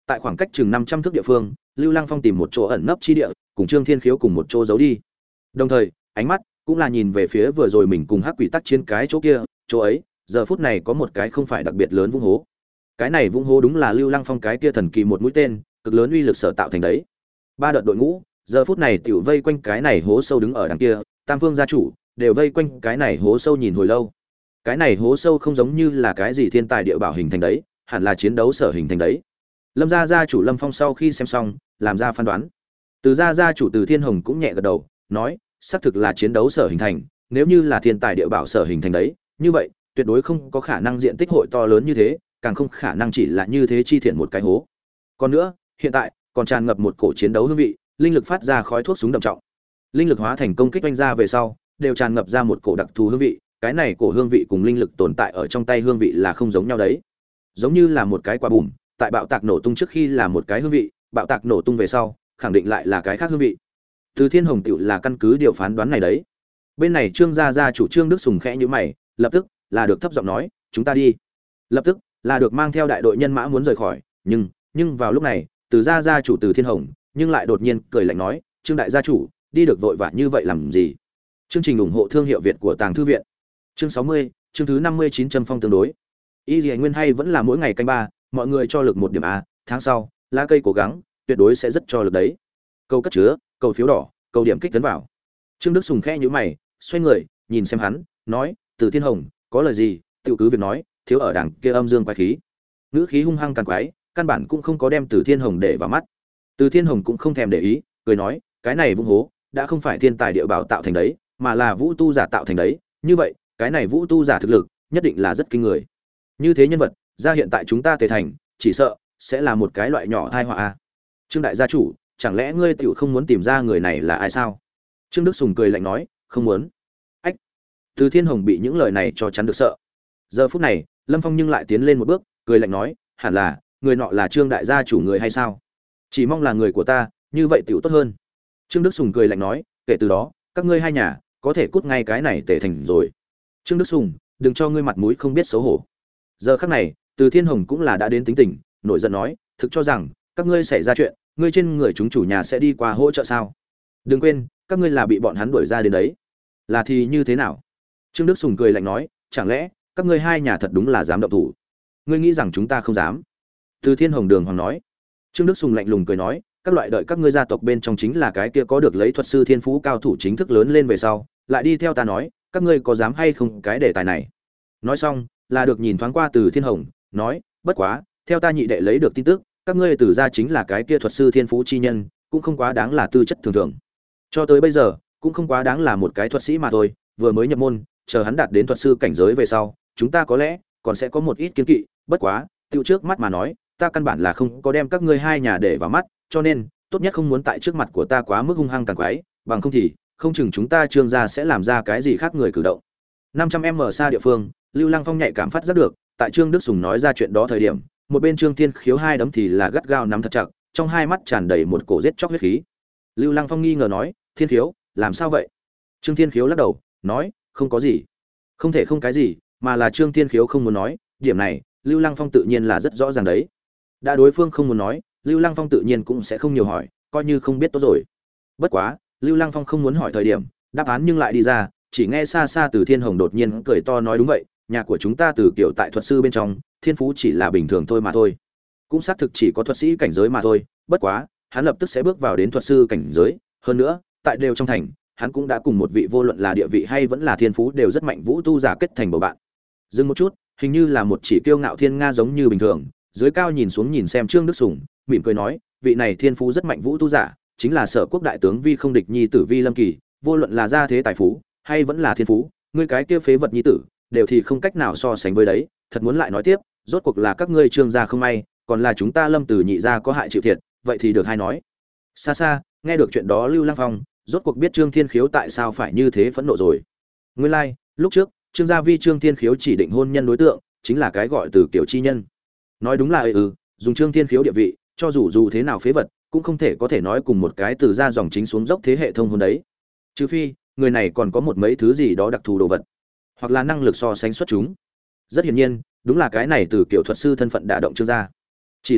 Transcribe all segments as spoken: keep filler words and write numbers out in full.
Tại khoảng cách chừng năm trăm thước địa phương, Lưu Lăng Phong tìm một chỗ ẩn nấp chi địa, cùng Trương Thiên Khiếu cùng một chỗ giấu đi. Đồng thời, ánh mắt cũng là nhìn về phía vừa rồi mình cùng Hắc Quỷ tác chiến cái chỗ kia, chỗ ấy, giờ phút này có một cái không phải đặc biệt lớn vũng hố. Cái này vũng hố đúng là Lưu Lăng Phong cái kia thần kỳ một mũi tên, cực lớn uy lực sở tạo thành đấy. Ba đợt đội ngũ, giờ phút này tiểu vây quanh cái này hố sâu đứng ở đằng kia, Tam Phương gia chủ đều vây quanh cái này hố sâu nhìn hồi lâu. Cái này hố sâu không giống như là cái gì thiên tài địa bảo hình thành đấy, hẳn là chiến đấu sở hình thành đấy. Lâm gia gia chủ Lâm Phong sau khi xem xong, làm ra phán đoán. Từ gia gia chủ Từ Thiên Hồng cũng nhẹ gật đầu, nói, xác thực là chiến đấu sở hình thành, nếu như là thiên tài địa bảo sở hình thành đấy, như vậy, tuyệt đối không có khả năng diện tích hội to lớn như thế, càng không khả năng chỉ là như thế chi thiện một cái hố. Còn nữa, hiện tại còn tràn ngập một cổ chiến đấu hương vị, linh lực phát ra khói thuốc súng đậm trọng. Linh lực hóa thành công kích vung ra về sau, đều tràn ngập ra một cổ đặc thù hương vị, cái này cổ hương vị cùng linh lực tồn tại ở trong tay hương vị là không giống nhau đấy. Giống như là một cái quả bùm, tại bạo tạc nổ tung trước khi là một cái hương vị, bạo tạc nổ tung về sau, khẳng định lại là cái khác hương vị. Từ Thiên Hồng tiểu là căn cứ điều phán đoán này đấy. Bên này Trương gia gia chủ Trương Đức Sùng khẽ nhíu mày, lập tức là được thấp giọng nói, "Chúng ta đi." Lập tức là được mang theo đại đội nhân mã muốn rời khỏi, nhưng nhưng vào lúc này, Từ gia gia chủ Từ Thiên Hồng nhưng lại đột nhiên cười lạnh nói, "Trương đại gia chủ, đi được vội vã như vậy làm gì?" Chương trình ủng hộ thương hiệu Việt của Tàng thư viện. Chương sáu mươi, chương thứ năm mươi chín Trầm Phong tương đối. Y Liễu Nguyên hay vẫn là mỗi ngày canh ba, mọi người cho lực một điểm a, tháng sau, lá cây cố gắng, tuyệt đối sẽ rất cho lực đấy. Câu cất chứa, cầu phiếu đỏ, cầu điểm kích tấn vào. Trương Đức Sùng khẽ nhíu mày, xoay người, nhìn xem hắn, nói, "Từ Thiên Hồng, có lời gì, tiểu cứ việc nói, thiếu ở đằng kia âm dương quái khí." Ngữ khí hung hăng càn quái, căn bản cũng không có đem Từ Thiên Hồng để vào mắt. Từ Thiên Hồng cũng không thèm để ý, cười nói, "Cái này vung hố, đã không phải thiên tài địa bảo tạo thành đấy, mà là vũ tu giả tạo thành đấy, như vậy, cái này vũ tu giả thực lực, nhất định là rất kinh người. Như thế nhân vật, ra hiện tại chúng ta Tề thành, chỉ sợ sẽ là một cái loại nhỏ tai họa a." Trương đại gia chủ, chẳng lẽ ngươi tiểu không muốn tìm ra người này là ai sao? Trương Đức Sùng cười lạnh nói, "Không muốn." Ách. Từ Thiên Hồng bị những lời này cho chắn được sợ. Giờ phút này, Lâm Phong nhưng lại tiến lên một bước, cười lạnh nói, "Hẳn là, người nọ là Trương đại gia chủ người hay sao? Chỉ mong là người của ta, như vậy tiểu tốt hơn." Trương Đức Sùng cười lạnh nói, "Kể từ đó, các ngươi hai nhà có thể cút ngay cái này Tề thành rồi." Trương Đức Sùng, đừng cho ngươi mặt mũi không biết xấu hổ. Giờ khắc này, Từ Thiên Hồng cũng là đã đến tính tình, nổi giận nói, "Thực cho rằng các ngươi xảy ra chuyện, ngươi trên người chúng chủ nhà sẽ đi qua hỗ trợ sao? Đừng quên, các ngươi là bị bọn hắn đuổi ra đến đấy. Là thì như thế nào?" Trương Đức Sùng cười lạnh nói, "Chẳng lẽ các ngươi hai nhà thật đúng là dám động thủ? Ngươi nghĩ rằng chúng ta không dám?" Từ Thiên Hồng đường hoàng nói. Trương Đức Sùng lạnh lùng cười nói, "Các loại đợi các ngươi gia tộc bên trong chính là cái kia có được lấy thuật sư thiên phú cao thủ chính thức lớn lên về sau, lại đi theo ta nói, các ngươi có dám hay không cái đề tài này." Nói xong, là được nhìn thoáng qua Từ Thiên Hồng, nói, "Bất quá, theo ta nhị đệ lấy được tin tức, các ngươi Từ gia chính là cái kia thuật sư thiên phú chi nhân, cũng không quá đáng là tư chất thường thường. Cho tới bây giờ, cũng không quá đáng là một cái thuật sĩ mà thôi, vừa mới nhập môn, chờ hắn đạt đến thuật sư cảnh giới về sau, chúng ta có lẽ còn sẽ có một ít kiêng kỵ, bất quá, tiêu trước mắt mà nói, ta căn bản là không có đem các ngươi hai nhà để vào mắt, cho nên, tốt nhất không muốn tại trước mặt của ta quá mức hung hăng càng quái, bằng không thì, không chừng chúng ta Trương gia sẽ làm ra cái gì khác người cử động." năm trăm mét xa địa phương, Lưu Lăng Phong nhạy cảm phát giác được, tại Trương Đức Sùng nói ra chuyện đó thời điểm, một bên Trương Thiên Khiếu hai đấm thì là gắt gao nắm thật chặt, trong hai mắt tràn đầy một cổ giết chóc huyết khí. Lưu Lăng Phong nghi ngờ nói, "Thiên Khiếu, làm sao vậy?" Trương Thiên Khiếu lắc đầu, nói, "Không có gì." Không thể không cái gì, mà là Trương Thiên Khiếu không muốn nói, điểm này, Lưu Lăng Phong tự nhiên là rất rõ ràng đấy. Đã đối phương không muốn nói, Lưu Lăng Phong tự nhiên cũng sẽ không nhiều hỏi, coi như không biết tốt rồi. Bất quá, Lưu Lăng Phong không muốn hỏi thời điểm, đáp án nhưng lại đi ra, chỉ nghe xa xa Từ Thiên Hồng đột nhiên cười to nói, "Đúng vậy, nhà của chúng ta Từ kiểu tại thuật sư bên trong, thiên phú chỉ là bình thường thôi mà thôi. Cũng xác thực chỉ có thuật sĩ cảnh giới mà thôi, bất quá, hắn lập tức sẽ bước vào đến thuật sư cảnh giới, hơn nữa, tại đều trong thành, hắn cũng đã cùng một vị vô luận là địa vị hay vẫn là thiên phú đều rất mạnh vũ tu giả kết thành bầu bạn." Dừng một chút, hình như là một chỉ kiêu ngạo thiên nga giống như bình thường, dưới cao nhìn xuống nhìn xem Trương Đức Sùng, mỉm cười nói, "Vị này thiên phú rất mạnh vũ tu giả, chính là Sở Quốc đại tướng Vi không địch nhi tử Vi Lâm Kỳ, vô luận là gia thế tài phú hay vẫn là thiên phú, ngươi cái kia phế vật nhi tử, đều thì không cách nào so sánh với đấy, thật muốn lại nói tiếp, rốt cuộc là các ngươi Trương gia không may, còn là chúng ta Lâm Tử nhị gia có hại chịu thiệt, vậy thì được hay nói." Xa xa, nghe được chuyện đó Lưu Lăng Phong, rốt cuộc biết Trương Thiên Khiếu tại sao phải như thế phẫn nộ rồi. Nguyên lai, like, lúc trước, Trương gia Vi Trương Thiên Khiếu chỉ định hôn nhân đối tượng, chính là cái gọi Từ kiểu chi nhân. Nói đúng là ấy ừ, dùng Trương Thiên Khiếu địa vị, cho dù dù thế nào phế vật, cũng không thể có thể nói cùng một cái từ ra dòng chính xuống dốc thế hệ thông hôn đấy. Trừ phi, người này còn có một mấy thứ gì đó đặc thù đồ vật, hoặc là năng lực so sánh xuất chúng. Rất hiển nhiên, đúng là cái này Từ kiểu thuật sư thân phận đả động Trương gia. Chỉ là,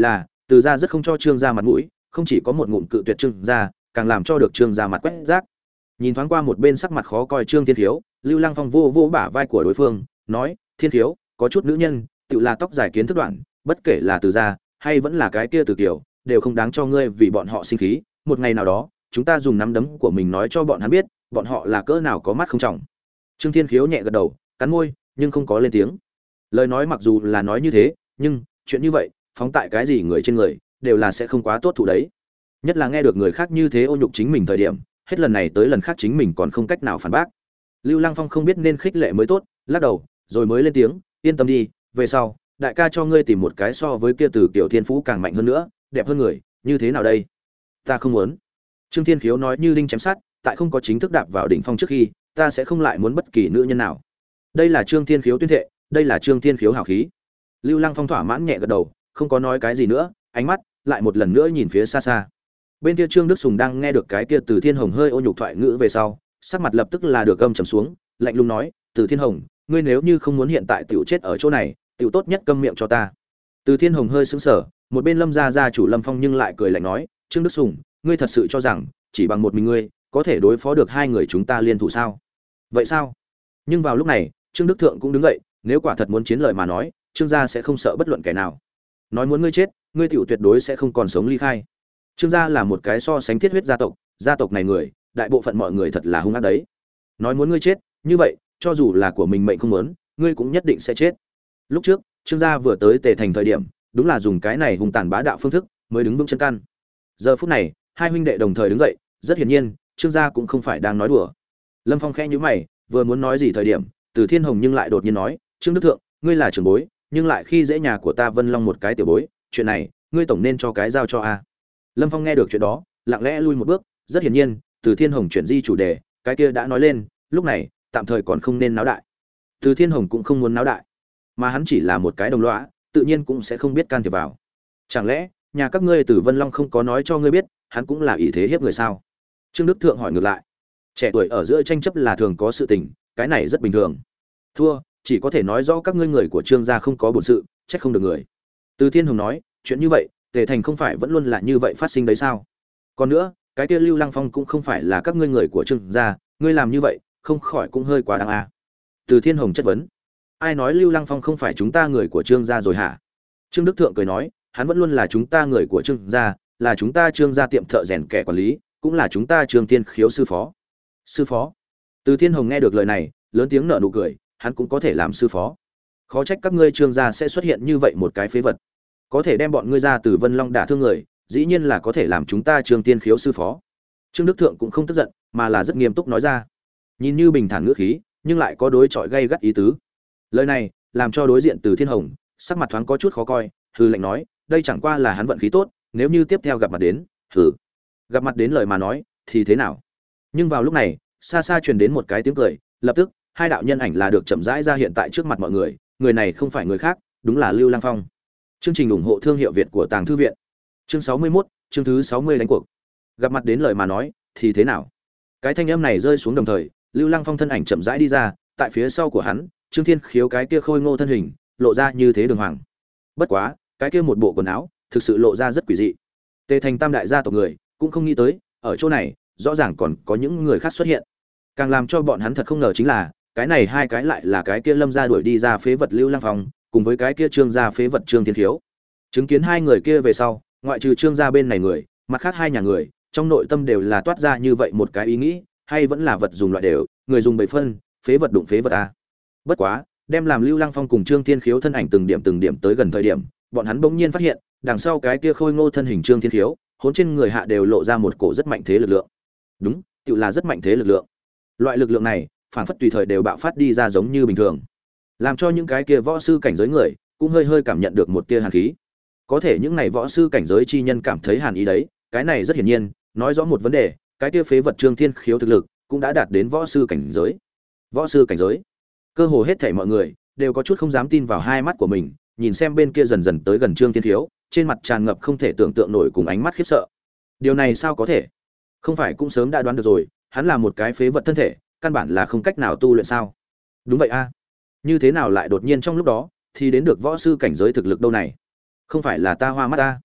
Từ gia rất không cho Trương gia mặt mũi, không chỉ có một ngụm cự tuyệt Trương gia, càng làm cho được Trương gia mặt quét rác. Nhìn thoáng qua một bên sắc mặt khó coi Trương Thiên Thiếu, Lưu Lăng Phong vô vô bả vai của đối phương, nói: "Thiên Thiếu, có chút nữ nhân, tự là tóc dài kiến thức đoạn, bất kể là Từ gia hay vẫn là cái kia Từ Kiều, đều không đáng cho ngươi vì bọn họ sinh khí, một ngày nào đó, chúng ta dùng nắm đấm của mình nói cho bọn hắn biết, bọn họ là cỡ nào có mắt không trọng." Trương Thiên Khiếu nhẹ gật đầu, cắn môi, nhưng không có lên tiếng. Lời nói mặc dù là nói như thế, nhưng chuyện như vậy, phóng tại cái gì người trên người, đều là sẽ không quá tốt thụ đấy. Nhất là nghe được người khác như thế ô nhục chính mình thời điểm, hết lần này tới lần khác chính mình còn không cách nào phản bác. Lưu Lăng Phong không biết nên khích lệ mới tốt, lắc đầu, rồi mới lên tiếng, yên tâm đi, về sau, đại ca cho ngươi tìm một cái so với kia Từ Kiều thiên phú càng mạnh hơn nữa, đẹp hơn người, như thế nào đây? Ta không muốn. Trương Thiên Khiếu nói như đinh chém sắt, tại không có chính thức đạp vào đỉnh phong trước khi, ta sẽ không lại muốn bất kỳ nữ nhân nào. Đây là Trương Thiên Khiếu tuyên thệ, đây là Trương Thiên Khiếu hảo khí. Lưu Lăng Phong thỏa mãn nhẹ gật đầu, không có nói cái gì nữa, ánh mắt lại một lần nữa nhìn phía xa xa. Bên kia Trương Đức Sùng đang nghe được cái kia Từ Thiên Hồng hơi ô nhục thoại ngữ về sau, sắc mặt lập tức là được gầm trầm xuống, lạnh lùng nói: "Từ Thiên Hồng, ngươi nếu như không muốn hiện tại tiểu chết ở chỗ này, tiểu tốt nhất câm miệng cho ta." Từ Thiên Hồng hơi sững sờ, một bên Lâm gia gia chủ Lâm Phong nhưng lại cười lạnh nói: "Trương Đức Sùng, ngươi thật sự cho rằng chỉ bằng một mình ngươi có thể đối phó được hai người chúng ta liên thủ sao?" "Vậy sao?" Nhưng vào lúc này, Trương Đức Thượng cũng đứng dậy, nếu quả thật muốn chiến lợi mà nói, Trương gia sẽ không sợ bất luận kẻ nào. Nói muốn ngươi chết, ngươi tiểu tuyệt đối sẽ không còn sống ly khai. Trương gia là một cái so sánh thiết huyết gia tộc, gia tộc này người, đại bộ phận mọi người thật là hung ác đấy. Nói muốn ngươi chết, như vậy, cho dù là của mình mệnh không muốn, ngươi cũng nhất định sẽ chết. Lúc trước, Trương gia vừa tới Tề Thành thời điểm, đúng là dùng cái này hung tàn bá đạo phương thức mới đứng vững chân căn. Giờ phút này, hai huynh đệ đồng thời đứng dậy, rất hiển nhiên, Trương gia cũng không phải đang nói đùa. Lâm Phong khẽ nhíu mày, vừa muốn nói gì thời điểm, Từ Thiên Hồng nhưng lại đột nhiên nói: "Trương Đức Thượng, ngươi là trưởng bối, nhưng lại khi dễ nhà của ta Vân Long một cái tiểu bối, chuyện này, ngươi tổng nên cho cái giao cho a." Lâm Phong nghe được chuyện đó, lặng lẽ lui một bước, rất hiển nhiên, Từ Thiên Hồng chuyển di chủ đề, cái kia đã nói lên, lúc này, tạm thời còn không nên náo đại. Từ Thiên Hồng cũng không muốn náo đại, mà hắn chỉ là một cái đồng lõa, tự nhiên cũng sẽ không biết can thiệp vào. Chẳng lẽ, nhà các ngươi Từ Vân Long không có nói cho ngươi biết, hắn cũng là ý thế hiếp người sao? Trương Đức Thượng hỏi ngược lại. Trẻ tuổi ở giữa tranh chấp là thường có sự tình, cái này rất bình thường. Thua, chỉ có thể nói rõ các ngươi người của Trương gia không có bổn sự, trách không được người. Từ Thiên Hồng nói, chuyện như vậy, Tề Thành không phải vẫn luôn là như vậy phát sinh đấy sao? Còn nữa, cái kia Lưu Lăng Phong cũng không phải là các ngươi người của Trương gia, ngươi làm như vậy, không khỏi cũng hơi quá đáng à? Từ Thiên Hồng chất vấn. Ai nói Lưu Lăng Phong không phải chúng ta người của Trương gia rồi hả? Trương Đức Thượng cười nói, hắn vẫn luôn là chúng ta người của Trương gia, là chúng ta Trương gia tiệm thợ rèn kẻ quản lý, cũng là chúng ta Trương Thiên Khiếu sư phó. Sư phó? Từ Thiên Hồng nghe được lời này, lớn tiếng nở nụ cười, hắn cũng có thể làm sư phó. Khó trách các ngươi Trương gia sẽ xuất hiện như vậy một cái phế vật. Có thể đem bọn ngươi ra từ Vân Long đả thương người, dĩ nhiên là có thể làm chúng ta Trương Thiên Khiếu sư phó. Trương Đức Thượng cũng không tức giận, mà là rất nghiêm túc nói ra. Nhìn như bình thản ngữ khí, nhưng lại có đối chọi gay gắt ý tứ. Lời này làm cho đối diện Từ Thiên Hồng sắc mặt thoáng có chút khó coi, hừ lạnh nói, đây chẳng qua là hắn vận khí tốt, nếu như tiếp theo gặp mặt đến, hừ. Gặp mặt đến lời mà nói, thì thế nào? Nhưng vào lúc này, xa xa truyền đến một cái tiếng cười, lập tức, hai đạo nhân ảnh là được chậm rãi ra hiện tại trước mặt mọi người, người này không phải người khác, đúng là Lưu Lăng Phong. Chương trình ủng hộ thương hiệu Việt của Tàng Thư viện. Chương sáu mươi mốt, chương thứ sáu mươi đánh cuộc. Gặp mặt đến lời mà nói, thì thế nào? Cái thanh âm này rơi xuống đồng thời, Lưu Lăng Phong thân ảnh chậm rãi đi ra, tại phía sau của hắn, Trương Thiên Khiếu cái kia khôi ngô thân hình, lộ ra như thế đường hoàng. Bất quá, cái kia một bộ quần áo, thực sự lộ ra rất quỷ dị. Tề Thành tam đại gia tộc người, cũng không nghĩ tới, ở chỗ này, rõ ràng còn có những người khác xuất hiện. Càng làm cho bọn hắn thật không ngờ chính là, cái này hai cái lại là cái kia Lâm gia đuổi đi ra phế vật Lưu Lăng Phong, cùng với cái kia Trương gia phế vật Trương Thiên Khiếu. Chứng kiến hai người kia về sau, ngoại trừ Trương gia bên này người, mặt khác hai nhà người, trong nội tâm đều là toát ra như vậy một cái ý nghĩ, hay vẫn là vật dùng loại đều, người dùng bảy phân, phế vật đụng phế vật a. Bất quá, đem làm Lưu Lăng Phong cùng Trương Thiên Khiếu thân ảnh từng điểm từng điểm tới gần thời điểm, bọn hắn bỗng nhiên phát hiện, đằng sau cái kia khôi ngô thân hình Trương Thiên Khiếu, hỗn trên người hạ đều lộ ra một cổ rất mạnh thế lực lượng. Đúng, tựu là rất mạnh thế lực lượng. Loại lực lượng này, phản phất tùy thời đều bạo phát đi ra giống như bình thường, làm cho những cái kia võ sư cảnh giới người cũng hơi hơi cảm nhận được một tia hàn khí. Có thể những này võ sư cảnh giới chi nhân cảm thấy hàn ý đấy, cái này rất hiển nhiên, nói rõ một vấn đề, cái kia phế vật Trương Thiên Khiếu thực lực cũng đã đạt đến võ sư cảnh giới. Võ sư cảnh giới. Cơ hồ hết thảy mọi người đều có chút không dám tin vào hai mắt của mình, nhìn xem bên kia dần dần tới gần Trương Thiên Khiếu, trên mặt tràn ngập không thể tưởng tượng nổi cùng ánh mắt khiếp sợ. Điều này sao có thể? Không phải cũng sớm đã đoán được rồi, hắn là một cái phế vật thân thể, căn bản là không cách nào tu luyện sao? Đúng vậy a. Như thế nào lại đột nhiên trong lúc đó thì đến được võ sư cảnh giới thực lực đâu này? Không phải là ta hoa mắt ta?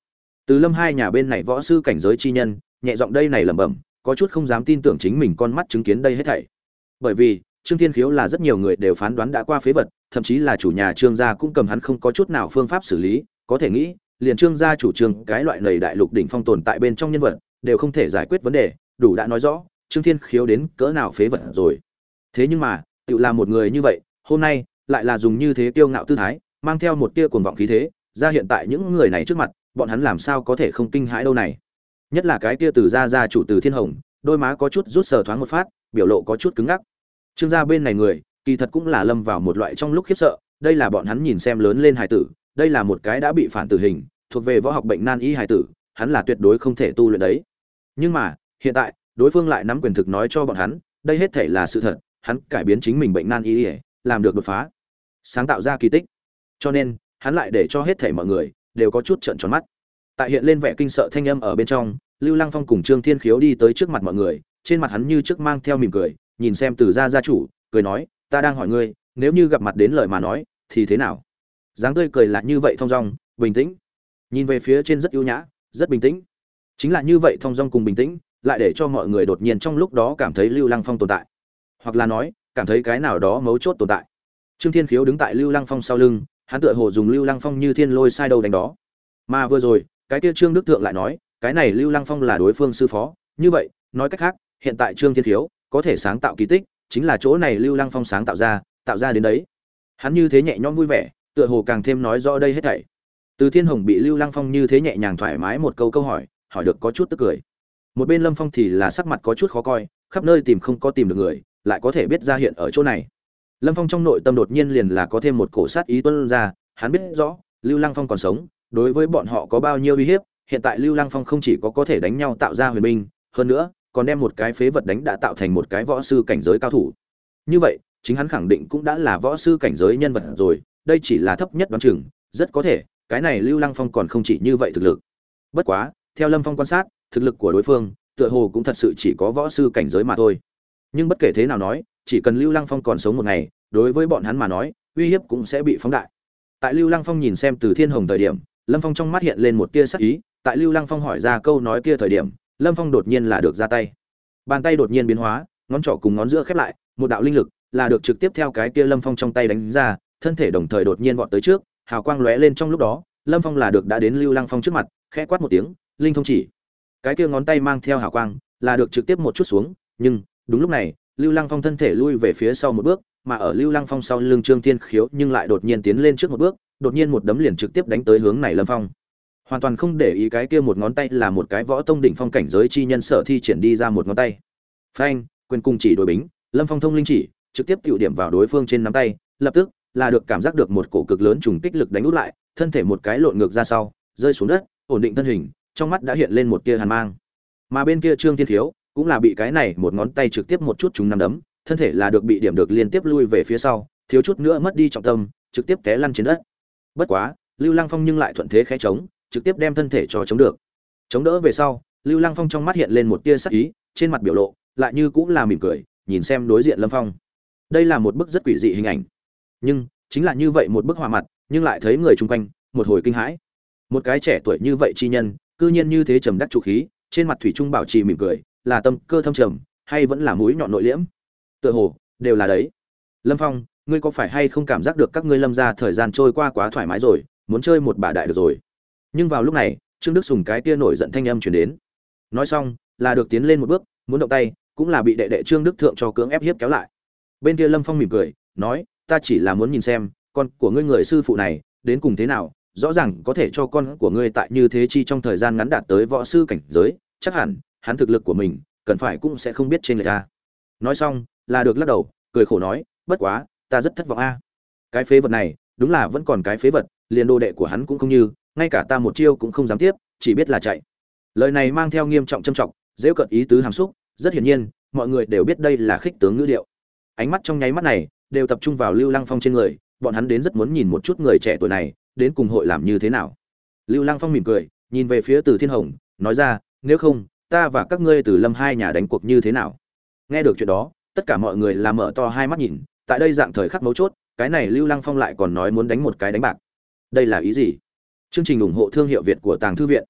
Từ Lâm hai nhà bên này võ sư cảnh giới chi nhân, nhẹ giọng đây này lẩm bẩm, có chút không dám tin tưởng chính mình con mắt chứng kiến đây hết thảy. Bởi vì, Trương Thiên Khiếu là rất nhiều người đều phán đoán đã qua phế vật, thậm chí là chủ nhà Trương gia cũng cầm hắn không có chút nào phương pháp xử lý, có thể nghĩ, liền Trương gia chủ trương cái loại lầy đại lục đỉnh phong tồn tại bên trong nhân vật, đều không thể giải quyết vấn đề, đủ đã nói rõ, Trương Thiên Khiếu đến cỡ nào phế vật rồi. Thế nhưng mà, tự là một người như vậy, hôm nay lại là dùng như thế kiêu ngạo tư thái, mang theo một tia cuồng vọng khí thế, ra hiện tại những người này trước mặt, bọn hắn làm sao có thể không kinh hãi đâu này. Nhất là cái kia từ gia gia chủ Từ Thiên Hồng, đôi má có chút rút sờ thoáng một phát, biểu lộ có chút cứng ngắc. Trương gia bên này người, kỳ thật cũng là lâm vào một loại trong lúc khiếp sợ, đây là bọn hắn nhìn xem lớn lên hài tử, đây là một cái đã bị phản tử hình, thuộc về võ học bệnh nan y hài tử, hắn là tuyệt đối không thể tu luyện đấy. Nhưng mà, hiện tại, đối phương lại nắm quyền thực nói cho bọn hắn, đây hết thể là sự thật, hắn cải biến chính mình bệnh nan y, làm được đột phá, sáng tạo ra kỳ tích. Cho nên, hắn lại để cho hết thảy mọi người đều có chút trợn tròn mắt. Tại hiện lên vẻ kinh sợ thanh âm ở bên trong, Lưu Lăng Phong cùng Trương Thiên Khiếu đi tới trước mặt mọi người, trên mặt hắn như trước mang theo mỉm cười, nhìn xem Từ gia gia chủ, cười nói, "Ta đang hỏi ngươi, nếu như gặp mặt đến lời mà nói, thì thế nào?" Dáng tươi cười là như vậy thong dong, bình tĩnh. Nhìn về phía trên rất ưu nhã, rất bình tĩnh. Chính là như vậy thong dong cùng bình tĩnh, lại để cho mọi người đột nhiên trong lúc đó cảm thấy Lưu Lăng Phong tồn tại, hoặc là nói, cảm thấy cái nào đó mấu chốt tồn tại. Trương Thiên Khiếu đứng tại Lưu Lăng Phong sau lưng, hắn tựa hồ dùng Lưu Lăng Phong như thiên lôi sai đầu đánh đó. Mà vừa rồi, cái kia Trương Đức Thượng lại nói, cái này Lưu Lăng Phong là đối phương sư phó, như vậy, nói cách khác, hiện tại Trương Thiên Khiếu có thể sáng tạo kỳ tích, chính là chỗ này Lưu Lăng Phong sáng tạo ra, tạo ra đến đấy. Hắn như thế nhẹ nhõm vui vẻ, tựa hồ càng thêm nói rõ đây hết thảy. Từ Thiên Hồng bị Lưu Lăng Phong như thế nhẹ nhàng thoải mái một câu câu hỏi, hỏi được có chút tức cười. Một bên Lâm Phong thì là sắc mặt có chút khó coi, khắp nơi tìm không có tìm được người, lại có thể biết ra hiện ở chỗ này. Lâm Phong trong nội tâm đột nhiên liền là có thêm một cổ sát ý tuôn ra, hắn biết rõ, Lưu Lăng Phong còn sống, đối với bọn họ có bao nhiêu uy hiếp, hiện tại Lưu Lăng Phong không chỉ có có thể đánh nhau tạo ra huyền binh, hơn nữa, còn đem một cái phế vật đánh đã tạo thành một cái võ sư cảnh giới cao thủ. Như vậy, chính hắn khẳng định cũng đã là võ sư cảnh giới nhân vật rồi, đây chỉ là thấp nhất đoán chừng, rất có thể, cái này Lưu Lăng Phong còn không chỉ như vậy thực lực. Bất quá, theo Lâm Phong quan sát, thực lực của đối phương, tựa hồ cũng thật sự chỉ có võ sư cảnh giới mà thôi. Nhưng bất kể thế nào nói, chỉ cần Lưu Lăng Phong còn sống một ngày, đối với bọn hắn mà nói, uy hiếp cũng sẽ bị phóng đại. Tại Lưu Lăng Phong nhìn xem Từ Thiên Hồng thời điểm, Lâm Phong trong mắt hiện lên một tia sắc ý, tại Lưu Lăng Phong hỏi ra câu nói kia thời điểm, Lâm Phong đột nhiên là được ra tay. Bàn tay đột nhiên biến hóa, ngón trỏ cùng ngón giữa khép lại, một đạo linh lực là được trực tiếp theo cái kia Lâm Phong trong tay đánh ra, thân thể đồng thời đột nhiên vọt tới trước, hào quang lóe lên trong lúc đó, Lâm Phong là được đã đến Lưu Lăng Phong trước mặt, khẽ quát một tiếng, linh thông chỉ. Cái kia ngón tay mang theo hào quang, là được trực tiếp một chút xuống, nhưng đúng lúc này, Lưu Lăng Phong thân thể lui về phía sau một bước, mà ở Lưu Lăng Phong sau lưng Trương Thiên Khiếu nhưng lại đột nhiên tiến lên trước một bước, đột nhiên một đấm liền trực tiếp đánh tới hướng này Lâm Phong. Hoàn toàn không để ý cái kia một ngón tay là một cái võ tông đỉnh phong cảnh giới chi nhân sở thi triển đi ra một ngón tay. Phanh, quyền cung chỉ đối bính, Lâm Phong thông linh chỉ, trực tiếp tiêu điểm vào đối phương trên nắm tay, lập tức là được cảm giác được một cổ cực lớn trùng kích lực đánh út lại, thân thể một cái lộn ngược ra sau, rơi xuống đất, ổn định thân hình, trong mắt đã hiện lên một tia hàn mang. Mà bên kia Trương Thiên Khiếu cũng là bị cái này một ngón tay trực tiếp một chút trúng nắm đấm, thân thể là được bị điểm được liên tiếp lui về phía sau, thiếu chút nữa mất đi trọng tâm, trực tiếp té lăn trên đất. Bất quá, Lưu Lăng Phong nhưng lại thuận thế khẽ chống, trực tiếp đem thân thể cho chống được. Chống đỡ về sau, Lưu Lăng Phong trong mắt hiện lên một tia sắc ý, trên mặt biểu lộ lại như cũng là mỉm cười, nhìn xem đối diện Lâm Phong. Đây là một bức rất quỷ dị hình ảnh. Nhưng, chính là như vậy một bức họa mặt, nhưng lại thấy người chung quanh một hồi kinh hãi. Một cái trẻ tuổi như vậy chi nhân, cư nhiên như thế trầm đắc trụ khí, trên mặt thủy trung bảo trì mỉm cười, là tâm cơ thâm trầm, hay vẫn là mũi nhọn nội liễm? Tựa hồ đều là đấy. Lâm Phong, ngươi có phải hay không cảm giác được các ngươi Lâm gia thời gian trôi qua quá thoải mái rồi, muốn chơi một bà đại được rồi? Nhưng vào lúc này, Trương Đức Sùng cái kia nổi giận thanh âm truyền đến. Nói xong, là được tiến lên một bước, muốn động tay, cũng là bị đệ đệ Trương Đức Thượng cho cưỡng ép hiếp kéo lại. Bên kia Lâm Phong mỉm cười, nói, ta chỉ là muốn nhìn xem, con của ngươi người sư phụ này đến cùng thế nào, rõ ràng có thể cho con của ngươi tại như thế chi trong thời gian ngắn đạt tới võ sư cảnh giới, chắc hẳn hắn thực lực của mình cần phải cũng sẽ không biết trên người ta. Nói xong, là được lắc đầu, cười khổ nói, bất quá, ta rất thất vọng a. Cái phế vật này, đúng là vẫn còn cái phế vật, liền đồ đệ của hắn cũng không như, ngay cả ta một chiêu cũng không dám tiếp, chỉ biết là chạy. Lời này mang theo nghiêm trọng trâm trọng, giễu cợt ý tứ hàm xúc, rất hiển nhiên, mọi người đều biết đây là khích tướng ngữ điệu. Ánh mắt trong nháy mắt này đều tập trung vào Lưu Lăng Phong trên người, bọn hắn đến rất muốn nhìn một chút người trẻ tuổi này đến cùng hội làm như thế nào. Lưu Lăng Phong mỉm cười, nhìn về phía Từ Thiên Hồng, nói ra, nếu không, ta và các ngươi Từ Lâm hai nhà đánh cuộc như thế nào? Nghe được chuyện đó, tất cả mọi người là mở to hai mắt nhìn, tại đây dạng thời khắc mấu chốt, cái này Lưu Lăng Phong lại còn nói muốn đánh một cái đánh bạc. Đây là ý gì? Chương trình ủng hộ thương hiệu Việt của Tàng Thư viện.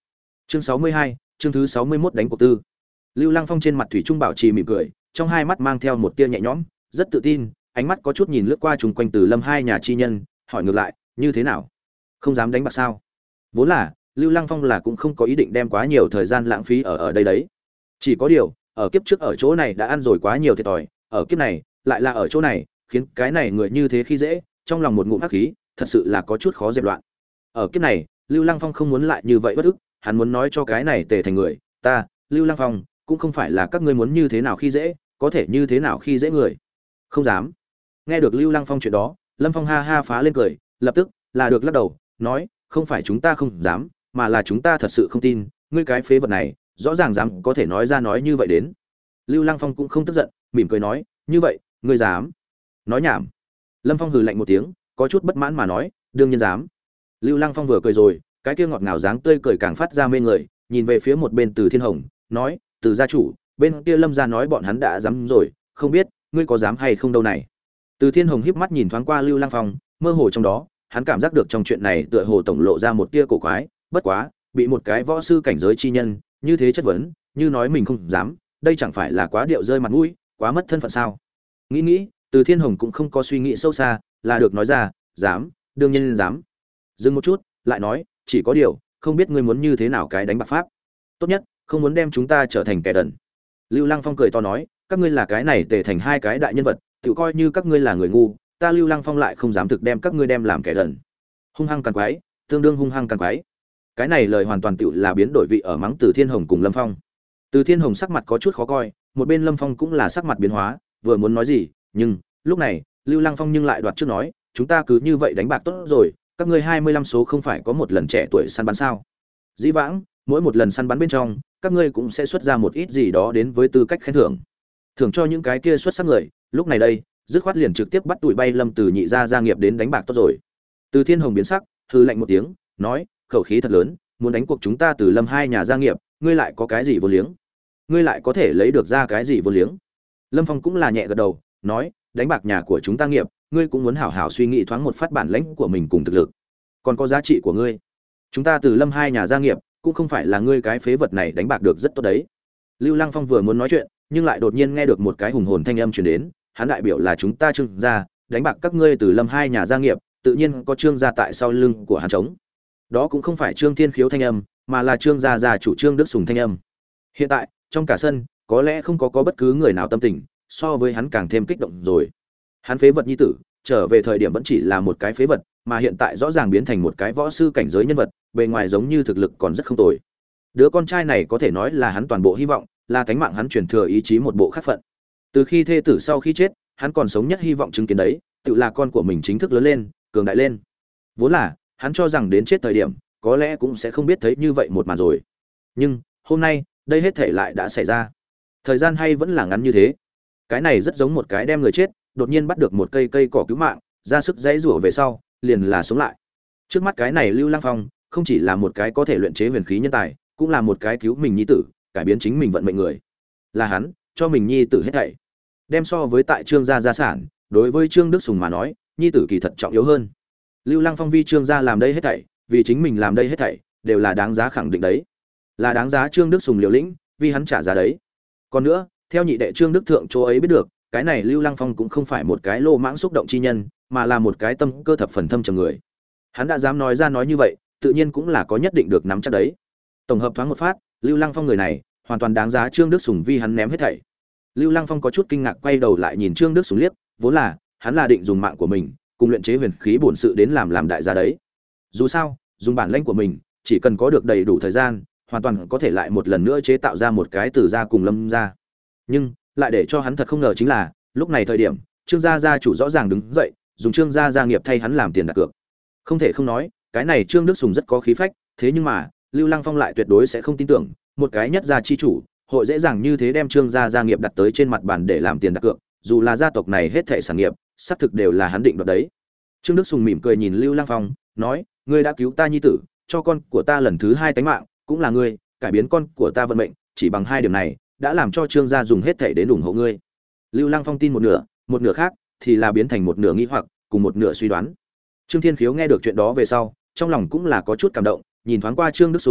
Chương sáu mươi hai, chương thứ sáu mươi mốt đánh cuộc tư. Lưu Lăng Phong trên mặt thủy trung bảo trì mỉm cười, trong hai mắt mang theo một tia nhẹ nhõm, rất tự tin, ánh mắt có chút nhìn lướt qua chung quanh Từ Lâm hai nhà chi nhân, hỏi ngược lại, như thế nào? Không dám đánh bạc sao? Vốn là, Lưu Lăng Phong là cũng không có ý định đem quá nhiều thời gian lãng phí ở ở đây đấy. Chỉ có điều, ở kiếp trước ở chỗ này đã ăn rồi quá nhiều thiệt thòi, ở kiếp này, lại là ở chỗ này, khiến cái này người như thế khi dễ, trong lòng một ngụm hắc khí, thật sự là có chút khó dẹp loạn. Ở kiếp này, Lưu Lăng Phong không muốn lại như vậy bất ức, hắn muốn nói cho cái này Tề Thành người, ta, Lưu Lăng Phong, cũng không phải là các ngươi muốn như thế nào khi dễ, có thể như thế nào khi dễ người. Không dám. Nghe được Lưu Lăng Phong chuyện đó, Lâm Phong ha ha phá lên cười, lập tức là được lắc đầu, nói, không phải chúng ta không dám, mà là chúng ta thật sự không tin, ngươi cái phế vật này, rõ ràng dám có thể nói ra nói như vậy đến. Lưu Lăng Phong cũng không tức giận, mỉm cười nói, như vậy, ngươi dám? Nói nhảm. Lâm Phong hừ lạnh một tiếng, có chút bất mãn mà nói, đương nhiên dám. Lưu Lăng Phong vừa cười rồi, cái kia ngọt ngào dáng tươi cười càng phát ra mê người, nhìn về phía một bên Từ Thiên Hồng, nói, Từ gia chủ, bên kia Lâm gia nói bọn hắn đã dám rồi, không biết ngươi có dám hay không đâu này. Từ Thiên Hồng híp mắt nhìn thoáng qua Lưu Lăng Phong, mơ hồ trong đó, hắn cảm giác được trong chuyện này tựa hồ tổng lộ ra một tia cổ quái, bất quá, bị một cái võ sư cảnh giới chi nhân như thế chất vấn, như nói mình không dám, đây chẳng phải là quá điệu rơi mặt mũi, quá mất thân phận sao? Nghĩ nghĩ, Từ Thiên Hồng cũng không có suy nghĩ sâu xa, là được nói ra, dám, đương nhiên dám. Dừng một chút, lại nói, chỉ có điều, không biết ngươi muốn như thế nào cái đánh bạc pháp. Tốt nhất, không muốn đem chúng ta trở thành kẻ đần. Lưu Lăng Phong cười to nói, các ngươi là cái này Tề Thành hai cái đại nhân vật, tự coi như các ngươi là người ngu, ta Lưu Lăng Phong lại không dám thực đem các ngươi đem làm kẻ đần. Hung hăng càng quái, tương đương hung hăng càng quái. Cái này lời hoàn toàn tựu là biến đổi vị ở mắng Từ Thiên Hồng cùng Lâm Phong. Từ Thiên Hồng sắc mặt có chút khó coi, một bên Lâm Phong cũng là sắc mặt biến hóa, vừa muốn nói gì, nhưng lúc này, Lưu Lăng Phong nhưng lại đoạt trước nói, chúng ta cứ như vậy đánh bạc tốt rồi, các ngươi hai mươi lăm số không phải có một lần trẻ tuổi săn bắn sao? Dĩ vãng, mỗi một lần săn bắn bên trong, các ngươi cũng sẽ xuất ra một ít gì đó đến với tư cách khen thưởng. Thưởng cho những cái kia xuất sắc người, lúc này đây, dứt khoát liền trực tiếp bắt tụi bay Lâm Từ nhị gia gia nghiệp đến đánh bạc tốt rồi. Từ Thiên Hồng biến sắc, hừ lạnh một tiếng, nói, khẩu khí thật lớn, muốn đánh cuộc chúng ta Từ Lâm hai nhà gia nghiệp, ngươi lại có cái gì vô liếng? Ngươi lại có thể lấy được ra cái gì vô liếng? Lâm Phong cũng là nhẹ gật đầu, nói, đánh bạc nhà của chúng ta nghiệp, ngươi cũng muốn hảo hảo suy nghĩ thoáng một phát bản lãnh của mình cùng thực lực, còn có giá trị của ngươi. Chúng ta Từ Lâm hai nhà gia nghiệp, cũng không phải là ngươi cái phế vật này đánh bạc được rất tốt đấy. Lưu Lăng Phong vừa muốn nói chuyện, nhưng lại đột nhiên nghe được một cái hùng hồn thanh âm truyền đến, hắn đại biểu là chúng ta Trương gia, đánh bạc các ngươi Từ Lâm hai nhà gia nghiệp, tự nhiên có Trương gia tại sau lưng của hắn chống. Đó cũng không phải Trương Thiên Khiếu thanh âm, mà là Trương gia gia chủ Trương Đức Sùng thanh âm. Hiện tại, trong cả sân, có lẽ không có có bất cứ người nào tâm tình so với hắn càng thêm kích động rồi. Hắn phế vật nhi tử, trở về thời điểm vẫn chỉ là một cái phế vật, mà hiện tại rõ ràng biến thành một cái võ sư cảnh giới nhân vật, bề ngoài giống như thực lực còn rất không tồi. Đứa con trai này có thể nói là hắn toàn bộ hy vọng, là cánh mạng hắn truyền thừa ý chí một bộ khắc phận. Từ khi thê tử sau khi chết, hắn còn sống nhất hy vọng chứng kiến đấy, tự là con của mình chính thức lớn lên, cường đại lên. Vốn là, hắn cho rằng đến chết thời điểm, có lẽ cũng sẽ không biết thấy như vậy một màn rồi. Nhưng, hôm nay, đây hết thể lại đã xảy ra. Thời gian hay vẫn là ngắn như thế. Cái này rất giống một cái đem người chết, đột nhiên bắt được một cây cây cỏ cứu mạng, ra sức dãy rủa về sau, liền là sống lại. Trước mắt cái này Lưu Lăng Phong, không chỉ là một cái có thể luyện chế huyền khí nhân tài, cũng là một cái cứu mình nhi tử, cải biến chính mình vận mệnh người. Là hắn, cho mình nhi tử hết thảy. Đem so với tại Trương gia gia sản, đối với Trương Đức Sùng mà nói, nhi tử kỳ thật trọng yếu hơn. Lưu Lăng Phong vi Trương gia làm đây hết thảy, vì chính mình làm đây hết thảy, đều là đáng giá khẳng định đấy. Là đáng giá Trương Đức Sùng liều lĩnh, vì hắn trả giá đấy. Còn nữa, theo nhị đệ Trương Đức Thượng chỗ ấy biết được, cái này Lưu Lăng Phong cũng không phải một cái lô mãng xúc động chi nhân, mà là một cái tâm cơ thập phần thâm trầm người. Hắn đã dám nói ra nói như vậy, tự nhiên cũng là có nhất định được nắm chắc đấy. Tổng hợp thoáng một phát, Lưu Lăng Phong người này, hoàn toàn đáng giá Trương Đức Sùng vi hắn ném hết thảy. Lưu Lăng Phong có chút kinh ngạc quay đầu lại nhìn Trương Đức Sùng liếc, vốn là hắn là định dùng mạng của mình, cùng luyện chế huyền khí bổn sự đến làm làm đại gia đấy. Dù sao, dùng bản lĩnh của mình, chỉ cần có được đầy đủ thời gian, hoàn toàn có thể lại một lần nữa chế tạo ra một cái Từ gia cùng Lâm gia. Nhưng, lại để cho hắn thật không ngờ chính là, lúc này thời điểm, Trương gia gia chủ rõ ràng đứng dậy, dùng Trương gia gia nghiệp thay hắn làm tiền đặt cược. Không thể không nói, cái này Trương Đức Sùng rất có khí phách, thế nhưng mà, Lưu Lăng Phong lại tuyệt đối sẽ không tin tưởng, một cái nhất gia chi chủ, hội dễ dàng như thế đem Trương gia gia nghiệp đặt tới trên mặt bàn để làm tiền đặt cược, dù là gia tộc này hết thảy sản nghiệp, xác thực đều là hắn định đoạt đấy. Trương Đức Sùng mỉm cười nhìn Lưu Lăng Phong, nói: "Ngươi đã cứu ta nhi tử, cho con của ta lần thứ hai tánh mạng, cũng là ngươi, cải biến con của ta vận mệnh, chỉ bằng hai điểm này, đã làm cho Trương gia dùng hết thảy đến ủng hộ ngươi." Lưu Lăng Phong tin một nửa, một nửa khác thì là biến thành một nửa nghi hoặc, cùng một nửa suy đoán. Trương Thiên Khiếu nghe được chuyện đó về sau, trong lòng cũng là có chút cảm động, nhìn thoáng qua Trương Đức Sùng,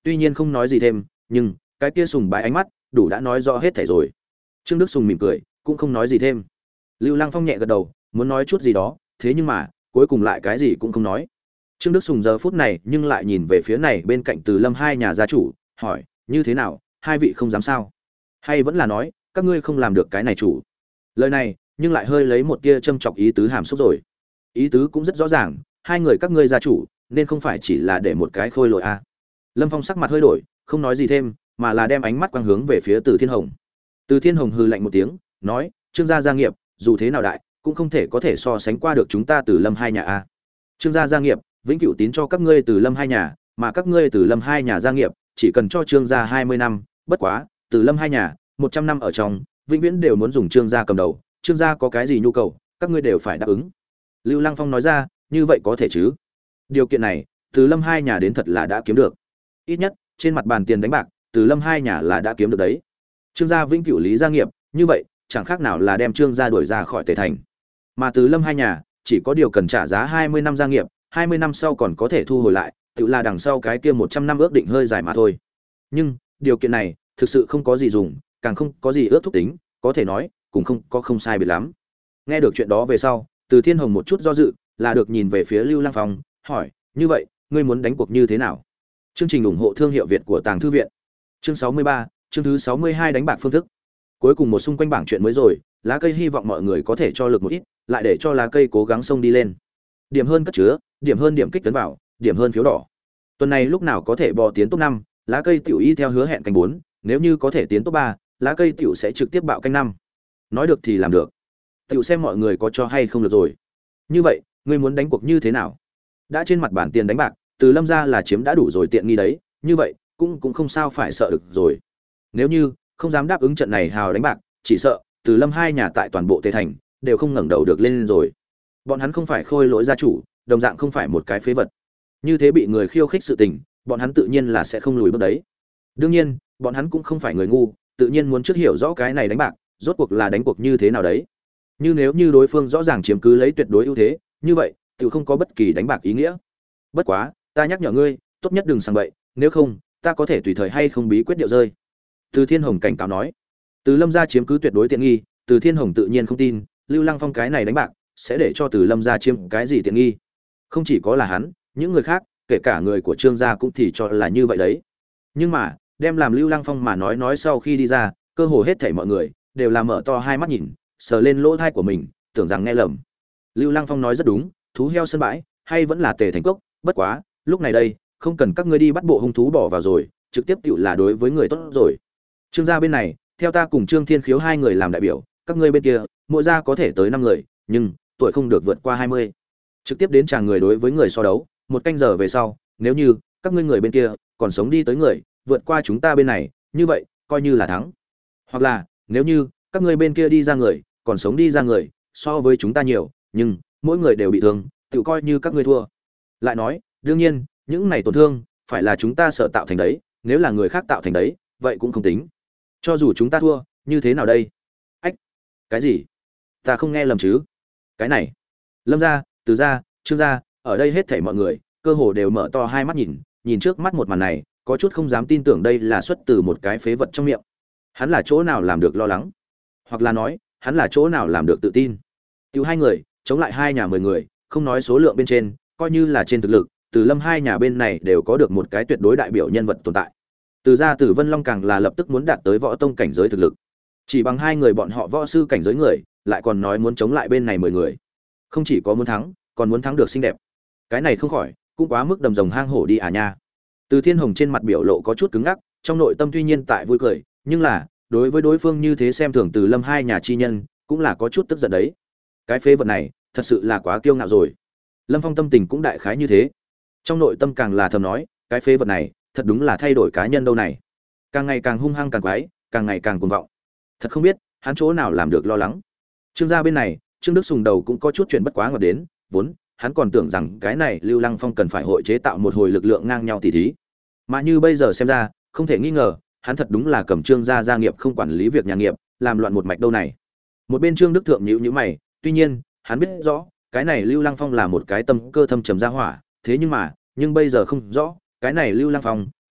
tuy nhiên không nói gì thêm, nhưng cái kia sùng bái ánh mắt đủ đã nói rõ hết thảy rồi. Trương Đức Sùng mỉm cười, cũng không nói gì thêm. Lưu Lăng Phong nhẹ gật đầu, muốn nói chút gì đó, thế nhưng mà cuối cùng lại cái gì cũng không nói. Trương Đức Sùng giờ phút này nhưng lại nhìn về phía này bên cạnh Từ Lâm hai nhà gia chủ, hỏi: như thế nào, hai vị không dám sao? Hay vẫn là nói các ngươi không làm được cái này chủ? Lời này nhưng lại hơi lấy một tia châm chọc ý tứ hàm xúc rồi. Ý tứ cũng rất rõ ràng, hai người các ngươi gia chủ nên không phải chỉ là để một cái khôi lỗi a. À. Lâm Phong sắc mặt hơi đổi, không nói gì thêm, mà là đem ánh mắt quang hướng về phía Từ Thiên Hồng. Từ Thiên Hồng hừ lạnh một tiếng, nói: Trương gia gia nghiệp, dù thế nào đại, cũng không thể có thể so sánh qua được chúng ta Từ Lâm hai nhà a. Trương gia gia nghiệp, vĩnh cửu tín cho các ngươi Từ Lâm hai nhà, mà các ngươi Từ Lâm hai nhà gia nghiệp, chỉ cần cho Trương gia hai mươi năm, bất quá, Từ Lâm hai nhà, một trăm năm ở trong, vĩnh viễn đều muốn dùng Trương gia cầm đầu, Trương gia có cái gì nhu cầu, các ngươi đều phải đáp ứng. Lưu Lăng Phong nói ra, như vậy có thể chứ? Điều kiện này, Từ Lâm hai nhà đến thật là đã kiếm được. Ít nhất, trên mặt bàn tiền đánh bạc, Từ Lâm hai nhà là đã kiếm được đấy. Trương gia vĩnh cửu lý gia nghiệp, như vậy, chẳng khác nào là đem Trương gia đuổi ra khỏi Tề thành. Mà Từ Lâm hai nhà, chỉ có điều cần trả giá hai mươi năm gia nghiệp, hai mươi năm sau còn có thể thu hồi lại, tự là đằng sau cái kia một trăm năm ước định hơi dài mà thôi. Nhưng, điều kiện này, thực sự không có gì dùng, càng không có gì ước thúc tính, có thể nói, cũng không có không sai biệt lắm. Nghe được chuyện đó về sau, Từ Thiên Hồng một chút do dự, là được nhìn về phía Lưu Lăng Phong, hỏi: "Như vậy, ngươi muốn đánh cuộc như thế nào?" Chương trình ủng hộ thương hiệu Việt của Tàng thư viện. Chương sáu mươi ba, chương thứ sáu mươi hai đánh bạc phương thức. Cuối cùng một xung quanh bảng chuyện mới rồi, lá cây hy vọng mọi người có thể cho lực một ít, lại để cho lá cây cố gắng xông đi lên. Điểm hơn cất chứa, điểm hơn điểm kích tấn vào, điểm hơn phiếu đỏ. Tuần này lúc nào có thể bò tiến top năm, lá cây tiểu y theo hứa hẹn canh bốn, nếu như có thể tiến top ba, lá cây tiểu sẽ trực tiếp bạo canh năm. Nói được thì làm được. Tiểu xem mọi người có cho hay không được rồi. Như vậy, ngươi muốn đánh cuộc như thế nào? Đã trên mặt bản tiền đánh bạc, Từ Lâm gia là chiếm đã đủ rồi tiện nghi đấy, như vậy, cũng cũng không sao phải sợ được rồi. Nếu như không dám đáp ứng trận này hào đánh bạc, chỉ sợ Từ Lâm hai nhà tại toàn bộ Tề thành đều không ngẩng đầu được lên rồi. Bọn hắn không phải khôi lỗi gia chủ, đồng dạng không phải một cái phế vật. Như thế bị người khiêu khích sự tình, bọn hắn tự nhiên là sẽ không lùi bước đấy. Đương nhiên, bọn hắn cũng không phải người ngu, tự nhiên muốn trước hiểu rõ cái này đánh bạc, rốt cuộc là đánh cuộc như thế nào đấy. Như nếu như đối phương rõ ràng chiếm cứ lấy tuyệt đối ưu thế, như vậy, tự không có bất kỳ đánh bạc ý nghĩa. Bất quá, ta nhắc nhở ngươi, tốt nhất đừng sang bậy, nếu không, ta có thể tùy thời hay không bí quyết điệu rơi. Từ Thiên Hồng cảnh cáo nói. Từ Lâm gia chiếm cứ tuyệt đối tiện nghi, Từ Thiên Hồng tự nhiên không tin, Lưu Lăng Phong cái này đánh bạc sẽ để cho Từ Lâm gia chiếm cái gì tiện nghi. Không chỉ có là hắn, những người khác, kể cả người của Trương gia cũng thì cho là như vậy đấy. Nhưng mà, đem làm Lưu Lăng Phong mà nói nói sau khi đi ra, cơ hồ hết thảy mọi người đều là mở to hai mắt nhìn, sờ lên lỗ tai của mình, tưởng rằng nghe lầm. Lưu Lăng Phong nói rất đúng, thú heo sân bãi, hay vẫn là Tề thành cốc, bất quá, lúc này đây, không cần các ngươi đi bắt bộ hung thú bỏ vào rồi, trực tiếp tựu là đối với người tốt rồi. Trương gia bên này, theo ta cùng Trương Thiên Khiếu hai người làm đại biểu, các ngươi bên kia, mỗi gia có thể tới năm người, nhưng tuổi không được vượt qua hai mươi. Trực tiếp đến chàng người đối với người so đấu, một canh giờ về sau, nếu như các ngươi người bên kia còn sống đi tới người, vượt qua chúng ta bên này, như vậy coi như là thắng. Hoặc là, nếu như các ngươi bên kia đi ra người, còn sống đi ra người, so với chúng ta nhiều, nhưng mỗi người đều bị thương, tự coi như các ngươi thua. Lại nói, đương nhiên, những này tổn thương phải là chúng ta sợ tạo thành đấy, nếu là người khác tạo thành đấy, vậy cũng không tính. Cho dù chúng ta thua, như thế nào đây? Ách, cái gì? Ta không nghe lầm chứ? Cái này, Lâm gia, Từ gia, Trương gia, ở đây hết thảy mọi người, cơ hồ đều mở to hai mắt nhìn, nhìn trước mắt một màn này, có chút không dám tin tưởng đây là xuất từ một cái phế vật trong miệng. Hắn là chỗ nào làm được lo lắng, hoặc là nói, hắn là chỗ nào làm được tự tin? Tiêu hai người, chống lại hai nhà mười người, không nói số lượng bên trên, coi như là trên thực lực, Từ Lâm hai nhà bên này đều có được một cái tuyệt đối đại biểu nhân vật tồn tại. Từ gia Từ Vân Long càng là lập tức muốn đạt tới võ tông cảnh giới thực lực. Chỉ bằng hai người bọn họ võ sư cảnh giới người, lại còn nói muốn chống lại bên này mười người. Không chỉ có muốn thắng, còn muốn thắng được xinh đẹp. Cái này không khỏi, cũng quá mức đầm rồng hang hổ đi à nha. Từ Thiên Hồng trên mặt biểu lộ có chút cứng ngắc, trong nội tâm tuy nhiên tại vui cười, nhưng là, đối với đối phương như thế xem thường Từ Lâm hai nhà chi nhân, cũng là có chút tức giận đấy. Cái phế vật này, thật sự là quá kiêu ngạo rồi. Lâm Phong tâm tình cũng đại khái như thế. Trong nội tâm càng là thầm nói, cái phế vật này, thật đúng là thay đổi cá nhân đâu này. Càng ngày càng hung hăng càng quái, càng ngày càng cuồng vọng. Thật không biết, hắn chỗ nào làm được lo lắng. Trương gia bên này, Trương Đức Sùng đầu cũng có chút chuyện bất quá ngờ đến, vốn hắn còn tưởng rằng cái này Lưu Lăng Phong cần phải hội chế tạo một hồi lực lượng ngang nhau tỉ thí. Mà như bây giờ xem ra, không thể nghi ngờ, hắn thật đúng là cầm Trương gia gia nghiệp không quản lý việc nhà nghiệp, làm loạn một mạch đâu này. Một bên Trương Đức Thượng nhíu nhíu mày, tuy nhiên, hắn biết rõ, cái này Lưu Lăng Phong là một cái tâm cơ thâm trầm gia hỏa, thế nhưng mà, nhưng bây giờ không rõ, cái này Lưu Lăng Phong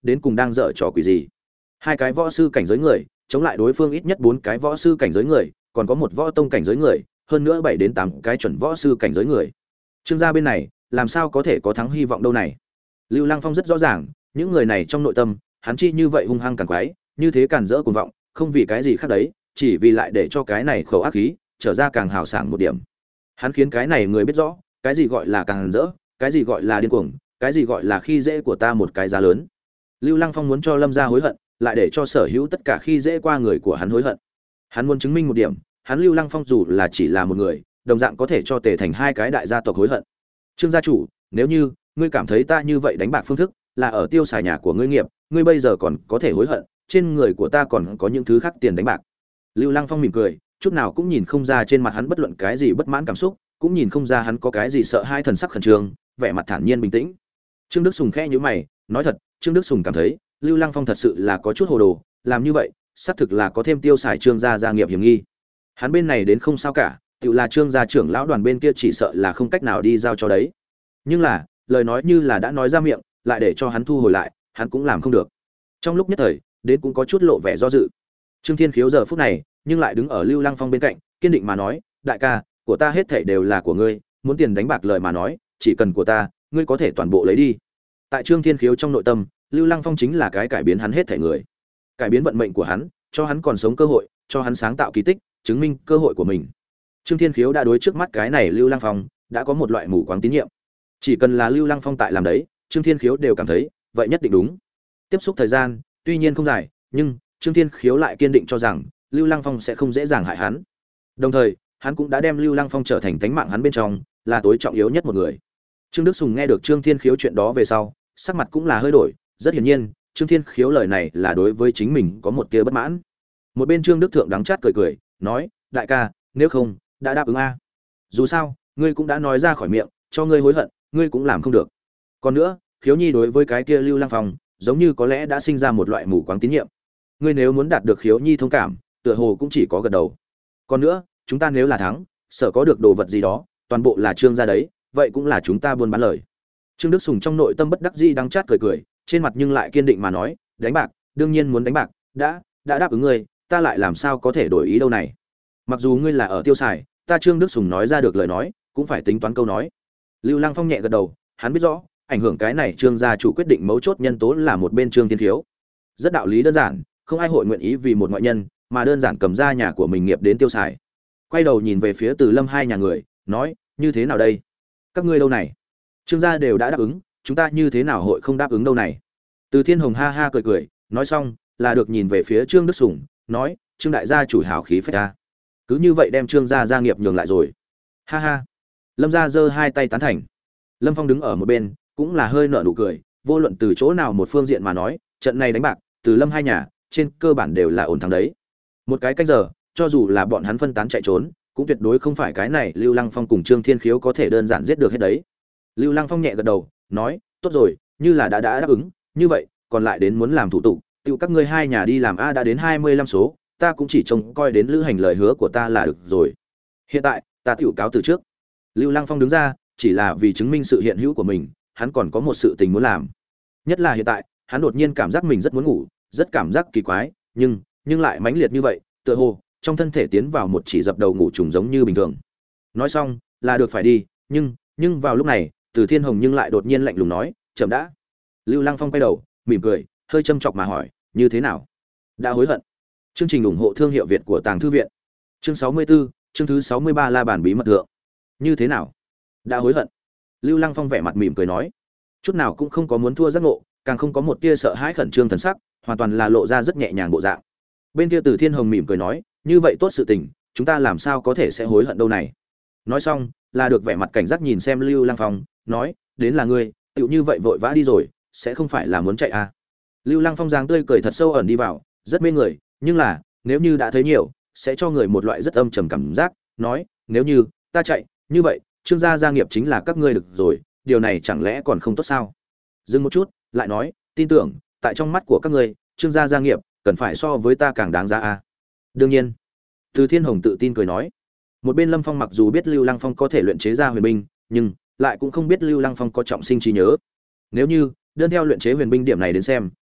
đến cùng đang dở trò quỷ gì. Hai cái võ sư cảnh giới người chống lại đối phương ít nhất bốn cái võ sư cảnh giới người, còn có một võ tông cảnh giới người, hơn nữa bảy đến tám cái chuẩn võ sư cảnh giới người. Trương gia bên này làm sao có thể có thắng hy vọng đâu này. Lưu Lăng Phong rất rõ ràng, những người này trong nội tâm, hắn chi như vậy hung hăng càn quái, như thế càn rỡ cuồng vọng, không vì cái gì khác đấy, chỉ vì lại để cho cái này khẩu ác khí trở ra càng hào sảng một điểm. Hắn khiến cái này người biết rõ, cái gì gọi là càn rỡ, cái gì gọi là điên cuồng, cái gì gọi là khi dễ của ta một cái giá lớn. Lưu Lăng Phong muốn cho Lâm gia hối hận, lại để cho sở hữu tất cả khi dễ qua người của hắn hối hận. Hắn muốn chứng minh một điểm, hắn Lưu Lăng Phong dù là chỉ là một người, đồng dạng có thể cho Tề Thành hai cái đại gia tộc hối hận. Trương gia chủ, nếu như ngươi cảm thấy ta như vậy đánh bạc phương thức là ở tiêu xài nhà của ngươi nghiệp, ngươi bây giờ còn có thể hối hận, trên người của ta còn có những thứ khác tiền đánh bạc. Lưu Lăng Phong mỉm cười, chút nào cũng nhìn không ra trên mặt hắn bất luận cái gì bất mãn cảm xúc, cũng nhìn không ra hắn có cái gì sợ hai, thần sắc khẩn trương, vẻ mặt thản nhiên bình tĩnh. Trương Đức Sùng khẽ nhíu mày, nói thật, Trương Đức Sùng cảm thấy Lưu Lăng Phong thật sự là có chút hồ đồ, làm như vậy, xác thực là có thêm tiêu xài Trương gia gia nghiệp hiểm nghi. Hắn bên này đến không sao cả, tự là Trương gia trưởng lão đoàn bên kia chỉ sợ là không cách nào đi giao cho đấy. Nhưng là, lời nói như là đã nói ra miệng, lại để cho hắn thu hồi lại, hắn cũng làm không được. Trong lúc nhất thời, đến cũng có chút lộ vẻ do dự. Trương Thiên Khiếu giờ phút này, nhưng lại đứng ở Lưu Lăng Phong bên cạnh, kiên định mà nói, đại ca, của ta hết thảy đều là của ngươi, muốn tiền đánh bạc lời mà nói, chỉ cần của ta, ngươi có thể toàn bộ lấy đi. Tại Trương Thiên Khiếu trong nội tâm, Lưu Lăng Phong chính là cái cải biến hắn hết thảy người, cải biến vận mệnh của hắn, cho hắn còn sống cơ hội, cho hắn sáng tạo kỳ tích, chứng minh cơ hội của mình. Trương Thiên Khiếu đã đối trước mắt cái này Lưu Lăng Phong, đã có một loại mù quáng tín nhiệm. Chỉ cần là Lưu Lăng Phong tại làm đấy, Trương Thiên Khiếu đều cảm thấy, vậy nhất định đúng. Tiếp xúc thời gian, tuy nhiên không dài, nhưng Trương Thiên Khiếu lại kiên định cho rằng Lưu Lăng Phong sẽ không dễ dàng hại hắn. Đồng thời, hắn cũng đã đem Lưu Lăng Phong trở thành tánh mạng hắn bên trong, là tối trọng yếu nhất một người. Trương Đức Sùng nghe được Trương Thiên Khiếu chuyện đó về sau, sắc mặt cũng là hơi đổi, rất hiển nhiên, Trương Thiên Khiếu lời này là đối với chính mình có một tia bất mãn. Một bên Trương Đức Thượng đắng chát cười cười, nói, đại ca, nếu không, đã đáp ứng a. Dù sao, ngươi cũng đã nói ra khỏi miệng, cho ngươi hối hận, ngươi cũng làm không được. Còn nữa, Khiếu Nhi đối với cái kia Lưu Lăng Phong, giống như có lẽ đã sinh ra một loại mù quáng tín nhiệm. Ngươi nếu muốn đạt được Khiếu Nhi thông cảm, tựa hồ cũng chỉ có gật đầu. Còn nữa, chúng ta nếu là thắng, sợ có được đồ vật gì đó, toàn bộ là Trương gia đấy, vậy cũng là chúng ta buôn bán lời. Trương Đức Sùng trong nội tâm bất đắc dĩ đắng chát cười cười, trên mặt nhưng lại kiên định mà nói, đánh bạc, đương nhiên muốn đánh bạc, đã, đã đáp ứng ngươi, ta lại làm sao có thể đổi ý đâu này. Mặc dù ngươi là ở tiêu xài, ta Trương Đức Sùng nói ra được lời nói, cũng phải tính toán câu nói. Lưu Lăng Phong nhẹ gật đầu, hắn biết rõ, ảnh hưởng cái này Trương gia chủ quyết định mấu chốt nhân tố là một bên Trương Thiên Khiếu. Rất đạo lý đơn giản, không ai hội nguyện ý vì một ngoại nhân, mà đơn giản cầm ra nhà của mình nghiệp đến tiêu xài. Quay đầu nhìn về phía Từ Lâm hai nhà người, nói, như thế nào đây? Các ngươi đâu này? Trương gia đều đã đáp ứng, chúng ta như thế nào hội không đáp ứng đâu này? Từ Thiên Hồng ha ha cười cười, nói xong, là được nhìn về phía Trương Đức Sùng, nói, Trương đại gia chủ hảo khí phách ta. Cứ như vậy đem Trương gia gia nghiệp nhường lại rồi. Ha ha. Lâm gia giơ hai tay tán thành. Lâm Phong đứng ở một bên, cũng là hơi nở nụ cười, vô luận từ chỗ nào một phương diện mà nói, trận này đánh bạc, từ Lâm hai nhà, trên cơ bản đều là ổn thắng đấy. Một cái canh giờ, cho dù là bọn hắn phân tán chạy trốn, cũng tuyệt đối không phải cái này Lưu Lăng Phong cùng Trương Thiên Khiếu có thể đơn giản giết được hết đấy. Lưu Lăng Phong nhẹ gật đầu, nói, tốt rồi, như là đã đã đáp ứng, như vậy, còn lại đến muốn làm thủ tục, tiêu các ngươi hai nhà đi làm a đã đến hai mươi lăm số, ta cũng chỉ trông coi đến lữ hành lời hứa của ta là được rồi. Hiện tại, ta tiểu cáo từ trước. Lưu Lăng Phong đứng ra, chỉ là vì chứng minh sự hiện hữu của mình, hắn còn có một sự tình muốn làm. Nhất là hiện tại, hắn đột nhiên cảm giác mình rất muốn ngủ, rất cảm giác kỳ quái, nhưng, nhưng lại mãnh liệt như vậy, tựa hồ trong thân thể tiến vào một chỉ dập đầu ngủ trùng giống như bình thường. Nói xong, là được phải đi, nhưng, nhưng vào lúc này, Từ Thiên Hồng nhưng lại đột nhiên lạnh lùng nói, chậm đã. Lưu Lăng Phong quay đầu, mỉm cười, hơi châm chọc mà hỏi, như thế nào? Đã hối hận. Chương trình ủng hộ thương hiệu Việt của Tàng Thư viện. Chương sáu mươi tư, chương thứ sáu mươi ba La bàn bí mật thượng. Như thế nào? Đã hối hận. Lưu Lăng Phong vẻ mặt mỉm cười nói, chút nào cũng không có muốn thua giác ngộ, càng không có một tia sợ hãi khẩn trương thần sắc, hoàn toàn là lộ ra rất nhẹ nhàng bộ dạng. Bên kia Từ Thiên Hồng mỉm cười nói, như vậy tốt sự tình, chúng ta làm sao có thể sẽ hối hận đâu này. Nói xong, là được vẻ mặt cảnh giác nhìn xem Lưu Lăng Phong, nói, đến là ngươi, tựu như vậy vội vã đi rồi, sẽ không phải là muốn chạy à? Lưu Lăng Phong dáng tươi cười thật sâu ẩn đi vào, rất mê người, nhưng là, nếu như đã thấy nhiều, sẽ cho người một loại rất âm trầm cảm giác, nói, nếu như ta chạy, như vậy, Trương gia gia nghiệp chính là các ngươi được rồi, điều này chẳng lẽ còn không tốt sao? Dừng một chút, lại nói, tin tưởng, tại trong mắt của các ngươi, Trương gia gia nghiệp cần phải so với ta càng đáng giá à? Đương nhiên. Từ Thiên Hồng tự tin cười nói. Một bên Lâm Phong mặc dù biết Lưu Lăng Phong có thể luyện chế ra huyền binh, nhưng lại cũng không biết Lưu Lăng Phong có trọng sinh trí nhớ. Nếu như đơn theo luyện chế huyền binh điểm này đến xem,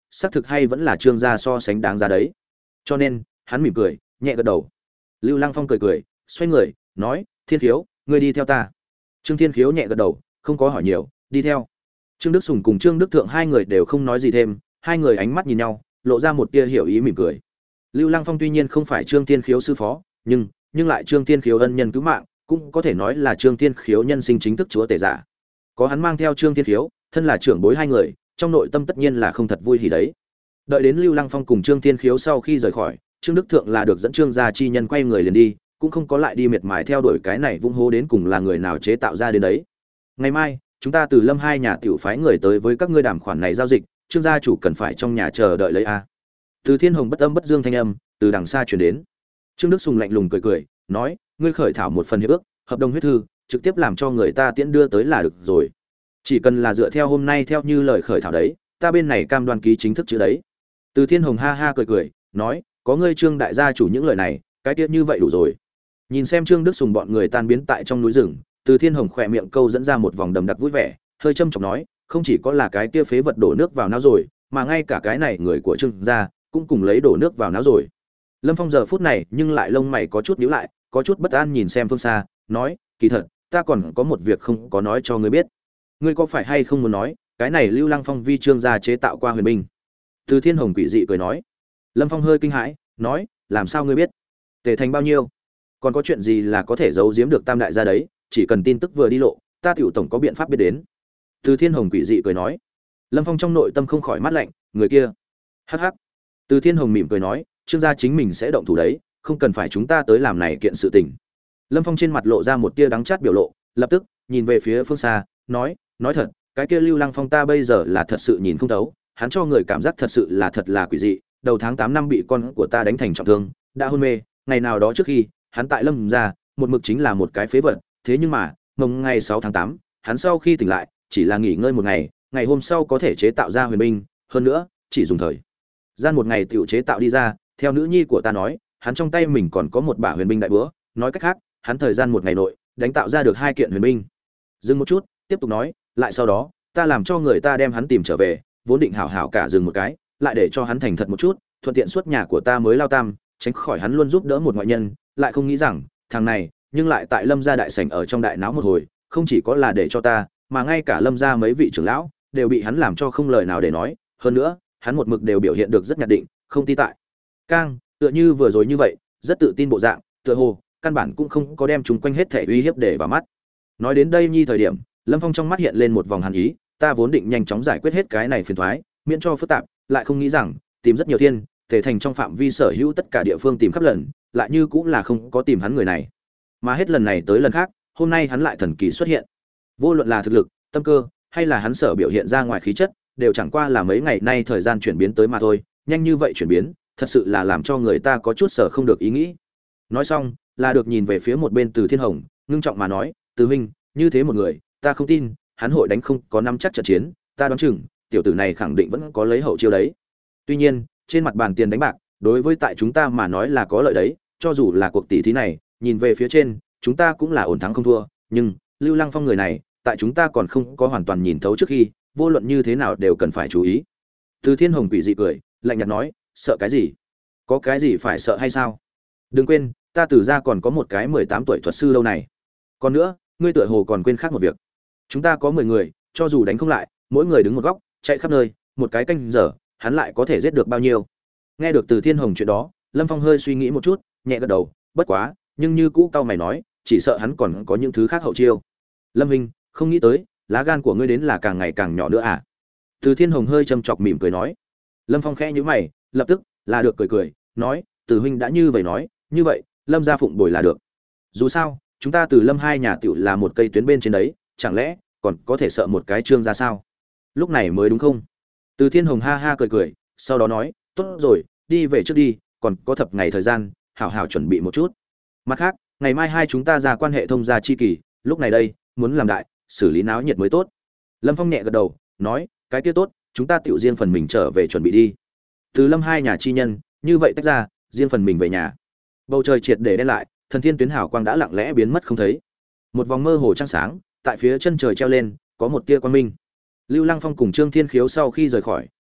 xác thực hay vẫn là Trương gia so sánh đáng giá đấy. Cho nên, hắn mỉm cười, nhẹ gật đầu. Lưu Lăng Phong cười cười, xoay người, nói, Thiên Khiếu, ngươi đi theo ta. Trương Thiên Khiếu nhẹ gật đầu, không có hỏi nhiều, đi theo. Trương Đức Sùng cùng Trương Đức Thượng hai người đều không nói gì thêm, hai người ánh mắt nhìn nhau, lộ ra một tia hiểu ý mỉm cười. Lưu Lăng Phong tuy nhiên không phải Trương Thiên Khiếu sư phó, nhưng nhưng lại Trương Thiên Khiếu ân nhân cứu mạng, cũng có thể nói là Trương Thiên Khiếu nhân sinh chính thức chúa tể giả. Có hắn mang theo Trương Thiên Khiếu, thân là trưởng bối hai người, trong nội tâm tất nhiên là không thật vui hỉ đấy. Đợi đến Lưu Lăng Phong cùng Trương Thiên Khiếu sau khi rời khỏi, Trương Đức Thượng là được dẫn Trương gia chi nhân quay người liền đi, cũng không có lại đi miệt mài theo đuổi cái này vung hô đến cùng là người nào chế tạo ra đến đấy. Ngày mai, chúng ta từ Lâm hai nhà tiểu phái người tới với các ngươi đàm khoản này giao dịch, Trương gia chủ cần phải trong nhà chờ đợi lấy a. Từ Thiên Hồng bất âm bất dương thanh âm từ đằng xa truyền đến. Trương Đức Sùng lạnh lùng cười cười, nói, ngươi khởi thảo một phần hiệp ước, hợp đồng huyết thư, trực tiếp làm cho người ta tiễn đưa tới là được rồi. Chỉ cần là dựa theo hôm nay theo như lời khởi thảo đấy, ta bên này cam đoan ký chính thức chữ đấy. Từ Thiên Hồng ha ha cười cười, nói, có ngươi Trương đại gia chủ những lời này, cái tiết như vậy đủ rồi. Nhìn xem Trương Đức Sùng bọn người tan biến tại trong núi rừng, Từ Thiên Hồng khỏe miệng câu dẫn ra một vòng đầm đặc vui vẻ, hơi châm chọc nói, không chỉ có là cái kia phế vật đổ nước vào não rồi, mà ngay cả cái này người của Trương gia cũng cùng lấy đổ nước vào não rồi. Lâm Phong giờ phút này nhưng lại lông mày có chút nhíu lại, có chút bất an nhìn xem phương xa, nói, kỳ thật, ta còn có một việc không có nói cho ngươi biết. Ngươi có phải hay không muốn nói, cái này Lưu Lăng Phong vi Trương gia chế tạo qua huyền binh? Từ Thiên Hồng quỷ dị cười nói. Lâm Phong hơi kinh hãi, nói, làm sao ngươi biết? Tề thành bao nhiêu? Còn có chuyện gì là có thể giấu giếm được Tam đại gia đấy, chỉ cần tin tức vừa đi lộ, ta tiểu tổng có biện pháp biết đến. Từ Thiên Hồng quỷ dị cười nói. Lâm Phong trong nội tâm không khỏi mát lạnh, người kia. Hắc hắc. Từ Thiên Hồng mỉm cười nói, Trương gia chính mình sẽ động thủ đấy, không cần phải chúng ta tới làm này kiện sự tình. Lâm Phong trên mặt lộ ra một tia đắng chát biểu lộ, lập tức nhìn về phía phương xa, nói, nói thật, cái kia Lưu Lăng Phong ta bây giờ là thật sự nhìn không thấu, hắn cho người cảm giác thật sự là thật là quỷ dị, đầu tháng tám năm bị con của ta đánh thành trọng thương, đã hôn mê, ngày nào đó trước khi, hắn tại Lâm gia, một mực chính là một cái phế vật, thế nhưng mà, mồng ngày sáu tháng tám, hắn sau khi tỉnh lại, chỉ là nghỉ ngơi một ngày, ngày hôm sau có thể chế tạo ra huyền binh, hơn nữa, chỉ dùng thời gian một ngày tiểu chế tạo đi ra, theo nữ nhi của ta nói, hắn trong tay mình còn có một bả huyền binh đại búa, nói cách khác, hắn thời gian một ngày nội, đánh tạo ra được hai kiện huyền binh. Dừng một chút, tiếp tục nói, lại sau đó, ta làm cho người ta đem hắn tìm trở về, vốn định hảo hảo cả dừng một cái, lại để cho hắn thành thật một chút, thuận tiện suốt nhà của ta mới lao tam, tránh khỏi hắn luôn giúp đỡ một ngoại nhân, lại không nghĩ rằng, thằng này, nhưng lại tại Lâm gia đại sảnh ở trong đại náo một hồi, không chỉ có là để cho ta, mà ngay cả Lâm gia mấy vị trưởng lão đều bị hắn làm cho không lời nào để nói, hơn nữa, hắn một mực đều biểu hiện được rất nhạt định, không ti tại. Cang, tựa như vừa rồi như vậy, rất tự tin bộ dạng, tựa hồ căn bản cũng không có đem chúng quanh hết thể uy hiếp để vào mắt. Nói đến đây nhi thời điểm, Lâm Phong trong mắt hiện lên một vòng hàn ý, ta vốn định nhanh chóng giải quyết hết cái này phiền toái, miễn cho phức tạp, lại không nghĩ rằng, tìm rất nhiều thiên, thể thành trong phạm vi sở hữu tất cả địa phương tìm khắp lần, lại như cũng là không có tìm hắn người này. Mà hết lần này tới lần khác, hôm nay hắn lại thần kỳ xuất hiện. Vô luận là thực lực, tâm cơ, hay là hắn sở biểu hiện ra ngoài khí chất, đều chẳng qua là mấy ngày nay thời gian chuyển biến tới mà thôi, nhanh như vậy chuyển biến, thật sự là làm cho người ta có chút sở không được ý nghĩ. Nói xong, là được nhìn về phía một bên Từ Thiên Hồng, ngưng trọng mà nói, Từ huynh, như thế một người, ta không tin, hắn hội đánh không có nắm chắc trận chiến, ta đoán chừng, tiểu tử này khẳng định vẫn có lấy hậu chiêu đấy. Tuy nhiên, trên mặt bàn tiền đánh bạc, đối với tại chúng ta mà nói là có lợi đấy, cho dù là cuộc tỷ thí này, nhìn về phía trên, chúng ta cũng là ổn thắng không thua, nhưng Lưu Lăng Phong người này, tại chúng ta còn không có hoàn toàn nhìn thấu trước khi, vô luận như thế nào đều cần phải chú ý. Từ Thiên Hồng quỷ dị cười, lạnh nhạt nói, sợ cái gì? Có cái gì phải sợ hay sao? Đừng quên, ta Từ gia còn có một cái mười tám tuổi thuật sư lâu này. Còn nữa, ngươi tựa hồ còn quên khác một việc. Chúng ta có mười người, cho dù đánh không lại, mỗi người đứng một góc, chạy khắp nơi, một cái canh giờ, hắn lại có thể giết được bao nhiêu? Nghe được Từ Thiên Hồng chuyện đó, Lâm Phong hơi suy nghĩ một chút, nhẹ gật đầu, bất quá, nhưng như cũ cao mày nói, chỉ sợ hắn còn có những thứ khác hậu chiêu. Lâm Hinh, không nghĩ tới, lá gan của ngươi đến là càng ngày càng nhỏ nữa à? Từ Thiên Hồng hơi châm chọc mỉm cười nói. Lâm Phong khẽ nhíu mày, lập tức là được cười cười, nói, Từ huynh đã như vậy nói, như vậy, Lâm gia phụng bồi là được. Dù sao, chúng ta Từ Lâm hai nhà tiểu là một cây tuyến bên trên đấy, chẳng lẽ còn có thể sợ một cái Trương gia sao? Lúc này mới đúng không? Từ Thiên Hồng ha ha cười cười, sau đó nói, tốt rồi, đi về trước đi, còn có thập ngày thời gian, hảo hảo chuẩn bị một chút. Mặt khác, ngày mai hai chúng ta ra quan hệ thông gia chi kỳ, lúc này đây, muốn làm đại, xử lý náo nhiệt mới tốt. Lâm Phong nhẹ gật đầu, nói, cái kia tốt, chúng ta tiểu riêng phần mình trở về chuẩn bị đi. Từ Lâm hai nhà chi nhân, như vậy tách ra, riêng phần mình về nhà. Bầu trời triệt để đen lại, thần thiên tuyến hào quang đã lặng lẽ biến mất không thấy. Một vòng mơ hồ trăng sáng, tại phía chân trời treo lên, có một tia quang minh. Lưu Lăng Phong cùng Trương Thiên Khiếu sau khi rời khỏi,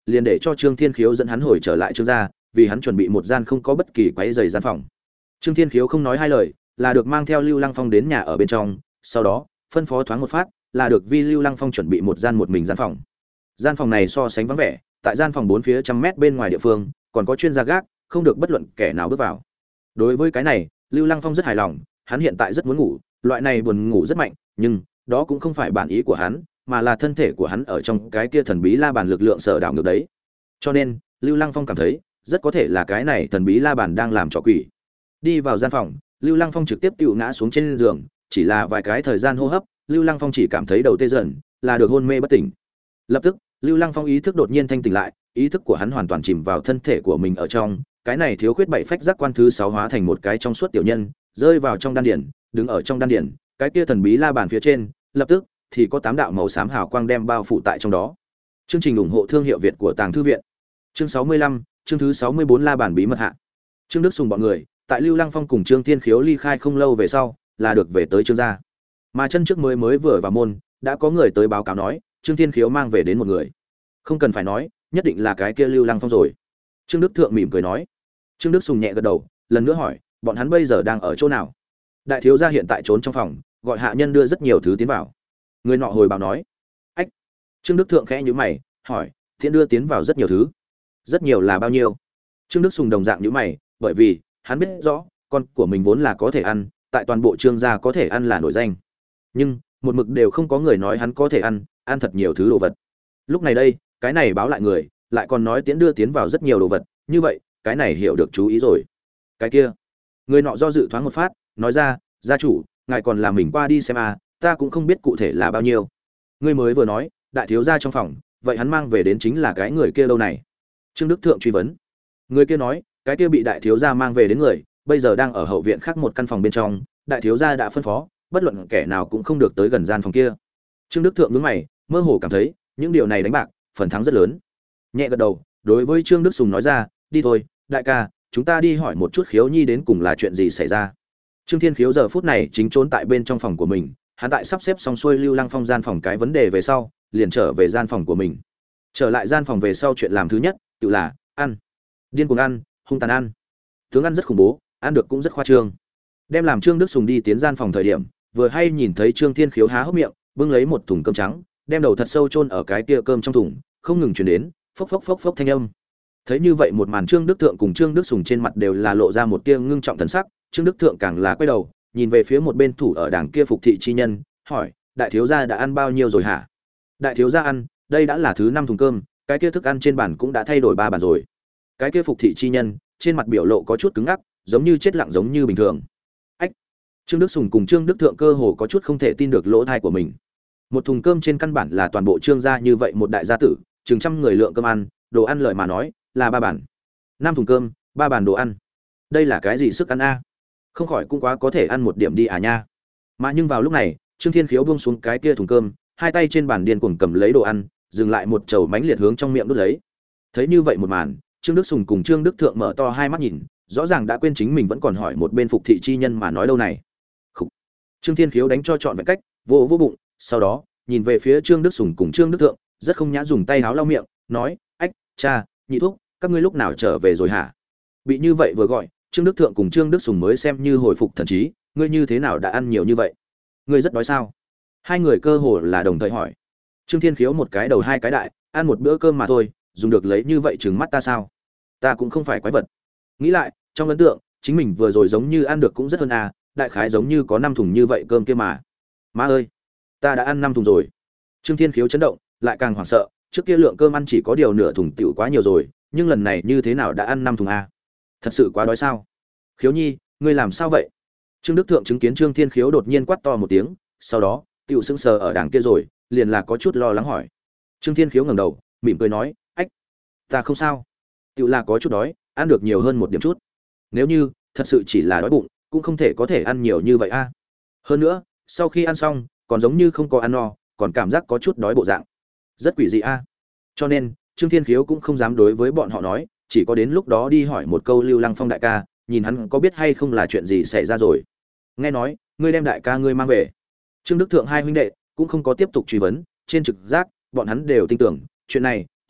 liền để cho Trương Thiên Khiếu dẫn hắn hồi trở lại Trương gia, vì hắn chuẩn bị một gian không có bất kỳ quấy rầy gian phòng. Trương Thiên Khiếu không nói hai lời, là được mang theo Lưu Lăng Phong đến nhà ở bên trong, sau đó, phân phó thoáng một phát, là được vi Lưu Lăng Phong chuẩn bị một gian một mình gian phòng. Gian phòng này so sánh vắng vẻ, tại gian phòng bốn phía trăm mét bên ngoài địa phương, còn có chuyên gia gác, không được bất luận kẻ nào bước vào. Đối với cái này, Lưu Lăng Phong rất hài lòng, hắn hiện tại rất muốn ngủ, loại này buồn ngủ rất mạnh, nhưng đó cũng không phải bản ý của hắn, mà là thân thể của hắn ở trong cái kia thần bí la bàn lực lượng sở đảo ngược đấy. Cho nên, Lưu Lăng Phong cảm thấy, rất có thể là cái này thần bí la bàn đang làm trò quỷ. Đi vào gian phòng, Lưu Lăng Phong trực tiếp tựu ngã xuống trên giường, chỉ là vài cái thời gian hô hấp, Lưu Lăng Phong chỉ cảm thấy đầu tê dần, là được hôn mê bất tỉnh. Lập tức, Lưu Lăng Phong ý thức đột nhiên thanh tỉnh lại, ý thức của hắn hoàn toàn chìm vào thân thể của mình ở trong, cái này thiếu khuyết bảy phách giác quan thứ sáu hóa thành một cái trong suốt tiểu nhân, rơi vào trong đan điển, đứng ở trong đan điển, cái kia thần bí la bàn phía trên, lập tức thì có tám đạo màu xám hào quang đem bao phủ tại trong đó. Chương trình ủng hộ thương hiệu Việt của Tàng Thư viện. Chương sáu mươi lăm, chương thứ sáu mươi bốn La bàn bí mật hạ. Trương Đức Sùng bọn người, tại Lưu Lăng Phong cùng Trương Thiên Khiếu ly khai không lâu về sau, là được về tới Trương gia. Mà chân trước mới mới vừa vào môn, đã có người tới báo cáo nói, Trương Thiên Khiếu mang về đến một người. Không cần phải nói, nhất định là cái kia Lưu Lăng Phong rồi. Trương Đức Thượng mỉm cười nói. Trương Đức Sùng nhẹ gật đầu, lần nữa hỏi, bọn hắn bây giờ đang ở chỗ nào? Đại thiếu gia hiện tại trốn trong phòng, gọi hạ nhân đưa rất nhiều thứ tiến vào. Người nọ hồi báo nói. Ách. Trương Đức Thượng khẽ nhíu mày, hỏi, thiện đưa tiến vào rất nhiều thứ. Rất nhiều là bao nhiêu? Trương Đức Sùng đồng dạng nhíu mày, bởi vì hắn biết rõ, con của mình vốn là có thể ăn, tại toàn bộ Trương gia có thể ăn là nổi danh. Nhưng, một mực đều không có người nói hắn có thể ăn, ăn thật nhiều thứ đồ vật. Lúc này đây, cái này báo lại người, lại còn nói tiến đưa tiến vào rất nhiều đồ vật, như vậy, cái này hiểu được chú ý rồi. Cái kia, người nọ do dự thoáng một phát, nói ra, gia chủ, ngài còn làm mình qua đi xem à, ta cũng không biết cụ thể là bao nhiêu. Ngươi mới vừa nói, đại thiếu gia trong phòng, vậy hắn mang về đến chính là cái người kia lâu này. Trương Đức Thượng truy vấn. Người kia nói, cái kia bị đại thiếu gia mang về đến người, bây giờ đang ở hậu viện khác một căn phòng bên trong, đại thiếu gia đã phân phó, bất luận kẻ nào cũng không được tới gần gian phòng kia. Trương Đức Thượng nhướng mày, mơ hồ cảm thấy, những điều này đánh bạc, phần thắng rất lớn. Nhẹ gật đầu, đối với Trương Đức Sùng nói ra, đi thôi, đại ca, chúng ta đi hỏi một chút Khiếu Nhi đến cùng là chuyện gì xảy ra. Trương Thiên Khiếu giờ phút này chính trốn tại bên trong phòng của mình, hắn tại sắp xếp xong xuôi Lưu Lăng Phong gian phòng cái vấn đề về sau, liền trở về gian phòng của mình. Trở lại gian phòng về sau, chuyện làm thứ nhất, tự là ăn. Điên cuồng ăn, hung tàn ăn. Tướng ăn rất khủng bố, ăn được cũng rất khoa trương. Đem làm Trương Đức Sùng đi tiến gian phòng thời điểm, vừa hay nhìn thấy Trương Thiên Khiếu há hốc miệng, bưng lấy một thùng cơm trắng, đem đầu thật sâu chôn ở cái kia cơm trong thùng, không ngừng truyền đến phốc phốc phốc phốc thanh âm. Thấy như vậy một màn, Trương Đức Thượng cùng Trương Đức Sùng trên mặt đều là lộ ra một tia ngưng trọng thần sắc. Trương Đức Thượng càng là quay đầu, nhìn về phía một bên thủ ở đàng kia phục thị chi nhân, hỏi, đại thiếu gia đã ăn bao nhiêu rồi hả? Đại thiếu gia ăn, đây đã là thứ năm thùng cơm, cái kia thức ăn trên bàn cũng đã thay đổi ba bàn rồi. Cái kia phục thị chi nhân, trên mặt biểu lộ có chút cứng ngắc, giống như chết lặng giống như bình thường. Ách. Trương Đức Sùng cùng Trương Đức Thượng cơ hồ có chút không thể tin được lỗ tai của mình. Một thùng cơm trên căn bản là toàn bộ Trương gia như vậy một đại gia tử, chừng trăm người lượng cơm ăn, đồ ăn lời mà nói, là ba bàn. Năm thùng cơm, ba bàn đồ ăn. Đây là cái gì sức ăn a? Không khỏi cũng quá có thể ăn một điểm đi à nha. Mà nhưng vào lúc này, Trương Thiên Khiếu buông xuống cái kia thùng cơm, hai tay trên bàn điên cuồng cầm lấy đồ ăn, dừng lại một chầu mánh liệt hướng trong miệng đút lấy. Thấy như vậy một màn, Trương Đức Sùng cùng Trương Đức Thượng mở to hai mắt nhìn, rõ ràng đã quên chính mình vẫn còn hỏi một bên phục thị chi nhân mà nói đâu này. Khủ. Trương Thiên Khiếu đánh cho trọn vẹn cách, vô vô bụng, sau đó nhìn về phía Trương Đức Sùng cùng Trương Đức Thượng, rất không nhã dùng tay háo lau miệng, nói, ách, cha, nhị thúc, các ngươi lúc nào trở về rồi hả? Bị như vậy vừa gọi, Trương Đức Thượng cùng Trương Đức Sùng mới xem như hồi phục thần trí, ngươi như thế nào đã ăn nhiều như vậy? Ngươi rất đói sao? Hai người cơ hồ là đồng thời hỏi. Trương Thiên Khiếu một cái đầu hai cái đại, ăn một bữa cơm mà thôi, dùng được lấy như vậy trừng mắt ta sao? Ta cũng không phải quái vật. Nghĩ lại, trong ấn tượng, chính mình vừa rồi giống như ăn được cũng rất hơn à, đại khái giống như có năm thùng như vậy cơm kia mà. Má ơi, ta đã ăn năm thùng rồi. Trương Thiên Khiếu chấn động, lại càng hoảng sợ, trước kia lượng cơm ăn chỉ có điều nửa thùng tiểu quá nhiều rồi, nhưng lần này như thế nào đã ăn năm thùng a? Thật sự quá đói sao? Khiếu Nhi, ngươi làm sao vậy? Trương Đức Thượng chứng kiến Trương Thiên Khiếu đột nhiên quát to một tiếng, sau đó, tiểu sững sờ ở đằng kia rồi, liền là có chút lo lắng hỏi. Trương Thiên Khiếu ngẩng đầu, mỉm cười nói, ách, ta không sao, tiểu là có chút đói, ăn được nhiều hơn một điểm chút. Nếu như thật sự chỉ là đói bụng, cũng không thể có thể ăn nhiều như vậy a. Hơn nữa, sau khi ăn xong, còn giống như không có ăn no, còn cảm giác có chút đói bộ dạng, rất quỷ dị a. Cho nên Trương Thiên Khiếu cũng không dám đối với bọn họ nói, chỉ có đến lúc đó đi hỏi một câu Lưu Lăng Phong đại ca, nhìn hắn có biết hay không là chuyện gì xảy ra rồi. Nghe nói ngươi đem đại ca ngươi mang về. Trương Đức Thượng hai huynh đệ cũng không có tiếp tục truy vấn, trên trực giác bọn hắn đều tin tưởng chuyện này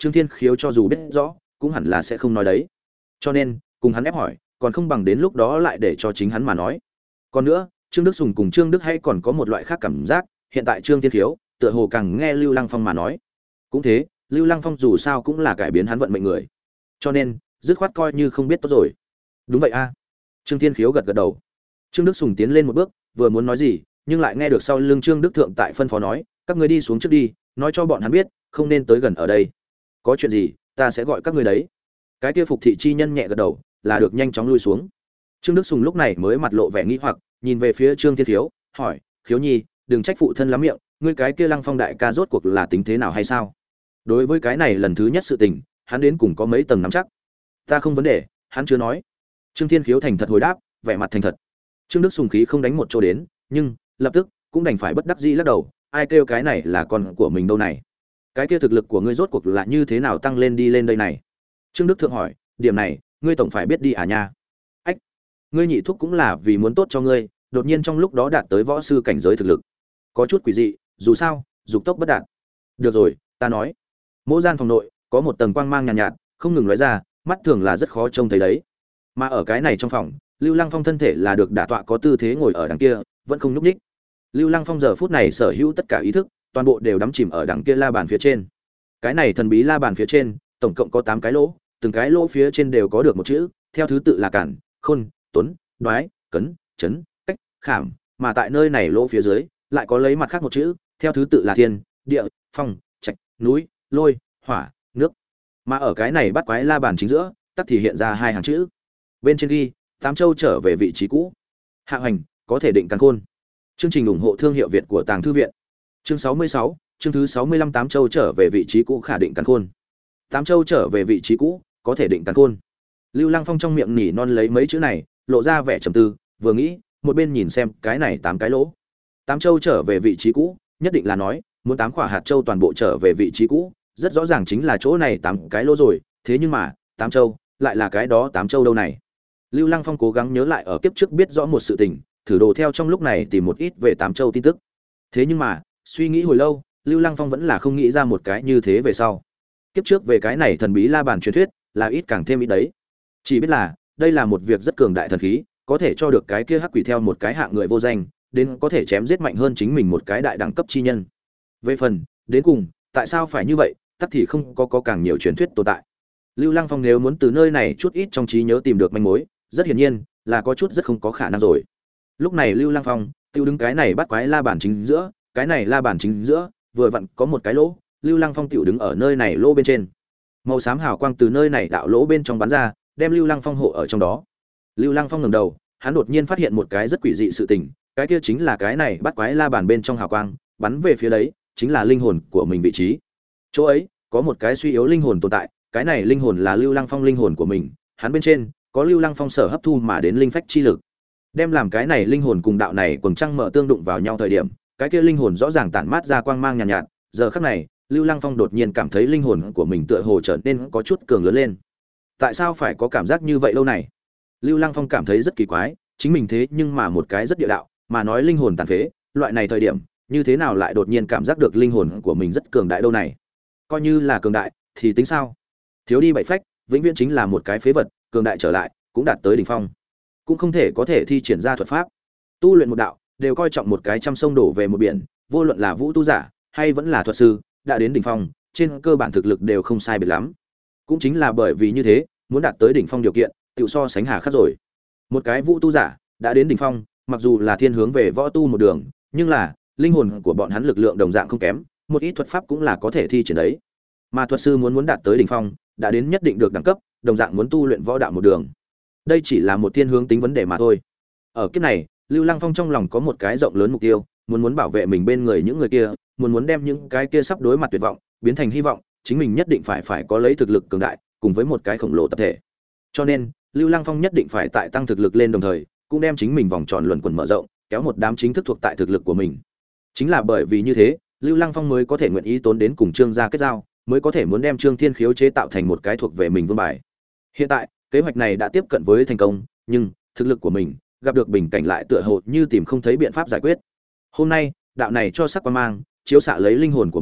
Trương Thiên Khiếu cho dù biết rõ, cũng hẳn là sẽ không nói đấy. Cho nên, cùng hắn ép hỏi, còn không bằng đến lúc đó lại để cho chính hắn mà nói. Còn nữa, Trương Đức Sùng cùng Trương Đức hay còn có một loại khác cảm giác, hiện tại Trương Thiên Khiếu, tựa hồ càng nghe Lưu Lăng Phong mà nói. Cũng thế, Lưu Lăng Phong dù sao cũng là cải biến hắn vận mệnh người. Cho nên, dứt khoát coi như không biết tốt rồi. Đúng vậy a. Trương Thiên Khiếu gật gật đầu. Trương Đức Sùng tiến lên một bước, vừa muốn nói gì, nhưng lại nghe được sau lưng Trương Đức Thượng tại phân phó nói, các ngươi đi xuống trước đi, nói cho bọn hắn biết, không nên tới gần ở đây. Có chuyện gì, ta sẽ gọi các ngươi đấy. Cái kia phục thị chi nhân nhẹ gật đầu, là được nhanh chóng lui xuống. Trương Đức Sùng lúc này mới mặt lộ vẻ nghi hoặc, nhìn về phía Trương Thiên Khiếu, hỏi, Khiếu Nhi, đừng trách phụ thân lắm miệng, ngươi cái kia Lăng Phong đại ca rốt cuộc là tính thế nào hay sao? Đối với cái này lần thứ nhất sự tình, hắn đến cùng có mấy tầng nắm chắc. Ta không vấn đề, hắn chưa nói. Trương Thiên Khiếu thành thật hồi đáp, vẻ mặt thành thật. Trương Đức Sùng khí không đánh một chỗ đến, nhưng lập tức cũng đành phải bất đắc dĩ lắc đầu, ai kêu cái này là con của mình đâu này? Cái kia thực lực của ngươi rốt cuộc là như thế nào tăng lên đi lên đây này? Trương Đức Thượng hỏi, điểm này, ngươi tổng phải biết đi à nha. Ách, ngươi nhị thúc cũng là vì muốn tốt cho ngươi, đột nhiên trong lúc đó đạt tới võ sư cảnh giới thực lực. Có chút quỷ dị, dù sao, dục tốc bất đạt. Được rồi, ta nói. Mỗi gian phòng nội có một tầng quang mang nhàn nhạt, nhạt, không ngừng lóe ra, mắt thường là rất khó trông thấy đấy. Mà ở cái này trong phòng, Lưu Lăng Phong thân thể là được đả tọa có tư thế ngồi ở đằng kia, vẫn không nhúc nhích. Lưu Lăng Phong giờ phút này sở hữu tất cả ý thức, toàn bộ đều đắm chìm ở đằng kia la bàn phía trên. Cái này thần bí la bàn phía trên, tổng cộng có tám cái lỗ, từng cái lỗ phía trên đều có được một chữ, theo thứ tự là cản, khôn, tuấn, đoái, cấn, chấn, cách, khảm, mà tại nơi này lỗ phía dưới, lại có lấy mặt khác một chữ, theo thứ tự là thiên, địa, phong, trạch, núi, lôi, hỏa, nước. Mà ở cái này bắt quái la bàn chính giữa, tắc thì hiện ra hai hàng chữ. Bên trên ghi, tám châu trở về vị trí cũ. Hạ hành, có thể định càn khôn. Chương trình ủng hộ thương hiệu Việt của Tàng Thư viện. Chương sáu mươi sáu, chương thứ sáu mươi lăm, tám châu trở về vị trí cũ khả định càn khôn. Tám châu trở về vị trí cũ, có thể định càn khôn. Lưu Lăng Phong trong miệng nỉ non lấy mấy chữ này, lộ ra vẻ trầm tư, vừa nghĩ, một bên nhìn xem cái này tám cái lỗ. Tám châu trở về vị trí cũ, nhất định là nói, muốn tám quả hạt châu toàn bộ trở về vị trí cũ, rất rõ ràng chính là chỗ này tám cái lỗ rồi, thế nhưng mà, tám châu, lại là cái đó tám châu đâu này? Lưu Lăng Phong cố gắng nhớ lại ở kiếp trước biết rõ một sự tình, thử đồ theo trong lúc này tìm một ít về tám châu tin tức. Thế nhưng mà, suy nghĩ hồi lâu, Lưu Lăng Phong vẫn là không nghĩ ra một cái như thế về sau. Kiếp trước về cái này thần bí la bàn truyền thuyết, là ít càng thêm ít đấy. Chỉ biết là, đây là một việc rất cường đại thần khí, có thể cho được cái kia hắc quỷ theo một cái hạng người vô danh, đến có thể chém giết mạnh hơn chính mình một cái đại đẳng cấp chi nhân. Về phần, đến cùng, tại sao phải như vậy, tất thì không có có càng nhiều truyền thuyết tồn tại. Lưu Lăng Phong nếu muốn từ nơi này chút ít trong trí nhớ tìm được manh mối, rất hiển nhiên là có chút rất không có khả năng rồi. Lúc này Lưu Lăng Phong tiêu đứng cái này bắt quái la bàn chính giữa, cái này la bàn chính giữa vừa vặn có một cái lỗ, Lưu Lăng Phong tiểu đứng ở nơi này lỗ bên trên. Màu xám hào quang từ nơi này đạo lỗ bên trong bắn ra, đem Lưu Lăng Phong hộ ở trong đó. Lưu Lăng Phong ngẩng đầu, hắn đột nhiên phát hiện một cái rất quỷ dị sự tình, cái kia chính là cái này bắt quái la bàn bên trong hào quang, bắn về phía đấy, chính là linh hồn của mình vị trí. Chỗ ấy có một cái suy yếu linh hồn tồn tại, cái này linh hồn là Lưu Lăng Phong linh hồn của mình, hắn bên trên có Lưu Lăng Phong sở hấp thu mà đến linh phách chi lực. Đem làm cái này linh hồn cùng đạo này quầng trăng mở tương đụng vào nhau thời điểm, cái kia linh hồn rõ ràng tản mát ra quang mang nhàn nhạt, nhạt, giờ khắc này, Lưu Lăng Phong đột nhiên cảm thấy linh hồn của mình tựa hồ trở nên có chút cường lớn lên. Tại sao phải có cảm giác như vậy lâu này? Lưu Lăng Phong cảm thấy rất kỳ quái, chính mình thế nhưng mà một cái rất địa đạo, mà nói linh hồn tàn phế, loại này thời điểm, như thế nào lại đột nhiên cảm giác được linh hồn của mình rất cường đại đâu này? Coi như là cường đại, thì tính sao? Thiếu đi bảy phách, vĩnh viễn chính là một cái phế vật, cường đại trở lại, cũng đạt tới đỉnh phong. Cũng không thể có thể thi triển ra thuật pháp. Tu luyện một đạo, đều coi trọng một cái trăm sông đổ về một biển, vô luận là vũ tu giả hay vẫn là thuật sư, đã đến đỉnh phong, trên cơ bản thực lực đều không sai biệt lắm. Cũng chính là bởi vì như thế, muốn đạt tới đỉnh phong điều kiện, tự so sánh hà khắc rồi. Một cái vũ tu giả đã đến đỉnh phong, mặc dù là thiên hướng về võ tu một đường, nhưng là linh hồn của bọn hắn lực lượng đồng dạng không kém, một ít thuật pháp cũng là có thể thi triển đấy. Mà thuật sư muốn muốn đạt tới đỉnh phong, đã đến nhất định được đẳng cấp, đồng dạng muốn tu luyện võ đạo một đường. Đây chỉ là một thiên hướng tính vấn đề mà thôi. Ở kiếp này, Lưu Lăng Phong trong lòng có một cái rộng lớn mục tiêu, muốn muốn bảo vệ mình bên người những người kia, muốn muốn đem những cái kia sắp đối mặt tuyệt vọng biến thành hy vọng, chính mình nhất định phải phải có lấy thực lực cường đại, cùng với một cái khổng lồ tập thể. Cho nên, Lưu Lăng Phong nhất định phải tại tăng thực lực lên đồng thời, cũng đem chính mình vòng tròn luẩn quẩn mở rộng, kéo một đám chính thức thuộc tại thực lực của mình. Chính là bởi vì như thế, Lưu Lăng Phong mới có thể nguyện ý tốn đến cùng Trương gia kết giao, mới có thể muốn đem Trương Thiên Khiếu chế tạo thành một cái thuộc về mình vương bài. Hiện tại, kế hoạch này đã tiếp cận với thành công, nhưng thực lực của mình gặp được bình cảnh lại tựa hồ như tìm không thấy biện pháp giải quyết. Hôm nay, đạo này cho sắc quan mang, chiếu xạ lấy linh hồn của mình,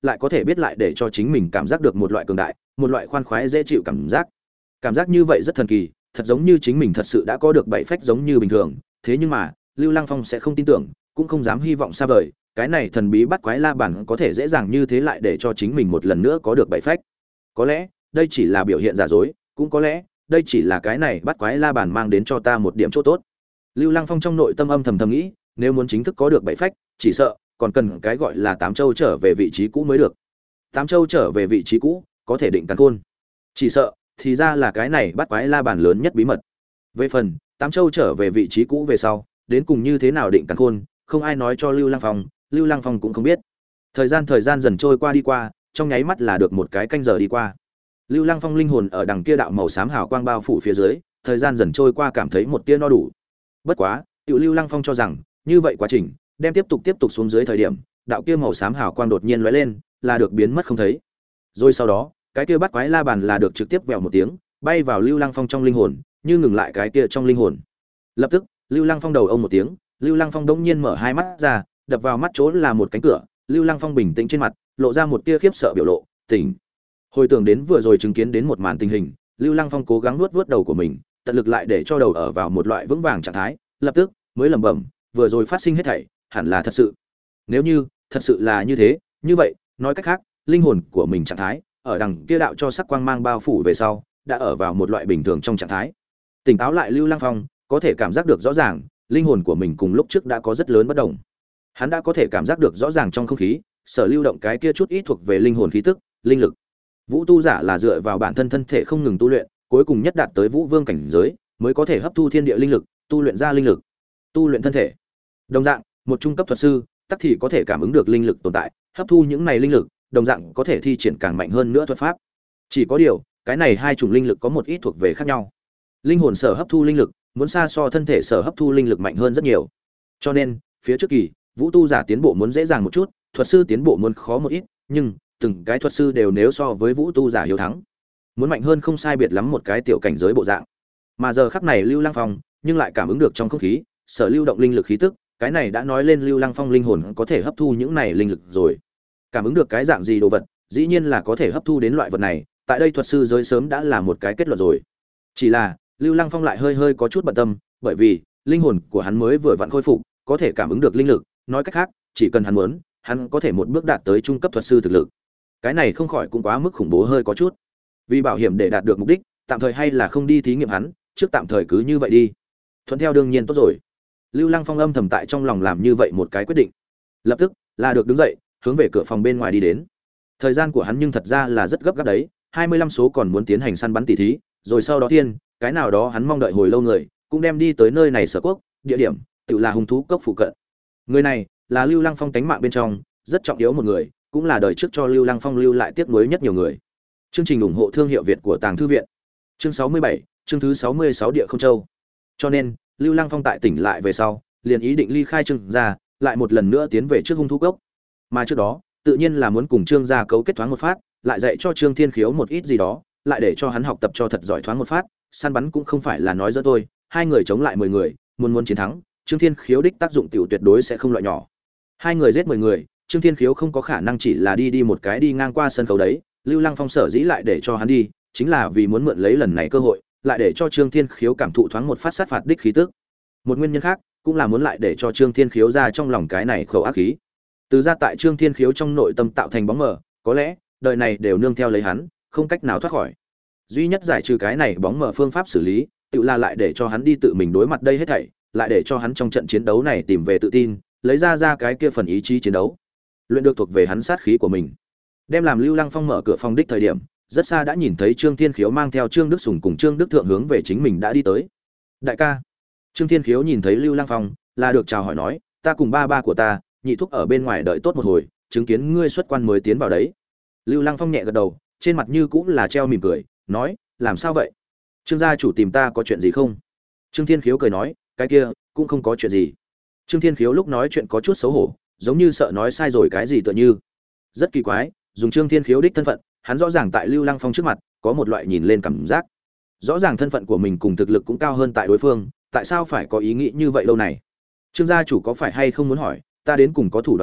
lại có thể biết lại để cho chính mình cảm giác được một loại cường đại, một loại khoan khoái dễ chịu cảm giác. Cảm giác như vậy rất thần kỳ, thật giống như chính mình thật sự đã có được bảy phách giống như bình thường, thế nhưng mà, Lưu Lăng Phong sẽ không tin tưởng, cũng không dám hy vọng xa vời, cái này thần bí bắt quái la bàn có thể dễ dàng như thế lại để cho chính mình một lần nữa có được bảy phách. Có lẽ, đây chỉ là biểu hiện giả dối, cũng có lẽ, đây chỉ là cái này bắt quái la bàn mang đến cho ta một điểm chỗ tốt. Lưu Lăng Phong trong nội tâm âm thầm thầm nghĩ, nếu muốn chính thức có được bảy phách, chỉ sợ còn cần cái gọi là tám châu trở về vị trí cũ mới được. Tám châu trở về vị trí cũ, có thể định càn khôn. Chỉ sợ, thì ra là cái này bắt quái la bàn lớn nhất bí mật. Về phần, tám châu trở về vị trí cũ về sau, đến cùng như thế nào định càn khôn, không ai nói cho Lưu Lăng Phong, Lưu Lăng Phong cũng không biết. Thời gian thời gian dần trôi qua đi qua, trong nháy mắt là được một cái canh giờ đi qua. Lưu Lăng Phong linh hồn ở đằng kia đạo màu xám hào quang bao phủ phía dưới, thời gian dần trôi qua cảm thấy một tia no đủ. Bất quá, tiểu Lưu Lăng Phong cho rằng, như vậy quá trình, đem tiếp tục tiếp tục xuống dưới thời điểm, đạo kia màu xám hào quang đột nhiên lóe lên, là được biến mất không thấy. Rồi sau đó, cái kia bắt quái la bàn là được trực tiếp vèo một tiếng, bay vào Lưu Lăng Phong trong linh hồn, như ngừng lại cái kia trong linh hồn. Lập tức, Lưu Lăng Phong đầu ông một tiếng, Lưu Lăng Phong đống nhiên mở hai mắt ra, đập vào mắt chỗ là một cánh cửa, Lưu Lăng Phong bình tĩnh trên mặt, lộ ra một tia khiếp sợ biểu lộ, tỉnh. Hồi tưởng đến vừa rồi chứng kiến đến một màn tình hình, Lưu Lăng Phong cố gắng nuốt nuốt đầu của mình, tận lực lại để cho đầu ở vào một loại vững vàng trạng thái, lập tức mới lẩm bẩm, vừa rồi phát sinh hết thảy, hẳn là thật sự. Nếu như thật sự là như thế, như vậy, nói cách khác, linh hồn của mình trạng thái, ở đằng kia đạo cho sắc quang mang bao phủ về sau, đã ở vào một loại bình thường trong trạng thái. Tỉnh táo lại Lưu Lăng Phong, có thể cảm giác được rõ ràng, linh hồn của mình cùng lúc trước đã có rất lớn bất đồng. Hắn đã có thể cảm giác được rõ ràng trong không khí, sở lưu động cái kia chút ít thuộc về linh hồn khí tức, linh lực. Vũ tu giả là dựa vào bản thân thân thể không ngừng tu luyện, cuối cùng nhất đạt tới Vũ Vương cảnh giới, mới có thể hấp thu thiên địa linh lực, tu luyện ra linh lực, tu luyện thân thể. Đồng dạng, một trung cấp thuật sư, tắc thì có thể cảm ứng được linh lực tồn tại, hấp thu những này linh lực, đồng dạng có thể thi triển càng mạnh hơn nữa thuật pháp. Chỉ có điều, cái này hai chủng linh lực có một ít thuộc về khác nhau. Linh hồn sở hấp thu linh lực, muốn xa so thân thể sở hấp thu linh lực mạnh hơn rất nhiều. Cho nên, phía trước kỳ, Vũ tu giả tiến bộ muốn dễ dàng một chút, thuật sư tiến bộ muốn khó một ít, nhưng từng cái thuật sư đều nếu so với Vũ tu giả hiếu thắng. Muốn mạnh hơn không sai biệt lắm một cái tiểu cảnh giới bộ dạng. Mà giờ khắc này Lưu Lăng Phong, nhưng lại cảm ứng được trong không khí, sở lưu động linh lực khí tức, cái này đã nói lên Lưu Lăng Phong linh hồn có thể hấp thu những này linh lực rồi. Cảm ứng được cái dạng gì đồ vật, dĩ nhiên là có thể hấp thu đến loại vật này, tại đây thuật sư giới sớm đã là một cái kết luận rồi. Chỉ là, Lưu Lăng Phong lại hơi hơi có chút bận tâm, bởi vì linh hồn của hắn mới vừa vặn khôi phục, có thể cảm ứng được linh lực, nói cách khác, chỉ cần hắn muốn, hắn có thể một bước đạt tới trung cấp thuật sư thực lực. Cái này không khỏi cũng quá mức khủng bố hơi có chút. Vì bảo hiểm để đạt được mục đích, tạm thời hay là không đi thí nghiệm hắn, trước tạm thời cứ như vậy đi. Thuận theo đương nhiên tốt rồi. Lưu Lăng Phong âm thầm tại trong lòng làm như vậy một cái quyết định. Lập tức, là được đứng dậy, hướng về cửa phòng bên ngoài đi đến. Thời gian của hắn nhưng thật ra là rất gấp gáp đấy, hai mươi lăm số còn muốn tiến hành săn bắn tỉ thí, rồi sau đó tiên, cái nào đó hắn mong đợi hồi lâu người, cũng đem đi tới nơi này Sở Quốc, địa điểm tự là hung thú cốc phụ cận. Người này là Lưu Lăng Phong tánh mạng bên trong rất trọng yếu một người, cũng là đời trước cho Lưu Lăng Phong lưu lại tiếc nuối nhất nhiều người. Chương trình ủng hộ thương hiệu Việt của Tàng Thư viện. Chương sáu mươi bảy, chương thứ sáu mươi sáu Địa Không Châu. Cho nên, Lưu Lăng Phong tại tỉnh lại về sau, liền ý định ly khai Trương gia, lại một lần nữa tiến về trước hung thú cốc. Mà trước đó, tự nhiên là muốn cùng Trương gia cấu kết thoáng một phát, lại dạy cho Trương Thiên Khiếu một ít gì đó, lại để cho hắn học tập cho thật giỏi thoáng một phát, săn bắn cũng không phải là nói dỡ thôi, hai người chống lại mười người, muốn muốn chiến thắng, Trương Thiên Khiếu đích tác dụng tiểu tuyệt đối sẽ không loại nhỏ. Hai người giết mười người, Trương Thiên Khiếu không có khả năng chỉ là đi đi một cái đi ngang qua sân khấu đấy, Lưu Lăng Phong sở dĩ lại để cho hắn đi, chính là vì muốn mượn lấy lần này cơ hội, lại để cho Trương Thiên Khiếu cảm thụ thoáng một phát sát phạt đích khí tức. Một nguyên nhân khác, cũng là muốn lại để cho Trương Thiên Khiếu ra trong lòng cái này khẩu ác khí. Từ ra tại Trương Thiên Khiếu trong nội tâm tạo thành bóng mờ, có lẽ đời này đều nương theo lấy hắn, không cách nào thoát khỏi. Duy nhất giải trừ cái này bóng mờ phương pháp xử lý, tự là lại để cho hắn đi tự mình đối mặt đây hết thảy, lại để cho hắn trong trận chiến đấu này tìm về tự tin, lấy ra ra cái kia phần ý chí chiến đấu, luyện được thuộc về hắn sát khí của mình. Đem làm Lưu Lăng Phong mở cửa phòng đích thời điểm, rất xa đã nhìn thấy Trương Thiên Khiếu mang theo Trương Đức Sùng cùng Trương Đức Thượng hướng về chính mình đã đi tới. Đại ca. Trương Thiên Khiếu nhìn thấy Lưu Lăng Phong, là được chào hỏi nói, ta cùng ba ba của ta, nhị thúc ở bên ngoài đợi tốt một hồi, chứng kiến ngươi xuất quan mới tiến vào đấy. Lưu Lăng Phong nhẹ gật đầu, trên mặt như cũng là treo mỉm cười, nói, làm sao vậy? Trương gia chủ tìm ta có chuyện gì không? Trương Thiên Khiếu cười nói, cái kia cũng không có chuyện gì. Trương Thiên Khiếu lúc nói chuyện có chút xấu hổ, giống như sợ nói sai rồi cái gì tựa như. Rất kỳ quái, dùng Trương Thiên Khiếu đích thân phận, hắn rõ ràng tại Lưu Lăng Phong trước mặt, có một loại nhìn lên cảm giác. Rõ ràng thân phận của mình cùng thực lực cũng cao hơn tại đối phương, tại sao phải có ý nghĩ như vậy lâu này? Trương gia chủ có phải hay không muốn hỏi, ta đến cùng có thủ đoạn gì,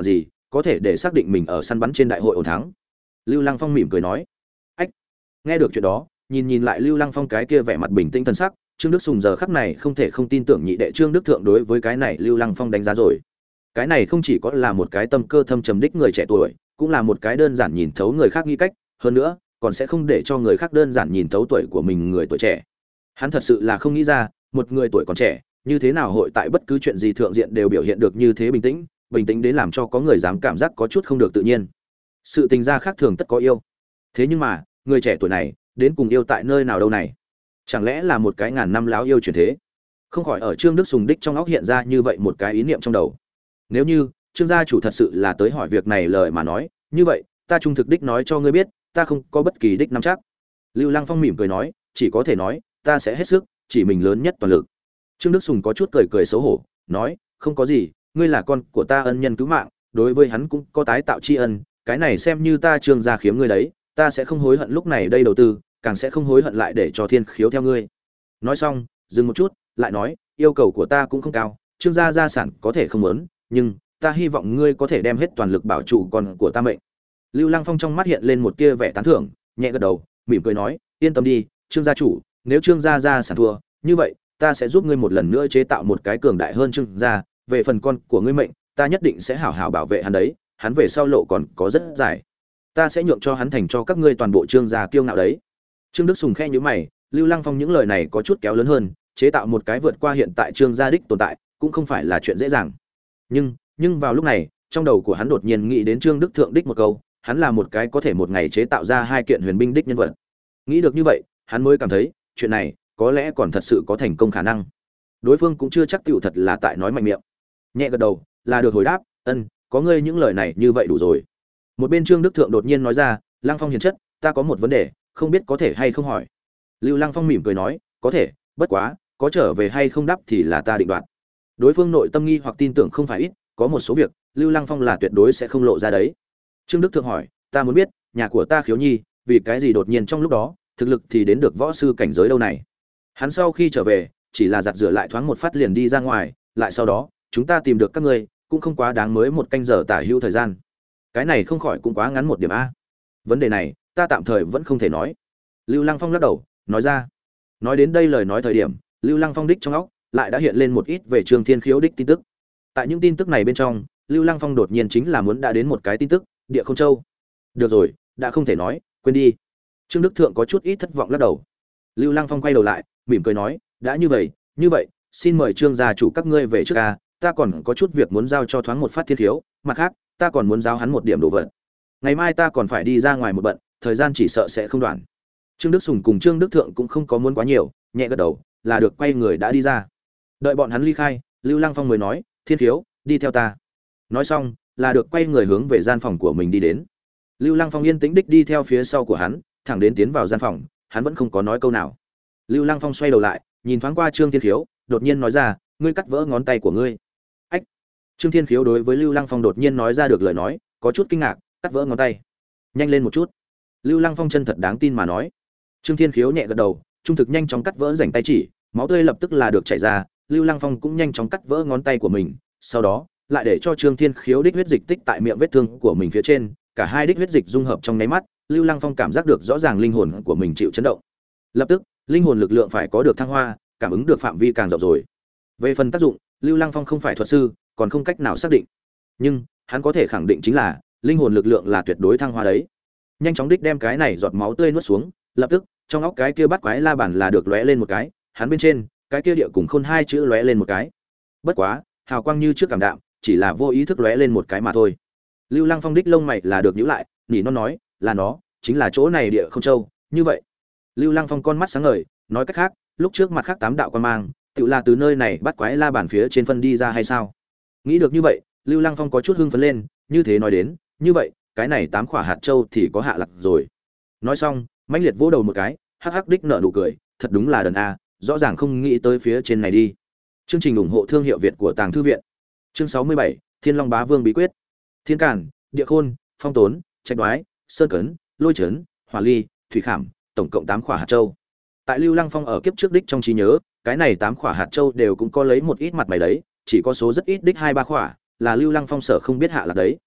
có thể để xác định mình ở săn bắn trên đại hội ổn thắng. Lưu Lăng Phong mỉm cười nói. Ách. Nghe được chuyện đó, nhìn nhìn lại Lưu Lăng Phong cái kia vẻ mặt bình tĩnh thần sắc, Trương Đức Sùng giờ khắc này không thể không tin tưởng nhị đệ Trương Đức Thượng đối với cái này Lưu Lăng Phong đánh giá rồi. Cái này không chỉ có là một cái tâm cơ thâm trầm đích người trẻ tuổi, cũng là một cái đơn giản nhìn thấu người khác nghĩ cách, hơn nữa, còn sẽ không để cho người khác đơn giản nhìn thấu tuổi của mình người tuổi trẻ. Hắn thật sự là không nghĩ ra, một người tuổi còn trẻ, như thế nào hội tại bất cứ chuyện gì thượng diện đều biểu hiện được như thế bình tĩnh, bình tĩnh đến làm cho có người dám cảm giác có chút không được tự nhiên. Sự tình gia khác thường tất có yêu. Thế nhưng mà, người trẻ tuổi này, đến cùng yêu tại nơi nào đâu này? Chẳng lẽ là một cái ngàn năm láo yêu chuyển thế? Không khỏi ở Trương Đức Sùng đích trong óc hiện ra như vậy một cái ý niệm trong đầu. Nếu như Trương gia chủ thật sự là tới hỏi việc này lời mà nói, như vậy, ta trung thực đích nói cho ngươi biết, ta không có bất kỳ đích nắm chắc. Lưu Lăng Phong mỉm cười nói, chỉ có thể nói, ta sẽ hết sức, chỉ mình lớn nhất toàn lực. Trương Đức Sùng có chút cười cười xấu hổ, nói, không có gì, ngươi là con của ta ân nhân cứu mạng, đối với hắn cũng có tái tạo tri ân, cái này xem như ta Trương gia khiếm ngươi đấy, ta sẽ không hối hận lúc này đây đầu tư, càng sẽ không hối hận lại để cho Thiên Khiếu theo ngươi. Nói xong, dừng một chút, lại nói, yêu cầu của ta cũng không cao, Trương gia gia sản có thể không muốn, nhưng ta hy vọng ngươi có thể đem hết toàn lực bảo trụ con của ta mệnh. Lưu Lăng Phong trong mắt hiện lên một tia vẻ tán thưởng, nhẹ gật đầu, mỉm cười nói, yên tâm đi, Trương gia chủ, nếu Trương gia gia sản thua, như vậy, ta sẽ giúp ngươi một lần nữa chế tạo một cái cường đại hơn Trương gia, về phần con của ngươi mệnh, ta nhất định sẽ hảo hảo bảo vệ hắn đấy, hắn về sau lộ còn có rất dài. Ta sẽ nhượng cho hắn thành cho các ngươi toàn bộ Trương gia kiêu ngạo đấy. Trương Đức Sùng khẽ nhíu mày, Lưu Lăng Phong những lời này có chút kéo lớn hơn, chế tạo một cái vượt qua hiện tại Trương gia đích tồn tại, cũng không phải là chuyện dễ dàng. Nhưng, nhưng vào lúc này, trong đầu của hắn đột nhiên nghĩ đến Trương Đức Thượng đích một câu, hắn là một cái có thể một ngày chế tạo ra hai kiện huyền binh đích nhân vật. Nghĩ được như vậy, hắn mới cảm thấy, chuyện này có lẽ còn thật sự có thành công khả năng. Đối phương cũng chưa chắc tiểu thật là tại nói mạnh miệng. Nhẹ gật đầu, là được hồi đáp, "Ân, có ngươi những lời này như vậy đủ rồi." Một bên Trương Đức Thượng đột nhiên nói ra, "Lăng Phong hiền chất, ta có một vấn đề, không biết có thể hay không hỏi." Lưu Lăng Phong mỉm cười nói, "Có thể, bất quá, có trở về hay không đáp thì là ta định đoạt." Đối phương nội tâm nghi hoặc tin tưởng không phải ít, có một số việc, Lưu Lăng Phong là tuyệt đối sẽ không lộ ra đấy. Trương Đức Thượng hỏi, "Ta muốn biết, nhà của ta Khiếu Nhi, vì cái gì đột nhiên trong lúc đó, thực lực thì đến được võ sư cảnh giới đâu này?" Hắn sau khi trở về, chỉ là giặt rửa lại thoáng một phát liền đi ra ngoài, lại sau đó, chúng ta tìm được các ngươi, cũng không quá đáng mới một canh giờ tả hữu thời gian. Cái này không khỏi cũng quá ngắn một điểm a. Vấn đề này, ta tạm thời vẫn không thể nói. Lưu Lăng Phong lắc đầu, nói ra. Nói đến đây lời nói thời điểm, Lưu Lăng Phong đích trong óc lại đã hiện lên một ít về Trương Thiên Khiếu đích tin tức. Tại những tin tức này bên trong, Lưu Lăng Phong đột nhiên chính là muốn đã đến một cái tin tức, Địa Không Châu. Được rồi, đã không thể nói, quên đi. Trương Đức Thượng có chút ít thất vọng lắc đầu. Lưu Lăng Phong quay đầu lại, mỉm cười nói, đã như vậy, như vậy, xin mời Trương gia chủ các ngươi về trước a, ta còn có chút việc muốn giao cho thoáng một phát Thiên Khiếu, mặt khác, ta còn muốn giao hắn một điểm đồ vật. Ngày mai ta còn phải đi ra ngoài một bận, thời gian chỉ sợ sẽ không đoạn. Trương Đức Sùng cùng Trương Đức Thượng cũng không có muốn quá nhiều, nhẹ gật đầu, là được quay người đã đi ra. Đợi bọn hắn ly khai, Lưu Lăng Phong mới nói, Thiên Khiếu, đi theo ta. Nói xong, là được quay người hướng về gian phòng của mình đi đến. Lưu Lăng Phong yên tĩnh đích đi theo phía sau của hắn, thẳng đến tiến vào gian phòng, hắn vẫn không có nói câu nào. Lưu Lăng Phong xoay đầu lại, nhìn thoáng qua Trương Thiên Khiếu, đột nhiên nói ra, ngươi cắt vỡ ngón tay của ngươi. Ách. Trương Thiên Khiếu đối với Lưu Lăng Phong đột nhiên nói ra được lời nói, có chút kinh ngạc, cắt vỡ ngón tay. Nhanh lên một chút. Lưu Lăng Phong chân thật đáng tin mà nói. Trương Thiên Khiếu nhẹ gật đầu, trung thực nhanh chóng cắt vỡ rảnh tay chỉ, máu tươi lập tức là được chảy ra, Lưu Lăng Phong cũng nhanh chóng cắt vỡ ngón tay của mình, sau đó, lại để cho Trương Thiên Khiếu đích huyết dịch tích tại miệng vết thương của mình phía trên, cả hai đích huyết dịch dung hợp trong nháy mắt, Lưu Lăng Phong cảm giác được rõ ràng linh hồn của mình chịu chấn động. Lập tức, linh hồn lực lượng phải có được thăng hoa, cảm ứng được phạm vi càng rộng rồi. Về phần tác dụng, Lưu Lăng Phong không phải thuật sư, còn không cách nào xác định. Nhưng, hắn có thể khẳng định chính là, linh hồn lực lượng là tuyệt đối thăng hoa đấy. Nhanh chóng đích đem cái này giọt máu tươi nuốt xuống, lập tức, trong óc cái kia bắt quái la bàn là được lóe lên một cái, hắn bên trên, cái kia địa cùng khôn hai chữ lóe lên một cái. Bất quá, hào quang như trước cảm đạm, chỉ là vô ý thức lóe lên một cái mà thôi. Lưu Lăng Phong đích lông mày là được nhíu lại, nỉ non nói, là nó, chính là chỗ này Địa Không Châu, như vậy. Lưu Lăng Phong con mắt sáng ngời, nói cách khác, lúc trước mặt khác tám đạo quan mang, tự là từ nơi này bắt quái la bàn phía trên phân đi ra hay sao? Nghĩ được như vậy, Lưu Lăng Phong có chút hưng phấn lên, như thế nói đến, như vậy, cái này tám quả hạt châu thì có hạ lạc rồi. Nói xong, mãnh liệt vỗ đầu một cái, hắc hắc đích nở nụ cười, thật đúng là đần a, rõ ràng không nghĩ tới phía trên này đi. Chương trình ủng hộ thương hiệu Việt của Tàng Thư viện. Chương sáu mươi bảy, Thiên Long Bá Vương bí quyết. Thiên Càn, Địa Khôn, Phong Tốn, Trạch Đoái, Sơn Cấn, Lôi Chấn, Hỏa Ly, Thủy Khảm, tổng cộng tám quả hạt châu. Tại Lưu Lăng Phong ở kiếp trước đích trong trí nhớ, cái này tám quả hạt châu đều cũng có lấy một ít mặt mày đấy, chỉ có số rất ít đích hai ba quả, là Lưu Lăng Phong sở không biết hạ lạc đấy.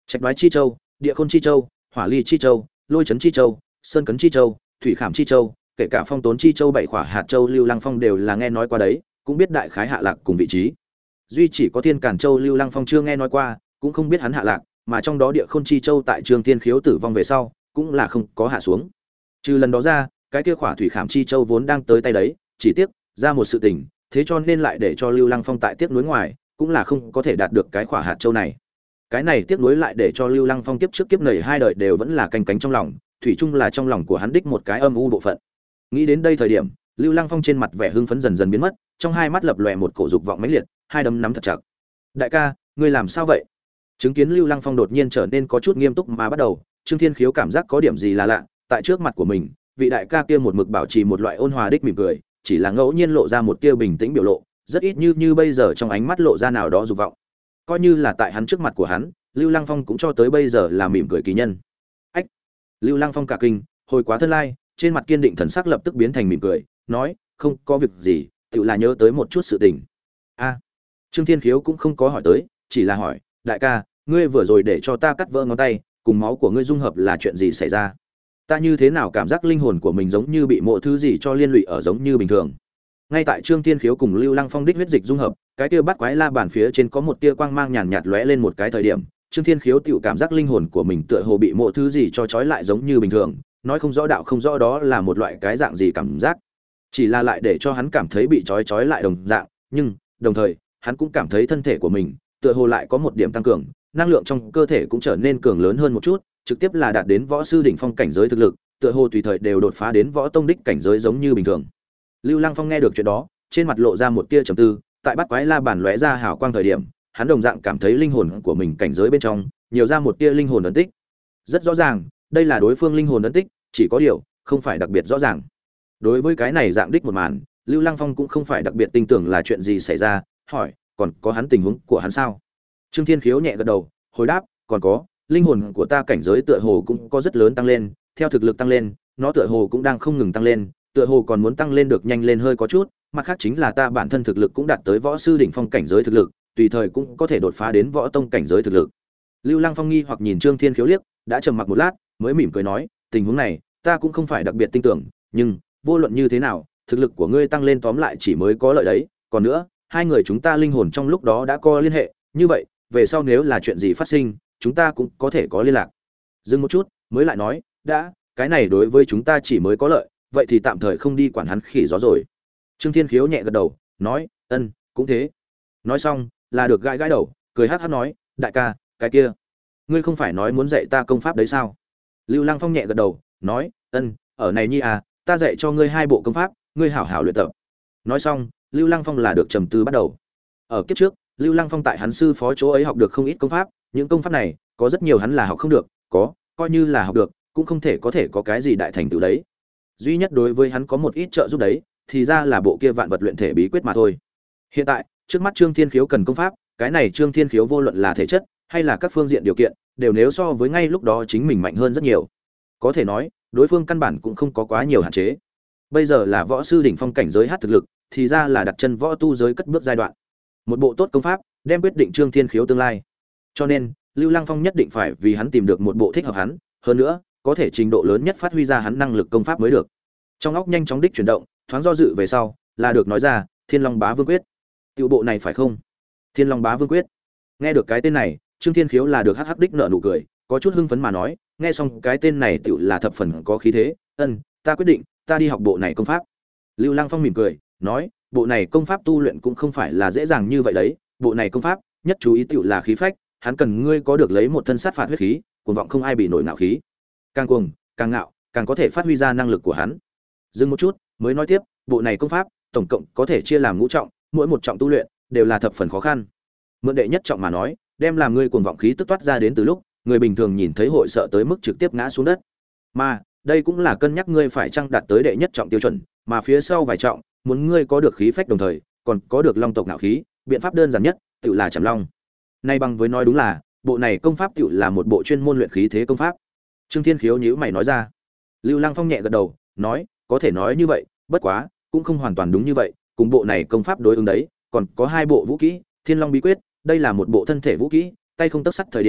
Trạch đoái chi châu, địa khôn chi châu, hỏa ly chi châu, lôi chấn chi châu, sơn cấn chi châu, thủy khảm chi châu, kể cả phong tốn chi châu bảy khỏa hạt châu Lưu Lăng Phong đều là nghe nói qua đấy, cũng biết đại khái hạ lạc cùng vị trí. Duy chỉ có Thiên Càn Châu Lưu Lăng Phong chưa nghe nói qua, cũng không biết hắn hạ lạc, mà trong đó địa khôn chi châu tại Trương Thiên Khiếu tử vong về sau, cũng là không có hạ xuống. Trừ lần đó ra, cái kia khỏa thủy khảm chi châu vốn đang tới tay đấy, chỉ tiếc ra một sự tình, thế cho nên lại để cho Lưu Lăng Phong tại tiếc nuối ngoài, cũng là không có thể đạt được cái khỏa hạt châu này. Cái này tiếc nuối lại để cho Lưu Lăng Phong kiếp trước kiếp này hai đời đều vẫn là canh cánh trong lòng, thủy chung là trong lòng của hắn đích một cái âm u bộ phận. Nghĩ đến đây thời điểm, Lưu Lăng Phong trên mặt vẻ hưng phấn dần dần biến mất, trong hai mắt lập lòe một cổ dục vọng mãnh liệt, hai đấm nắm thật chặt. "Đại ca, ngươi làm sao vậy?" Chứng kiến Lưu Lăng Phong đột nhiên trở nên có chút nghiêm túc mà bắt đầu, Trương Thiên Khiếu cảm giác có điểm gì là lạ, tại trước mặt của mình, vị đại ca kia một mực bảo trì một loại ôn hòa đích mỉm cười, chỉ là ngẫu nhiên lộ ra một tia bình tĩnh biểu lộ, rất ít như như bây giờ trong ánh mắt lộ ra nào đó dục vọng. Coi như là tại hắn trước mặt của hắn, Lưu Lăng Phong cũng cho tới bây giờ là mỉm cười kỳ nhân. Ách! Lưu Lăng Phong cả kinh, hồi quá thân lai, trên mặt kiên định thần sắc lập tức biến thành mỉm cười, nói, không có việc gì, tự là nhớ tới một chút sự tình. A, Trương Thiên Khiếu cũng không có hỏi tới, chỉ là hỏi, đại ca, ngươi vừa rồi để cho ta cắt vỡ ngón tay, cùng máu của ngươi dung hợp là chuyện gì xảy ra? Ta như thế nào cảm giác linh hồn của mình giống như bị mộ thứ gì cho liên lụy ở giống như bình thường? Ngay tại Trương Thiên Khiếu cùng Lưu Lăng Phong đích huyết dịch dung hợp, cái kia bắt quái la bàn phía trên có một tia quang mang nhàn nhạt lóe lên một cái thời điểm, Trương Thiên Khiếu tiểu cảm giác linh hồn của mình tựa hồ bị mộ thứ gì cho trói lại giống như bình thường, nói không rõ đạo không rõ đó là một loại cái dạng gì cảm giác. Chỉ là lại để cho hắn cảm thấy bị trói trói lại đồng dạng, nhưng đồng thời, hắn cũng cảm thấy thân thể của mình tựa hồ lại có một điểm tăng cường, năng lượng trong cơ thể cũng trở nên cường lớn hơn một chút, trực tiếp là đạt đến võ sư đỉnh phong cảnh giới thực lực, tựa hồ tùy thời đều đột phá đến võ tông đích cảnh giới giống như bình thường. Lưu Lăng Phong nghe được chuyện đó, trên mặt lộ ra một tia trầm tư, tại bắt quái la bàn lóe ra hào quang thời điểm, hắn đồng dạng cảm thấy linh hồn của mình cảnh giới bên trong nhiều ra một tia linh hồn ấn tích. Rất rõ ràng, đây là đối phương linh hồn ấn tích, chỉ có điều không phải đặc biệt rõ ràng. Đối với cái này dạng đích một màn, Lưu Lăng Phong cũng không phải đặc biệt tin tưởng là chuyện gì xảy ra, hỏi, còn có hắn tình huống của hắn sao? Trương Thiên Khiếu nhẹ gật đầu, hồi đáp, còn có, linh hồn của ta cảnh giới tựa hồ cũng có rất lớn tăng lên, theo thực lực tăng lên, nó tựa hồ cũng đang không ngừng tăng lên, tựa hồ còn muốn tăng lên được nhanh lên hơi có chút, mặt khác chính là ta bản thân thực lực cũng đạt tới võ sư đỉnh phong cảnh giới thực lực, tùy thời cũng có thể đột phá đến võ tông cảnh giới thực lực. Lưu Lăng Phong nghi hoặc nhìn Trương Thiên Khiếu liếc, đã trầm mặc một lát, mới mỉm cười nói, tình huống này, ta cũng không phải đặc biệt tin tưởng, nhưng vô luận như thế nào, thực lực của ngươi tăng lên tóm lại chỉ mới có lợi đấy, còn nữa, hai người chúng ta linh hồn trong lúc đó đã có liên hệ, như vậy, về sau nếu là chuyện gì phát sinh, chúng ta cũng có thể có liên lạc. Dừng một chút, mới lại nói, đã, cái này đối với chúng ta chỉ mới có lợi, vậy thì tạm thời không đi quản hắn khỉ gió rồi. Trương Thiên Khiếu nhẹ gật đầu, nói, ân, cũng thế. Nói xong, là được gãi gãi đầu, cười hắc hắc nói, đại ca, cái kia, ngươi không phải nói muốn dạy ta công pháp đấy sao? Lưu Lăng Phong nhẹ gật đầu, nói, ân, ở này nhi à, ta dạy cho ngươi hai bộ công pháp, ngươi hảo hảo luyện tập. Nói xong, Lưu Lăng Phong là được trầm tư bắt đầu. Ở kiếp trước, Lưu Lăng Phong tại hắn sư phó chỗ ấy học được không ít công pháp, những công pháp này, có rất nhiều hắn là học không được, có, coi như là học được, cũng không thể có thể có cái gì đại thành tựu đấy. Duy nhất đối với hắn có một ít trợ giúp đấy, thì ra là bộ kia vạn vật luyện thể bí quyết mà thôi. Hiện tại, trước mắt Trương Thiên Khiếu cần công pháp, cái này Trương Thiên Khiếu vô luận là thể chất hay là các phương diện điều kiện, đều nếu so với ngay lúc đó chính mình mạnh hơn rất nhiều. Có thể nói, đối phương căn bản cũng không có quá nhiều hạn chế. Bây giờ là võ sư đỉnh phong cảnh giới hát thực lực, thì ra là đặt chân võ tu giới cất bước giai đoạn. Một bộ tốt công pháp, đem quyết định Trương Thiên Khiếu tương lai. Cho nên, Lưu Lăng Phong nhất định phải vì hắn tìm được một bộ thích hợp hắn, hơn nữa, có thể trình độ lớn nhất phát huy ra hắn năng lực công pháp mới được. Trong óc nhanh chóng đích chuyển động, thoáng do dự về sau, là được nói ra, Thiên Long Bá Vương Quyết. Tiểu bộ này phải không? Thiên Long Bá Vương Quyết. Nghe được cái tên này, Trương Thiên Khiếu là được hắc hắc đích nở nụ cười, có chút hưng phấn mà nói, nghe xong cái tên này tiểu là thập phần có khí thế, ân, ta quyết định, ta đi học bộ này công pháp. Lưu Lăng Phong mỉm cười, nói, bộ này công pháp tu luyện cũng không phải là dễ dàng như vậy đấy, bộ này công pháp, nhất chú ý tiểu là khí phách, hắn cần ngươi có được lấy một thân sát phạt huyết khí, cuồng vọng không ai bị nổi ngạo khí. Càng cuồng, càng ngạo, càng có thể phát huy ra năng lực của hắn. Dừng một chút, mới nói tiếp, bộ này công pháp, tổng cộng có thể chia làm ngũ trọng, mỗi một trọng tu luyện đều là thập phần khó khăn. Mượn đệ nhất trọng mà nói, đem làm ngươi cuồng vọng khí tức toát ra đến từ lúc, người bình thường nhìn thấy hội sợ tới mức trực tiếp ngã xuống đất. Mà, đây cũng là cân nhắc ngươi phải chăng đạt tới đệ nhất trọng tiêu chuẩn, mà phía sau vài trọng, muốn ngươi có được khí phách đồng thời, còn có được long tộc ngạo khí, biện pháp đơn giản nhất, tự là chạm long. Nay bằng với nói đúng là, bộ này công pháp tự là một bộ chuyên môn luyện khí thế công pháp. Trương Thiên Khiếu nhíu mày nói ra. Lưu Lăng Phong nhẹ gật đầu, nói, có thể nói như vậy, bất quá, cũng không hoàn toàn đúng như vậy, cùng bộ này công pháp đối ứng đấy, còn có hai bộ vũ kỹ, Thiên Long bí quyết, đây là một bộ thân thể vũ kỹ, tay không tấc sắt thời điểm,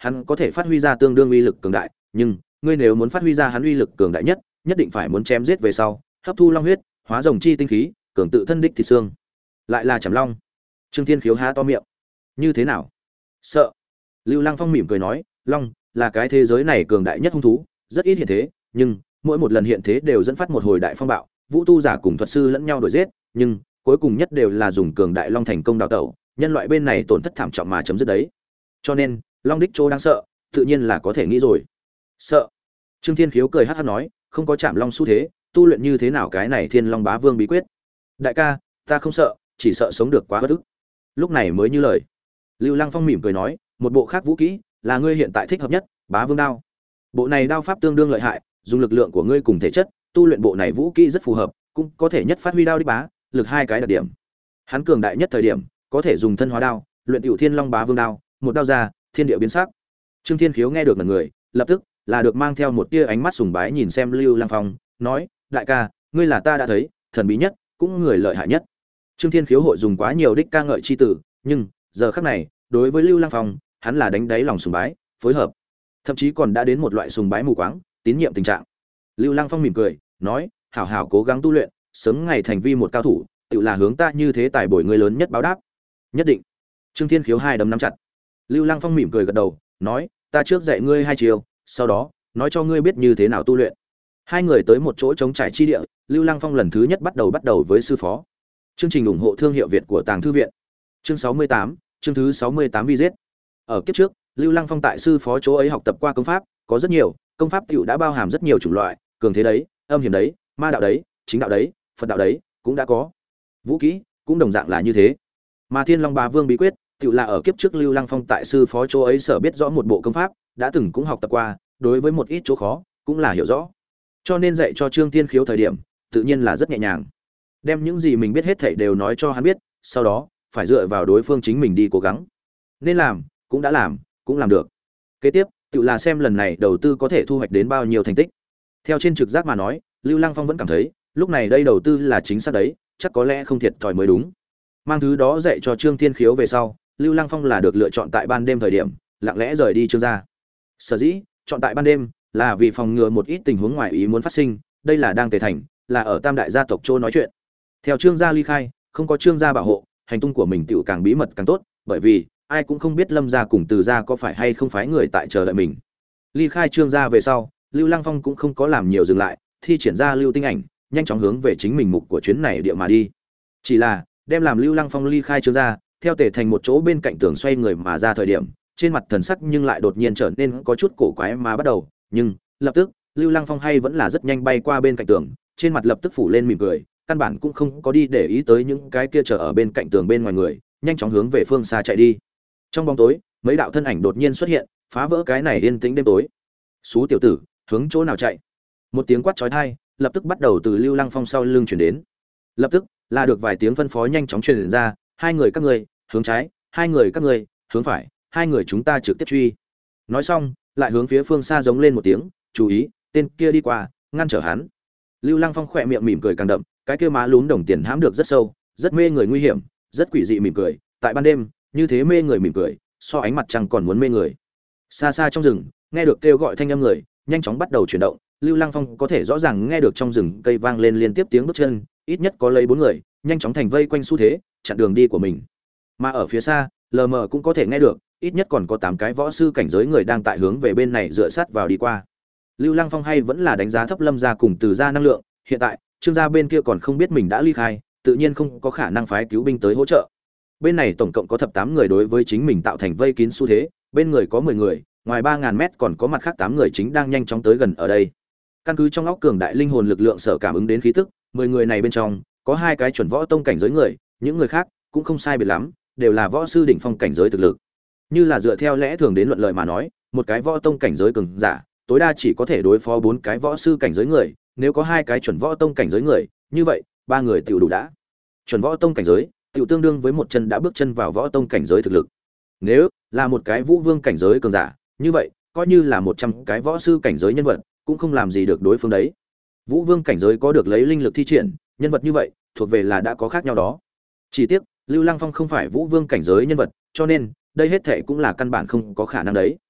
hắn có thể phát huy ra tương đương uy lực cường đại, nhưng ngươi nếu muốn phát huy ra hắn uy lực cường đại nhất, nhất định phải muốn chém giết về sau, hấp thu long huyết, hóa rồng chi tinh khí, cường tự thân đích thịt xương. Lại là Trảm Long. Trương Thiên Khiếu há to miệng. Như thế nào? Sợ. Lưu Lăng Phong mỉm cười nói, long là cái thế giới này cường đại nhất hung thú, rất ít hiện thế, nhưng mỗi một lần hiện thế đều dẫn phát một hồi đại phong bạo, vũ tu giả cùng thuật sư lẫn nhau đuổi giết, nhưng cuối cùng nhất đều là dùng cường đại long thành công đào tẩu, nhân loại bên này tổn thất thảm trọng mà chấm dứt đấy. Cho nên, long đích chỗ đáng sợ, tự nhiên là có thể nghĩ rồi. Sợ. Trương Thiên Khiếu cười hắc hắc nói, không có Trảm Long xu thế, tu luyện như thế nào cái này Thiên Long Bá Vương bí quyết? Đại ca, ta không sợ, chỉ sợ sống được quá bất ức. Lúc này mới như lời. Lưu Lăng Phong mỉm cười nói, một bộ khác vũ kỹ, là ngươi hiện tại thích hợp nhất, Bá Vương đao. Bộ này đao pháp tương đương lợi hại, dùng lực lượng của ngươi cùng thể chất, tu luyện bộ này vũ kỹ rất phù hợp, cũng có thể nhất phát huy đao đích bá, lực hai cái đặc điểm. Hắn cường đại nhất thời điểm, có thể dùng thân hóa đao, luyện tiểu Thiên Long Bá Vương đao, một đao ra, thiên địa biến sắc. Trương Thiên Khiếu nghe được mặt người, lập tức là được mang theo một tia ánh mắt sùng bái nhìn xem Lưu Lăng Phong, nói: "Đại ca, ngươi là ta đã thấy thần bí nhất, cũng người lợi hại nhất." Trương Thiên Khiếu hội dùng quá nhiều đích ca ngợi chi tử, nhưng giờ khắc này, đối với Lưu Lăng Phong, hắn là đánh đáy lòng sùng bái, phối hợp, thậm chí còn đã đến một loại sùng bái mù quáng, tín nhiệm tình trạng. Lưu Lăng Phong mỉm cười, nói: "Hảo hảo cố gắng tu luyện, sớm ngày thành vi một cao thủ, tự là hướng ta như thế tài bồi ngươi lớn nhất báo đáp." Nhất định. Trương Thiên Khiếu hai đấm nắm chặt. Lưu Lăng Phong mỉm cười gật đầu, nói: "Ta trước dạy ngươi hai chiều, sau đó nói cho ngươi biết như thế nào tu luyện." Hai người tới một chỗ trống trải chi địa, Lưu Lăng Phong lần thứ nhất bắt đầu bắt đầu với sư phó. Chương trình ủng hộ thương hiệu Việt của Tàng Thư viện. Chương sáu mươi tám, chương thứ sáu mươi tám vi giết. Ở kiếp trước, Lưu Lăng Phong tại sư phó chỗ ấy học tập qua công pháp, có rất nhiều, công pháp tiểu đã bao hàm rất nhiều chủng loại, cường thế đấy, âm hiểm đấy, ma đạo đấy, chính đạo đấy, Phật đạo đấy, cũng đã có. Vũ kỹ cũng đồng dạng là như thế. Mà Thiên Long Bá Vương bí quyết, tiểu là ở kiếp trước Lưu Lăng Phong tại sư phó chỗ ấy sở biết rõ một bộ công pháp, đã từng cũng học tập qua, đối với một ít chỗ khó, cũng là hiểu rõ. Cho nên dạy cho Trương Thiên Khiếu thời điểm, tự nhiên là rất nhẹ nhàng. Đem những gì mình biết hết thảy đều nói cho hắn biết, sau đó phải dựa vào đối phương chính mình đi cố gắng. Nên làm, cũng đã làm, cũng làm được. Kế tiếp, tự là xem lần này đầu tư có thể thu hoạch đến bao nhiêu thành tích. Theo trên trực giác mà nói, Lưu Lăng Phong vẫn cảm thấy, lúc này đây đầu tư là chính xác đấy, chắc có lẽ không thiệt thòi mới đúng. Mang thứ đó dạy cho Trương Thiên Khiếu về sau, Lưu Lăng Phong là được lựa chọn tại ban đêm thời điểm, lặng lẽ rời đi Trương gia. Sở dĩ chọn tại ban đêm là vì phòng ngừa một ít tình huống ngoài ý muốn phát sinh, đây là đang Tề Thành, là ở Tam đại gia tộc chỗ nói chuyện. Theo Trương gia ly khai, không có Trương gia bảo hộ, hành tung của mình tựu càng bí mật càng tốt, bởi vì ai cũng không biết Lâm gia cùng Từ gia có phải hay không phái người tại chờ đợi mình. Ly khai Trương gia về sau, Lưu Lăng Phong cũng không có làm nhiều dừng lại, thi triển ra Lưu Tinh Ảnh, nhanh chóng hướng về chính mình mục của chuyến này địa mà đi. Chỉ là, đem làm Lưu Lăng Phong ly khai Trương gia, theo Tề Thành một chỗ bên cạnh tường xoay người mà ra thời điểm, trên mặt thần sắc nhưng lại đột nhiên trở nên có chút cổ quái mà bắt đầu, nhưng lập tức, Lưu Lăng Phong hay vẫn là rất nhanh bay qua bên cạnh tường, trên mặt lập tức phủ lên mỉm cười, căn bản cũng không có đi để ý tới những cái kia chờ ở bên cạnh tường bên ngoài người, nhanh chóng hướng về phương xa chạy đi. Trong bóng tối, mấy đạo thân ảnh đột nhiên xuất hiện, phá vỡ cái này yên tĩnh đêm tối. "Sú tiểu tử, hướng chỗ nào chạy?" Một tiếng quát chói tai, lập tức bắt đầu từ Lưu Lăng Phong sau lưng truyền đến. Lập tức, là được vài tiếng phân phó nhanh chóng truyền ra, "Hai người các ngươi, hướng trái, hai người các ngươi, hướng phải, hai người chúng ta trực tiếp truy." Nói xong, lại hướng phía phương xa giống lên một tiếng, "Chú ý, tên kia đi qua, ngăn trở hắn." Lưu Lăng Phong khỏe miệng mỉm cười càng đậm, cái kia má lún đồng tiền hãm được rất sâu, rất mê người nguy hiểm, rất quỷ dị mỉm cười, tại ban đêm, như thế mê người mỉm cười, so ánh mặt trăng còn muốn mê người. Xa xa trong rừng, nghe được kêu gọi thanh âm người, nhanh chóng bắt đầu chuyển động, Lưu Lăng Phong có thể rõ ràng nghe được trong rừng cây vang lên liên tiếp tiếng bước chân, ít nhất có lấy bốn người, nhanh chóng thành vây quanh xu thế, chặn đường đi của mình. Mà ở phía xa, lờ mờ cũng có thể nghe được, ít nhất còn có tám cái võ sư cảnh giới người đang tại hướng về bên này dựa sát vào đi qua. Lưu Lăng Phong hay vẫn là đánh giá thấp Lâm gia cùng Từ gia năng lượng, hiện tại, Trương gia bên kia còn không biết mình đã ly khai, tự nhiên không có khả năng phái cứu binh tới hỗ trợ. Bên này tổng cộng có thập tám người đối với chính mình tạo thành vây kín xu thế, bên người có mười người, ngoài ba ngàn mét còn có mặt khác tám người chính đang nhanh chóng tới gần ở đây. Căn cứ trong óc cường đại linh hồn lực lượng sở cảm ứng đến khí tức, mười người này bên trong có hai cái chuẩn võ tông cảnh giới người, những người khác cũng không sai biệt lắm, đều là võ sư đỉnh phong cảnh giới thực lực. Như là dựa theo lẽ thường đến luận lời mà nói, một cái võ tông cảnh giới cường giả, tối đa chỉ có thể đối phó bốn cái võ sư cảnh giới người, nếu có hai cái chuẩn võ tông cảnh giới người, như vậy, ba người tiểu đủ đã. Chuẩn võ tông cảnh giới, tiểu tương đương với một chân đã bước chân vào võ tông cảnh giới thực lực. Nếu là một cái vũ vương cảnh giới cường giả, như vậy, coi như là một trăm cái võ sư cảnh giới nhân vật, cũng không làm gì được đối phương đấy. Vũ vương cảnh giới có được lấy linh lực thi triển, nhân vật như vậy, thuộc về là đã có khác nhau đó. Chỉ tiếc, Lưu Lăng Phong không phải vũ vương cảnh giới nhân vật, cho nên, đây hết thảy cũng là căn bản không có khả năng đấy.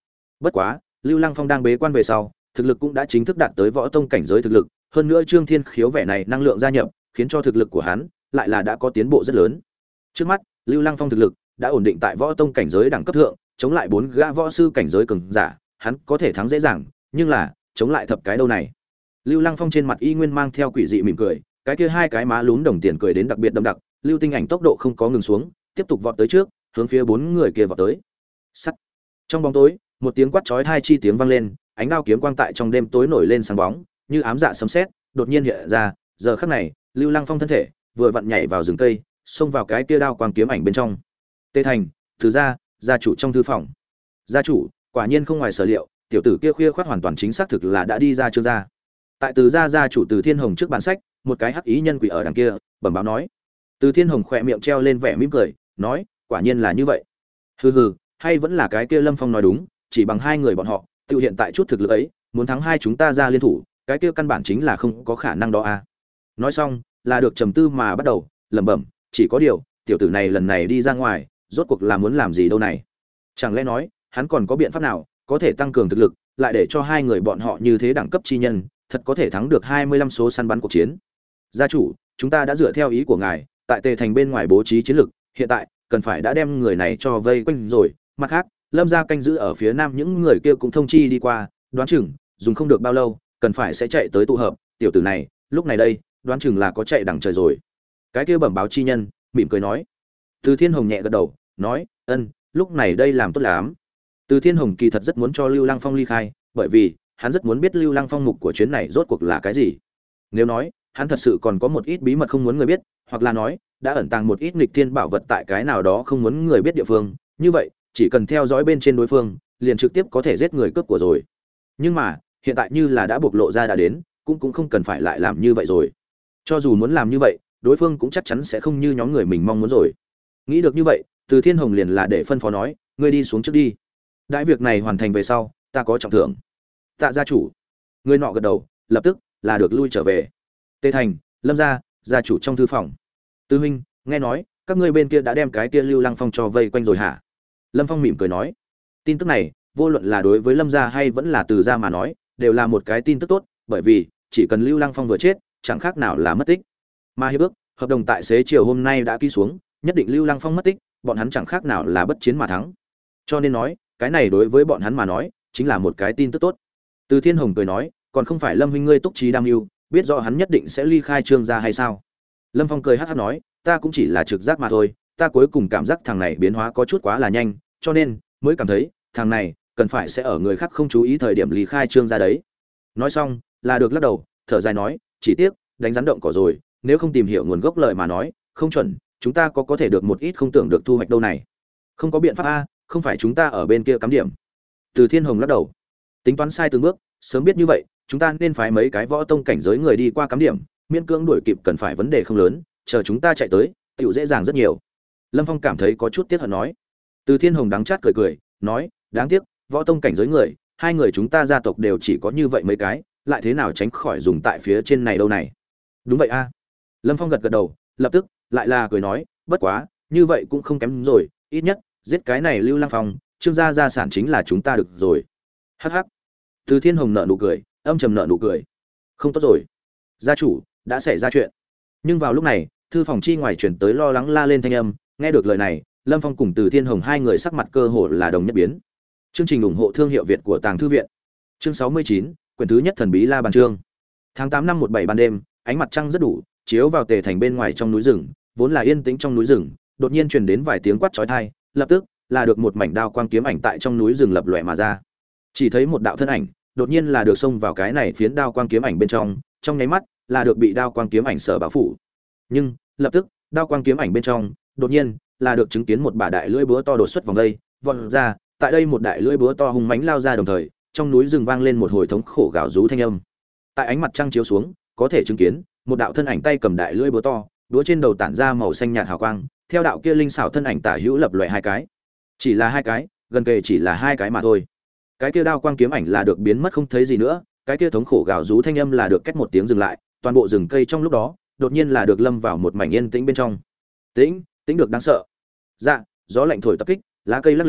Bất quá, Lưu Lăng Phong đang bế quan về sau, thực lực cũng đã chính thức đạt tới võ tông cảnh giới thực lực, hơn nữa Trương Thiên Khiếu vẻ này năng lượng gia nhập, khiến cho thực lực của hắn lại là đã có tiến bộ rất lớn. Trước mắt, Lưu Lăng Phong thực lực đã ổn định tại võ tông cảnh giới đẳng cấp thượng, chống lại bốn gã võ sư cảnh giới cường giả, hắn có thể thắng dễ dàng, nhưng là, chống lại thập cái đâu này. Lưu Lăng Phong trên mặt y nguyên mang theo quỷ dị mỉm cười, cái kia hai cái má lún đồng tiền cười đến đặc biệt đậm đặc, Lưu Tinh Ảnh tốc độ không có ngừng xuống, tiếp tục vọt tới trước, hướng phía bốn người kia vọt tới. Sắt. Trong bóng tối, một tiếng quát chói tai chi tiếng vang lên, ánh đao kiếm quang tại trong đêm tối nổi lên sáng bóng, như ám dạ sấm sét, đột nhiên hiện ra, giờ khắc này, Lưu Lăng Phong thân thể vừa vặn nhảy vào rừng cây, xông vào cái kia đao quang kiếm ảnh bên trong. Tê Thành, Từ gia, gia chủ trong thư phòng. Gia chủ, quả nhiên không ngoài sở liệu, tiểu tử kia khuya khoắt hoàn toàn chính xác thực là đã đi ra Trương gia. Tại Từ gia gia chủ Từ Thiên Hồng trước bàn sách, một cái hắc ý nhân quỷ ở đằng kia, bẩm báo nói. Từ Thiên Hồng khỏe miệng treo lên vẻ mỉm cười, nói, quả nhiên là như vậy. Hừ hừ, hay vẫn là cái kia Lâm Phong nói đúng, chỉ bằng hai người bọn họ, tiêu hiện tại chút thực lực ấy, muốn thắng hai chúng ta ra liên thủ, cái kia căn bản chính là không có khả năng đó a. Nói xong, là được trầm tư mà bắt đầu, lẩm bẩm, chỉ có điều, tiểu tử này lần này đi ra ngoài, rốt cuộc là muốn làm gì đâu này? Chẳng lẽ nói, hắn còn có biện pháp nào có thể tăng cường thực lực, lại để cho hai người bọn họ như thế đẳng cấp chi nhân, thật có thể thắng được hai mươi lăm số săn bắn cuộc chiến. Gia chủ, chúng ta đã dựa theo ý của ngài, tại Tề Thành bên ngoài bố trí chiến lực, hiện tại cần phải đã đem người này cho vây quanh rồi, mặt khác, Lâm gia canh giữ ở phía nam những người kia cũng thông chi đi qua, đoán chừng dùng không được bao lâu, cần phải sẽ chạy tới tụ hợp, tiểu tử này, lúc này đây, đoán chừng là có chạy đằng trời rồi. Cái kia bẩm báo chi nhân, mỉm cười nói. Từ Thiên Hồng nhẹ gật đầu, nói, "Ân, lúc này đây làm tốt lắm." Từ Thiên Hồng kỳ thật rất muốn cho Lưu Lăng Phong ly khai, bởi vì hắn rất muốn biết Lưu Lăng Phong mục của chuyến này rốt cuộc là cái gì. Nếu nói, hắn thật sự còn có một ít bí mật không muốn người biết, hoặc là nói, đã ẩn tàng một ít nghịch thiên bảo vật tại cái nào đó không muốn người biết địa phương, như vậy, chỉ cần theo dõi bên trên đối phương, liền trực tiếp có thể giết người cướp của rồi. Nhưng mà, hiện tại như là đã bộc lộ ra đã đến, cũng cũng không cần phải lại làm như vậy rồi. Cho dù muốn làm như vậy, đối phương cũng chắc chắn sẽ không như nhóm người mình mong muốn rồi. Nghĩ được như vậy, Từ Thiên Hồng liền là để phân phó nói, ngươi đi xuống trước đi. Đại việc này hoàn thành về sau, ta có trọng thưởng. Tạ gia chủ. Người nọ gật đầu, lập tức là được lui trở về. Tề Thành, Lâm gia, gia chủ trong thư phòng. Tư huynh, nghe nói các ngươi bên kia đã đem cái kia Lưu Lăng Phong cho vây quanh rồi hả? Lâm Phong mỉm cười nói, tin tức này, vô luận là đối với Lâm gia hay vẫn là Từ gia mà nói, đều là một cái tin tức tốt, bởi vì chỉ cần Lưu Lăng Phong vừa chết, chẳng khác nào là mất tích. Mà hiệp ước, hợp đồng tại xế chiều hôm nay đã ký xuống, nhất định Lưu Lăng Phong mất tích, bọn hắn chẳng khác nào là bất chiến mà thắng. Cho nên nói, cái này đối với bọn hắn mà nói, chính là một cái tin tức tốt. Từ Thiên Hồng cười nói, còn không phải Lâm huynh ngươi túc trí đam mưu, biết rõ hắn nhất định sẽ ly khai Trương gia hay sao? Lâm Phong cười hắc hắc nói, ta cũng chỉ là trực giác mà thôi, ta cuối cùng cảm giác thằng này biến hóa có chút quá là nhanh, cho nên mới cảm thấy thằng này cần phải sẽ ở người khác không chú ý thời điểm ly khai Trương gia đấy. Nói xong, là được lắc đầu, thở dài nói, chỉ tiếc, đánh rắn động cỏ rồi, nếu không tìm hiểu nguồn gốc lời mà nói, không chuẩn, chúng ta có có thể được một ít không tưởng được thu hoạch đâu này. Không có biện pháp a, không phải chúng ta ở bên kia cắm điểm. Từ Thiên Hồng lắc đầu, tính toán sai từng bước, sớm biết như vậy, chúng ta nên phái mấy cái võ tông cảnh giới người đi qua cắm điểm, miễn cưỡng đuổi kịp cần phải vấn đề không lớn, chờ chúng ta chạy tới, tiểu dễ dàng rất nhiều. Lâm Phong cảm thấy có chút tiếc hận nói. Từ Thiên Hồng đắng chát cười cười, nói, đáng tiếc, võ tông cảnh giới người, hai người chúng ta gia tộc đều chỉ có như vậy mấy cái, lại thế nào tránh khỏi dùng tại phía trên này đâu này. Đúng vậy a. Lâm Phong gật gật đầu, lập tức lại là cười nói, bất quá, như vậy cũng không kém rồi, ít nhất giết cái này Lưu Lăng Phong, Trương gia gia sản chính là chúng ta được rồi. Hắc hắc. Từ Thiên Hồng nở nụ cười, âm trầm nở nụ cười. Không tốt rồi, gia chủ đã xảy ra chuyện. Nhưng vào lúc này, thư phòng chi ngoài truyền tới lo lắng la lên thanh âm, nghe được lời này, Lâm Phong cùng Từ Thiên Hồng hai người sắc mặt cơ hồ là đồng nhất biến. Chương trình ủng hộ thương hiệu Việt của Tàng thư viện. Chương sáu mươi chín, quyển thứ nhất thần bí La Bàn Chương. Tháng tám năm một bảy ban đêm, ánh mặt trăng rất đủ, chiếu vào Tề Thành bên ngoài trong núi rừng, vốn là yên tĩnh trong núi rừng, đột nhiên truyền đến vài tiếng quát chói tai, lập tức là được một mảnh đao quang kiếm ảnh tại trong núi rừng lập lòe mà ra. Chỉ thấy một đạo thân ảnh, đột nhiên là được xông vào cái này phiến đao quang kiếm ảnh bên trong, trong nháy mắt là được bị đao quang kiếm ảnh sở bao phủ. Nhưng, lập tức, đao quang kiếm ảnh bên trong, đột nhiên là được chứng kiến một bả đại lưỡi búa to đột xuất vòng đây, vọt ra, tại đây một đại lưỡi búa to hung mãnh lao ra đồng thời, trong núi rừng vang lên một hồi thống khổ gào rú thanh âm. Tại ánh mặt trăng chiếu xuống, có thể chứng kiến một đạo thân ảnh tay cầm đại lưỡi búa to, búa trên đầu tản ra màu xanh nhạt hào quang, theo đạo kia linh xảo thân ảnh tả hữu lập loè hai cái. Chỉ là hai cái, gần kề chỉ là hai cái mà thôi. Cái kia đao quang kiếm ảnh là được biến mất không thấy gì nữa, cái kia thống khổ gào rú thanh âm là được két một tiếng dừng lại, toàn bộ rừng cây trong lúc đó, đột nhiên là được lâm vào một mảnh yên tĩnh bên trong. Tĩnh, tĩnh được đáng sợ. Dạ, gió lạnh thổi tập kích, lá cây lắc lư,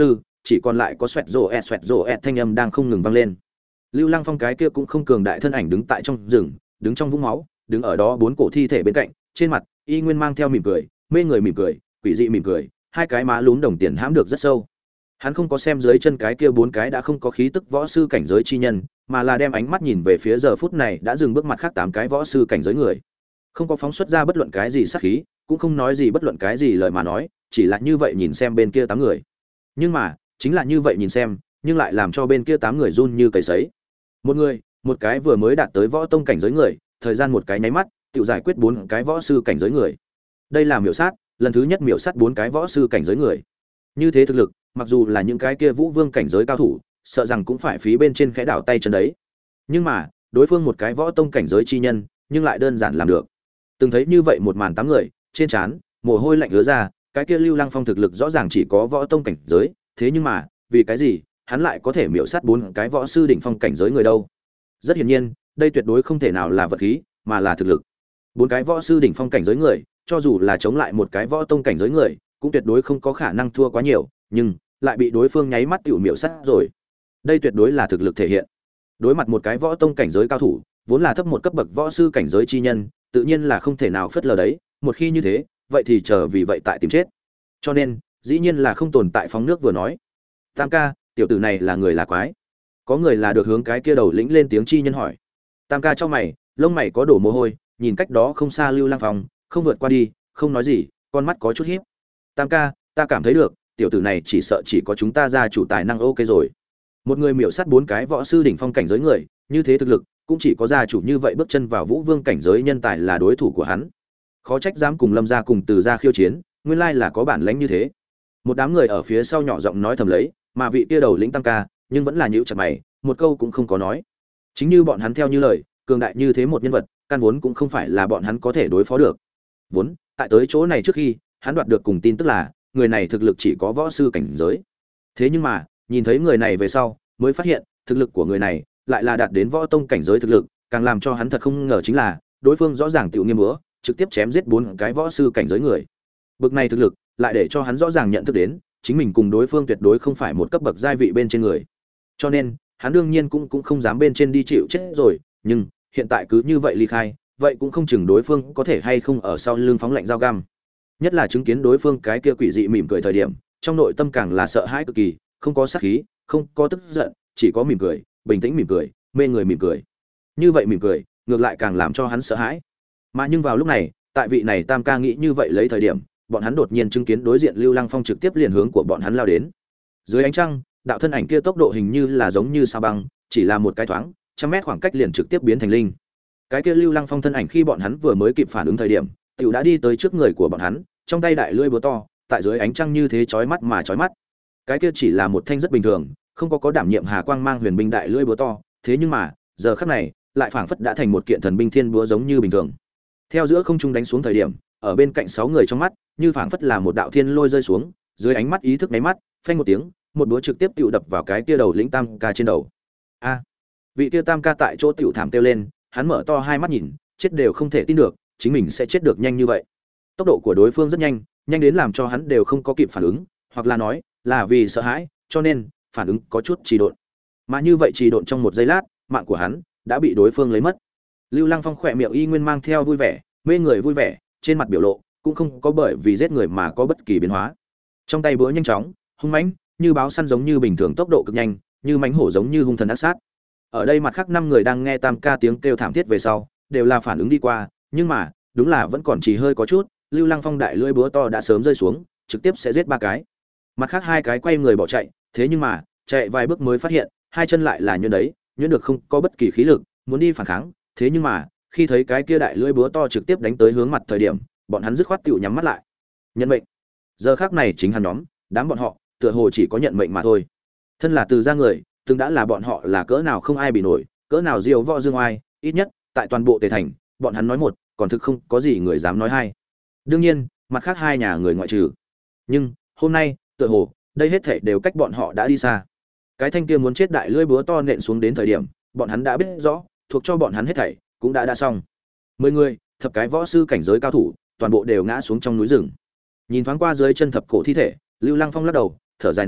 chỉ còn lại có xoẹt rồ ẹt xoẹt rồ ẹt thanh âm đang không ngừng vang lên. Lưu Lăng Phong cái kia cũng không cường đại thân ảnh đứng tại trong rừng, đứng trong vũng máu, đứng ở đó bốn cổ thi thể bên cạnh, trên mặt y nguyên mang theo mỉm cười, mê người mỉm cười, quỷ dị mỉm cười, hai cái má lúm đồng tiền hãm được rất sâu. Hắn không có xem dưới chân cái kia bốn cái đã không có khí tức võ sư cảnh giới chi nhân, mà là đem ánh mắt nhìn về phía giờ phút này đã dừng bước mặt khác tám cái võ sư cảnh giới người. Không có phóng xuất ra bất luận cái gì sát khí, cũng không nói gì bất luận cái gì lời mà nói, chỉ là như vậy nhìn xem bên kia tám người. Nhưng mà, chính là như vậy nhìn xem, nhưng lại làm cho bên kia tám người run như cầy sấy. Một người, một cái vừa mới đạt tới võ tông cảnh giới người, thời gian một cái nháy mắt, tự giải quyết bốn cái võ sư cảnh giới người. Đây là miểu sát, lần thứ nhất miểu sát bốn cái võ sư cảnh giới người. Như thế thực lực, mặc dù là những cái kia vũ vương cảnh giới cao thủ, sợ rằng cũng phải phí bên trên khẽ đảo tay chân đấy. Nhưng mà, đối phương một cái võ tông cảnh giới chi nhân, nhưng lại đơn giản làm được. Từng thấy như vậy một màn tám người, trên trán mồ hôi lạnh ứa ra, cái kia Lưu Lăng Phong thực lực rõ ràng chỉ có võ tông cảnh giới, thế nhưng mà, vì cái gì, hắn lại có thể miểu sát bốn cái võ sư đỉnh phong cảnh giới người đâu? Rất hiển nhiên, đây tuyệt đối không thể nào là vật khí, mà là thực lực. Bốn cái võ sư đỉnh phong cảnh giới người, cho dù là chống lại một cái võ tông cảnh giới người, cũng tuyệt đối không có khả năng thua quá nhiều, nhưng lại bị đối phương nháy mắt tiểu miểu sát rồi. Đây tuyệt đối là thực lực thể hiện. Đối mặt một cái võ tông cảnh giới cao thủ, vốn là thấp một cấp bậc võ sư cảnh giới chi nhân, tự nhiên là không thể nào phất lờ đấy, một khi như thế, vậy thì chờ vì vậy tại tìm chết. Cho nên, dĩ nhiên là không tồn tại phóng nước vừa nói. Tam ca, tiểu tử này là người là quái. Có người là được hướng cái kia đầu lĩnh lên tiếng chi nhân hỏi. Tam ca trong mày, lông mày có đổ mồ hôi, nhìn cách đó không xa Lưu Lăng Phong, không vượt qua đi, không nói gì, con mắt có chút híp. Tam ca, ta cảm thấy được, tiểu tử này chỉ sợ chỉ có chúng ta gia chủ tài năng ok rồi. Một người miểu sát bốn cái võ sư đỉnh phong cảnh giới người, như thế thực lực, cũng chỉ có gia chủ như vậy bước chân vào vũ vương cảnh giới nhân tài là đối thủ của hắn. Khó trách dám cùng Lâm gia cùng Từ gia khiêu chiến, nguyên lai là có bản lĩnh như thế. Một đám người ở phía sau nhỏ giọng nói thầm lấy, mà vị kia đầu lĩnh Tam ca, nhưng vẫn là nhíu chặt mày, một câu cũng không có nói. Chính như bọn hắn theo như lời, cường đại như thế một nhân vật, căn vốn cũng không phải là bọn hắn có thể đối phó được. Vốn, tại tới chỗ này trước khi, hắn đoạt được cùng tin tức là, người này thực lực chỉ có võ sư cảnh giới. Thế nhưng mà, nhìn thấy người này về sau, mới phát hiện, thực lực của người này lại là đạt đến võ tông cảnh giới thực lực, càng làm cho hắn thật không ngờ chính là, đối phương rõ ràng tiểu nghiêm búa, trực tiếp chém giết bốn cái võ sư cảnh giới người. Bực này thực lực, lại để cho hắn rõ ràng nhận thức đến, chính mình cùng đối phương tuyệt đối không phải một cấp bậc giai vị bên trên người. Cho nên, hắn đương nhiên cũng cũng không dám bên trên đi chịu chết rồi, nhưng hiện tại cứ như vậy ly khai, vậy cũng không chừng đối phương có thể hay không ở sau lưng phóng lạnh dao găm. Nhất là chứng kiến đối phương cái kia quỷ dị mỉm cười thời điểm, trong nội tâm càng là sợ hãi cực kỳ, không có sát khí, không có tức giận, chỉ có mỉm cười, bình tĩnh mỉm cười, mê người mỉm cười. Như vậy mỉm cười, ngược lại càng làm cho hắn sợ hãi. Mà nhưng vào lúc này, tại vị này Tam ca nghĩ như vậy lấy thời điểm, bọn hắn đột nhiên chứng kiến đối diện Lưu Lăng Phong trực tiếp liền hướng của bọn hắn lao đến. Dưới ánh trăng, đạo thân ảnh kia tốc độ hình như là giống như sao băng, chỉ là một cái thoáng, trăm mét khoảng cách liền trực tiếp biến thành linh. Cái kia Lưu Lăng Phong thân ảnh khi bọn hắn vừa mới kịp phản ứng thời điểm, tiểu đã đi tới trước người của bọn hắn, trong tay đại lưỡi búa to, tại dưới ánh trăng như thế chói mắt mà chói mắt. Cái kia chỉ là một thanh rất bình thường, không có có đảm nhiệm hà quang mang huyền binh đại lưỡi búa to, thế nhưng mà, giờ khắc này, lại phảng phất đã thành một kiện thần binh thiên búa giống như bình thường. Theo giữa không trung đánh xuống thời điểm, ở bên cạnh sáu người trong mắt, như phảng phất là một đạo thiên lôi rơi xuống, dưới ánh mắt ý thức nháy mắt, phanh một tiếng, một búa trực tiếp tiểu đập vào cái kia đầu lĩnh Tam ca trên đầu. A! Vị kia Tam ca tại chỗ tiểu thảm kêu lên, hắn mở to hai mắt nhìn, chết đều không thể tin được, chính mình sẽ chết được nhanh như vậy. Tốc độ của đối phương rất nhanh, nhanh đến làm cho hắn đều không có kịp phản ứng, hoặc là nói, là vì sợ hãi, cho nên phản ứng có chút trì độn. Mà như vậy trì độn trong một giây lát, mạng của hắn đã bị đối phương lấy mất. Lưu Lăng Phong khỏe miệng y nguyên mang theo vui vẻ, mê người vui vẻ, trên mặt biểu lộ cũng không có bởi vì giết người mà có bất kỳ biến hóa. Trong tay búa nhanh chóng, hung mãnh, như báo săn giống như bình thường tốc độ cực nhanh, như mãnh hổ giống như hung thần ác sát. Ở đây mặt khác năm người đang nghe Tam ca tiếng kêu thảm thiết về sau, đều là phản ứng đi qua, nhưng mà, đúng là vẫn còn chỉ hơi có chút, Lưu Lăng Phong đại lưỡi búa to đã sớm rơi xuống, trực tiếp sẽ giết ba cái. Mặt khác hai cái quay người bỏ chạy, thế nhưng mà, chạy vài bước mới phát hiện, hai chân lại là nhuyễn đấy, nhuyễn được không có bất kỳ khí lực, muốn đi phản kháng, thế nhưng mà, khi thấy cái kia đại lưỡi búa to trực tiếp đánh tới hướng mặt thời điểm, bọn hắn dứt khoát tựu nhắm mắt lại. Nhận mệnh. Giờ khắc này chính hắn nhóm, đám bọn họ, tựa hồ chỉ có nhận mệnh mà thôi. Thân là Từ gia người, từng đã là bọn họ là cỡ nào không ai bị nổi, cỡ nào diều võ dương oai, ít nhất, tại toàn bộ Tề thành, bọn hắn nói một, còn thực không có gì người dám nói hai. Đương nhiên, mặt khác hai nhà người ngoại trừ. Nhưng, hôm nay, tựa hồ, đây hết thảy đều cách bọn họ đã đi xa. Cái thanh kia muốn chết đại lưỡi búa to nện xuống đến thời điểm, bọn hắn đã biết rõ, thuộc cho bọn hắn hết thảy cũng đã đã xong. Mười người, thập cái võ sư cảnh giới cao thủ, toàn bộ đều ngã xuống trong núi rừng. Nhìn thoáng qua dưới chân thập cổ thi thể, Lưu Lăng Phong lắc đầu, thở dài nói,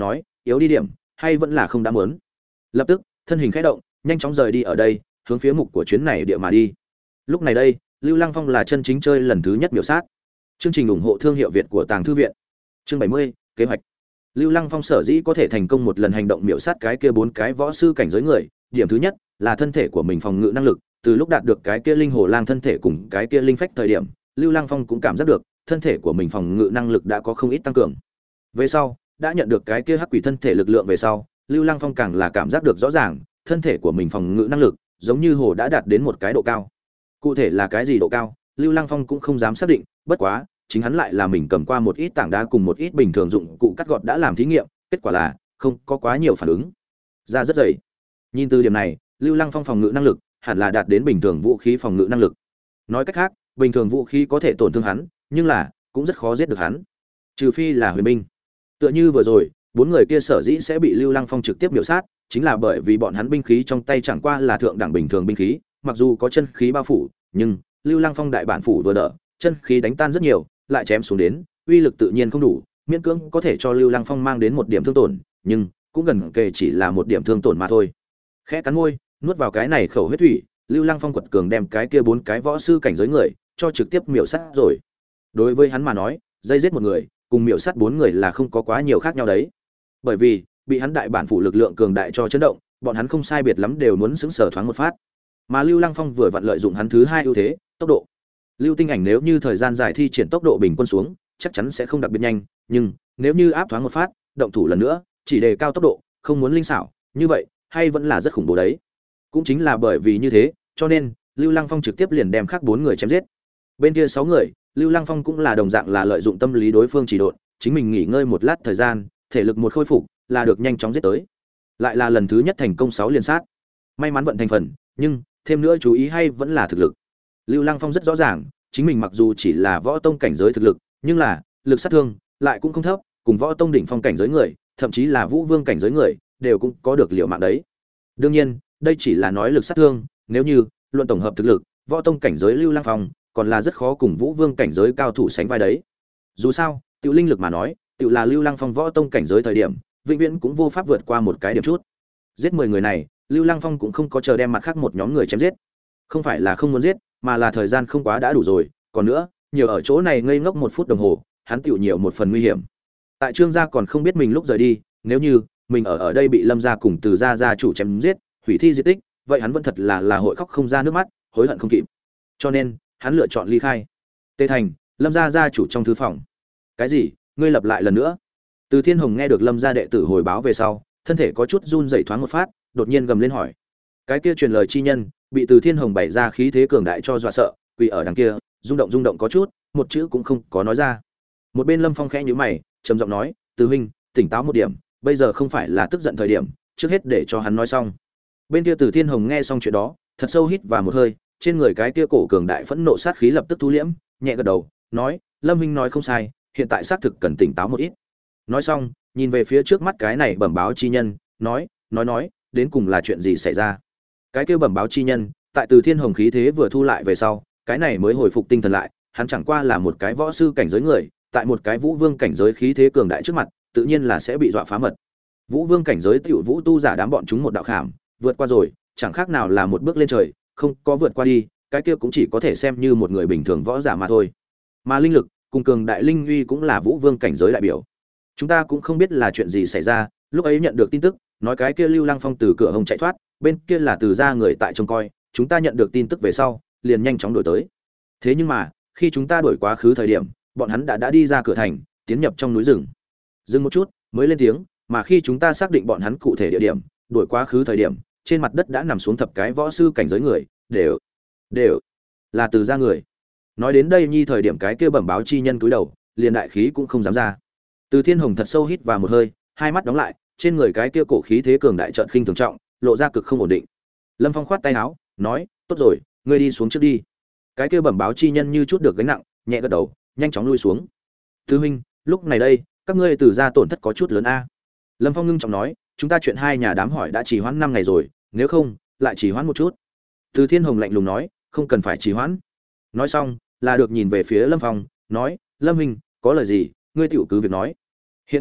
yếu đi điểm hay vẫn là không đã muốn. Lập tức thân hình khẽ động, nhanh chóng rời đi ở đây, hướng phía mục của chuyến này địa mà đi. Lúc này đây, Lưu Lăng Phong là chân chính chơi lần thứ nhất miểu sát. Chương trình ủng hộ thương hiệu Việt của Tàng Thư viện. Chương bảy mươi, kế hoạch. Lưu Lăng Phong sở dĩ có thể thành công một lần hành động miểu sát cái kia bốn cái võ sư cảnh giới người, điểm thứ nhất là thân thể của mình phòng ngự năng lực, từ lúc đạt được cái kia linh hồ lang thân thể cùng cái kia linh phách thời điểm, Lưu Lăng Phong cũng cảm giác được, thân thể của mình phòng ngự năng lực đã có không ít tăng cường. Về sau, đã nhận được cái kia hắc quỷ thân thể lực lượng về sau, Lưu Lăng Phong càng là cảm giác được rõ ràng, thân thể của mình phòng ngự năng lực giống như hồ đã đạt đến một cái độ cao. Cụ thể là cái gì độ cao, Lưu Lăng Phong cũng không dám xác định, bất quá, chính hắn lại là mình cầm qua một ít tảng đá cùng một ít bình thường dụng cụ cắt gọt đã làm thí nghiệm, kết quả là không có quá nhiều phản ứng. Da rất dày. Nhìn từ điểm này, Lưu Lăng Phong phòng ngự năng lực hẳn là đạt đến bình thường vũ khí phòng ngự năng lực. Nói cách khác, bình thường vũ khí có thể tổn thương hắn, nhưng là cũng rất khó giết được hắn. Trừ phi là huyền binh. Tựa như vừa rồi, bốn người kia sở dĩ sẽ bị Lưu Lăng Phong trực tiếp miểu sát, chính là bởi vì bọn hắn binh khí trong tay chẳng qua là thượng đẳng bình thường binh khí, mặc dù có chân khí bao phủ, nhưng Lưu Lăng Phong đại bản phủ vừa đỡ, chân khí đánh tan rất nhiều, lại chém xuống đến, uy lực tự nhiên không đủ, miễn cưỡng có thể cho Lưu Lăng Phong mang đến một điểm thương tổn, nhưng cũng gần kề chỉ là một điểm thương tổn mà thôi. Khẽ cắn môi, nuốt vào cái này khẩu huyết thủy, Lưu Lăng Phong quật cường đem cái kia bốn cái võ sư cảnh giới người cho trực tiếp miểu sát rồi. Đối với hắn mà nói, dây giết một người, cùng miểu sát bốn người là không có quá nhiều khác nhau đấy. Bởi vì, bị hắn đại bản phủ lực lượng cường đại cho chấn động, bọn hắn không sai biệt lắm đều muốn sững sờ thoáng một phát. Mà Lưu Lăng Phong vừa vặn lợi dụng hắn thứ hai ưu thế, tốc độ. Lưu Tinh Ảnh nếu như thời gian dài thi triển tốc độ bình quân xuống, chắc chắn sẽ không đặc biệt nhanh, nhưng nếu như áp thoáng một phát, động thủ lần nữa, chỉ đề cao tốc độ, không muốn linh xảo, như vậy, hay vẫn là rất khủng bố đấy. Cũng chính là bởi vì như thế, cho nên Lưu Lăng Phong trực tiếp liền đem khác bốn người chém giết. Bên kia sáu người, Lưu Lăng Phong cũng là đồng dạng là lợi dụng tâm lý đối phương chỉ độn, chính mình nghỉ ngơi một lát thời gian, thể lực một khôi phục, là được nhanh chóng giết tới. Lại là lần thứ nhất thành công sáu liên sát. May mắn vận thành phần, nhưng thêm nữa chú ý hay vẫn là thực lực. Lưu Lăng Phong rất rõ ràng, chính mình mặc dù chỉ là võ tông cảnh giới thực lực, nhưng là lực sát thương lại cũng không thấp, cùng võ tông đỉnh phong cảnh giới người, thậm chí là vũ vương cảnh giới người, đều cũng có được liều mạng đấy. Đương nhiên, đây chỉ là nói lực sát thương, nếu như luận tổng hợp thực lực, võ tông cảnh giới Lưu Lăng Phong còn là rất khó cùng vũ vương cảnh giới cao thủ sánh vai đấy. Dù sao, tiểu linh lực mà nói, tiểu là Lưu Lăng Phong võ tông cảnh giới thời điểm, vĩnh viễn cũng vô pháp vượt qua một cái điểm chút. Giết mười người này, Lưu Lăng Phong cũng không có chờ đem mặt khác một nhóm người chém giết. Không phải là không muốn giết, mà là thời gian không quá đã đủ rồi, còn nữa, nhiều ở chỗ này ngây ngốc một phút đồng hồ, hắn tiểu nhiều một phần nguy hiểm. Tại Trương gia còn không biết mình lúc rời đi, nếu như mình ở ở đây bị Lâm gia cùng Từ gia gia chủ chém giết, hủy thi di tích, vậy hắn vẫn thật là là hội khóc không ra nước mắt, hối hận không kịp. Cho nên, hắn lựa chọn ly khai. Tề Thành, Lâm gia gia chủ trong thư phòng. Cái gì? Ngươi lặp lại lần nữa? Từ Thiên Hồng nghe được Lâm gia đệ tử hồi báo về sau, thân thể có chút run rẩy thoáng một phát, đột nhiên gầm lên hỏi. Cái kia truyền lời chi nhân, bị Từ Thiên Hồng bày ra khí thế cường đại cho dọa sợ, quỳ ở đằng kia, rung động rung động có chút, một chữ cũng không có nói ra. Một bên Lâm Phong khẽ nhíu mày, trầm giọng nói, "Từ huynh, tỉnh táo một điểm, bây giờ không phải là tức giận thời điểm, trước hết để cho hắn nói xong." Bên kia Từ Thiên Hồng nghe xong chuyện đó, thật sâu hít vào một hơi, trên người cái kia cổ cường đại phẫn nộ sát khí lập tức thu liễm, nhẹ gật đầu, nói, "Lâm huynh nói không sai, hiện tại xác thực cần tỉnh táo một ít." Nói xong, nhìn về phía trước mắt cái này bẩm báo chi nhân, nói, nói nói, đến cùng là chuyện gì xảy ra? Cái kia bẩm báo chi nhân, tại Từ Thiên Hồng khí thế vừa thu lại về sau, cái này mới hồi phục tinh thần lại, hắn chẳng qua là một cái võ sư cảnh giới người, tại một cái vũ vương cảnh giới khí thế cường đại trước mặt, tự nhiên là sẽ bị dọa phá mật. Vũ vương cảnh giới tiểu vũ tu giả đám bọn chúng một đạo khảm, vượt qua rồi, chẳng khác nào là một bước lên trời, không có vượt qua đi, cái kia cũng chỉ có thể xem như một người bình thường võ giả mà thôi. Mà linh lực, cùng cường đại linh uy cũng là vũ vương cảnh giới đại biểu. Chúng ta cũng không biết là chuyện gì xảy ra, lúc ấy nhận được tin tức, nói cái kia Lưu Lăng Phong từ cửa hông chạy thoát, bên kia là Từ gia người tại trông coi, chúng ta nhận được tin tức về sau, liền nhanh chóng đuổi tới. Thế nhưng mà, khi chúng ta đuổi quá khứ thời điểm, bọn hắn đã đã đi ra cửa thành, tiến nhập trong núi rừng. Dừng một chút, mới lên tiếng, mà khi chúng ta xác định bọn hắn cụ thể địa điểm, đuổi quá khứ thời điểm, trên mặt đất đã nằm xuống thập cái võ sư cảnh giới người, đều đều là Từ gia người. Nói đến đây nhi thời điểm cái kia bẩm báo chi nhân cúi đầu, liền đại khí cũng không dám ra. Từ Thiên Hồng thật sâu hít vào một hơi, hai mắt đóng lại, trên người cái kia cổ khí thế cường đại trợn khinh thường trọng, lộ ra cực không ổn định. Lâm Phong khoát tay áo, nói, "Tốt rồi, ngươi đi xuống trước đi." Cái kia bẩm báo chi nhân như chút được gánh nặng, nhẹ gật đầu, nhanh chóng lui xuống. "Tứ huynh, lúc này đây, các ngươi Từ gia tổn thất có chút lớn a." Lâm Phong ngưng trọng nói, "Chúng ta chuyện hai nhà đám hỏi đã trì hoãn năm ngày rồi, nếu không, lại trì hoãn một chút." Từ Thiên Hồng lạnh lùng nói, "Không cần phải trì hoãn." Nói xong, là được nhìn về phía Lâm Phong, nói, "Lâm huynh, có lời gì, ngươi tiểu cứ việc nói. Hiện tại,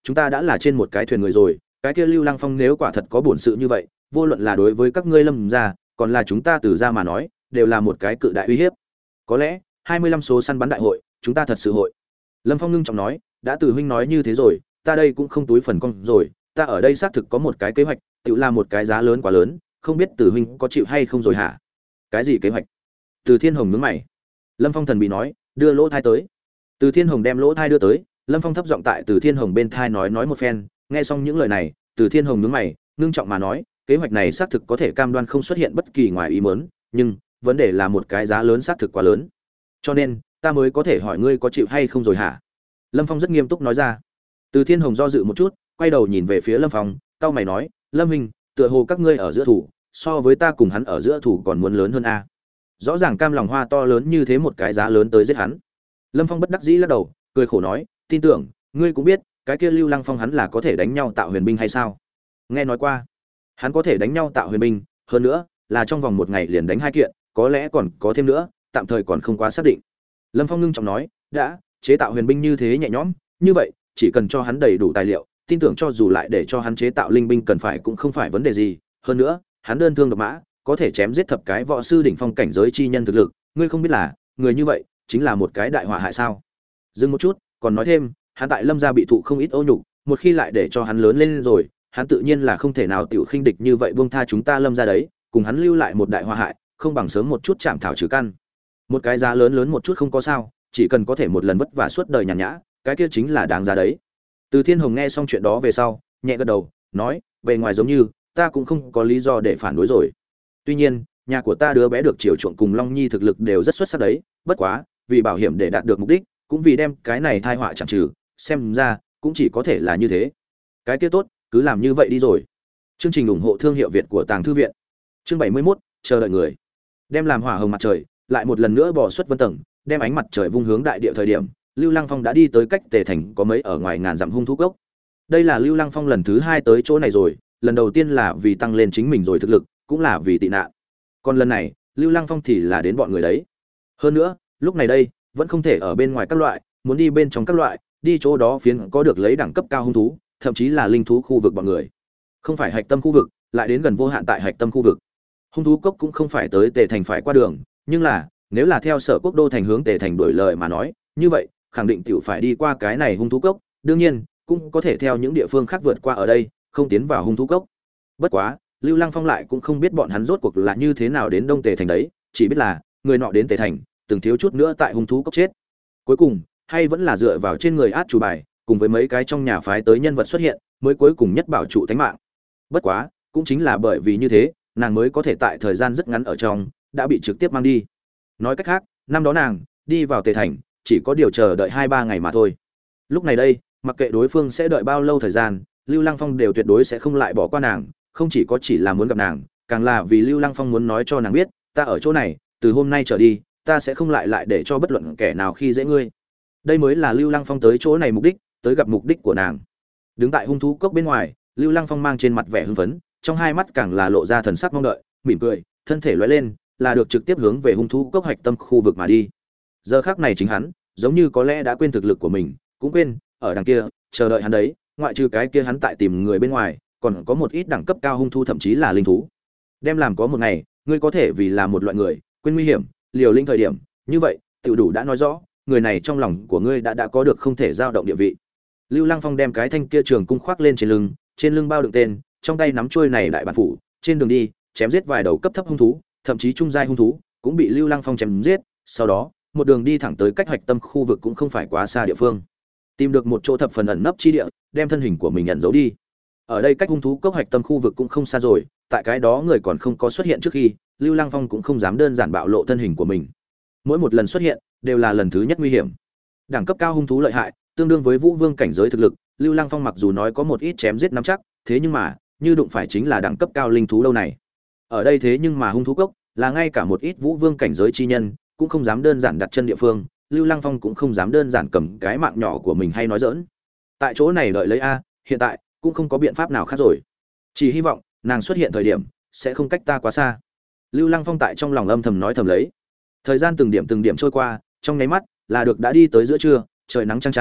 chúng ta đã là trên một cái thuyền người rồi, cái kia Lưu Lăng Phong nếu quả thật có bổn sự như vậy, vô luận là đối với các ngươi Lâm gia, còn là chúng ta Từ gia mà nói, đều là một cái cự đại uy hiếp. Có lẽ, hai mươi lăm số săn bắn đại hội, chúng ta thật sự hội. Lâm Phong ngưng trọng nói, đã Từ huynh nói như thế rồi, ta đây cũng không túi phần con rồi, ta ở đây xác thực có một cái kế hoạch, tự là một cái giá lớn quá lớn, không biết Từ huynh có chịu hay không rồi hả? Cái gì kế hoạch? Từ Thiên Hồng nhướng mày. Lâm Phong thần bị nói, đưa lỗ thai tới. Từ Thiên Hồng đem lỗ thai đưa tới, Lâm Phong thấp giọng tại Từ Thiên Hồng bên thai nói nói một phen, nghe xong những lời này, Từ Thiên Hồng nhướng mày, ngưng trọng mà nói, kế hoạch này xác thực có thể cam đoan không xuất hiện bất kỳ ngoài ý muốn, nhưng vấn đề là một cái giá lớn xác thực quá lớn. Cho nên, ta mới có thể hỏi ngươi có chịu hay không rồi hả? Lâm Phong rất nghiêm túc nói ra. Từ Thiên Hồng do dự một chút, quay đầu nhìn về phía Lâm Phong, cau mày nói, Lâm huynh, tựa hồ các ngươi ở giữa thủ, so với ta cùng hắn ở giữa thủ còn muốn lớn hơn a. Rõ ràng cam lòng hoa to lớn như thế một cái giá lớn tới giết hắn. Lâm Phong bất đắc dĩ lắc đầu, cười khổ nói, tin tưởng, ngươi cũng biết, cái kia Lưu Lăng Phong hắn là có thể đánh nhau tạo huyền binh hay sao? Nghe nói qua, hắn có thể đánh nhau tạo huyền binh, hơn nữa, là trong vòng một ngày liền đánh hai kiện, có lẽ còn có thêm nữa, tạm thời còn không quá xác định. Lâm Phong ngưng trọng nói, đã, chế tạo huyền binh như thế nhẹ nhõm, như vậy, chỉ cần cho hắn đầy đủ tài liệu, tin tưởng cho dù lại để cho hắn chế tạo linh binh cần phải cũng không phải vấn đề gì, hơn nữa, hắn đơn thương độc mã, có thể chém giết thập cái võ sư đỉnh phong cảnh giới chi nhân thực lực, ngươi không biết là, người như vậy chính là một cái đại họa hại sao? Dừng một chút, còn nói thêm, hắn tại Lâm gia bị thụ không ít ô nhục, một khi lại để cho hắn lớn lên rồi, hắn tự nhiên là không thể nào tiểu khinh địch như vậy buông tha chúng ta Lâm gia đấy, cùng hắn lưu lại một đại họa hại, không bằng sớm một chút chạm thảo trừ căn. Một cái giá lớn lớn một chút không có sao, chỉ cần có thể một lần vất vả suốt đời nhàn nhã, cái kia chính là đáng giá đấy. Từ Thiên Hồng nghe xong chuyện đó về sau, nhẹ gật đầu, nói, về ngoài giống như, ta cũng không có lý do để phản đối rồi. Tuy nhiên, nhà của ta đứa bé được chiều chuộng cùng Long Nhi thực lực đều rất xuất sắc đấy, bất quá, vì bảo hiểm để đạt được mục đích, cũng vì đem cái này tai họa chẳng trừ, xem ra cũng chỉ có thể là như thế. Cái kia tốt, cứ làm như vậy đi rồi. Chương trình ủng hộ thương hiệu Việt của Tàng Thư viện. Chương bảy mươi mốt, chờ đợi người. Đem làm hỏa hồng mặt trời, lại một lần nữa bò xuất vân tầng, đem ánh mặt trời vung hướng đại địa thời điểm, Lưu Lăng Phong đã đi tới cách Tề Thành có mấy ở ngoài ngàn dặm hung thú cốc. Đây là Lưu Lăng Phong lần thứ hai tới chỗ này rồi, lần đầu tiên là vì tăng lên chính mình rồi thực lực, cũng là vì tị nạn. Còn lần này, Lưu Lăng Phong thì là đến bọn người đấy. Hơn nữa, lúc này đây, vẫn không thể ở bên ngoài các loại, muốn đi bên trong các loại, đi chỗ đó phiến có được lấy đẳng cấp cao hung thú, thậm chí là linh thú khu vực bọn người. Không phải hạch tâm khu vực, lại đến gần vô hạn tại hạch tâm khu vực. Hung thú cốc cũng không phải tới Tề Thành phải qua đường, nhưng là, nếu là theo Sở Quốc đô thành hướng Tề Thành đổi lời mà nói, như vậy, khẳng định tiểu phải đi qua cái này hung thú cốc, đương nhiên, cũng có thể theo những địa phương khác vượt qua ở đây, không tiến vào hung thú cốc. Bất quá, Lưu Lăng Phong lại cũng không biết bọn hắn rốt cuộc là như thế nào đến Đông Tề Thành đấy, chỉ biết là người nọ đến Tề Thành, từng thiếu chút nữa tại hung thú cốc chết. Cuối cùng, hay vẫn là dựa vào trên người át chủ bài, cùng với mấy cái trong nhà phái tới nhân vật xuất hiện, mới cuối cùng nhất bảo trụ tính mạng. Bất quá, cũng chính là bởi vì như thế, nàng mới có thể tại thời gian rất ngắn ở trong đã bị trực tiếp mang đi. Nói cách khác, năm đó nàng đi vào Tề Thành, chỉ có điều chờ đợi hai ba ngày mà thôi. Lúc này đây, mặc kệ đối phương sẽ đợi bao lâu thời gian, Lưu Lăng Phong đều tuyệt đối sẽ không lại bỏ qua nàng, không chỉ có chỉ là muốn gặp nàng, càng là vì Lưu Lăng Phong muốn nói cho nàng biết, ta ở chỗ này, từ hôm nay trở đi, ta sẽ không lại lại để cho bất luận kẻ nào khi dễ ngươi. Đây mới là Lưu Lăng Phong tới chỗ này mục đích, tới gặp mục đích của nàng. Đứng tại hung thú cốc bên ngoài, Lưu Lăng Phong mang trên mặt vẻ hưng phấn, trong hai mắt càng là lộ ra thần sắc mong đợi, mỉm cười, thân thể lóe lên, là được trực tiếp hướng về hung thú cốc hạch tâm khu vực mà đi. Giờ khắc này chính hắn, giống như có lẽ đã quên thực lực của mình, cũng quên, ở đằng kia, chờ đợi hắn đấy, ngoại trừ cái kia hắn tại tìm người bên ngoài, còn có một ít đẳng cấp cao hung thú thậm chí là linh thú. Đem làm có một ngày, ngươi có thể vì là một loại người, quên nguy hiểm, liều lĩnh thời điểm, như vậy, tiểu đủ đã nói rõ, người này trong lòng của ngươi đã đã có được không thể dao động địa vị. Lưu Lăng Phong đem cái thanh kia trường cung khoác lên trên lưng, trên lưng bao đựng tên, trong tay nắm chuôi này đại bản phủ, trên đường đi, chém giết vài đầu cấp thấp hung thú, thậm chí trung giai hung thú, cũng bị Lưu Lăng Phong chém giết, sau đó, một đường đi thẳng tới cách hoạch tâm khu vực cũng không phải quá xa địa phương. Tìm được một chỗ thập phần ẩn nấp chi địa, đem thân hình của mình ẩn giấu đi. Ở đây cách hung thú cốc hoạch tâm khu vực cũng không xa rồi, tại cái đó người còn không có xuất hiện trước khi, Lưu Lăng Phong cũng không dám đơn giản bạo lộ thân hình của mình. Mỗi một lần xuất hiện, đều là lần thứ nhất nguy hiểm. Đẳng cấp cao hung thú lợi hại, tương đương với Vũ Vương cảnh giới thực lực, Lưu Lăng Phong mặc dù nói có một ít chém giết nắm chắc, thế nhưng mà, như đụng phải chính là đẳng cấp cao linh thú đâu này. Ở đây thế nhưng mà hung thú cốc, là ngay cả một ít Vũ Vương cảnh giới chi nhân, cũng không dám đơn giản đặt chân địa phương, Lưu Lăng Phong cũng không dám đơn giản cầm cái mạng nhỏ của mình hay nói giỡn. Tại chỗ này đợi lấy a, hiện tại cũng không có biện pháp nào khác rồi. Chỉ hy vọng nàng xuất hiện thời điểm sẽ không cách ta quá xa. Lưu Lăng Phong tại trong lòng âm thầm nói thầm lấy. Thời gian từng điểm từng điểm trôi qua, trong nháy mắt là được đã đi tới giữa trưa, trời nắng chang chang,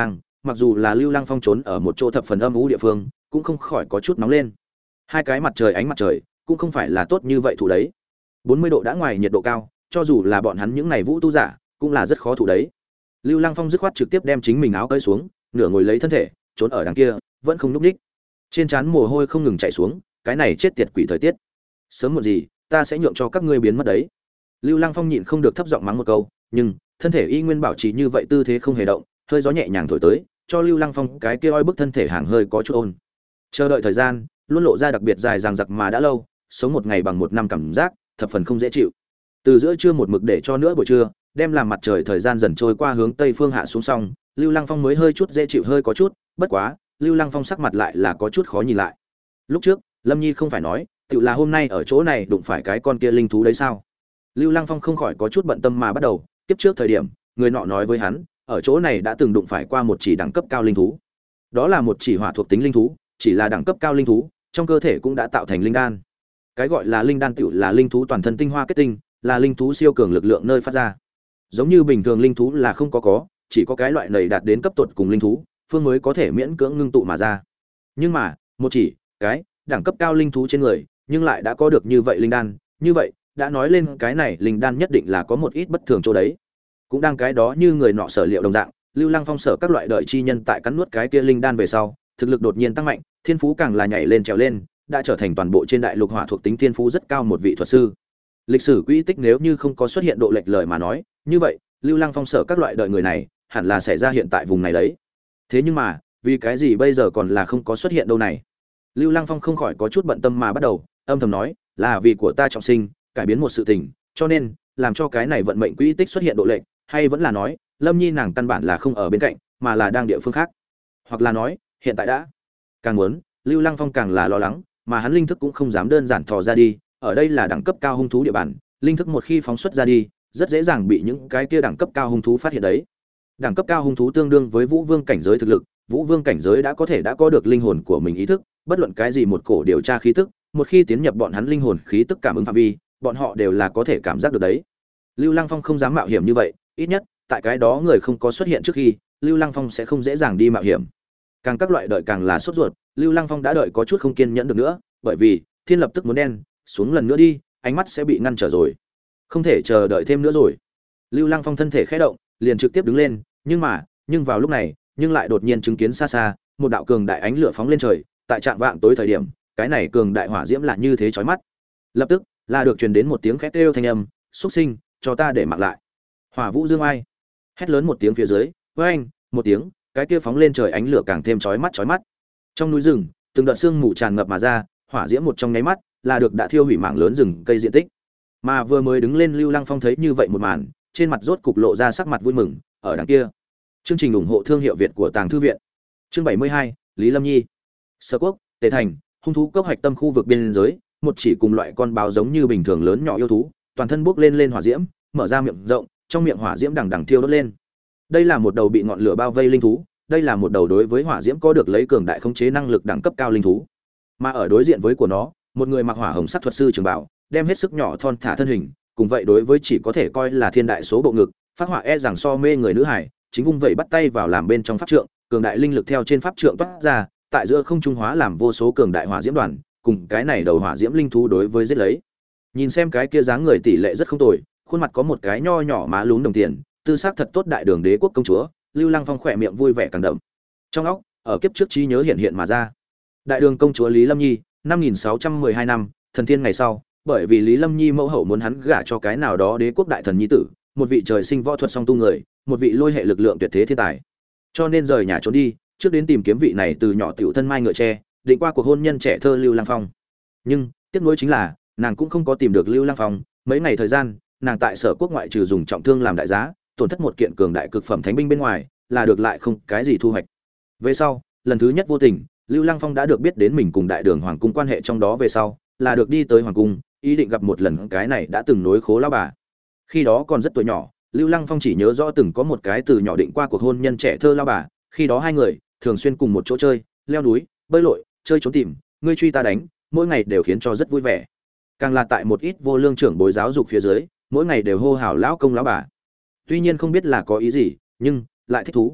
mặc dù là Lưu Lăng Phong trốn ở một chỗ thập phần âm u địa phương, cũng không khỏi có chút nóng lên. Hai cái mặt trời ánh mặt trời, cũng không phải là tốt như vậy thủ đấy. bốn mươi độ đã ngoài nhiệt độ cao, cho dù là bọn hắn những này vũ tu giả, cũng là rất khó thủ đấy. Lưu Lăng Phong dứt khoát trực tiếp đem chính mình áo cởi xuống, nửa ngồi lấy thân thể, trốn ở đằng kia, vẫn không nhúc nhích. Trên trán mồ hôi không ngừng chảy xuống, cái này chết tiệt quỷ thời tiết. Sớm muộn gì, ta sẽ nhượng cho các ngươi biến mất đấy. Lưu Lăng Phong nhịn không được thấp giọng mắng một câu, nhưng thân thể y nguyên bảo trì như vậy tư thế không hề động, hơi gió nhẹ nhàng thổi tới, cho Lưu Lăng Phong cái kia oi bức thân thể hàng hơi có chút ôn. Chờ đợi thời gian, luôn lộ ra đặc biệt dài dằng dặc mà đã lâu, sống một ngày bằng một năm cảm giác, thập phần không dễ chịu. Từ giữa trưa một mực để cho nữa buổi trưa, đem làm mặt trời thời gian dần trôi qua hướng tây phương hạ xuống xong, Lưu Lăng Phong mới hơi chút dễ chịu hơi có chút, bất quá, Lưu Lăng Phong sắc mặt lại là có chút khó nhìn lại. Lúc trước, Lâm Nhi không phải nói, tự là hôm nay ở chỗ này đụng phải cái con kia linh thú đấy sao? Lưu Lăng Phong không khỏi có chút bận tâm mà bắt đầu, tiếp trước thời điểm, người nọ nói với hắn, ở chỗ này đã từng đụng phải qua một chỉ đẳng cấp cao linh thú. Đó là một chỉ hỏa thuộc tính linh thú, chỉ là đẳng cấp cao linh thú, trong cơ thể cũng đã tạo thành linh đan. Cái gọi là linh đan tựu là linh thú toàn thân tinh hoa kết tinh, là linh thú siêu cường lực lượng nơi phát ra. Giống như bình thường linh thú là không có có, chỉ có cái loại này đạt đến cấp tột cùng linh thú, phương mới có thể miễn cưỡng ngưng tụ mà ra. Nhưng mà, một chỉ cái đẳng cấp cao linh thú trên người, nhưng lại đã có được như vậy linh đan, như vậy, đã nói lên cái này linh đan nhất định là có một ít bất thường chỗ đấy. Cũng đang cái đó như người nọ sở liệu đồng dạng, Lưu Lăng Phong sở các loại đợi chi nhân tại cắn nuốt cái kia linh đan về sau, thực lực đột nhiên tăng mạnh, thiên phú càng là nhảy lên trèo lên, đã trở thành toàn bộ trên đại lục hỏa thuộc tính thiên phú rất cao một vị thuật sư. Lịch sử quỹ tích nếu như không có xuất hiện độ lệch lời mà nói, như vậy, Lưu Lăng Phong sở các loại đợi người này, hẳn là xảy ra hiện tại vùng này đấy. Thế nhưng mà, vì cái gì bây giờ còn là không có xuất hiện đâu này? Lưu Lăng Phong không khỏi có chút bận tâm mà bắt đầu, âm thầm nói, là vì của ta trọng sinh, cải biến một sự tình, cho nên làm cho cái này vận mệnh quỹ tích xuất hiện độ lệch, hay vẫn là nói, Lâm Nhi nàng căn bản là không ở bên cạnh, mà là đang địa phương khác. Hoặc là nói, hiện tại đã. Càng muốn, Lưu Lăng Phong càng là lo lắng, mà hắn linh thức cũng không dám đơn giản thò ra đi, ở đây là đẳng cấp cao hung thú địa bàn, linh thức một khi phóng xuất ra đi, rất dễ dàng bị những cái kia đẳng cấp cao hung thú phát hiện đấy. Đẳng cấp cao hung thú tương đương với Vũ Vương cảnh giới thực lực, Vũ Vương cảnh giới đã có thể đã có được linh hồn của mình ý thức, bất luận cái gì một cổ điều tra khí tức, một khi tiến nhập bọn hắn linh hồn khí tức cảm ứng phạm vi, bọn họ đều là có thể cảm giác được đấy. Lưu Lăng Phong không dám mạo hiểm như vậy, ít nhất, tại cái đó người không có xuất hiện trước khi, Lưu Lăng Phong sẽ không dễ dàng đi mạo hiểm. Càng các loại đợi càng là sốt ruột, Lưu Lăng Phong đã đợi có chút không kiên nhẫn được nữa, bởi vì thiên lập tức muốn đen, xuống lần nữa đi, ánh mắt sẽ bị ngăn trở rồi. Không thể chờ đợi thêm nữa rồi. Lưu Lăng Phong thân thể khẽ động, liền trực tiếp đứng lên, nhưng mà, nhưng vào lúc này, nhưng lại đột nhiên chứng kiến xa xa, một đạo cường đại ánh lửa phóng lên trời, tại trạng vạng tối thời điểm, cái này cường đại hỏa diễm là như thế chói mắt. Lập tức, là được truyền đến một tiếng khét kêu thanh âm, "Súc sinh, cho ta để mặc lại." Hỏa Vũ Dương Ai hét lớn một tiếng phía dưới, oeng, một tiếng, cái kia phóng lên trời ánh lửa càng thêm chói mắt chói mắt. Trong núi rừng, từng đợt sương mù tràn ngập mà ra, hỏa diễm một trong nháy mắt, là được đã thiêu hủy mảng lớn rừng cây diện tích. Mà vừa mới đứng lên Lưu Lăng Phong thấy như vậy một màn, trên mặt rốt cục lộ ra sắc mặt vui mừng, ở đằng kia. Chương trình ủng hộ thương hiệu Việt của Tàng thư viện. Chương bảy mươi hai, Lý Lâm Nhi. Sở Quốc, Tề Thành, hung thú cấp hoạch tâm khu vực biên giới, một chỉ cùng loại con báo giống như bình thường lớn nhỏ yêu thú, toàn thân bốc lên lên hỏa diễm, mở ra miệng rộng, trong miệng hỏa diễm đằng đằng thiêu đốt lên. Đây là một đầu bị ngọn lửa bao vây linh thú, đây là một đầu đối với hỏa diễm có được lấy cường đại khống chế năng lực đẳng cấp cao linh thú. Mà ở đối diện với của nó, một người mặc hỏa hồng sắc thuật sư trường bảo, đem hết sức nhỏ thon thả thân hình, cùng vậy đối với chỉ có thể coi là thiên đại số bộ ngực, phát họa e rằng so mê người nữ hải, chính vung vậy bắt tay vào làm bên trong pháp trượng, cường đại linh lực theo trên pháp trượng toát ra, tại giữa không trung hóa làm vô số cường đại hỏa diễm đoàn, cùng cái này đầu hỏa diễm linh thú đối với giết lấy. Nhìn xem cái kia dáng người tỷ lệ rất không tồi, khuôn mặt có một cái nho nhỏ má lún đồng tiền, tư sắc thật tốt đại đường đế quốc công chúa, Lưu Lăng Phong khỏe miệng vui vẻ càng đậm. Trong óc, ở kiếp trước trí nhớ hiện hiện mà ra. Đại đường công chúa Lý Lâm Nhi, năm nghìn sáu trăm mười hai năm, thần thiên ngày sau, bởi vì Lý Lâm Nhi mẫu hậu muốn hắn gả cho cái nào đó đế quốc đại thần nhi tử, một vị trời sinh võ thuật song tu người, một vị lôi hệ lực lượng tuyệt thế thiên tài. Cho nên rời nhà trốn đi, trước đến tìm kiếm vị này từ nhỏ tiểu thân mai ngựa tre, định qua cuộc hôn nhân trẻ thơ Lưu Lăng Phong. Nhưng, tiếc nuối chính là, nàng cũng không có tìm được Lưu Lăng Phong, mấy ngày thời gian, nàng tại Sở Quốc ngoại trừ dùng trọng thương làm đại giá, tổn thất một kiện cường đại cực phẩm thánh binh bên ngoài, là được lại không cái gì thu hoạch. Về sau, lần thứ nhất vô tình, Lưu Lăng Phong đã được biết đến mình cùng đại đường hoàng cung quan hệ trong đó về sau, là được đi tới hoàng cung, ý định gặp một lần cái này đã từng nối khố lão bà. Khi đó còn rất tuổi nhỏ, Lưu Lăng Phong chỉ nhớ rõ từng có một cái từ nhỏ định qua cuộc hôn nhân trẻ thơ lão bà, khi đó hai người thường xuyên cùng một chỗ chơi, leo núi, bơi lội, chơi trốn tìm, ngươi truy ta đánh, mỗi ngày đều khiến cho rất vui vẻ. Càng là tại một ít vô lương trưởng bối giáo dục phía dưới, mỗi ngày đều hô hào lão công lão bà. Tuy nhiên không biết là có ý gì, nhưng lại thích thú.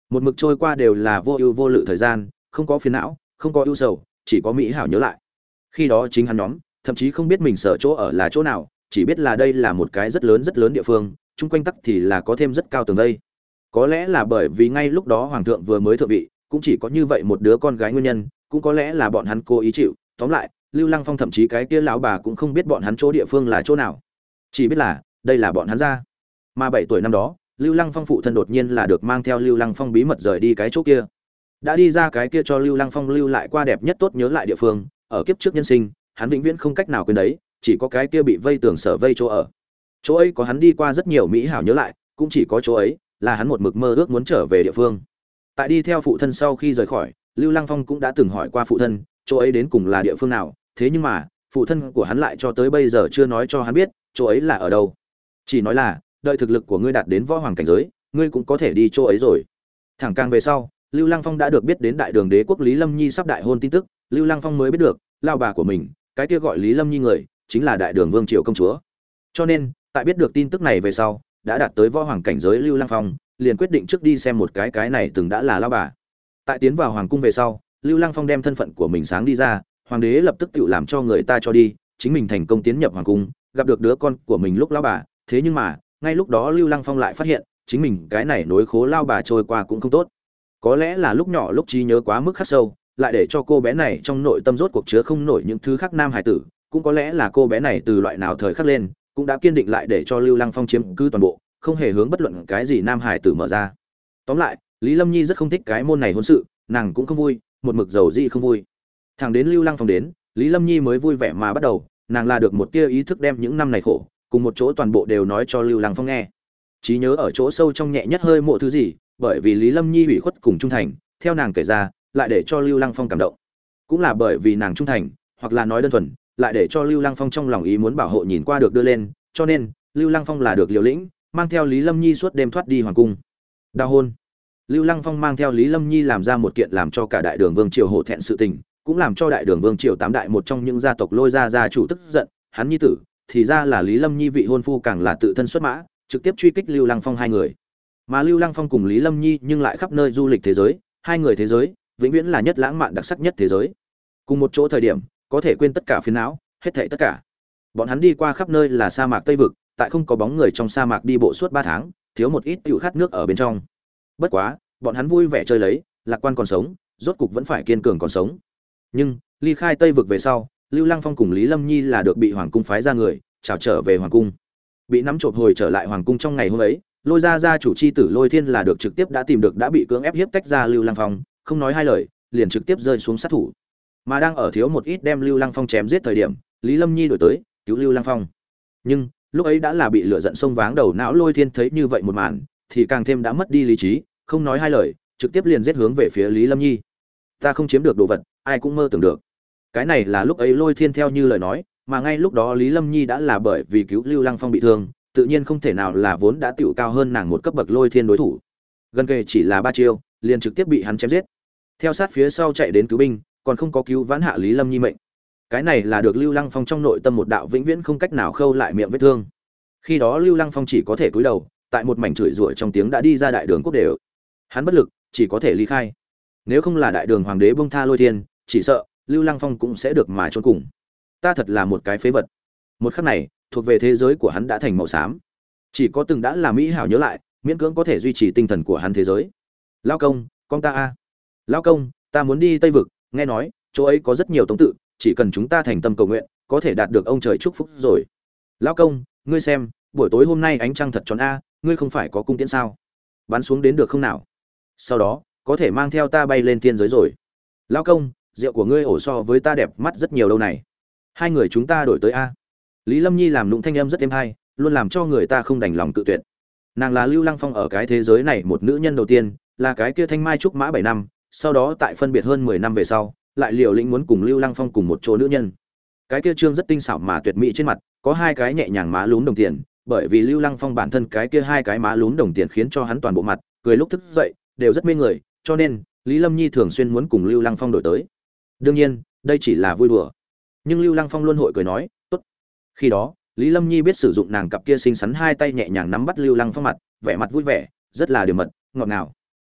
một mực trôi qua đều là vô ưu vô lự thời gian, không có phiền não, không có ưu sầu, chỉ có mỹ hảo nhớ lại. Khi đó chính hắn nhóm thậm chí không biết mình sở chỗ ở là chỗ nào, chỉ biết là đây là một cái rất lớn rất lớn địa phương, chung quanh tắc thì là có thêm rất cao tường vây. Có lẽ là bởi vì ngay lúc đó hoàng thượng vừa mới thượng vị, cũng chỉ có như vậy một đứa con gái nguyên nhân, cũng có lẽ là bọn hắn cố ý chịu. Tóm lại, Lưu Lăng Phong thậm chí cái kia lão bà cũng không biết bọn hắn chỗ địa phương là chỗ nào, chỉ biết là đây là bọn hắn ra. Mà bảy tuổi năm đó, Lưu Lăng Phong phụ thân đột nhiên là được mang theo Lưu Lăng Phong bí mật rời đi cái chỗ kia. Đã đi ra cái kia cho Lưu Lăng Phong lưu lại qua đẹp nhất tốt nhớ lại địa phương, ở kiếp trước nhân sinh, hắn vĩnh viễn không cách nào quên đấy, chỉ có cái kia bị vây tường sở vây chỗ ở. Chỗ ấy có hắn đi qua rất nhiều mỹ hảo nhớ lại, cũng chỉ có chỗ ấy là hắn một mực mơ ước muốn trở về địa phương. Tại đi theo phụ thân sau khi rời khỏi, Lưu Lăng Phong cũng đã từng hỏi qua phụ thân, chỗ ấy đến cùng là địa phương nào, thế nhưng mà, phụ thân của hắn lại cho tới bây giờ chưa nói cho hắn biết, chỗ ấy là ở đâu. Chỉ nói là, đợi thực lực của ngươi đạt đến võ hoàng cảnh giới, ngươi cũng có thể đi chỗ ấy rồi. Thẳng càng về sau, Lưu Lăng Phong đã được biết đến đại đường đế quốc Lý Lâm Nhi sắp đại hôn tin tức, Lưu Lăng Phong mới biết được, lao bà của mình, cái kia gọi Lý Lâm Nhi người, chính là đại đường vương triều công chúa. Cho nên, tại biết được tin tức này về sau, đã đạt tới võ hoàng cảnh giới Lưu Lăng Phong, liền quyết định trước đi xem một cái cái này từng đã là lao bà. Tại tiến vào hoàng cung về sau, Lưu Lăng Phong đem thân phận của mình sáng đi ra, hoàng đế lập tức tự làm cho người ta cho đi, chính mình thành công tiến nhập hoàng cung, gặp được đứa con của mình lúc lao bà, thế nhưng mà, ngay lúc đó Lưu Lăng Phong lại phát hiện, chính mình cái này nối khố lao bà trôi qua cũng không tốt. Có lẽ là lúc nhỏ lúc trí nhớ quá mức khắc sâu, lại để cho cô bé này trong nội tâm rốt cuộc chứa không nổi những thứ khác nam hải tử, cũng có lẽ là cô bé này từ loại nào thời khắc lên, cũng đã kiên định lại để cho Lưu Lăng Phong chiếm cứ toàn bộ, không hề hướng bất luận cái gì nam hải tử mở ra. Tóm lại, Lý Lâm Nhi rất không thích cái môn này hôn sự, nàng cũng không vui, một mực dầu dị không vui. Thẳng đến Lưu Lăng Phong đến, Lý Lâm Nhi mới vui vẻ mà bắt đầu, nàng là được một tia ý thức đem những năm này khổ, cùng một chỗ toàn bộ đều nói cho Lưu Lăng Phong nghe. Trí nhớ ở chỗ sâu trong nhẹ nhất hơi mộ thứ gì, bởi vì Lý Lâm Nhi ủy khuất cùng trung thành, theo nàng kể ra, lại để cho Lưu Lăng Phong cảm động. Cũng là bởi vì nàng trung thành, hoặc là nói đơn thuần, lại để cho Lưu Lăng Phong trong lòng ý muốn bảo hộ nhìn qua được đưa lên, cho nên, Lưu Lăng Phong là được liều lĩnh, mang theo Lý Lâm Nhi suốt đêm thoát đi hoàng cung. Đào hôn. Lưu Lăng Phong mang theo Lý Lâm Nhi làm ra một kiện làm cho cả đại đường vương triều hổ thẹn sự tình, cũng làm cho đại đường vương triều tám đại một trong những gia tộc Lôi gia gia chủ tức giận, hắn nhi tử, thì ra là Lý Lâm Nhi vị hôn phu càng là tự thân xuất mã, trực tiếp truy kích Lưu Lăng Phong hai người. Mà Lưu Lăng Phong cùng Lý Lâm Nhi nhưng lại khắp nơi du lịch thế giới, hai người thế giới, vĩnh viễn là nhất lãng mạn đặc sắc nhất thế giới. Cùng một chỗ thời điểm, có thể quên tất cả phiền não, hết thảy tất cả. Bọn hắn đi qua khắp nơi là sa mạc Tây vực, tại không có bóng người trong sa mạc đi bộ suốt ba tháng, thiếu một ít tiểu khát nước ở bên trong. Bất quá, bọn hắn vui vẻ chơi lấy, lạc quan còn sống, rốt cục vẫn phải kiên cường còn sống. Nhưng, ly khai Tây vực về sau, Lưu Lăng Phong cùng Lý Lâm Nhi là được bị hoàng cung phái ra người, chào trở về hoàng cung. Bị nắm trộm hồi trở lại hoàng cung trong ngày hôm ấy, Lôi gia gia chủ chi tử Lôi Thiên là được trực tiếp đã tìm được đã bị cưỡng ép hiếp tách ra Lưu Lăng Phong, không nói hai lời, liền trực tiếp rơi xuống sát thủ. Mà đang ở thiếu một ít đem Lưu Lăng Phong chém giết thời điểm, Lý Lâm Nhi đổi tới, cứu Lưu Lăng Phong. Nhưng, lúc ấy đã là bị lửa giận xông váng đầu não Lôi Thiên thấy như vậy một màn, thì càng thêm đã mất đi lý trí, không nói hai lời, trực tiếp liền giết hướng về phía Lý Lâm Nhi. Ta không chiếm được đồ vật, ai cũng mơ tưởng được. Cái này là lúc ấy Lôi Thiên theo như lời nói, mà ngay lúc đó Lý Lâm Nhi đã là bởi vì cứu Lưu Lăng Phong bị thương, tự nhiên không thể nào là vốn đã tiểu cao hơn nàng một cấp bậc Lôi Thiên đối thủ. Gần kề chỉ là ba chiêu, liền trực tiếp bị hắn chém giết. Theo sát phía sau chạy đến cứu binh, còn không có cứu vãn hạ Lý Lâm Nhi mệnh. Cái này là được Lưu Lăng Phong trong nội tâm một đạo vĩnh viễn không cách nào khâu lại miệng vết thương. Khi đó Lưu Lăng Phong chỉ có thể cúi đầu, tại một mảnh chửi rủa trong tiếng đã đi ra đại đường quốc đều. Hắn bất lực, chỉ có thể ly khai. Nếu không là đại đường hoàng đế buông tha Lôi Thiên, chỉ sợ Lưu Lăng Phong cũng sẽ được mà chôn cùng. Ta thật là một cái phế vật. Một khắc này, thuộc về thế giới của hắn đã thành màu xám. Chỉ có từng đã là mỹ hảo nhớ lại, miễn cưỡng có thể duy trì tinh thần của hắn thế giới. Lao công, con ta a. Lao công, ta muốn đi Tây vực, nghe nói, chỗ ấy có rất nhiều tống tự, chỉ cần chúng ta thành tâm cầu nguyện, có thể đạt được ông trời chúc phúc rồi. Lao công, ngươi xem, buổi tối hôm nay ánh trăng thật tròn a, ngươi không phải có cung tiễn sao? Bắn xuống đến được không nào? Sau đó, có thể mang theo ta bay lên thiên giới rồi. Lao công, rượu của ngươi ổ so với ta đẹp mắt rất nhiều đâu này. Hai người chúng ta đổi tới a. Lý Lâm Nhi làm nụng thanh âm rất êm hay, luôn làm cho người ta không đành lòng tự tuyệt. Nàng là Lưu Lăng Phong ở cái thế giới này một nữ nhân đầu tiên, là cái kia thanh mai trúc mã bảy năm, sau đó tại phân biệt hơn mười năm về sau, lại liều lĩnh muốn cùng Lưu Lăng Phong cùng một chỗ nữ nhân. Cái kia trương rất tinh xảo mà tuyệt mỹ trên mặt, có hai cái nhẹ nhàng má lún đồng tiền, bởi vì Lưu Lăng Phong bản thân cái kia hai cái má lún đồng tiền khiến cho hắn toàn bộ mặt, cười lúc thức dậy đều rất mê người, cho nên Lý Lâm Nhi thường xuyên muốn cùng Lưu Lăng Phong đổi tới. Đương nhiên, đây chỉ là vui đùa. Nhưng Lưu Lăng Phong luôn hội cười nói, "Tốt." Khi đó, Lý Lâm Nhi biết sử dụng nàng cặp kia xinh xắn hai tay nhẹ nhàng nắm bắt Lưu Lăng Phong mặt, vẻ mặt vui vẻ, rất là điều mật, ngọt ngào.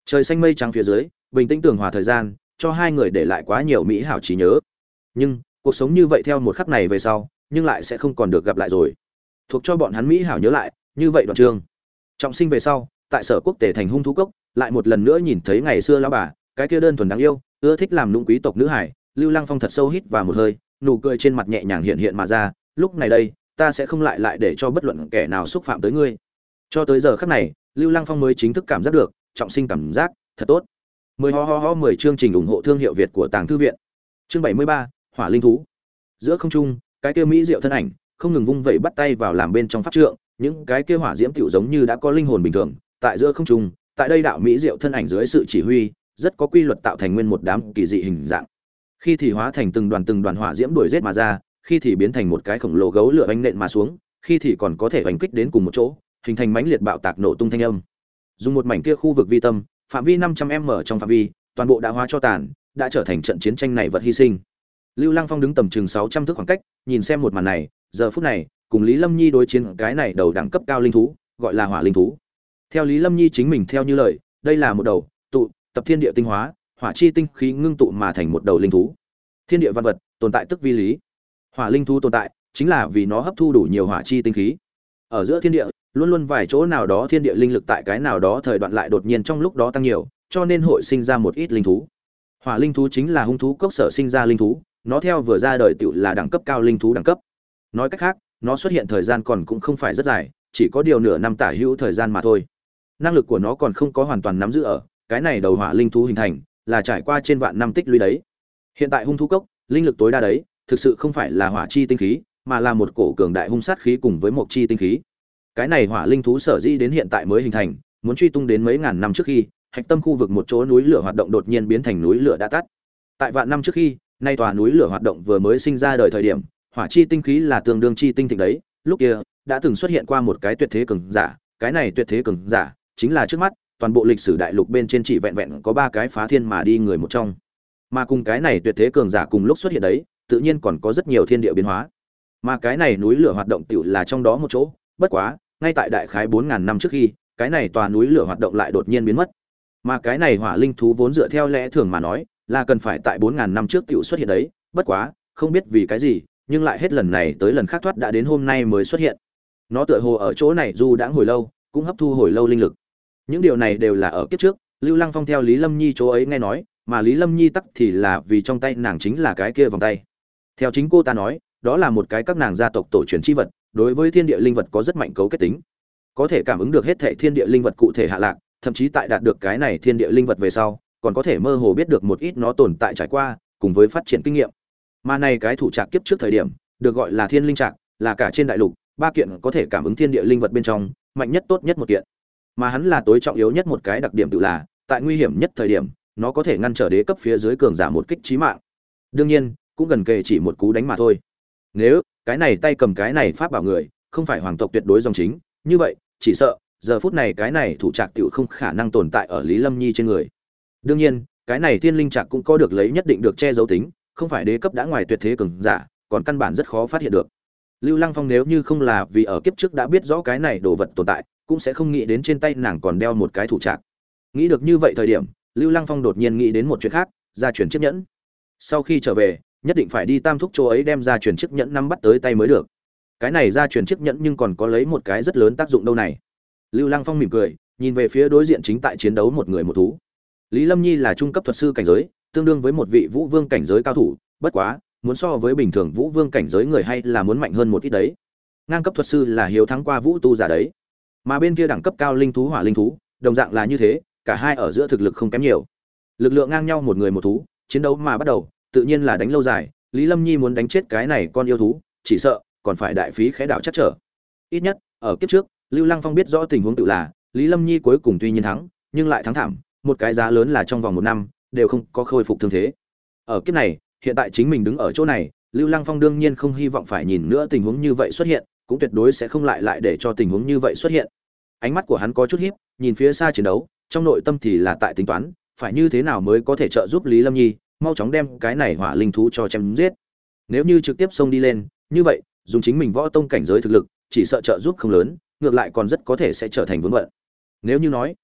Trời xanh mây trắng phía dưới, bình tĩnh tường hòa thời gian, cho hai người để lại quá nhiều mỹ hảo trí nhớ. Nhưng, cuộc sống như vậy theo một khắc này về sau, nhưng lại sẽ không còn được gặp lại rồi. Thuộc cho bọn hắn mỹ hảo nhớ lại, như vậy đoạn chương. Trọng sinh về sau, tại Sở Quốc Tề thành hung thú cốc, lại một lần nữa nhìn thấy ngày xưa lão bà, cái kia đơn thuần đáng yêu, ưa thích làm nũng quý tộc nữ hải, Lưu Lăng Phong thật sâu hít vào một hơi, nụ cười trên mặt nhẹ nhàng hiện hiện mà ra, lúc này đây, ta sẽ không lại lại để cho bất luận kẻ nào xúc phạm tới ngươi. Cho tới giờ khắc này, Lưu Lăng Phong mới chính thức cảm giác được, trọng sinh cảm giác thật tốt. mười ho ho ho mười chương trình ủng hộ thương hiệu Việt của Tàng Thư viện. Chương bảy mươi ba, Hỏa linh thú. Giữa không trung, cái kia mỹ diệu thân ảnh, không ngừng vung vẩy bắt tay vào làm bên trong pháp trượng, những cái kia hỏa diễm tiểu giống như đã có linh hồn bình thường, tại giữa không trung, tại đây đạo mỹ diệu thân ảnh dưới sự chỉ huy, rất có quy luật tạo thành nguyên một đám kỳ dị hình dạng. Khi thì hóa thành từng đoàn từng đoàn hỏa diễm đuổi giết mà ra, khi thì biến thành một cái khổng lồ gấu lửa oanh nện mà xuống, khi thì còn có thể oanh kích đến cùng một chỗ, hình thành mãnh liệt bạo tạc nổ tung thanh âm. Dùng một mảnh kia khu vực vi tâm, phạm vi năm trăm m trong phạm vi, toàn bộ đã hóa cho tàn, đã trở thành trận chiến tranh này vật hy sinh. Lưu Lăng Phong đứng tầm chừng sáu trăm thước khoảng cách, nhìn xem một màn này, giờ phút này, cùng Lý Lâm Nhi đối chiến cái này đầu đẳng cấp cao linh thú, gọi là hỏa linh thú. Theo Lý Lâm Nhi chính mình theo như lời, đây là một đầu tụ tập thiên địa tinh hóa, hỏa chi tinh khí ngưng tụ mà thành một đầu linh thú. Thiên địa văn vật, tồn tại tức vi lý. Hỏa linh thú tồn tại, chính là vì nó hấp thu đủ nhiều hỏa chi tinh khí. Ở giữa thiên địa, luôn luôn vài chỗ nào đó thiên địa linh lực tại cái nào đó thời đoạn lại đột nhiên trong lúc đó tăng nhiều, cho nên hội sinh ra một ít linh thú. Hỏa linh thú chính là hung thú cốc sở sinh ra linh thú, nó theo vừa ra đời tựu là đẳng cấp cao linh thú đẳng cấp. Nói cách khác, nó xuất hiện thời gian còn cũng không phải rất dài, chỉ có điều nửa năm tả hữu thời gian mà thôi. Năng lực của nó còn không có hoàn toàn nắm giữ ở, cái này đầu hỏa linh thú hình thành là trải qua trên vạn năm tích lũy đấy. Hiện tại hung thú cốc, linh lực tối đa đấy, thực sự không phải là hỏa chi tinh khí, mà là một cổ cường đại hung sát khí cùng với một chi tinh khí. Cái này hỏa linh thú sở dĩ đến hiện tại mới hình thành, muốn truy tung đến mấy ngàn năm trước khi, hạch tâm khu vực một chỗ núi lửa hoạt động đột nhiên biến thành núi lửa đã tắt. Tại vạn năm trước khi, nay tòa núi lửa hoạt động vừa mới sinh ra đời thời điểm, hỏa chi tinh khí là tương đương chi tinh thịnh đấy, lúc kia đã từng xuất hiện qua một cái tuyệt thế cường giả, cái này tuyệt thế cường giả chính là trước mắt, toàn bộ lịch sử đại lục bên trên chỉ vẹn vẹn có ba cái phá thiên mà đi người một trong. Mà cùng cái này tuyệt thế cường giả cùng lúc xuất hiện đấy, tự nhiên còn có rất nhiều thiên địa biến hóa. Mà cái này núi lửa hoạt động tiểu là trong đó một chỗ, bất quá, ngay tại đại khái bốn ngàn năm trước khi, cái này tòa núi lửa hoạt động lại đột nhiên biến mất. Mà cái này hỏa linh thú vốn dựa theo lẽ thường mà nói, là cần phải tại bốn ngàn năm trước tiểu xuất hiện đấy, bất quá, không biết vì cái gì, nhưng lại hết lần này tới lần khác thoát đã đến hôm nay mới xuất hiện. Nó tựa hồ ở chỗ này dù đã hồi lâu, cũng hấp thu hồi lâu linh lực. Những điều này đều là ở kiếp trước, Lưu Lăng Phong theo Lý Lâm Nhi chỗ ấy nghe nói, mà Lý Lâm Nhi tắc thì là vì trong tay nàng chính là cái kia vòng tay. Theo chính cô ta nói, đó là một cái các nàng gia tộc tổ truyền chi vật, đối với thiên địa linh vật có rất mạnh cấu kết tính, có thể cảm ứng được hết thảy thiên địa linh vật cụ thể hạ lạc, thậm chí tại đạt được cái này thiên địa linh vật về sau, còn có thể mơ hồ biết được một ít nó tồn tại trải qua, cùng với phát triển kinh nghiệm. Mà này cái thủ trạc kiếp trước thời điểm, được gọi là Thiên Linh Trạc, là cả trên đại lục, ba kiện có thể cảm ứng thiên địa linh vật bên trong, mạnh nhất tốt nhất một kiện. Mà hắn là tối trọng yếu nhất một cái đặc điểm tự là, tại nguy hiểm nhất thời điểm, nó có thể ngăn trở đế cấp phía dưới cường giả một kích chí mạng. Đương nhiên, cũng gần kề chỉ một cú đánh mà thôi. Nếu cái này tay cầm cái này pháp bảo người, không phải hoàng tộc tuyệt đối dòng chính, như vậy, chỉ sợ giờ phút này cái này thủ trạc tiểu không khả năng tồn tại ở Lý Lâm Nhi trên người. Đương nhiên, cái này Thiên Linh Trạc cũng có được lấy nhất định được che giấu tính, không phải đế cấp đã ngoài tuyệt thế cường giả, còn căn bản rất khó phát hiện được. Lưu Lăng Phong nếu như không là vì ở kiếp trước đã biết rõ cái này đồ vật tồn tại, cũng sẽ không nghĩ đến trên tay nàng còn đeo một cái thủ trạc. Nghĩ được như vậy thời điểm, Lưu Lăng Phong đột nhiên nghĩ đến một chuyện khác, gia truyền chiếc nhẫn. Sau khi trở về, nhất định phải đi Tam Thúc chỗ ấy đem gia truyền chiếc nhẫn nắm bắt tới tay mới được. Cái này gia truyền chiếc nhẫn nhưng còn có lấy một cái rất lớn tác dụng đâu này. Lưu Lăng Phong mỉm cười, nhìn về phía đối diện chính tại chiến đấu một người một thú. Lý Lâm Nhi là trung cấp thuật sư cảnh giới, tương đương với một vị vũ vương cảnh giới cao thủ, bất quá, muốn so với bình thường vũ vương cảnh giới người hay là muốn mạnh hơn một ít đấy. Ngang cấp thuật sư là hiếu thắng qua vũ tu giả đấy. Mà bên kia đẳng cấp cao linh thú hỏa linh thú, đồng dạng là như thế, cả hai ở giữa thực lực không kém nhiều. Lực lượng ngang nhau một người một thú, chiến đấu mà bắt đầu, tự nhiên là đánh lâu dài, Lý Lâm Nhi muốn đánh chết cái này con yêu thú, chỉ sợ còn phải đại phí khẽ đảo chắc trở. Ít nhất, ở kiếp trước, Lưu Lăng Phong biết rõ tình huống tự là, Lý Lâm Nhi cuối cùng tuy nhiên thắng, nhưng lại thắng thảm, một cái giá lớn là trong vòng một năm đều không có khôi phục thương thế. Ở kiếp này, hiện tại chính mình đứng ở chỗ này, Lưu Lăng Phong đương nhiên không hy vọng phải nhìn nữa tình huống như vậy xuất hiện, cũng tuyệt đối sẽ không lại lại để cho tình huống như vậy xuất hiện. Ánh mắt của hắn có chút híp, nhìn phía xa chiến đấu, trong nội tâm thì là tại tính toán, phải như thế nào mới có thể trợ giúp Lý Lâm Nhi, mau chóng đem cái này hỏa linh thú cho chém giết. Nếu như trực tiếp xông đi lên, như vậy, dùng chính mình võ tông cảnh giới thực lực, chỉ sợ trợ giúp không lớn, ngược lại còn rất có thể sẽ trở thành vướng bận. Nếu như nói,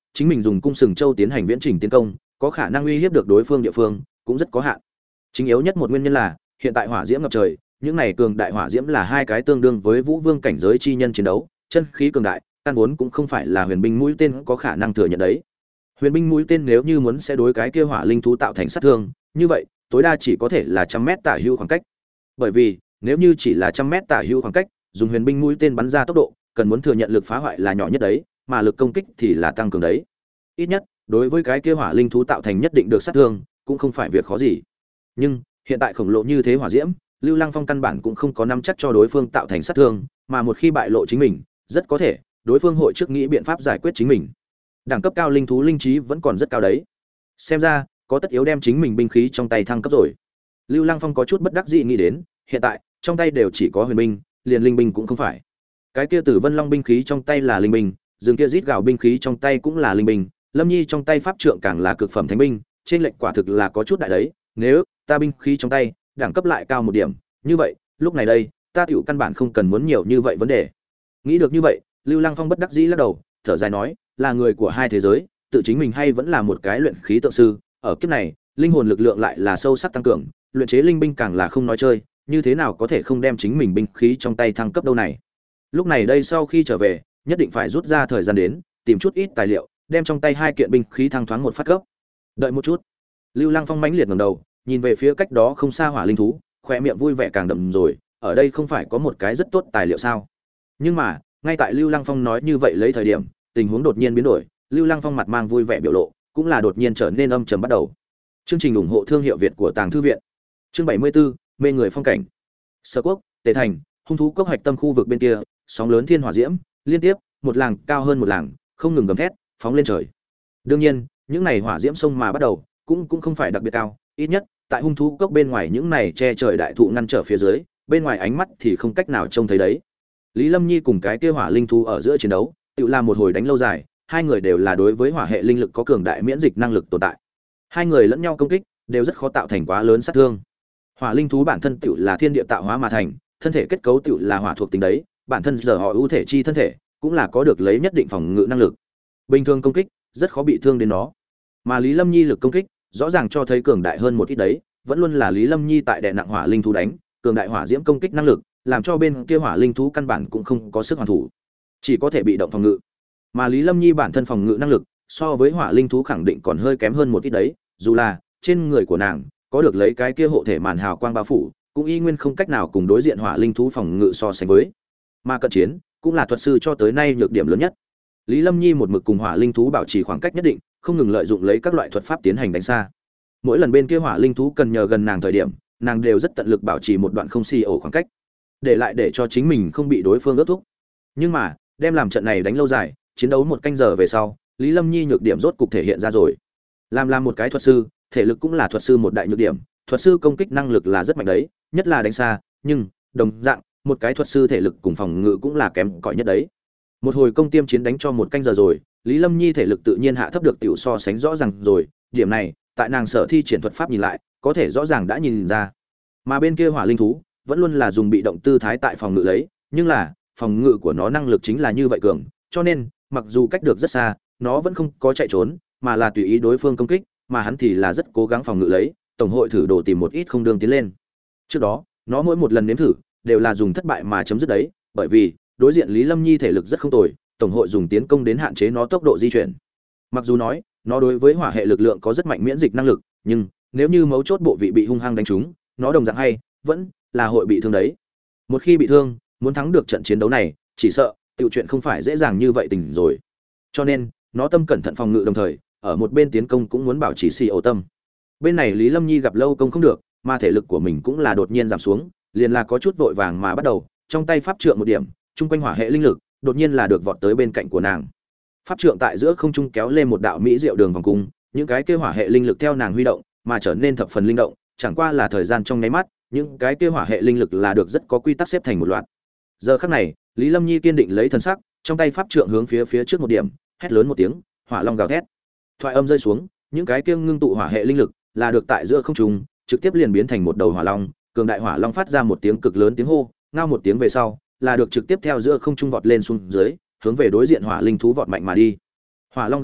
chính mình dùng cung sừng châu tiến hành viễn trình tiến công có khả năng uy hiếp được đối phương địa phương cũng rất có hạn. Chính yếu nhất một nguyên nhân là hiện tại hỏa diễm ngập trời, những này cường đại hỏa diễm là hai cái tương đương với vũ vương cảnh giới chi nhân chiến đấu, chân khí cường đại, căn vốn cũng không phải là huyền binh mũi tên có khả năng thừa nhận đấy. Huyền binh mũi tên nếu như muốn sẽ đối cái kia hỏa linh thú tạo thành sát thương, như vậy, tối đa chỉ có thể là trăm mét tả hữu khoảng cách. Bởi vì, nếu như chỉ là trăm mét tả hữu khoảng cách, dùng huyền binh mũi tên bắn ra tốc độ, cần muốn thừa nhận lực phá hoại là nhỏ nhất đấy, mà lực công kích thì là tăng cường đấy. Ít nhất, đối với cái kia hỏa linh thú tạo thành nhất định được sát thương, cũng không phải việc khó gì. Nhưng, hiện tại khổng lồ như thế hỏa diễm, Lưu Lăng Phong căn bản cũng không có nắm chắc cho đối phương tạo thành sát thương, mà một khi bại lộ chính mình, rất có thể đối phương hội trước nghĩ biện pháp giải quyết chính mình. Đẳng cấp cao linh thú linh trí vẫn còn rất cao đấy. Xem ra, có tất yếu đem chính mình binh khí trong tay thăng cấp rồi. Lưu Lăng Phong có chút bất đắc dĩ nghĩ đến, hiện tại, trong tay đều chỉ có huyền binh, liền linh binh cũng không phải. Cái kia Tử Vân Long binh khí trong tay là linh binh, rừng kia rít gào binh khí trong tay cũng là linh binh, Lâm Nhi trong tay pháp trượng càng là cực phẩm thánh binh, trên lệnh quả thực là có chút đại đấy, nếu ta binh khí trong tay đẳng cấp lại cao một điểm, như vậy, lúc này đây, ta tiểu căn bản không cần muốn nhiều như vậy vấn đề. Nghĩ được như vậy, Lưu Lăng Phong bất đắc dĩ lắc đầu, thở dài nói, là người của hai thế giới, tự chính mình hay vẫn là một cái luyện khí tượng sư, ở kiếp này, linh hồn lực lượng lại là sâu sắc tăng cường, luyện chế linh binh càng là không nói chơi, như thế nào có thể không đem chính mình binh khí trong tay thăng cấp đâu này. Lúc này đây sau khi trở về, nhất định phải rút ra thời gian đến, tìm chút ít tài liệu, đem trong tay hai kiện binh khí thăng thoáng một phát cấp. Đợi một chút. Lưu Lăng Phong mãnh liệt ngẩng đầu, nhìn về phía cách đó không xa hỏa linh thú, khóe miệng vui vẻ càng đậm rồi, ở đây không phải có một cái rất tốt tài liệu sao? Nhưng mà, ngay tại Lưu Lăng Phong nói như vậy lấy thời điểm, tình huống đột nhiên biến đổi, Lưu Lăng Phong mặt mang vui vẻ biểu lộ, cũng là đột nhiên trở nên âm trầm bắt đầu. Chương trình ủng hộ thương hiệu Việt của Tàng Thư viện. Chương bảy mươi 74, mê người phong cảnh. Sở Quốc, Tề Thành, hung thú cốc hạch tâm khu vực bên kia, sóng lớn thiên hỏa diễm, liên tiếp, một làng cao hơn một làng, không ngừng gầm thét, phóng lên trời. Đương nhiên, những này hỏa diễm sông mà bắt đầu, cũng cũng không phải đặc biệt cao, ít nhất, tại hung thú cốc bên ngoài những này che trời đại thụ ngăn trở phía dưới, bên ngoài ánh mắt thì không cách nào trông thấy đấy. Lý Lâm Nhi cùng cái kia hỏa linh thú ở giữa chiến đấu, tự làm một hồi đánh lâu dài, hai người đều là đối với hỏa hệ linh lực có cường đại miễn dịch năng lực tồn tại. Hai người lẫn nhau công kích, đều rất khó tạo thành quá lớn sát thương. Hỏa linh thú bản thân tựu là thiên địa tạo hóa mà thành, thân thể kết cấu tựu là hỏa thuộc tính đấy, bản thân giờ họ ưu thể chi thân thể, cũng là có được lấy nhất định phòng ngự năng lực. Bình thường công kích, rất khó bị thương đến nó. Mà Lý Lâm Nhi lực công kích, rõ ràng cho thấy cường đại hơn một ít đấy, vẫn luôn là Lý Lâm Nhi tại đè nặng hỏa linh thú đánh, cường đại hỏa diễm công kích năng lực, làm cho bên kia hỏa linh thú căn bản cũng không có sức hoàn thủ, chỉ có thể bị động phòng ngự. Mà Lý Lâm Nhi bản thân phòng ngự năng lực, so với hỏa linh thú khẳng định còn hơi kém hơn một ít đấy, dù là trên người của nàng có được lấy cái kia hộ thể màn hào quang bao phủ, cũng y nguyên không cách nào cùng đối diện hỏa linh thú phòng ngự so sánh với. Mà cận chiến cũng là thuật sư cho tới nay nhược điểm lớn nhất. Lý Lâm Nhi một mực cùng hỏa linh thú bảo trì khoảng cách nhất định, không ngừng lợi dụng lấy các loại thuật pháp tiến hành đánh xa. Mỗi lần bên kia hỏa linh thú cần nhờ gần nàng thời điểm, nàng đều rất tận lực bảo trì một đoạn không xì ổ khoảng cách, để lại để cho chính mình không bị đối phương ước thúc. Nhưng mà, đem làm trận này đánh lâu dài, chiến đấu một canh giờ về sau, Lý Lâm Nhi nhược điểm rốt cục thể hiện ra rồi. Làm làm một cái thuật sư, thể lực cũng là thuật sư một đại nhược điểm, thuật sư công kích năng lực là rất mạnh đấy, nhất là đánh xa, nhưng đồng dạng, một cái thuật sư thể lực cùng phòng ngự cũng là kém cỏi nhất đấy. Một hồi công tiêm chiến đánh cho một canh giờ rồi, Lý Lâm Nhi thể lực tự nhiên hạ thấp được tiểu so sánh rõ ràng rồi, điểm này, tại nàng sở thi triển thuật pháp nhìn lại, có thể rõ ràng đã nhìn ra. Mà bên kia hỏa linh thú, vẫn luôn là dùng bị động tư thái tại phòng ngự lấy, nhưng là, phòng ngự của nó năng lực chính là như vậy cường, cho nên, mặc dù cách được rất xa, nó vẫn không có chạy trốn, mà là tùy ý đối phương công kích, mà hắn thì là rất cố gắng phòng ngự lấy, tổng hội thử đồ tìm một ít không đường tiến lên. Trước đó, nó mỗi một lần nếm thử, đều là dùng thất bại mà chấm dứt đấy, bởi vì đối diện Lý Lâm Nhi thể lực rất không tồi, tổng hội dùng tiến công đến hạn chế nó tốc độ di chuyển. Mặc dù nói, nó đối với hỏa hệ lực lượng có rất mạnh miễn dịch năng lực, nhưng nếu như mấu chốt bộ vị bị hung hăng đánh trúng, nó đồng dạng hay vẫn là hội bị thương đấy. Một khi bị thương, muốn thắng được trận chiến đấu này, chỉ sợ tiểu chuyện không phải dễ dàng như vậy tình rồi. Cho nên, nó tâm cẩn thận phòng ngự đồng thời, ở một bên tiến công cũng muốn bảo trì xì ổ tâm. Bên này Lý Lâm Nhi gặp lâu công không được, mà thể lực của mình cũng là đột nhiên giảm xuống, liền là có chút vội vàng mà bắt đầu, trong tay pháp trượng một điểm, trung quanh hỏa hệ linh lực, đột nhiên là được vọt tới bên cạnh của nàng. Pháp trượng tại giữa không trung kéo lên một đạo mỹ diệu đường vòng cung, những cái kia hỏa hệ linh lực theo nàng huy động, mà trở nên thập phần linh động, chẳng qua là thời gian trong nháy mắt, những cái kia hỏa hệ linh lực là được rất có quy tắc xếp thành một loạt. Giờ khắc này, Lý Lâm Nhi kiên định lấy thần sắc, trong tay pháp trượng hướng phía phía trước một điểm, hét lớn một tiếng, hỏa long gào thét. Thoại âm rơi xuống, những cái kia ngưng tụ hỏa hệ linh lực là được tại giữa không trung, trực tiếp liền biến thành một đầu hỏa long, cường đại hỏa long phát ra một tiếng cực lớn tiếng hô, ngao một tiếng về sau, là được trực tiếp theo giữa không trung vọt lên xuống dưới, hướng về đối diện hỏa linh thú vọt mạnh mà đi. Hỏa long gào thét,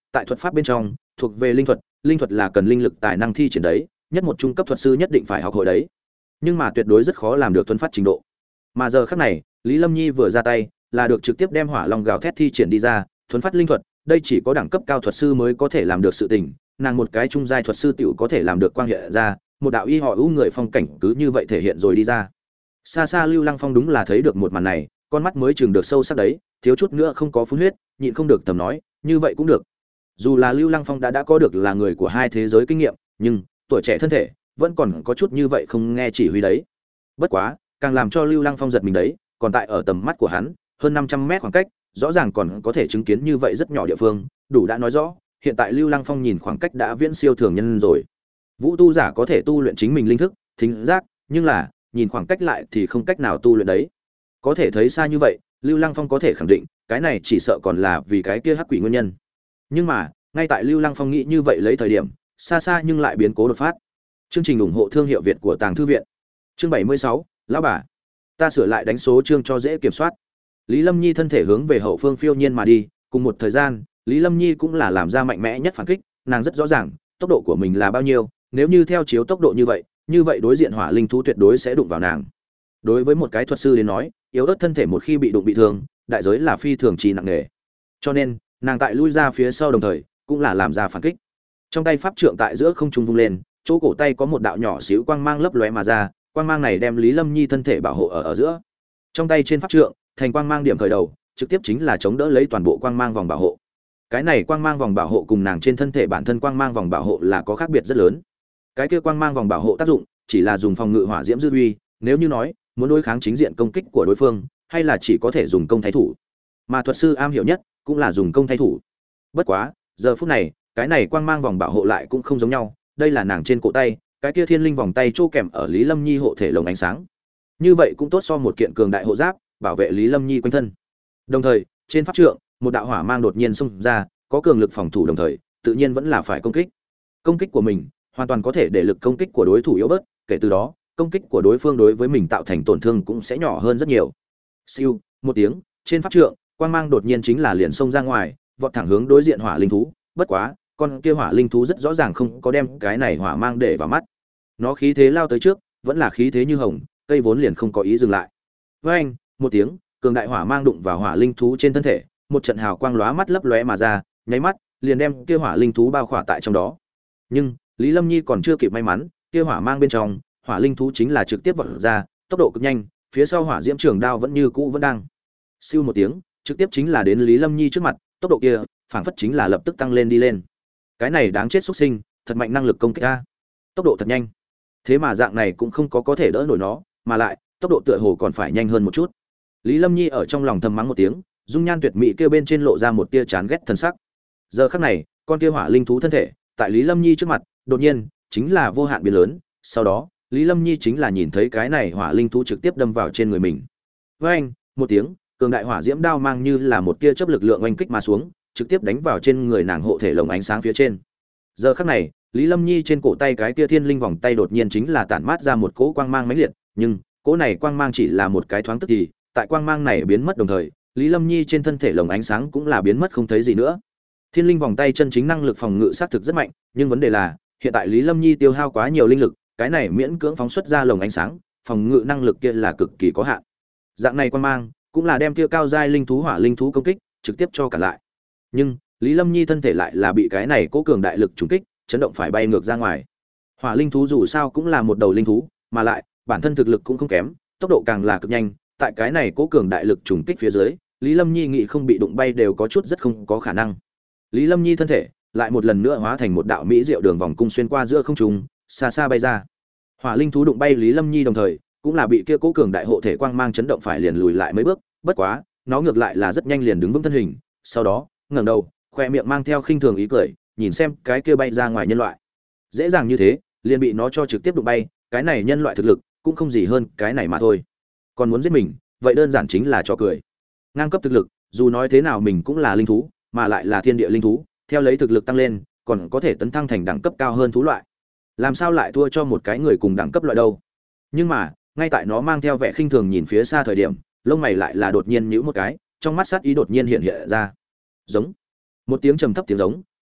tại thuật pháp bên trong thuộc về linh thuật, linh thuật là cần linh lực tài năng thi triển đấy, nhất một trung cấp thuật sư nhất định phải học hội đấy, nhưng mà tuyệt đối rất khó làm được thuần phát trình độ. Mà giờ khắc này Lý Lâm Nhi vừa ra tay là được trực tiếp đem hỏa long gào thét thi triển đi ra, thuần phát linh thuật, đây chỉ có đẳng cấp cao thuật sư mới có thể làm được sự tình, nàng một cái trung giai thuật sư tiểu có thể làm được quang hiện ra, một đạo y họ ưu người phong cảnh cứ như vậy thể hiện rồi đi ra. Xa xa Lưu Lăng Phong đúng là thấy được một màn này, con mắt mới chừng được sâu sắc đấy, thiếu chút nữa không có phun huyết, nhịn không được thầm nói, như vậy cũng được. Dù là Lưu Lăng Phong đã đã có được là người của hai thế giới kinh nghiệm, nhưng tuổi trẻ thân thể vẫn còn có chút như vậy không nghe chỉ huy đấy. Bất quá, càng làm cho Lưu Lăng Phong giật mình đấy, còn tại ở tầm mắt của hắn, hơn năm trăm mét khoảng cách, rõ ràng còn có thể chứng kiến như vậy rất nhỏ địa phương, đủ đã nói rõ, hiện tại Lưu Lăng Phong nhìn khoảng cách đã viễn siêu thường nhân rồi. Vũ tu giả có thể tu luyện chính mình linh thức, thính giác, nhưng là nhìn khoảng cách lại thì không cách nào tu luyện đấy. Có thể thấy xa như vậy, Lưu Lăng Phong có thể khẳng định, cái này chỉ sợ còn là vì cái kia hắc quỷ nguyên nhân. Nhưng mà, ngay tại Lưu Lăng Phong nghĩ như vậy lấy thời điểm, xa xa nhưng lại biến cố đột phát. Chương trình ủng hộ thương hiệu Việt của Tàng Thư viện. Chương bảy mươi sáu, lão bà, ta sửa lại đánh số chương cho dễ kiểm soát. Lý Lâm Nhi thân thể hướng về hậu phương phiêu nhiên mà đi, cùng một thời gian, Lý Lâm Nhi cũng là làm ra mạnh mẽ nhất phản kích, nàng rất rõ ràng, tốc độ của mình là bao nhiêu, nếu như theo chiếu tốc độ như vậy, như vậy đối diện hỏa linh thú tuyệt đối sẽ đụng vào nàng. Đối với một cái thuật sư đến nói, yếu ớt thân thể một khi bị đụng bị thương, đại giới là phi thường trì nặng nề. Cho nên, nàng tại lui ra phía sau đồng thời, cũng là làm ra phản kích. Trong tay pháp trượng tại giữa không trung vung lên, chỗ cổ tay có một đạo nhỏ xíu quang mang lấp lóe mà ra, quang mang này đem Lý Lâm Nhi thân thể bảo hộ ở ở giữa. Trong tay trên pháp trượng, thành quang mang điểm khởi đầu, trực tiếp chính là chống đỡ lấy toàn bộ quang mang vòng bảo hộ. Cái này quang mang vòng bảo hộ cùng nàng trên thân thể bản thân quang mang vòng bảo hộ là có khác biệt rất lớn. Cái kia quang mang vòng bảo hộ tác dụng chỉ là dùng phòng ngự hỏa diễm dư uy, nếu như nói muốn đối kháng chính diện công kích của đối phương, hay là chỉ có thể dùng công thay thủ. Mà thuật sư am hiểu nhất cũng là dùng công thay thủ. Bất quá, giờ phút này, cái này quang mang vòng bảo hộ lại cũng không giống nhau, đây là nàng trên cổ tay, cái kia thiên linh vòng tay chô kèm ở Lý Lâm Nhi hộ thể lồng ánh sáng. Như vậy cũng tốt so một kiện cường đại hộ giáp, bảo vệ Lý Lâm Nhi quanh thân. Đồng thời, trên pháp trượng, một đạo hỏa mang đột nhiên xông ra, có cường lực phòng thủ đồng thời, tự nhiên vẫn là phải công kích. Công kích của mình hoàn toàn có thể để lực công kích của đối thủ yếu bớt, kể từ đó, công kích của đối phương đối với mình tạo thành tổn thương cũng sẽ nhỏ hơn rất nhiều. Siêu, một tiếng, trên pháp trượng, quang mang đột nhiên chính là liền xông ra ngoài, vọt thẳng hướng đối diện hỏa linh thú, bất quá, con kia hỏa linh thú rất rõ ràng không có đem cái này hỏa mang để vào mắt. Nó khí thế lao tới trước, vẫn là khí thế như hồng, cây vốn liền không có ý dừng lại. Với anh, một tiếng, cường đại hỏa mang đụng vào hỏa linh thú trên thân thể, một trận hào quang lóa mắt lấp lóe mà ra, nháy mắt, liền đem kia hỏa linh thú bao khỏa tại trong đó. Nhưng, Lý Lâm Nhi còn chưa kịp may mắn, kia hỏa mang bên trong, hỏa linh thú chính là trực tiếp vọt ra, tốc độ cực nhanh, phía sau hỏa diễm trường đao vẫn như cũ vẫn đang. Siêu một tiếng, trực tiếp chính là đến Lý Lâm Nhi trước mặt, tốc độ kia, phảng phất chính là lập tức tăng lên đi lên. Cái này đáng chết xuất sinh, thật mạnh năng lực công kích a. Tốc độ thật nhanh. Thế mà dạng này cũng không có có thể đỡ nổi nó, mà lại, tốc độ tựa hồ còn phải nhanh hơn một chút. Lý Lâm Nhi ở trong lòng thầm mắng một tiếng, dung nhan tuyệt mỹ kia bên trên lộ ra một tia chán ghét thần sắc. Giờ khắc này, con kia hỏa linh thú thân thể, tại Lý Lâm Nhi trước mặt, đột nhiên, chính là vô hạn biến lớn, sau đó, Lý Lâm Nhi chính là nhìn thấy cái này hỏa linh thú trực tiếp đâm vào trên người mình. Với anh, một tiếng, cường đại hỏa diễm đao mang như là một tia chớp lực lượng oanh kích mà xuống, trực tiếp đánh vào trên người nàng hộ thể lồng ánh sáng phía trên. Giờ khắc này, Lý Lâm Nhi trên cổ tay cái tia thiên linh vòng tay đột nhiên chính là tản mát ra một cỗ quang mang mãnh liệt, nhưng cỗ này quang mang chỉ là một cái thoáng tức thì, tại quang mang này biến mất đồng thời, Lý Lâm Nhi trên thân thể lồng ánh sáng cũng là biến mất không thấy gì nữa. Thiên linh vòng tay chân chính năng lực phòng ngự sát thực rất mạnh, nhưng vấn đề là, hiện tại Lý Lâm Nhi tiêu hao quá nhiều linh lực, cái này miễn cưỡng phóng xuất ra lồng ánh sáng, phòng ngự năng lực kia là cực kỳ có hạn. Dạng này quang mang, cũng là đem kia cao giai linh thú hỏa linh thú công kích, trực tiếp cho cả lại. Nhưng, Lý Lâm Nhi thân thể lại là bị cái này cố cường đại lực trùng kích, chấn động phải bay ngược ra ngoài. Hỏa linh thú dù sao cũng là một đầu linh thú, mà lại, bản thân thực lực cũng không kém, tốc độ càng là cực nhanh, tại cái này cố cường đại lực trùng kích phía dưới, Lý Lâm Nhi nghĩ không bị đụng bay đều có chút rất không có khả năng. Lý Lâm Nhi thân thể lại một lần nữa hóa thành một đạo mỹ diệu đường vòng cung xuyên qua giữa không trung, xa xa bay ra. Hỏa linh thú đụng bay Lý Lâm Nhi đồng thời, cũng là bị kia cố cường đại hộ thể quang mang chấn động phải liền lùi lại mấy bước, bất quá, nó ngược lại là rất nhanh liền đứng vững thân hình, sau đó, ngẩng đầu, khoe miệng mang theo khinh thường ý cười, nhìn xem cái kia bay ra ngoài nhân loại. Dễ dàng như thế, liền bị nó cho trực tiếp đụng bay, cái này nhân loại thực lực cũng không gì hơn cái này mà thôi. Còn muốn giết mình, vậy đơn giản chính là trò cười. Ngang cấp thực lực, dù nói thế nào mình cũng là linh thú, mà lại là thiên địa linh thú, theo lấy thực lực tăng lên, còn có thể tấn thăng thành đẳng cấp cao hơn thú loại. Làm sao lại thua cho một cái người cùng đẳng cấp loại đâu? Nhưng mà, ngay tại nó mang theo vẻ khinh thường nhìn phía xa thời điểm, lông mày lại là đột nhiên nhíu một cái, trong mắt sát ý đột nhiên hiện hiện ra. Giống. Một tiếng trầm thấp tiếng giống,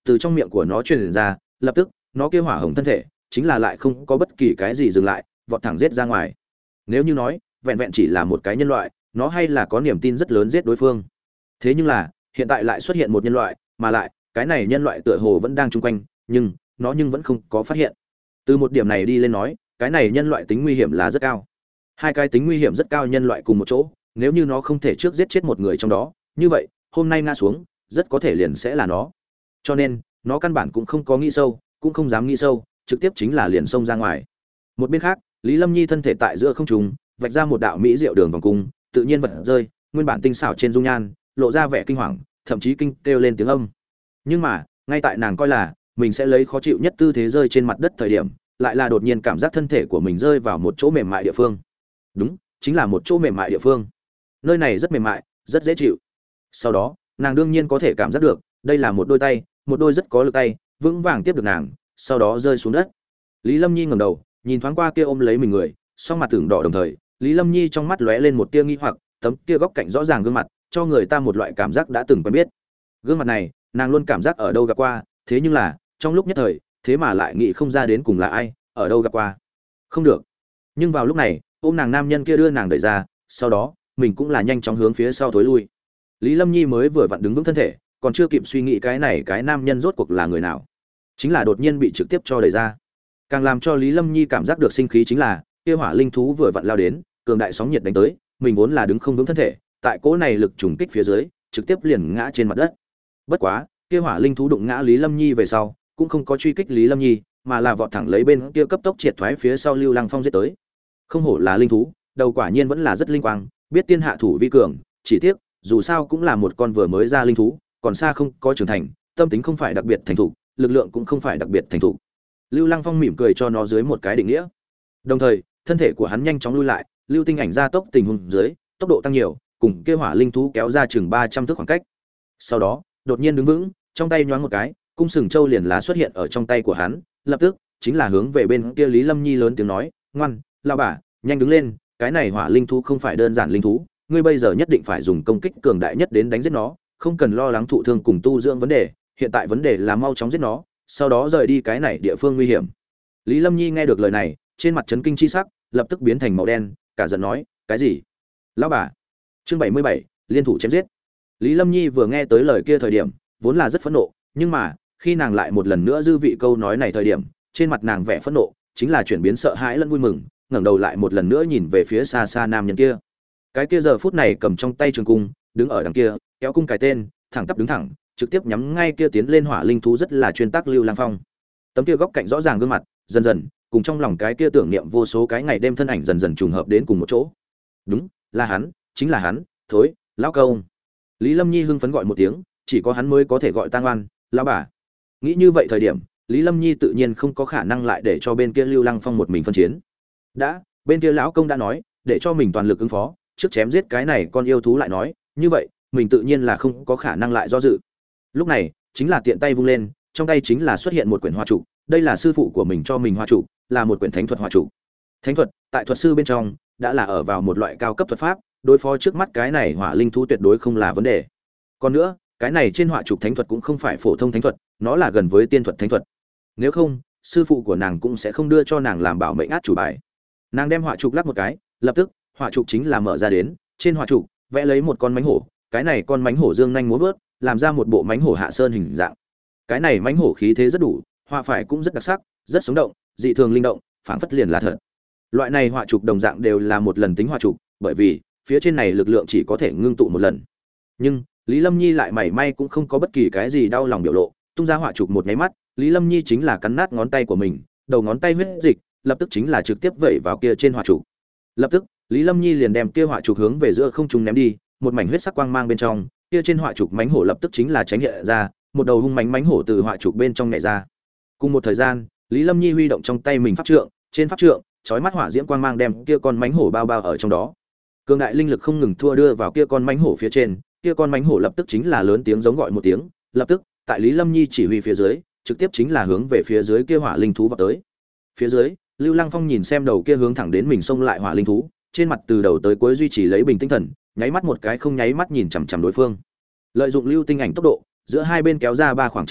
từ trong miệng của nó truyền ra, lập tức, nó kia hỏa hồng thân thể, chính là lại không có bất kỳ cái gì dừng lại, vọt thẳng giết ra ngoài. Nếu như nói, vẹn vẹn chỉ là một cái nhân loại, nó hay là có niềm tin rất lớn giết đối phương. Thế nhưng là, hiện tại lại xuất hiện một nhân loại, mà lại, cái này nhân loại tựa hồ vẫn đang chung quanh, nhưng nó nhưng vẫn không có phát hiện. Từ một điểm này đi lên nói, cái này nhân loại tính nguy hiểm là rất cao. Hai cái tính nguy hiểm rất cao nhân loại cùng một chỗ, nếu như nó không thể trước giết chết một người trong đó, như vậy, hôm nay ngã xuống, rất có thể liền sẽ là nó. Cho nên, nó căn bản cũng không có nghĩ sâu, cũng không dám nghĩ sâu, trực tiếp chính là liền xông ra ngoài. Một bên khác, Lý Lâm Nhi thân thể tại giữa không trung, vạch ra một đạo mỹ diệu đường vòng cung, tự nhiên vật rơi, nguyên bản tinh xảo trên dung nhan, lộ ra vẻ kinh hoàng, thậm chí kinh kêu lên tiếng âm. Nhưng mà, ngay tại nàng coi là mình sẽ lấy khó chịu nhất tư thế rơi trên mặt đất thời điểm, lại là đột nhiên cảm giác thân thể của mình rơi vào một chỗ mềm mại địa phương. Đúng, chính là một chỗ mềm mại địa phương. Nơi này rất mềm mại, rất dễ chịu. Sau đó, nàng đương nhiên có thể cảm giác được, đây là một đôi tay, một đôi rất có lực tay, vững vàng tiếp được nàng, sau đó rơi xuống đất. Lý Lâm Nhi ngẩng đầu, nhìn thoáng qua kia ôm lấy mình người, song mặt tưởng đỏ đồng thời, Lý Lâm Nhi trong mắt lóe lên một tia nghi hoặc, tấm kia góc cạnh rõ ràng gương mặt, cho người ta một loại cảm giác đã từng quen biết. Gương mặt này, nàng luôn cảm giác ở đâu gặp qua, thế nhưng là, trong lúc nhất thời, thế mà lại nghĩ không ra đến cùng là ai, ở đâu gặp qua. Không được. Nhưng vào lúc này, ôm nàng nam nhân kia đưa nàng đẩy ra, sau đó, mình cũng là nhanh chóng hướng phía sau thối lui. Lý Lâm Nhi mới vừa vặn đứng vững thân thể, còn chưa kịp suy nghĩ cái này cái nam nhân rốt cuộc là người nào, chính là đột nhiên bị trực tiếp cho đẩy ra. Càng làm cho Lý Lâm Nhi cảm giác được sinh khí chính là, kia hỏa linh thú vừa vặn lao đến, cường đại sóng nhiệt đánh tới, mình vốn là đứng không vững thân thể, tại cỗ này lực trùng kích phía dưới, trực tiếp liền ngã trên mặt đất. Bất quá, kia hỏa linh thú đụng ngã Lý Lâm Nhi về sau, cũng không có truy kích Lý Lâm Nhi, mà là vọt thẳng lấy bên kia cấp tốc triệt thoái phía sau Lưu Lăng Phong giết tới. Không hổ là linh thú, đầu quả nhiên vẫn là rất linh quang, biết tiên hạ thủ vi cường, chỉ tiếc, dù sao cũng là một con vừa mới ra linh thú, còn xa không có trưởng thành, tâm tính không phải đặc biệt thành thục, lực lượng cũng không phải đặc biệt thành thục. Lưu Lăng Phong mỉm cười cho nó dưới một cái định nghĩa. Đồng thời, thân thể của hắn nhanh chóng lui lại, lưu tinh ảnh gia tốc tình huống dưới, tốc độ tăng nhiều, cùng kia hỏa linh thú kéo ra chừng ba trăm thước khoảng cách. Sau đó, đột nhiên đứng vững, trong tay nhoáng một cái, cung sừng châu liền lá xuất hiện ở trong tay của hắn, lập tức chính là hướng về bên kia Lý Lâm Nhi lớn tiếng nói, "Ngoan, lão bà, nhanh đứng lên, cái này hỏa linh thú không phải đơn giản linh thú, ngươi bây giờ nhất định phải dùng công kích cường đại nhất đến đánh giết nó, không cần lo lắng thụ thương cùng tu dưỡng vấn đề, hiện tại vấn đề là mau chóng giết nó, sau đó rời đi cái này địa phương nguy hiểm." Lý Lâm Nhi nghe được lời này, trên mặt chấn kinh chi sắc, lập tức biến thành màu đen, cả giận nói, "Cái gì? Lão bà?" Chương bảy mươi bảy, liên thủ chém giết. Lý Lâm Nhi vừa nghe tới lời kia thời điểm, vốn là rất phẫn nộ, nhưng mà, khi nàng lại một lần nữa dư vị câu nói này thời điểm, trên mặt nàng vẻ phẫn nộ, chính là chuyển biến sợ hãi lẫn vui mừng, ngẩng đầu lại một lần nữa nhìn về phía xa xa nam nhân kia. Cái kia giờ phút này cầm trong tay trường cung, đứng ở đằng kia, kéo cung cái tên, thẳng tắp đứng thẳng, trực tiếp nhắm ngay kia tiến lên hỏa linh thú rất là chuyên tác Lưu Lang Phong. Tấm kia góc cạnh rõ ràng gương mặt, dần dần, cùng trong lòng cái kia tưởng niệm vô số cái ngày đêm thân ảnh dần dần trùng hợp đến cùng một chỗ. Đúng, là hắn, chính là hắn, thối, lão công. Lý Lâm Nhi hưng phấn gọi một tiếng, chỉ có hắn mới có thể gọi tang oan, lão bà. Nghĩ như vậy thời điểm, Lý Lâm Nhi tự nhiên không có khả năng lại để cho bên kia Lưu Lăng Phong một mình phân chiến. Đã, bên kia lão công đã nói, để cho mình toàn lực ứng phó, trước chém giết cái này con yêu thú lại nói, như vậy, mình tự nhiên là không có khả năng lại do dự. Lúc này, chính là tiện tay vung lên, trong tay chính là xuất hiện một quyển hoa trụ, đây là sư phụ của mình cho mình hoa trụ, là một quyển thánh thuật hoa trụ. Thánh thuật, tại thuật sư bên trong, đã là ở vào một loại cao cấp thuật pháp, đối phó trước mắt cái này hỏa linh thú tuyệt đối không là vấn đề. Còn nữa, cái này trên họa trục thánh thuật cũng không phải phổ thông thánh thuật, nó là gần với tiên thuật thánh thuật. Nếu không, sư phụ của nàng cũng sẽ không đưa cho nàng làm bảo mệnh át chủ bài. Nàng đem họa trục lắc một cái, lập tức, họa trục chính là mở ra đến, trên họa trục vẽ lấy một con mãnh hổ, cái này con mãnh hổ dương nhanh múa vớt, làm ra một bộ mãnh hổ hạ sơn hình dạng. Cái này mãnh hổ khí thế rất đủ, họa phải cũng rất đặc sắc, rất sống động, dị thường linh động, phảng phất liền là thật. Loại này họa trục đồng dạng đều là một lần tính họa trục, bởi vì phía trên này lực lượng chỉ có thể ngưng tụ một lần. Nhưng Lý Lâm Nhi lại mảy may cũng không có bất kỳ cái gì đau lòng biểu lộ, tung ra họa trục một nháy mắt, Lý Lâm Nhi chính là cắn nát ngón tay của mình, đầu ngón tay huyết dịch, lập tức chính là trực tiếp vẩy vào kia trên họa trục. Lập tức, Lý Lâm Nhi liền đem kia họa trục hướng về giữa không trung ném đi, một mảnh huyết sắc quang mang bên trong, kia trên họa trục mãnh hổ lập tức chính là tránh hiện ra, một đầu hung mãnh mãnh hổ từ họa trục bên trong nhảy ra. Cùng một thời gian, Lý Lâm Nhi huy động trong tay mình pháp trượng, trên pháp trượng, chói mắt hỏa diễm quang mang đem kia con mãnh hổ bao bao ở trong đó. Cường đại linh lực không ngừng thua đưa vào kia con mãnh hổ phía trên, kia con mãnh hổ lập tức chính là lớn tiếng giống gọi một tiếng, lập tức, tại Lý Lâm Nhi chỉ huy phía dưới, trực tiếp chính là hướng về phía dưới kia hỏa linh thú vọt tới. Phía dưới, Lưu Lăng Phong nhìn xem đầu kia hướng thẳng đến mình xông lại hỏa linh thú, trên mặt từ đầu tới cuối duy trì lấy bình tinh thần, nháy mắt một cái không nháy mắt nhìn chằm chằm đối phương. Lợi dụng lưu tinh ảnh tốc độ, giữa hai bên kéo ra ba khoảng trăm thước,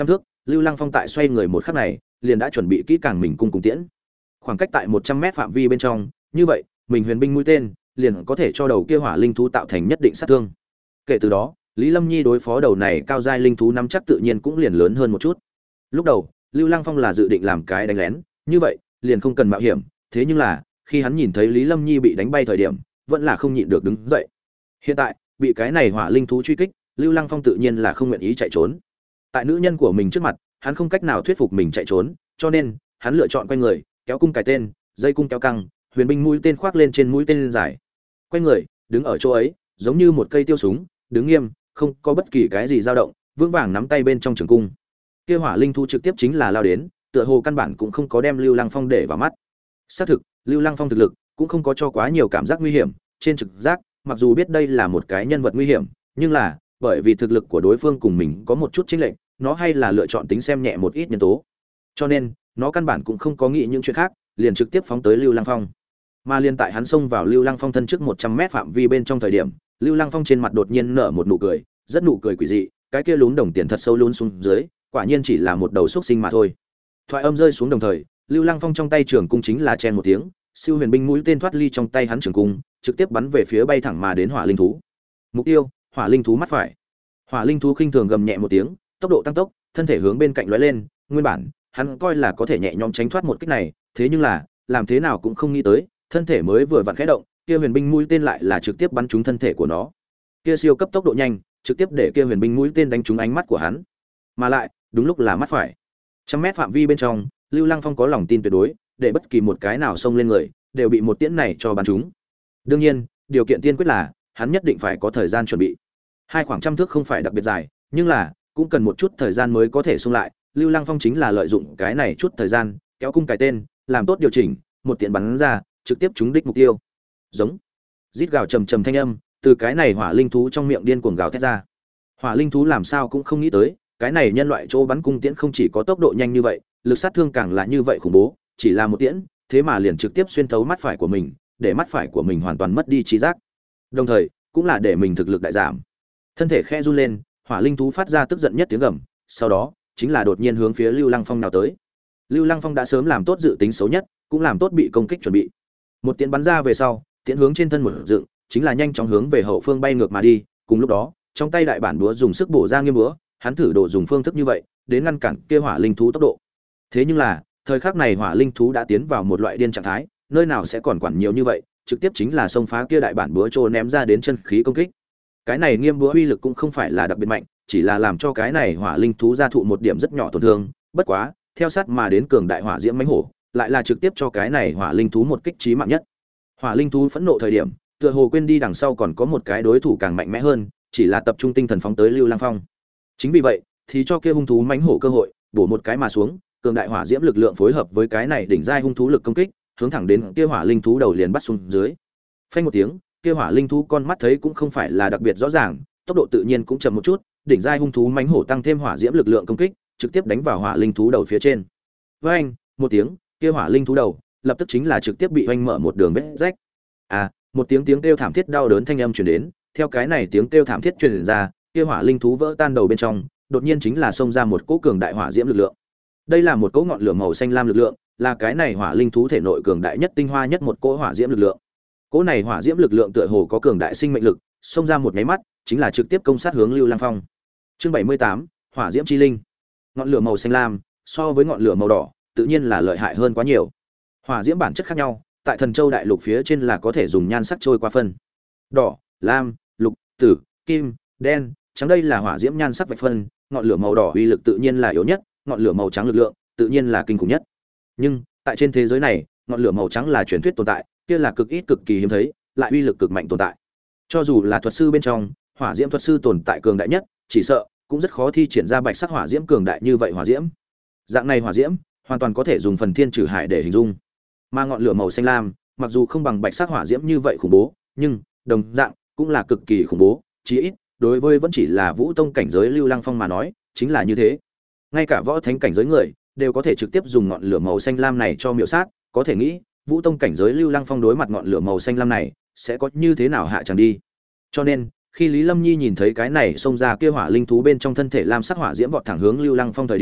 Lưu Lăng Phong tại xoay người một khắc này, liền đã chuẩn bị kỹ càng mình cung cùng tiễn. Khoảng cách tại một trăm mét phạm vi bên trong, như vậy, mình huyền binh mũi tên liền có thể cho đầu kia hỏa linh thú tạo thành nhất định sát thương. Kể từ đó, Lý Lâm Nhi đối phó đầu này cao giai linh thú nắm chắc tự nhiên cũng liền lớn hơn một chút. Lúc đầu, Lưu Lăng Phong là dự định làm cái đánh lén, như vậy, liền không cần mạo hiểm, thế nhưng là, khi hắn nhìn thấy Lý Lâm Nhi bị đánh bay thời điểm, vẫn là không nhịn được đứng dậy. Hiện tại, bị cái này hỏa linh thú truy kích, Lưu Lăng Phong tự nhiên là không nguyện ý chạy trốn. Tại nữ nhân của mình trước mặt, hắn không cách nào thuyết phục mình chạy trốn, cho nên, hắn lựa chọn quay người, kéo cung cài tên, dây cung kéo căng, huyền binh mũi tên khoác lên trên mũi tên dài. Quay người, đứng ở chỗ ấy, giống như một cây tiêu súng, đứng nghiêm, không có bất kỳ cái gì dao động, vững vàng nắm tay bên trong trường cung. Kia hỏa linh thú trực tiếp chính là lao đến, tựa hồ căn bản cũng không có đem Lưu Lăng Phong để vào mắt. Xác thực, Lưu Lăng Phong thực lực cũng không có cho quá nhiều cảm giác nguy hiểm, trên trực giác, mặc dù biết đây là một cái nhân vật nguy hiểm, nhưng là, bởi vì thực lực của đối phương cùng mình có một chút chênh lệch, nó hay là lựa chọn tính xem nhẹ một ít nhân tố. Cho nên, nó căn bản cũng không có nghĩ những chuyện khác, liền trực tiếp phóng tới Lưu Lăng Phong. Mà liên tại hắn xông vào Lưu Lăng Phong thân trước một trăm mét phạm vi bên trong thời điểm, Lưu Lăng Phong trên mặt đột nhiên nở một nụ cười, rất nụ cười quỷ dị, cái kia lún đồng tiền thật sâu lún xuống dưới, quả nhiên chỉ là một đầu xúc sinh mà thôi. Thoại âm rơi xuống đồng thời, Lưu Lăng Phong trong tay trường cung chính là chen một tiếng, siêu huyền binh mũi tên thoát ly trong tay hắn trường cung, trực tiếp bắn về phía bay thẳng mà đến hỏa linh thú. Mục tiêu, hỏa linh thú mắt phải. Hỏa linh thú khinh thường gầm nhẹ một tiếng, tốc độ tăng tốc, thân thể hướng bên cạnh lóe lên, nguyên bản, hắn coi là có thể nhẹ nhõm tránh thoát một kích này, thế nhưng là, làm thế nào cũng không nghĩ tới, thân thể mới vừa vặn khẽ động, kia huyền binh mũi tên lại là trực tiếp bắn trúng thân thể của nó. Kia siêu cấp tốc độ nhanh, trực tiếp để kia huyền binh mũi tên đánh trúng ánh mắt của hắn. Mà lại, đúng lúc là mắt phải. Trăm mét phạm vi bên trong, Lưu Lăng Phong có lòng tin tuyệt đối, để bất kỳ một cái nào xông lên người, đều bị một tiễn này cho bắn trúng. Đương nhiên, điều kiện tiên quyết là, hắn nhất định phải có thời gian chuẩn bị. Hai khoảng trăm thước không phải đặc biệt dài, nhưng là cũng cần một chút thời gian mới có thể xông lại. Lưu Lăng Phong chính là lợi dụng cái này chút thời gian, kéo cung cái tên, làm tốt điều chỉnh, một tiễn bắn ra, trực tiếp trúng đích mục tiêu. Giống. Rít gào trầm trầm thanh âm, từ cái này hỏa linh thú trong miệng điên cuồng gào thét ra. Hỏa linh thú làm sao cũng không nghĩ tới, cái này nhân loại chỗ bắn cung tiễn không chỉ có tốc độ nhanh như vậy, lực sát thương càng là như vậy khủng bố, chỉ là một tiễn, thế mà liền trực tiếp xuyên thấu mắt phải của mình, để mắt phải của mình hoàn toàn mất đi trí giác. Đồng thời, cũng là để mình thực lực đại giảm. Thân thể khẽ run lên, hỏa linh thú phát ra tức giận nhất tiếng gầm, sau đó, chính là đột nhiên hướng phía Lưu Lăng Phong nào tới. Lưu Lăng Phong đã sớm làm tốt dự tính xấu nhất, cũng làm tốt bị công kích chuẩn bị. Một tiễn bắn ra về sau, tiễn hướng trên thân một dựng, chính là nhanh chóng hướng về hậu phương bay ngược mà đi, cùng lúc đó, trong tay đại bản búa dùng sức bổ ra nghiêm búa, hắn thử độ dùng phương thức như vậy, đến ngăn cản kia hỏa linh thú tốc độ. Thế nhưng là, thời khắc này hỏa linh thú đã tiến vào một loại điên trạng thái, nơi nào sẽ còn quản nhiều như vậy, trực tiếp chính là xông phá kia đại bản búa trô ném ra đến chân khí công kích. Cái này nghiêm búa uy lực cũng không phải là đặc biệt mạnh, chỉ là làm cho cái này hỏa linh thú gia thụ một điểm rất nhỏ tổn thương, bất quá, theo sát mà đến cường đại hỏa diễm mãnh hổ, lại là trực tiếp cho cái này hỏa linh thú một kích chí mạng nhất. Hỏa linh thú phẫn nộ thời điểm, tựa hồ quên đi đằng sau còn có một cái đối thủ càng mạnh mẽ hơn, chỉ là tập trung tinh thần phóng tới Lưu Lăng Phong. Chính vì vậy, thì cho kia hung thú mãnh hổ cơ hội, bổ một cái mà xuống, cường đại hỏa diễm lực lượng phối hợp với cái này đỉnh giai hung thú lực công kích, hướng thẳng đến kia hỏa linh thú đầu liền bắt xuống dưới. Phanh một tiếng, kia hỏa linh thú con mắt thấy cũng không phải là đặc biệt rõ ràng, tốc độ tự nhiên cũng chậm một chút, đỉnh giai hung thú mãnh hổ tăng thêm hỏa diễm lực lượng công kích, trực tiếp đánh vào hỏa linh thú đầu phía trên. Với anh, một tiếng, kia hỏa linh thú đầu lập tức chính là trực tiếp bị oanh mở một đường vết rách. À, một tiếng tiếng kêu thảm thiết đau đớn thanh âm truyền đến, theo cái này tiếng kêu thảm thiết truyền ra, kia hỏa linh thú vỡ tan đầu bên trong, đột nhiên chính là xông ra một cỗ cường đại hỏa diễm lực lượng. Đây là một cỗ ngọn lửa màu xanh lam lực lượng, là cái này hỏa linh thú thể nội cường đại nhất tinh hoa nhất một cỗ hỏa diễm lực lượng. Cỗ này hỏa diễm lực lượng tựa hồ có cường đại sinh mệnh lực, xông ra một nháy mắt, chính là trực tiếp công sát hướng Lưu Lăng Phong. Chương bảy mươi tám, Hỏa diễm chi linh. Ngọn lửa màu xanh lam, so với ngọn lửa màu đỏ, tự nhiên là lợi hại hơn quá nhiều. Hỏa diễm bản chất khác nhau, tại Thần Châu đại lục phía trên là có thể dùng nhan sắc trôi qua phân. Đỏ, lam, lục, tử, kim, đen, trắng đây là hỏa diễm nhan sắc vạch phân, ngọn lửa màu đỏ uy lực tự nhiên là yếu nhất, ngọn lửa màu trắng lực lượng tự nhiên là kinh khủng nhất. Nhưng, tại trên thế giới này, ngọn lửa màu trắng là truyền thuyết tồn tại, kia là cực ít cực kỳ hiếm thấy, lại uy lực cực mạnh tồn tại. Cho dù là thuật sư bên trong, hỏa diễm thuật sư tồn tại cường đại nhất, chỉ sợ cũng rất khó thi triển ra bạch sắc hỏa diễm cường đại như vậy hỏa diễm. Dạng này hỏa diễm, hoàn toàn có thể dùng phần thiên trừ hải để hình dung. Mà ngọn lửa màu xanh lam, mặc dù không bằng bạch sắc hỏa diễm như vậy khủng bố, nhưng đồng dạng cũng là cực kỳ khủng bố, chí ít đối với vẫn chỉ là vũ tông cảnh giới Lưu Lăng Phong mà nói, chính là như thế. Ngay cả võ thánh cảnh giới người đều có thể trực tiếp dùng ngọn lửa màu xanh lam này cho miểu sát, có thể nghĩ, vũ tông cảnh giới Lưu Lăng Phong đối mặt ngọn lửa màu xanh lam này sẽ có như thế nào hạ chẳng đi. Cho nên, khi Lý Lâm Nhi nhìn thấy cái này xông ra kia hỏa linh thú bên trong thân thể lam sắc hỏa diễm vọt thẳng hướng Lưu Lăng Phong thời điểm,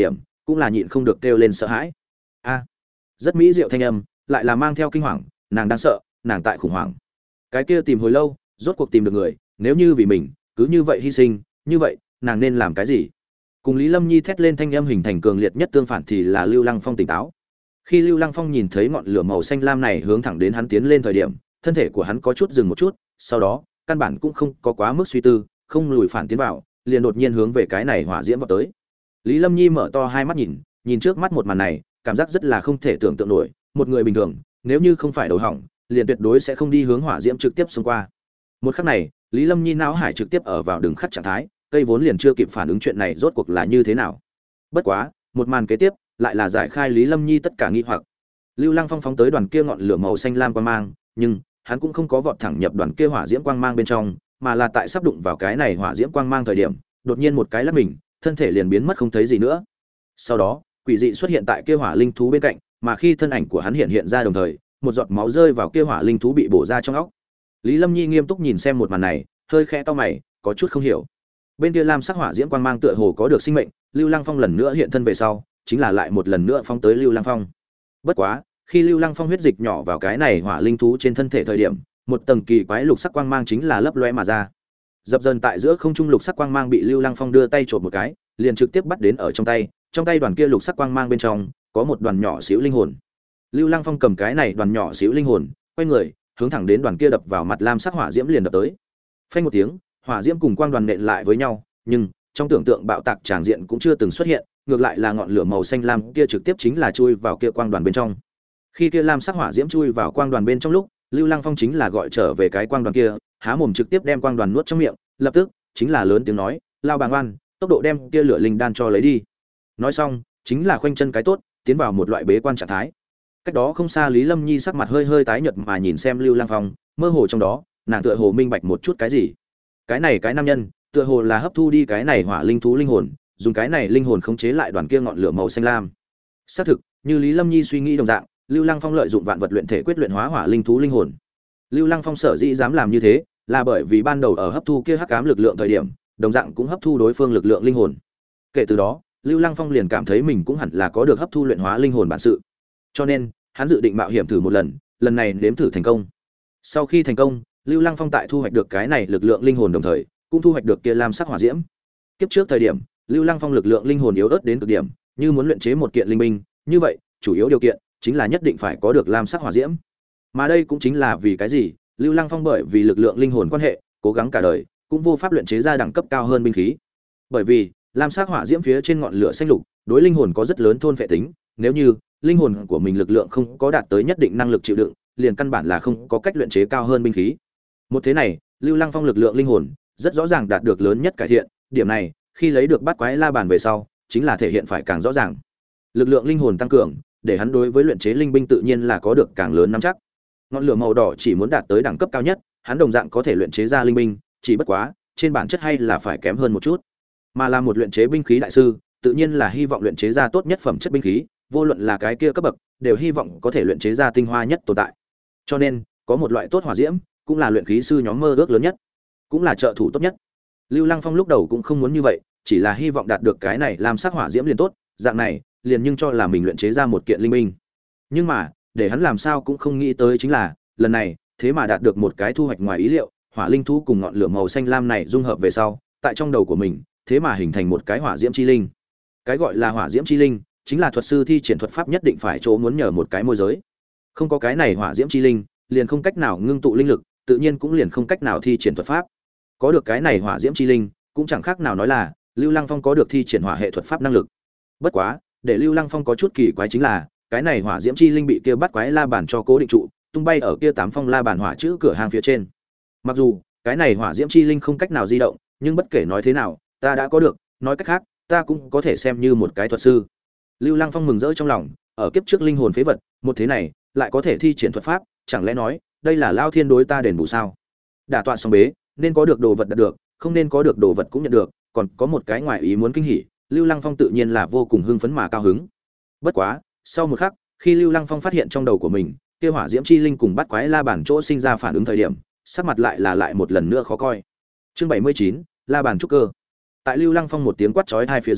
cũng là nhịn không được kêu lên sợ hãi. A, rất mỹ diệu thanh âm, lại là mang theo kinh hoàng, nàng đang sợ, nàng tại khủng hoảng. Cái kia tìm hồi lâu, rốt cuộc tìm được người, nếu như vì mình, cứ như vậy hy sinh, như vậy, nàng nên làm cái gì? Cùng Lý Lâm Nhi thét lên thanh âm hình thành cường liệt nhất tương phản thì là Lưu Lăng Phong tỉnh táo. Khi Lưu Lăng Phong nhìn thấy ngọn lửa màu xanh lam này hướng thẳng đến hắn tiến lên thời điểm, thân thể của hắn có chút dừng một chút, sau đó, căn bản cũng không có quá mức suy tư, không lùi phản tiến vào, liền đột nhiên hướng về cái này hỏa diễm vọt tới. Lý Lâm Nhi mở to hai mắt nhìn, nhìn trước mắt một màn này, cảm giác rất là không thể tưởng tượng nổi, một người bình thường, nếu như không phải đầu hỏng, liền tuyệt đối sẽ không đi hướng hỏa diễm trực tiếp xông qua. Một khắc này, Lý Lâm Nhi não hải trực tiếp ở vào đường khắc trạng thái, cây vốn liền chưa kịp phản ứng chuyện này rốt cuộc là như thế nào. Bất quá, một màn kế tiếp lại là giải khai Lý Lâm Nhi tất cả nghi hoặc. Lưu Lăng Phong phóng tới đoàn kia ngọn lửa màu xanh lam quang mang, nhưng hắn cũng không có vọt thẳng nhập đoàn kia hỏa diễm quang mang bên trong, mà là tại sắp đụng vào cái này hỏa diễm quang mang thời điểm, đột nhiên một cái lắc mình, thân thể liền biến mất không thấy gì nữa. Sau đó, quỷ dị xuất hiện tại kia hỏa linh thú bên cạnh, mà khi thân ảnh của hắn hiện hiện ra đồng thời, một giọt máu rơi vào kia hỏa linh thú bị bổ ra trong óc. Lý Lâm Nhi nghiêm túc nhìn xem một màn này, hơi khẽ cau mày, có chút không hiểu. Bên kia lam sắc hỏa diễm quang mang tựa hồ có được sinh mệnh, Lưu Lăng Phong lần nữa hiện thân về sau, chính là lại một lần nữa phóng tới Lưu Lăng Phong. Bất quá, khi Lưu Lăng Phong huyết dịch nhỏ vào cái này hỏa linh thú trên thân thể thời điểm, một tầng kỳ quái lục sắc quang mang chính là lấp lóe mà ra. Dập dần tại giữa không trung lục sắc quang mang bị Lưu Lăng Phong đưa tay chộp một cái, liền trực tiếp bắt đến ở trong tay, trong tay đoàn kia lục sắc quang mang bên trong có một đoàn nhỏ xíu linh hồn. Lưu Lăng Phong cầm cái này đoàn nhỏ xíu linh hồn, quay người, hướng thẳng đến đoàn kia đập vào mặt lam sắc hỏa diễm liền đập tới. Phanh một tiếng, hỏa diễm cùng quang đoàn nện lại với nhau, nhưng trong tưởng tượng bạo tạc tràng diện cũng chưa từng xuất hiện, ngược lại là ngọn lửa màu xanh lam kia trực tiếp chính là chui vào kia quang đoàn bên trong. Khi kia lam sắc hỏa diễm chui vào quang đoàn bên trong lúc, Lưu Lăng Phong chính là gọi trở về cái quang đoàn kia, há mồm trực tiếp đem quang đoàn nuốt trong miệng, lập tức chính là lớn tiếng nói, lao bàng oan, tốc độ đem kia lửa linh đan cho lấy đi. Nói xong, chính là khoanh chân cái tốt, tiến vào một loại bế quan trạng thái. Cách đó không xa Lý Lâm Nhi sắc mặt hơi hơi tái nhợt mà nhìn xem Lưu Lăng Phong, mơ hồ trong đó, nàng tựa hồ minh bạch một chút cái gì. Cái này cái nam nhân, tựa hồ là hấp thu đi cái này hỏa linh thú linh hồn, dùng cái này linh hồn khống chế lại đoàn kia ngọn lửa màu xanh lam. Xác thực, như Lý Lâm Nhi suy nghĩ đồng dạng, Lưu Lăng Phong lợi dụng vạn vật luyện thể quyết luyện hóa hỏa linh thú linh hồn. Lưu Lăng Phong sở dĩ dám làm như thế, là bởi vì ban đầu ở hấp thu kia hắc ám lực lượng thời điểm, đồng dạng cũng hấp thu đối phương lực lượng linh hồn. Kể từ đó, Lưu Lăng Phong liền cảm thấy mình cũng hẳn là có được hấp thu luyện hóa linh hồn bản sự. Cho nên, hắn dự định mạo hiểm thử một lần, lần này nếm thử thành công. Sau khi thành công, Lưu Lăng Phong tại thu hoạch được cái này lực lượng linh hồn đồng thời, cũng thu hoạch được kia lam sắc hỏa diễm. Kiếp trước thời điểm, Lưu Lăng Phong lực lượng linh hồn yếu ớt đến cực điểm, như muốn luyện chế một kiện linh binh, như vậy, chủ yếu điều kiện chính là nhất định phải có được lam sắc hỏa diễm. Mà đây cũng chính là vì cái gì, Lưu Lăng Phong bởi vì lực lượng linh hồn quan hệ, cố gắng cả đời, cũng vô pháp luyện chế ra đẳng cấp cao hơn binh khí. Bởi vì, lam sắc hỏa diễm phía trên ngọn lửa xanh lục, đối linh hồn có rất lớn thôn phệ tính, nếu như linh hồn của mình lực lượng không có đạt tới nhất định năng lực chịu đựng, liền căn bản là không có cách luyện chế cao hơn binh khí. Một thế này, Lưu Lăng Phong lực lượng linh hồn rất rõ ràng đạt được lớn nhất cải thiện, điểm này, khi lấy được bát quái la bàn về sau, chính là thể hiện phải càng rõ ràng. Lực lượng linh hồn tăng cường, để hắn đối với luyện chế linh binh tự nhiên là có được càng lớn nắm chắc. Ngọn lửa màu đỏ chỉ muốn đạt tới đẳng cấp cao nhất, hắn đồng dạng có thể luyện chế ra linh binh, chỉ bất quá, trên bản chất hay là phải kém hơn một chút. Mà là một luyện chế binh khí đại sư, tự nhiên là hy vọng luyện chế ra tốt nhất phẩm chất binh khí, vô luận là cái kia cấp bậc, đều hy vọng có thể luyện chế ra tinh hoa nhất tồn tại. Cho nên, có một loại tốt hỏa diễm, cũng là luyện khí sư nhóm mơ ước lớn nhất, cũng là trợ thủ tốt nhất. Lưu Lăng Phong lúc đầu cũng không muốn như vậy, chỉ là hy vọng đạt được cái này làm sắc hỏa diễm liền tốt, dạng này, liền nhưng cho là mình luyện chế ra một kiện linh binh. Nhưng mà, để hắn làm sao cũng không nghĩ tới chính là, lần này, thế mà đạt được một cái thu hoạch ngoài ý liệu, hỏa linh thú cùng ngọn lửa màu xanh lam này dung hợp về sau, tại trong đầu của mình, thế mà hình thành một cái hỏa diễm chi linh. Cái gọi là hỏa diễm chi linh, chính là thuật sư thi triển thuật pháp nhất định phải chỗ muốn nhờ một cái môi giới. Không có cái này hỏa diễm chi linh, liền không cách nào ngưng tụ linh lực, tự nhiên cũng liền không cách nào thi triển thuật pháp. Có được cái này hỏa diễm chi linh, cũng chẳng khác nào nói là Lưu Lăng Phong có được thi triển hỏa hệ thuật pháp năng lực. Bất quá, để Lưu Lăng Phong có chút kỳ quái chính là, cái này hỏa diễm chi linh bị kia bắt quái la bàn cho cố định trụ, tung bay ở kia tám phong la bàn hỏa chữ cửa hàng phía trên. Mặc dù, cái này hỏa diễm chi linh không cách nào di động, nhưng bất kể nói thế nào, ta đã có được, nói cách khác, ta cũng có thể xem như một cái thuật sư. Lưu Lăng Phong mừng rỡ trong lòng, ở kiếp trước linh hồn phế vật, một thế này, lại có thể thi triển thuật pháp, chẳng lẽ nói, đây là Lao Thiên đối ta đền bù sao? Đả tọa xong bế, nên có được đồ vật đạt được, không nên có được đồ vật cũng nhận được, còn có một cái ngoài ý muốn kinh hỉ, Lưu Lăng Phong tự nhiên là vô cùng hưng phấn mà cao hứng. Bất quá, sau một khắc, khi Lưu Lăng Phong phát hiện trong đầu của mình, kia hỏa diễm chi linh cùng bắt quái la bàn chỗ sinh ra phản ứng thời điểm, sắc mặt lại là lại một lần nữa khó coi. Chương bảy mươi chín, La bàn trúc cơ. Tại Lưu Lăng Phong một tiếng quát chói tai phía dưới,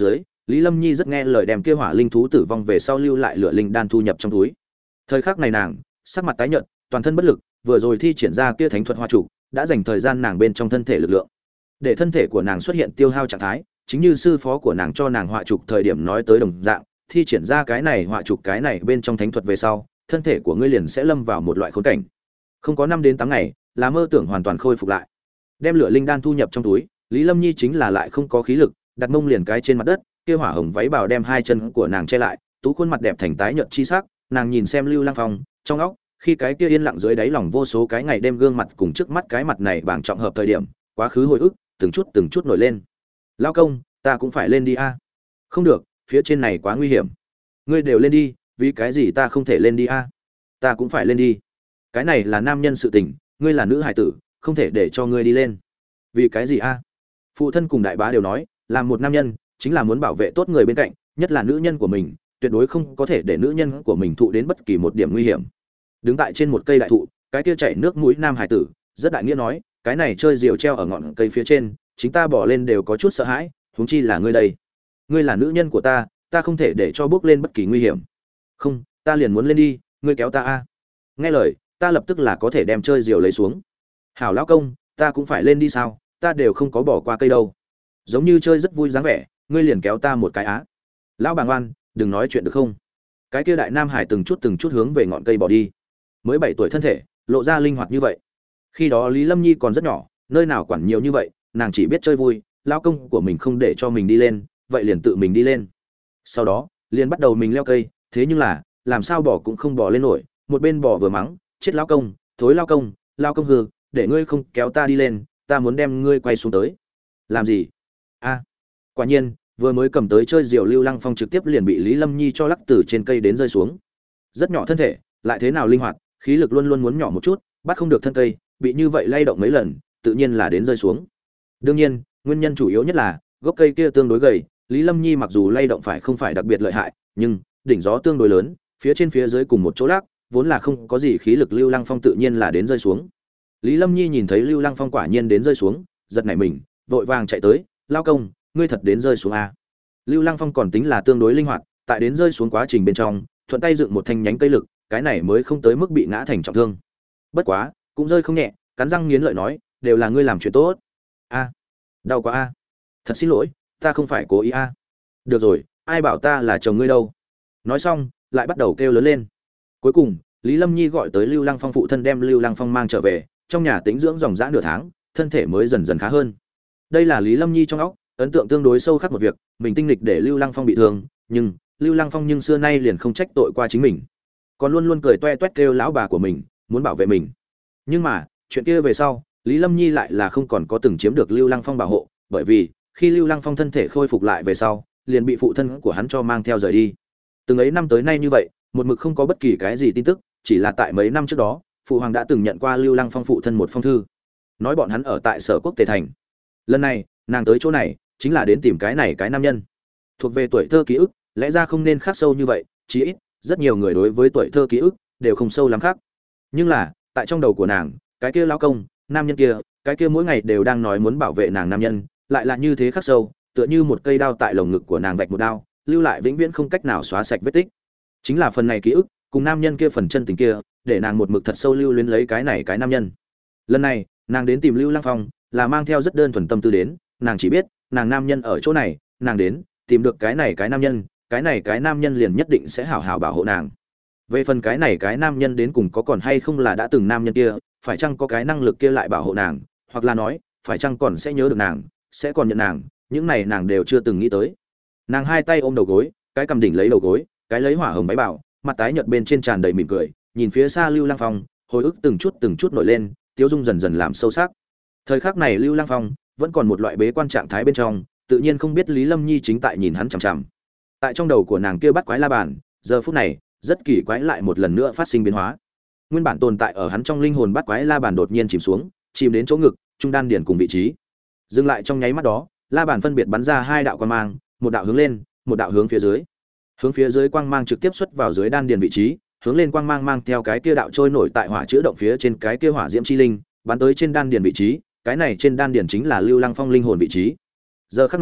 Lý Lâm Nhi rất nghe lời đem kia hỏa linh thú tử vong về sau lưu lại lửa linh đan thu nhập trong túi. Thời khắc này nàng, sắc mặt tái nhợt, toàn thân bất lực, vừa rồi thi triển ra kia thánh thuật hoa trụ, đã dành thời gian nàng bên trong thân thể lực lượng. Để thân thể của nàng xuất hiện tiêu hao trạng thái, chính như sư phó của nàng cho nàng họa trục thời điểm nói tới đồng dạng, thi triển ra cái này họa trục cái này bên trong thánh thuật về sau, thân thể của ngươi liền sẽ lâm vào một loại khốn cảnh. Không có năm đến tám ngày, là mơ tưởng hoàn toàn khôi phục lại. Đem lửa linh đan thu nhập trong túi, Lý Lâm Nhi chính là lại không có khí lực, đặt mông liền cái trên mặt đất, kia hỏa hồng váy bào đem hai chân của nàng che lại, tú khuôn mặt đẹp thành tái nhợt chi sắc, nàng nhìn xem Lưu Lăng Phong, trong óc, khi cái kia yên lặng dưới đáy lòng vô số cái ngày đêm gương mặt cùng trước mắt cái mặt này bảng trọng hợp thời điểm, quá khứ hồi ức, từng chút từng chút nổi lên. Lão công, ta cũng phải lên đi a. Không được, phía trên này quá nguy hiểm. Ngươi đều lên đi, vì cái gì ta không thể lên đi a? Ta cũng phải lên đi. Cái này là nam nhân sự tình, ngươi là nữ hải tử, không thể để cho ngươi đi lên. Vì cái gì a? Phụ thân cùng đại bá đều nói, làm một nam nhân chính là muốn bảo vệ tốt người bên cạnh, nhất là nữ nhân của mình, tuyệt đối không có thể để nữ nhân của mình thụ đến bất kỳ một điểm nguy hiểm. Đứng tại trên một cây đại thụ, cái kia chảy nước mũi nam hải tử, rất đại nghĩa nói, cái này chơi diều treo ở ngọn cây phía trên, chính ta bỏ lên đều có chút sợ hãi, huống chi là ngươi đây. Ngươi là nữ nhân của ta, ta không thể để cho bước lên bất kỳ nguy hiểm. Không, ta liền muốn lên đi, ngươi kéo ta a. Nghe lời, ta lập tức là có thể đem chơi diều lấy xuống. Hảo lão công, ta cũng phải lên đi sao, ta đều không có bỏ qua cây đâu. Giống như chơi rất vui dáng vẻ, ngươi liền kéo ta một cái á. Lão bà ngoan, đừng nói chuyện được không? Cái kia đại nam hải từng chút từng chút hướng về ngọn cây bỏ đi. Mới bảy tuổi thân thể, lộ ra linh hoạt như vậy. Khi đó Lý Lâm Nhi còn rất nhỏ, nơi nào quản nhiều như vậy, nàng chỉ biết chơi vui, lão công của mình không để cho mình đi lên, vậy liền tự mình đi lên. Sau đó, liền bắt đầu mình leo cây, thế nhưng là, làm sao bỏ cũng không bỏ lên nổi, một bên bỏ vừa mắng, chết lão công, thối lão công, lão công hư, để ngươi không kéo ta đi lên, ta muốn đem ngươi quay xuống tới. Làm gì? A. Quả nhiên, vừa mới cầm tới chơi diều Lưu Lăng Phong trực tiếp liền bị Lý Lâm Nhi cho lắc từ trên cây đến rơi xuống. Rất nhỏ thân thể, lại thế nào linh hoạt, khí lực luôn luôn muốn nhỏ một chút, bắt không được thân cây, bị như vậy lay động mấy lần, tự nhiên là đến rơi xuống. Đương nhiên, nguyên nhân chủ yếu nhất là gốc cây kia tương đối gầy, Lý Lâm Nhi mặc dù lay động phải không phải đặc biệt lợi hại, nhưng đỉnh gió tương đối lớn, phía trên phía dưới cùng một chỗ lắc, vốn là không có gì khí lực Lưu Lăng Phong tự nhiên là đến rơi xuống. Lý Lâm Nhi nhìn thấy Lưu Lăng Phong quả nhiên đến rơi xuống, giật nảy mình, vội vàng chạy tới, "Lao công, ngươi thật đến rơi xuống a?" Lưu Lăng Phong còn tính là tương đối linh hoạt, tại đến rơi xuống quá trình bên trong, thuận tay dựng một thanh nhánh cây lực, cái này mới không tới mức bị ngã thành trọng thương. Bất quá, cũng rơi không nhẹ, cắn răng nghiến lợi nói, "Đều là ngươi làm chuyện tốt." "A, đau quá a." "Thật xin lỗi, ta không phải cố ý a." "Được rồi, ai bảo ta là chồng ngươi đâu." Nói xong, lại bắt đầu kêu lớn lên. Cuối cùng, Lý Lâm Nhi gọi tới Lưu Lăng Phong phụ thân đem Lưu Lăng Phong mang trở về, trong nhà tĩnh dưỡng dòng dã nửa tháng, thân thể mới dần dần khá hơn. Đây là Lý Lâm Nhi trong óc ấn tượng tương đối sâu khắc một việc, mình tinh lịch để Lưu Lăng Phong bị thương, nhưng Lưu Lăng Phong nhưng xưa nay liền không trách tội qua chính mình, còn luôn luôn cười toe toét kêu lão bà của mình, muốn bảo vệ mình. Nhưng mà, chuyện kia về sau, Lý Lâm Nhi lại là không còn có từng chiếm được Lưu Lăng Phong bảo hộ, bởi vì khi Lưu Lăng Phong thân thể khôi phục lại về sau, liền bị phụ thân của hắn cho mang theo rời đi. Từng ấy năm tới nay như vậy, một mực không có bất kỳ cái gì tin tức, chỉ là tại mấy năm trước đó, phụ hoàng đã từng nhận qua Lưu Lăng Phong phụ thân một phong thư, nói bọn hắn ở tại Sở Quốc Tề thành. Lần này, nàng tới chỗ này, chính là đến tìm cái này cái nam nhân. Thuộc về tuổi thơ ký ức, lẽ ra không nên khắc sâu như vậy, chí ít, rất nhiều người đối với tuổi thơ ký ức đều không sâu lắm khác. Nhưng là, tại trong đầu của nàng, cái kia lão công, nam nhân kia, cái kia mỗi ngày đều đang nói muốn bảo vệ nàng nam nhân, lại là như thế khắc sâu, tựa như một cây đao tại lồng ngực của nàng vạch một đao, lưu lại vĩnh viễn không cách nào xóa sạch vết tích. Chính là phần này ký ức, cùng nam nhân kia phần chân tình kia, để nàng một mực thật sâu lưu luyến lấy cái này cái nam nhân. Lần này, nàng đến tìm Lưu Lăng Phong, là mang theo rất đơn thuần tâm tư đến, nàng chỉ biết, nàng nam nhân ở chỗ này, nàng đến, tìm được cái này cái nam nhân, cái này cái nam nhân liền nhất định sẽ hảo hảo bảo hộ nàng. Về phần cái này cái nam nhân đến cùng có còn hay không là đã từng nam nhân kia, phải chăng có cái năng lực kia lại bảo hộ nàng, hoặc là nói, phải chăng còn sẽ nhớ được nàng, sẽ còn nhận nàng, những này nàng đều chưa từng nghĩ tới. Nàng hai tay ôm đầu gối, cái cầm đỉnh lấy đầu gối, cái lấy hỏa hồng váy bảo, mặt tái nhợt bên trên tràn đầy mỉm cười, nhìn phía xa Lưu Lăng Phong, hồi ức từng chút từng chút nổi lên, tiêu dung dần dần làm sâu sắc. Thời khắc này Lưu Lăng Phong vẫn còn một loại bế quan trạng thái bên trong, tự nhiên không biết Lý Lâm Nhi chính tại nhìn hắn chằm chằm. Tại trong đầu của nàng kia bắt quái la bàn, giờ phút này, rất kỳ quái lại một lần nữa phát sinh biến hóa. Nguyên bản tồn tại ở hắn trong linh hồn bắt quái la bàn đột nhiên chìm xuống, chìm đến chỗ ngực, trung đan điển cùng vị trí. Dừng lại trong nháy mắt đó, la bàn phân biệt bắn ra hai đạo quang mang, một đạo hướng lên, một đạo hướng phía dưới. Hướng phía dưới quang mang trực tiếp xuất vào dưới đan điền vị trí, hướng lên quang mang mang theo cái kia đạo trôi nổi tại hỏa chữa động phía trên cái kia hỏa diễm chi linh, bắn tới trên đan điền vị trí, cái này trên đan điền chính là Lưu Lăng Phong linh hồn vị trí. Giờ khắc này,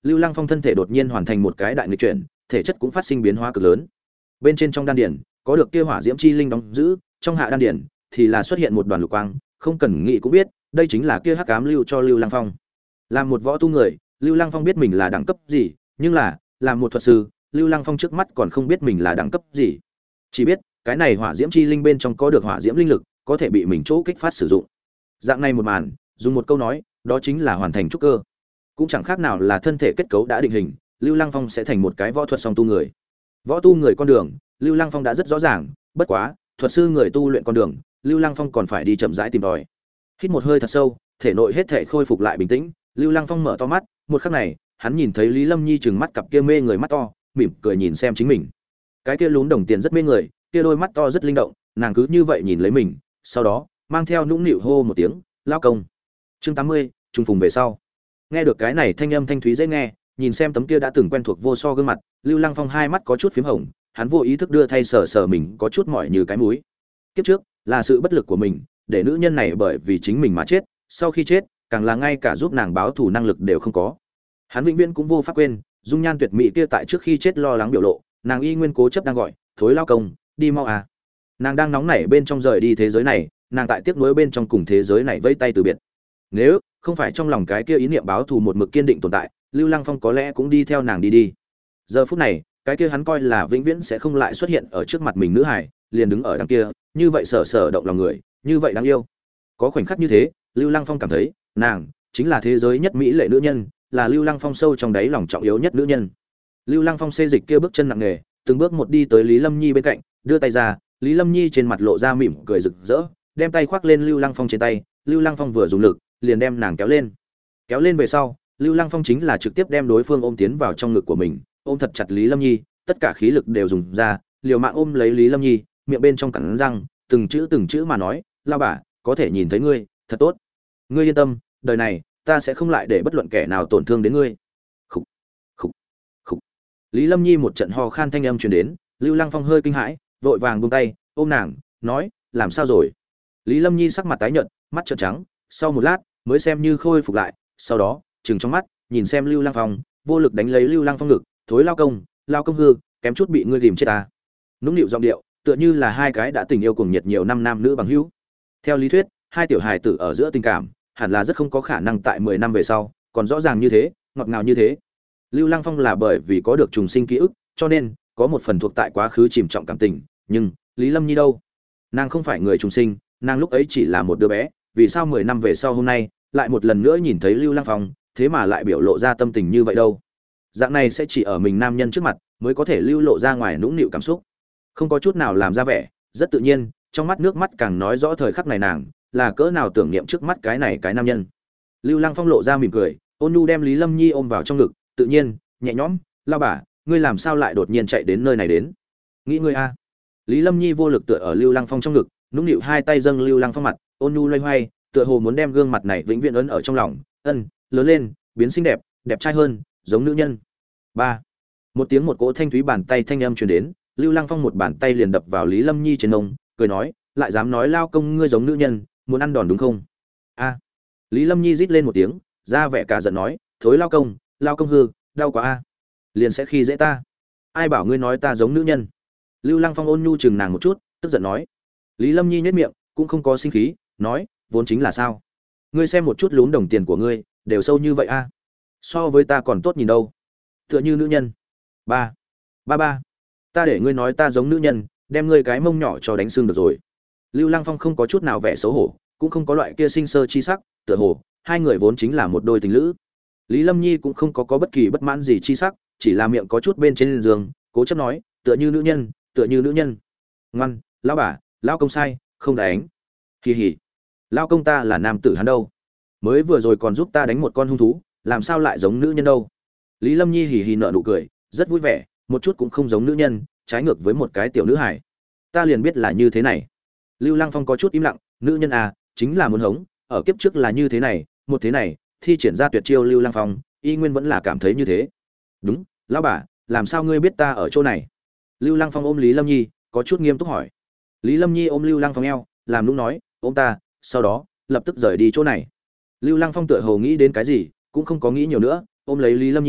Lưu Lăng Phong thân thể đột nhiên hoàn thành một cái đại nghịch chuyển, thể chất cũng phát sinh biến hóa cực lớn. Bên trên trong đan điển có được kia hỏa diễm chi linh đóng giữ, trong hạ đan điển thì là xuất hiện một đoàn lục quang, không cần nghĩ cũng biết, đây chính là kia hắc ám lưu cho Lưu Lăng Phong. Làm một võ tu người, Lưu Lăng Phong biết mình là đẳng cấp gì, nhưng là, làm một thuật sư, Lưu Lăng Phong trước mắt còn không biết mình là đẳng cấp gì. Chỉ biết, cái này hỏa diễm chi linh bên trong có được hỏa diễm linh lực, có thể bị mình chỗ kích phát sử dụng. Dạng này một màn, dùng một câu nói, đó chính là hoàn thành trúc cơ. Cũng chẳng khác nào là thân thể kết cấu đã định hình, Lưu Lăng Phong sẽ thành một cái võ thuật song tu người. Võ tu người con đường, Lưu Lăng Phong đã rất rõ ràng, bất quá, thuật sư người tu luyện con đường, Lưu Lăng Phong còn phải đi chậm rãi tìm tòi. Hít một hơi thật sâu, thể nội hết thể khôi phục lại bình tĩnh, Lưu Lăng Phong mở to mắt, một khắc này, hắn nhìn thấy Lý Lâm Nhi trừng mắt cặp kia mê người mắt to, mỉm cười nhìn xem chính mình. Cái kia lún đồng tiền rất mê người, kia đôi mắt to rất linh động, nàng cứ như vậy nhìn lấy mình, sau đó, mang theo nũng nịu hô một tiếng, "Lao công." Chương tám mươi, trùng phùng về sau. Nghe được cái này thanh âm thanh thúy dễ nghe, nhìn xem tấm kia đã từng quen thuộc vô so gương mặt, Lưu Lăng Phong hai mắt có chút phím hồng, hắn vô ý thức đưa thay sờ sờ mình có chút mỏi như cái múi. Kiếp trước, là sự bất lực của mình, để nữ nhân này bởi vì chính mình mà chết, sau khi chết, càng là ngay cả giúp nàng báo thù năng lực đều không có. Hắn vĩnh viễn cũng vô pháp quên, dung nhan tuyệt mỹ kia tại trước khi chết lo lắng biểu lộ, nàng y nguyên cố chấp đang gọi, "Thối lao công, đi mau à." Nàng đang nóng nảy bên trong rời đi thế giới này, nàng tại tiếc nuối bên trong cùng thế giới này vẫy tay từ biệt. Nếu không phải trong lòng cái kia ý niệm báo thù một mực kiên định tồn tại, Lưu Lăng Phong có lẽ cũng đi theo nàng đi đi. Giờ phút này, cái kia hắn coi là vĩnh viễn sẽ không lại xuất hiện ở trước mặt mình nữ hải, liền đứng ở đằng kia, như vậy sở sở động lòng người, như vậy đáng yêu. Có khoảnh khắc như thế, Lưu Lăng Phong cảm thấy, nàng chính là thế giới nhất mỹ lệ nữ nhân, là Lưu Lăng Phong sâu trong đáy lòng trọng yếu nhất nữ nhân. Lưu Lăng Phong xê dịch kia bước chân nặng nề, từng bước một đi tới Lý Lâm Nhi bên cạnh, đưa tay ra, Lý Lâm Nhi trên mặt lộ ra mỉm cười rực rỡ, đem tay khoác lên Lưu Lăng Phong trên tay, Lưu Lăng Phong vừa dùng lực, liền đem nàng kéo lên. Kéo lên về sau, Lưu Lăng Phong chính là trực tiếp đem đối phương ôm tiến vào trong ngực của mình, ôm thật chặt Lý Lâm Nhi, tất cả khí lực đều dùng ra, liều mạng ôm lấy Lý Lâm Nhi, miệng bên trong cắn răng, từng chữ từng chữ mà nói, "Lao bà, có thể nhìn thấy ngươi, thật tốt. Ngươi yên tâm, đời này ta sẽ không lại để bất luận kẻ nào tổn thương đến ngươi." Khục, khục, khục. Lý Lâm Nhi một trận ho khan thanh âm truyền đến, Lưu Lăng Phong hơi kinh hãi, vội vàng buông tay, ôm nàng, nói, "Làm sao rồi?" Lý Lâm Nhi sắc mặt tái nhợt, mắt trợn trắng, sau một lát mới xem như khôi phục lại, sau đó, trừng trong mắt, nhìn xem Lưu Lăng Phong, vô lực đánh lấy Lưu Lăng Phong ngực, "Thối lao công, lao công hư, kém chút bị ngươi ghìm chết ta." Nũng nịu giọng điệu, tựa như là hai cái đã tình yêu cuồng nhiệt nhiều năm nam nữ bằng hữu. Theo lý thuyết, hai tiểu hài tử ở giữa tình cảm, hẳn là rất không có khả năng tại mười năm về sau, còn rõ ràng như thế, ngọt ngào như thế. Lưu Lăng Phong là bởi vì có được trùng sinh ký ức, cho nên có một phần thuộc tại quá khứ chìm trọng cảm tình, nhưng Lý Lâm Nhi đâu? Nàng không phải người trùng sinh, nàng lúc ấy chỉ là một đứa bé, vì sao mười năm về sau hôm nay, lại một lần nữa nhìn thấy Lưu Lăng Phong, thế mà lại biểu lộ ra tâm tình như vậy đâu? Dạng này sẽ chỉ ở mình nam nhân trước mặt mới có thể lưu lộ ra ngoài nũng nịu cảm xúc, không có chút nào làm ra vẻ, rất tự nhiên, trong mắt nước mắt càng nói rõ thời khắc này nàng là cỡ nào tưởng niệm trước mắt cái này cái nam nhân. Lưu Lăng Phong lộ ra mỉm cười, ôn nhu đem Lý Lâm Nhi ôm vào trong ngực, tự nhiên, nhẹ nhõm, "Lao bà, ngươi làm sao lại đột nhiên chạy đến nơi này đến? Nghĩ ngươi a?" Lý Lâm Nhi vô lực tựa ở Lưu Lăng Phong trong ngực, nũng nịu hai tay dâng Lưu Lăng Phong mặt, ôn nhu loay hoay, tựa hồ muốn đem gương mặt này vĩnh viễn ấn ở trong lòng, "Ân, lớn lên, biến xinh đẹp, đẹp trai hơn, giống nữ nhân." Ba. Một tiếng một cỗ thanh thúy bàn tay thanh âm truyền đến, Lưu Lăng Phong một bàn tay liền đập vào Lý Lâm Nhi trên mông, cười nói, "Lại dám nói lao công ngươi giống nữ nhân, muốn ăn đòn đúng không?" A. Lý Lâm Nhi rít lên một tiếng, ra vẻ cả giận nói, "Thối lao công, lao công hư, đau quá a. Liền sẽ khi dễ ta. Ai bảo ngươi nói ta giống nữ nhân?" Lưu Lăng Phong ôn nhu chừng nàng một chút, tức giận nói. Lý Lâm Nhi nhếch miệng, cũng không có sinh khí, nói, "Vốn chính là sao? Ngươi xem một chút lún đồng tiền của ngươi, đều sâu như vậy a. So với ta còn tốt nhìn đâu. Tựa như nữ nhân." Ba. Ba ba. Ta để ngươi nói ta giống nữ nhân, đem ngươi cái mông nhỏ cho đánh xương được rồi. Lưu Lăng Phong không có chút nào vẻ xấu hổ, cũng không có loại kia sinh sơ chi sắc, tựa hồ hai người vốn chính là một đôi tình lữ. Lý Lâm Nhi cũng không có có bất kỳ bất mãn gì chi sắc, chỉ là miệng có chút bên trên giường, cố chấp nói, "Tựa như nữ nhân, tựa như nữ nhân." "Ngoan, lão bà, lão công sai, không đánh." "Kỳ hỉ. Lão công ta là nam tử hắn đâu? Mới vừa rồi còn giúp ta đánh một con hung thú, làm sao lại giống nữ nhân đâu?" Lý Lâm Nhi hì hì nở nụ cười, rất vui vẻ, một chút cũng không giống nữ nhân, trái ngược với một cái tiểu nữ hài. "Ta liền biết là như thế này." Lưu Lăng Phong có chút im lặng, nữ nhân à, chính là muốn hống, ở kiếp trước là như thế này, một thế này, thi triển ra tuyệt chiêu Lưu Lăng Phong, y nguyên vẫn là cảm thấy như thế. "Đúng, lão bà, làm sao ngươi biết ta ở chỗ này?" Lưu Lăng Phong ôm Lý Lâm Nhi, có chút nghiêm túc hỏi. Lý Lâm Nhi ôm Lưu Lăng Phong eo, làm nũng nói, "Ôm ta." Sau đó, lập tức rời đi chỗ này. Lưu Lăng Phong tựa hồ nghĩ đến cái gì, cũng không có nghĩ nhiều nữa, ôm lấy Lý Lâm Nhi,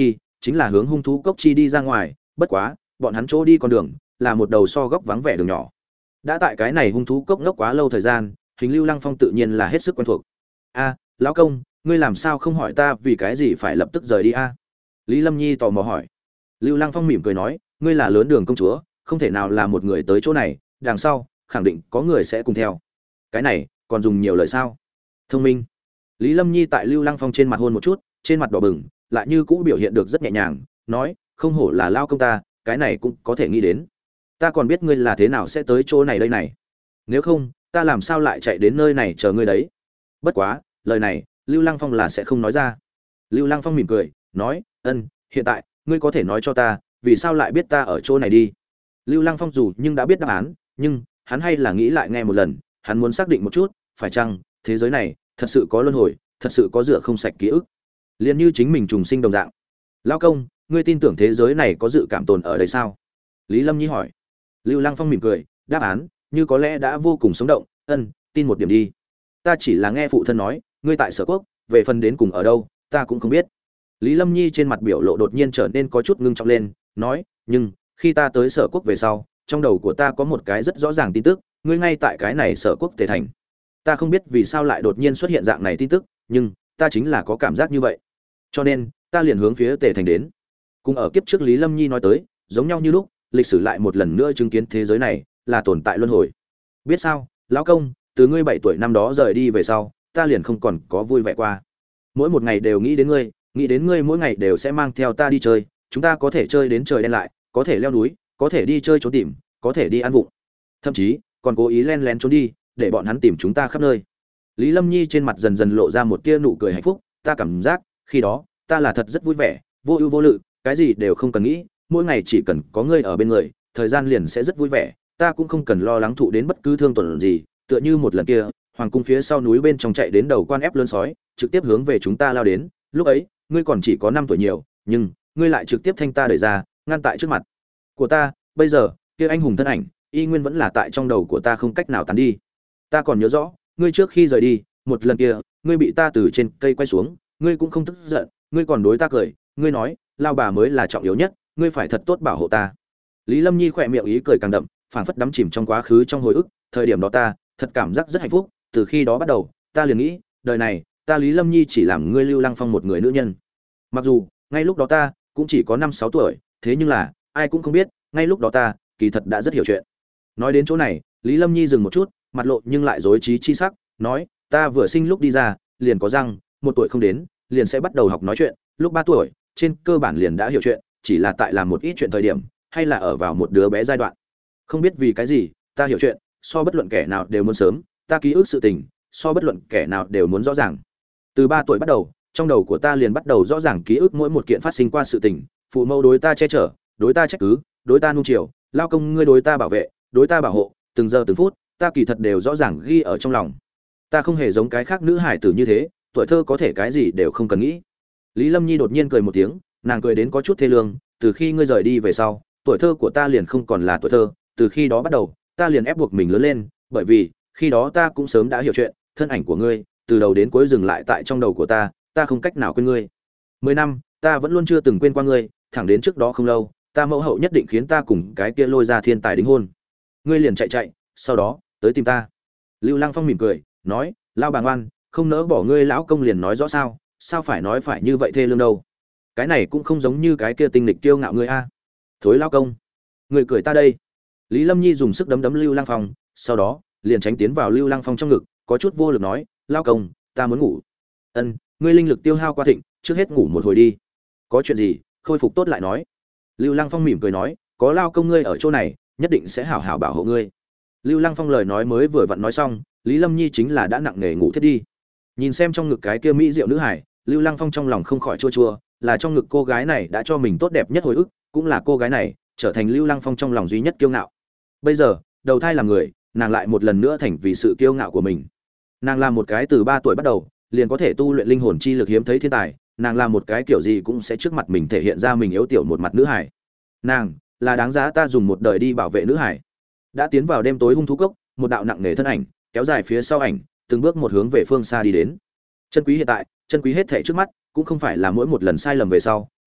chính là hướng hung thú cốc chi đi ra ngoài, bất quá, bọn hắn chỗ đi con đường là một đầu so góc vắng vẻ đường nhỏ. Đã tại cái này hung thú cốc ngốc quá lâu thời gian, Hình Lưu Lăng Phong tự nhiên là hết sức quen thuộc. A, lão công, ngươi làm sao không hỏi ta vì cái gì phải lập tức rời đi a? Lý Lâm Nhi tò mò hỏi. Lưu Lăng Phong mỉm cười nói, ngươi là lớn đường công chúa, không thể nào là một người tới chỗ này, đằng sau khẳng định có người sẽ cùng theo. Cái này còn dùng nhiều lời sao? Thông minh. Lý Lâm Nhi tại Lưu Lăng Phong trên mặt hôn một chút, trên mặt đỏ bừng, lại như cũ biểu hiện được rất nhẹ nhàng, nói, không hổ là lao công ta, cái này cũng có thể nghĩ đến. Ta còn biết ngươi là thế nào sẽ tới chỗ này đây này. Nếu không, ta làm sao lại chạy đến nơi này chờ ngươi đấy? Bất quá, lời này, Lưu Lăng Phong là sẽ không nói ra. Lưu Lăng Phong mỉm cười, nói, ân, hiện tại, ngươi có thể nói cho ta, vì sao lại biết ta ở chỗ này đi? Lưu Lăng Phong dù nhưng đã biết đáp án, nhưng hắn hay là nghĩ lại nghe một lần, hắn muốn xác định một chút, phải chăng thế giới này thật sự có luân hồi, thật sự có rửa không sạch ký ức, liền như chính mình trùng sinh đồng dạng. Lão công, ngươi tin tưởng thế giới này có dự cảm tồn ở đây sao? Lý Lâm Nhi hỏi. Lưu Lăng Phong mỉm cười, đáp án như có lẽ đã vô cùng sống động, ân, tin một điểm đi. Ta chỉ là nghe phụ thân nói, ngươi tại Sở Quốc, về phần đến cùng ở đâu, ta cũng không biết. Lý Lâm Nhi trên mặt biểu lộ đột nhiên trở nên có chút ngưng trọng lên, nói, nhưng khi ta tới Sở Quốc về sau, trong đầu của ta có một cái rất rõ ràng tin tức, ngươi ngay tại cái này Sở Quốc Tề Thành. Ta không biết vì sao lại đột nhiên xuất hiện dạng này tin tức, nhưng ta chính là có cảm giác như vậy. Cho nên, ta liền hướng phía Tề Thành đến. Cùng ở kiếp trước Lý Lâm Nhi nói tới, giống nhau như lúc, lịch sử lại một lần nữa chứng kiến thế giới này là tồn tại luân hồi. Biết sao, lão công, từ ngươi bảy tuổi năm đó rời đi về sau, ta liền không còn có vui vẻ qua. Mỗi một ngày đều nghĩ đến ngươi, nghĩ đến ngươi mỗi ngày đều sẽ mang theo ta đi chơi, chúng ta có thể chơi đến trời đen lại, có thể leo núi, có thể đi chơi trốn tìm, có thể đi ăn vụng. Thậm chí, còn cố ý len lén trốn đi, để bọn hắn tìm chúng ta khắp nơi. Lý Lâm Nhi trên mặt dần dần lộ ra một tia nụ cười hạnh phúc, ta cảm giác, khi đó, ta là thật rất vui vẻ, vô ưu vô lự, cái gì đều không cần nghĩ, mỗi ngày chỉ cần có ngươi ở bên người, thời gian liền sẽ rất vui vẻ, ta cũng không cần lo lắng thụ đến bất cứ thương tổn gì, tựa như một lần kia, hoàng cung phía sau núi bên trong chạy đến đầu quan ép lớn sói, trực tiếp hướng về chúng ta lao đến, lúc ấy, ngươi còn chỉ có năm tuổi nhiều, nhưng ngươi lại trực tiếp thanh ta đẩy ra, ngăn tại trước mặt của ta, bây giờ, kia anh hùng thân ảnh, y nguyên vẫn là tại trong đầu của ta không cách nào tán đi. Ta còn nhớ rõ, ngươi trước khi rời đi, một lần kia, ngươi bị ta từ trên cây quay xuống, ngươi cũng không tức giận, ngươi còn đối ta cười, ngươi nói, lao bà mới là trọng yếu nhất, ngươi phải thật tốt bảo hộ ta. Lý Lâm Nhi khỏe miệng ý cười càng đậm, phảng phất đắm chìm trong quá khứ trong hồi ức, thời điểm đó ta, thật cảm giác rất hạnh phúc, từ khi đó bắt đầu, ta liền nghĩ, đời này, ta Lý Lâm Nhi chỉ làm ngươi Lưu Lăng Phong một người nữ nhân. Mặc dù, ngay lúc đó ta cũng chỉ có năm sáu tuổi, thế nhưng là, ai cũng không biết, ngay lúc đó ta, kỳ thật đã rất hiểu chuyện. Nói đến chỗ này, Lý Lâm Nhi dừng một chút, mặt lộ nhưng lại rối trí chi sắc, nói, ta vừa sinh lúc đi ra, liền có răng, một tuổi không đến, liền sẽ bắt đầu học nói chuyện, lúc ba tuổi, trên cơ bản liền đã hiểu chuyện, chỉ là tại làm một ít chuyện thời điểm, hay là ở vào một đứa bé giai đoạn. Không biết vì cái gì, ta hiểu chuyện, so bất luận kẻ nào đều muốn sớm, ta ký ức sự tình, so bất luận kẻ nào đều muốn rõ ràng. Từ ba tuổi bắt đầu, trong đầu của ta liền bắt đầu rõ ràng ký ức mỗi một kiện phát sinh qua sự tình, phụ mẫu đối ta che chở, đối ta trách cứ, đối ta nuông chiều, lao công ngươi đối ta bảo vệ, đối ta bảo hộ, từng giờ từng phút, ta kỳ thật đều rõ ràng ghi ở trong lòng. Ta không hề giống cái khác nữ hải tử như thế, tuổi thơ có thể cái gì đều không cần nghĩ. Lý Lâm Nhi đột nhiên cười một tiếng, nàng cười đến có chút thê lương, từ khi ngươi rời đi về sau, tuổi thơ của ta liền không còn là tuổi thơ, từ khi đó bắt đầu, ta liền ép buộc mình lớn lên, bởi vì khi đó ta cũng sớm đã hiểu chuyện, thân ảnh của ngươi, từ đầu đến cuối dừng lại tại trong đầu của ta, ta không cách nào quên ngươi. Mười năm, ta vẫn luôn chưa từng quên qua ngươi, thẳng đến trước đó không lâu, ta mẫu hậu nhất định khiến ta cùng cái kia lôi ra thiên tài đính hôn. Ngươi liền chạy chạy, sau đó tới tìm ta. Lưu Lăng Phong mỉm cười, nói, lao bà ngoan, không nỡ bỏ ngươi lão công liền nói rõ sao, sao phải nói phải như vậy thê lương đâu. Cái này cũng không giống như cái kia tinh lịch kiêu ngạo ngươi a. Thối lao công, ngươi cười ta đây. Lý Lâm Nhi dùng sức đấm đấm Lưu Lăng Phong, sau đó liền tránh tiến vào Lưu Lăng Phong trong ngực, có chút vô lực nói, lao công, ta muốn ngủ. Ân, ngươi linh lực tiêu hao quá thịnh, trước hết ngủ một hồi đi. Có chuyện gì, khôi phục tốt lại nói. Lưu Lăng Phong mỉm cười nói, có lao công ngươi ở chỗ này, nhất định sẽ hảo hảo bảo hộ ngươi. Lưu Lăng Phong lời nói mới vừa vặn nói xong, Lý Lâm Nhi chính là đã nặng nề ngủ thiết đi. Nhìn xem trong ngực cái kia mỹ diệu nữ hải, Lưu Lăng Phong trong lòng không khỏi chua chua, là trong ngực cô gái này đã cho mình tốt đẹp nhất hồi ức, cũng là cô gái này trở thành Lưu Lăng Phong trong lòng duy nhất kiêu ngạo. Bây giờ, đầu thai làm người, nàng lại một lần nữa thành vì sự kiêu ngạo của mình. Nàng là một cái từ ba tuổi bắt đầu, liền có thể tu luyện linh hồn chi lực hiếm thấy thiên tài, nàng là một cái kiểu gì cũng sẽ trước mặt mình thể hiện ra mình yếu tiểu một mặt nữ hải. Nàng là đáng giá ta dùng một đời đi bảo vệ nữ hải. Đã tiến vào đêm tối hung thú cốc, một đạo nặng nề thân ảnh kéo dài phía sau ảnh, từng bước một hướng về phương xa đi đến. Chân quý hiện tại, chân quý hết thảy trước mắt, cũng không phải là mỗi một lần sai lầm về sau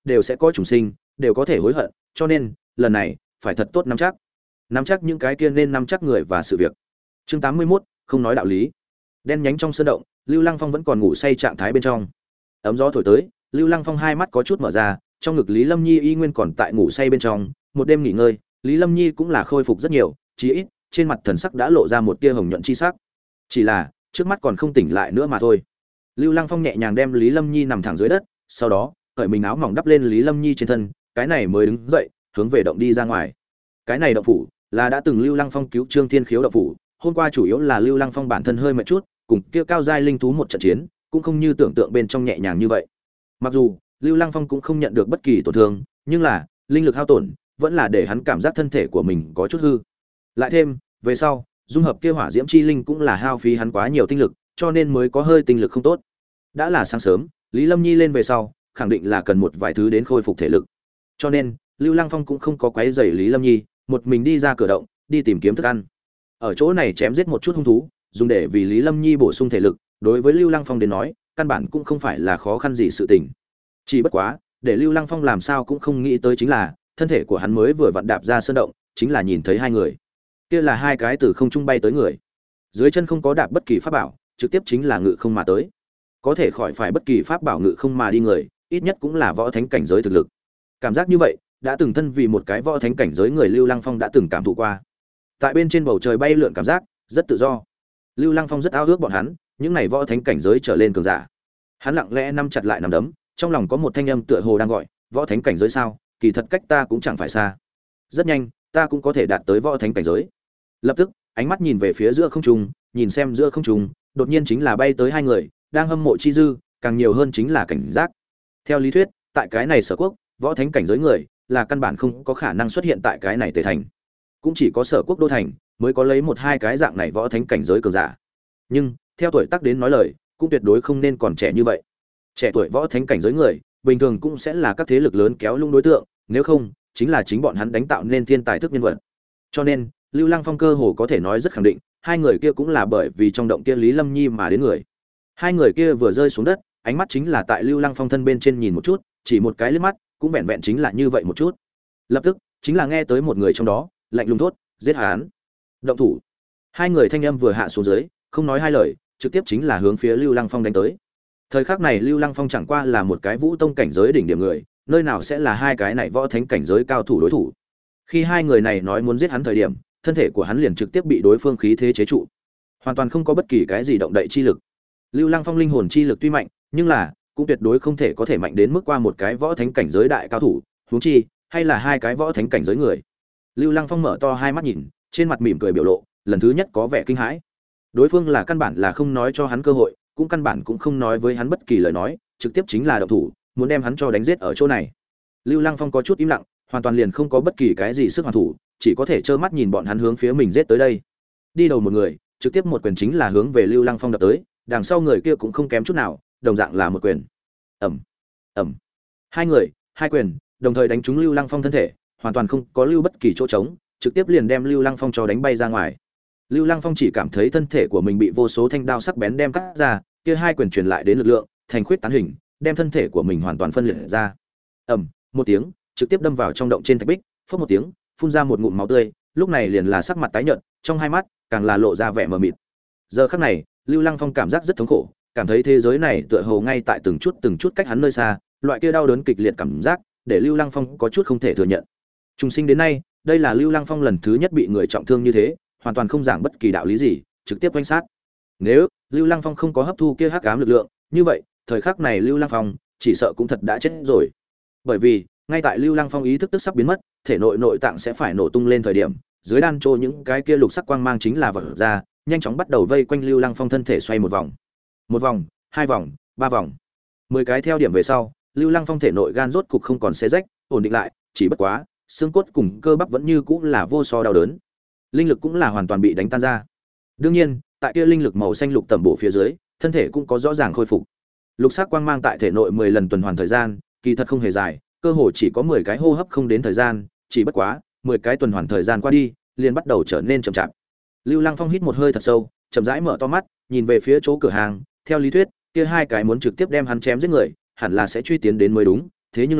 đều sẽ có trùng sinh, đều có thể hối hận, cho nên, lần này, phải thật tốt nắm chắc. Nắm chắc những cái kia nên nắm chắc người và sự việc. Chương tám mươi mốt, không nói đạo lý. Đen nhánh trong sơn động, Lưu Lăng Phong vẫn còn ngủ say trạng thái bên trong. Ấm gió thổi tới, Lưu Lăng Phong hai mắt có chút mở ra, trong ngực Lý Lâm Nhi y nguyên còn tại ngủ say bên trong, một đêm nghỉ ngơi, Lý Lâm Nhi cũng là khôi phục rất nhiều, chí ít trên mặt thần sắc đã lộ ra một tia hồng nhuận chi sắc. Chỉ là, trước mắt còn không tỉnh lại nữa mà thôi. Lưu Lăng Phong nhẹ nhàng đem Lý Lâm Nhi nằm thẳng dưới đất, sau đó, cởi mình áo mỏng đắp lên Lý Lâm Nhi trên thân, cái này mới đứng dậy, hướng về động đi ra ngoài. Cái này động phủ là đã từng Lưu Lăng Phong cứu Trương Thiên Khiếu động phủ, hôm qua chủ yếu là Lưu Lăng Phong bản thân hơi mệt chút, cùng kia cao giai linh thú một trận chiến, cũng không như tưởng tượng bên trong nhẹ nhàng như vậy. Mặc dù Lưu Lăng Phong cũng không nhận được bất kỳ tổn thương, nhưng là linh lực hao tổn, vẫn là để hắn cảm giác thân thể của mình có chút hư. Lại thêm, về sau, dung hợp kia hỏa diễm chi linh cũng là hao phí hắn quá nhiều tinh lực, cho nên mới có hơi tinh lực không tốt. Đã là sáng sớm, Lý Lâm Nhi lên về sau, khẳng định là cần một vài thứ đến khôi phục thể lực. Cho nên, Lưu Lăng Phong cũng không có quấy rầy Lý Lâm Nhi, một mình đi ra cửa động, đi tìm kiếm thức ăn. Ở chỗ này chém giết một chút hung thú, dùng để vì Lý Lâm Nhi bổ sung thể lực, đối với Lưu Lăng Phong đến nói, căn bản cũng không phải là khó khăn gì sự tình. Chỉ bất quá, để Lưu Lăng Phong làm sao cũng không nghĩ tới chính là, thân thể của hắn mới vừa vặn đạp ra sơn động, chính là nhìn thấy hai người. Kia là hai cái từ không trung bay tới người. Dưới chân không có đạp bất kỳ pháp bảo, trực tiếp chính là ngự không mà tới. Có thể khỏi phải bất kỳ pháp bảo ngự không mà đi người, ít nhất cũng là võ thánh cảnh giới thực lực. Cảm giác như vậy, đã từng thân vì một cái võ thánh cảnh giới người Lưu Lăng Phong đã từng cảm thụ qua. Tại bên trên bầu trời bay lượn cảm giác rất tự do. Lưu Lăng Phong rất ao ước bọn hắn, những này võ thánh cảnh giới trở lên cường giả. Hắn lặng lẽ nắm chặt lại nắm đấm, trong lòng có một thanh âm tựa hồ đang gọi, võ thánh cảnh giới sao? Kỳ thật cách ta cũng chẳng phải xa. Rất nhanh, ta cũng có thể đạt tới võ thánh cảnh giới. Lập tức, ánh mắt nhìn về phía giữa không trung, nhìn xem giữa không trung, đột nhiên chính là bay tới hai người, đang hâm mộ chi dư, càng nhiều hơn chính là cảnh giác. Theo lý thuyết, tại cái này Sở Quốc, võ thánh cảnh giới người là căn bản không có khả năng xuất hiện tại cái này Tề thành. Cũng chỉ có Sở Quốc đô thành mới có lấy một hai cái dạng này võ thánh cảnh giới cường giả. Nhưng, theo tuổi tác đến nói lời, cũng tuyệt đối không nên còn trẻ như vậy. Trẻ tuổi võ thánh cảnh giới người, bình thường cũng sẽ là các thế lực lớn kéo lung đối tượng, nếu không, chính là chính bọn hắn đánh tạo nên thiên tài thức nhân vật. Cho nên, Lưu Lăng Phong cơ hồ có thể nói rất khẳng định, hai người kia cũng là bởi vì trong động kia Lý Lâm Nhi mà đến người. Hai người kia vừa rơi xuống đất, ánh mắt chính là tại Lưu Lăng Phong thân bên trên nhìn một chút, chỉ một cái liếc mắt, cũng vẹn vẹn chính là như vậy một chút. Lập tức, chính là nghe tới một người trong đó, lạnh lùng thốt, giết hắn. Động thủ. Hai người thanh âm vừa hạ xuống dưới, không nói hai lời, trực tiếp chính là hướng phía Lưu Lăng Phong đánh tới. Thời khắc này Lưu Lăng Phong chẳng qua là một cái vũ tông cảnh giới đỉnh điểm người, nơi nào sẽ là hai cái này võ thánh cảnh giới cao thủ đối thủ. Khi hai người này nói muốn giết hắn thời điểm, thân thể của hắn liền trực tiếp bị đối phương khí thế chế trụ, hoàn toàn không có bất kỳ cái gì động đậy chi lực. Lưu Lăng Phong linh hồn chi lực tuy mạnh, nhưng là cũng tuyệt đối không thể có thể mạnh đến mức qua một cái võ thánh cảnh giới đại cao thủ, huống chi hay là hai cái võ thánh cảnh giới người. Lưu Lăng Phong mở to hai mắt nhìn, trên mặt mỉm cười biểu lộ, lần thứ nhất có vẻ kinh hãi. Đối phương là căn bản là không nói cho hắn cơ hội, cũng căn bản cũng không nói với hắn bất kỳ lời nói, trực tiếp chính là động thủ, muốn đem hắn cho đánh giết ở chỗ này. Lưu Lăng Phong có chút im lặng, hoàn toàn liền không có bất kỳ cái gì sức hoàn thủ, chỉ có thể trơ mắt nhìn bọn hắn hướng phía mình giết tới đây. Đi đầu một người, trực tiếp một quyền chính là hướng về Lưu Lăng Phong đập tới, đằng sau người kia cũng không kém chút nào, đồng dạng là một quyền. Ầm, ầm. Hai người, hai quyền, đồng thời đánh trúng Lưu Lăng Phong thân thể, hoàn toàn không có lưu bất kỳ chỗ trống, trực tiếp liền đem Lưu Lăng Phong cho đánh bay ra ngoài. Lưu Lăng Phong chỉ cảm thấy thân thể của mình bị vô số thanh đao sắc bén đem cắt ra, kia hai quyền truyền lại đến lực lượng, thành khuyết tán hình, đem thân thể của mình hoàn toàn phân liệt ra. Ầm, một tiếng, trực tiếp đâm vào trong động trên thạch bích, phốc một tiếng, phun ra một ngụm máu tươi, lúc này liền là sắc mặt tái nhợt, trong hai mắt càng là lộ ra vẻ mờ mịt. Giờ khắc này, Lưu Lăng Phong cảm giác rất thống khổ, cảm thấy thế giới này tựa hồ ngay tại từng chút từng chút cách hắn nơi xa, loại kia đau đớn kịch liệt cảm giác, để Lưu Lăng Phong có chút không thể thừa nhận. Trùng sinh đến nay, đây là Lưu Lăng Phong lần thứ nhất bị người trọng thương như thế, hoàn toàn không giảng bất kỳ đạo lý gì, trực tiếp oanh sát. Nếu Lưu Lăng Phong không có hấp thu kia hắc ám lực lượng, như vậy, thời khắc này Lưu Lăng Phong chỉ sợ cũng thật đã chết rồi. Bởi vì, ngay tại Lưu Lăng Phong ý thức tức sắp biến mất, thể nội nội tạng sẽ phải nổ tung lên thời điểm, dưới đan trô những cái kia lục sắc quang mang chính là vỡ ra, nhanh chóng bắt đầu vây quanh Lưu Lăng Phong thân thể xoay một vòng. Một vòng, hai vòng, ba vòng. Mười cái theo điểm về sau, Lưu Lăng Phong thể nội gan rốt cục không còn xé rách, ổn định lại, chỉ bất quá, xương cốt cùng cơ bắp vẫn như cũ là vô so đau đớn. Linh lực cũng là hoàn toàn bị đánh tan ra. Đương nhiên, tại kia linh lực màu xanh lục tầm bổ phía dưới, thân thể cũng có rõ ràng khôi phục. Lục sắc quang mang tại thể nội mười lần tuần hoàn thời gian, kỳ thật không hề dài, cơ hồ chỉ có mười cái hô hấp không đến thời gian, chỉ bất quá, mười cái tuần hoàn thời gian qua đi, liền bắt đầu trở nên chậm chạp. Lưu Lăng Phong hít một hơi thật sâu, chậm rãi mở to mắt, nhìn về phía chỗ cửa hàng, theo lý thuyết, kia hai cái muốn trực tiếp đem hắn chém giết người, hẳn là sẽ truy tiến đến mới đúng, thế nhưng là,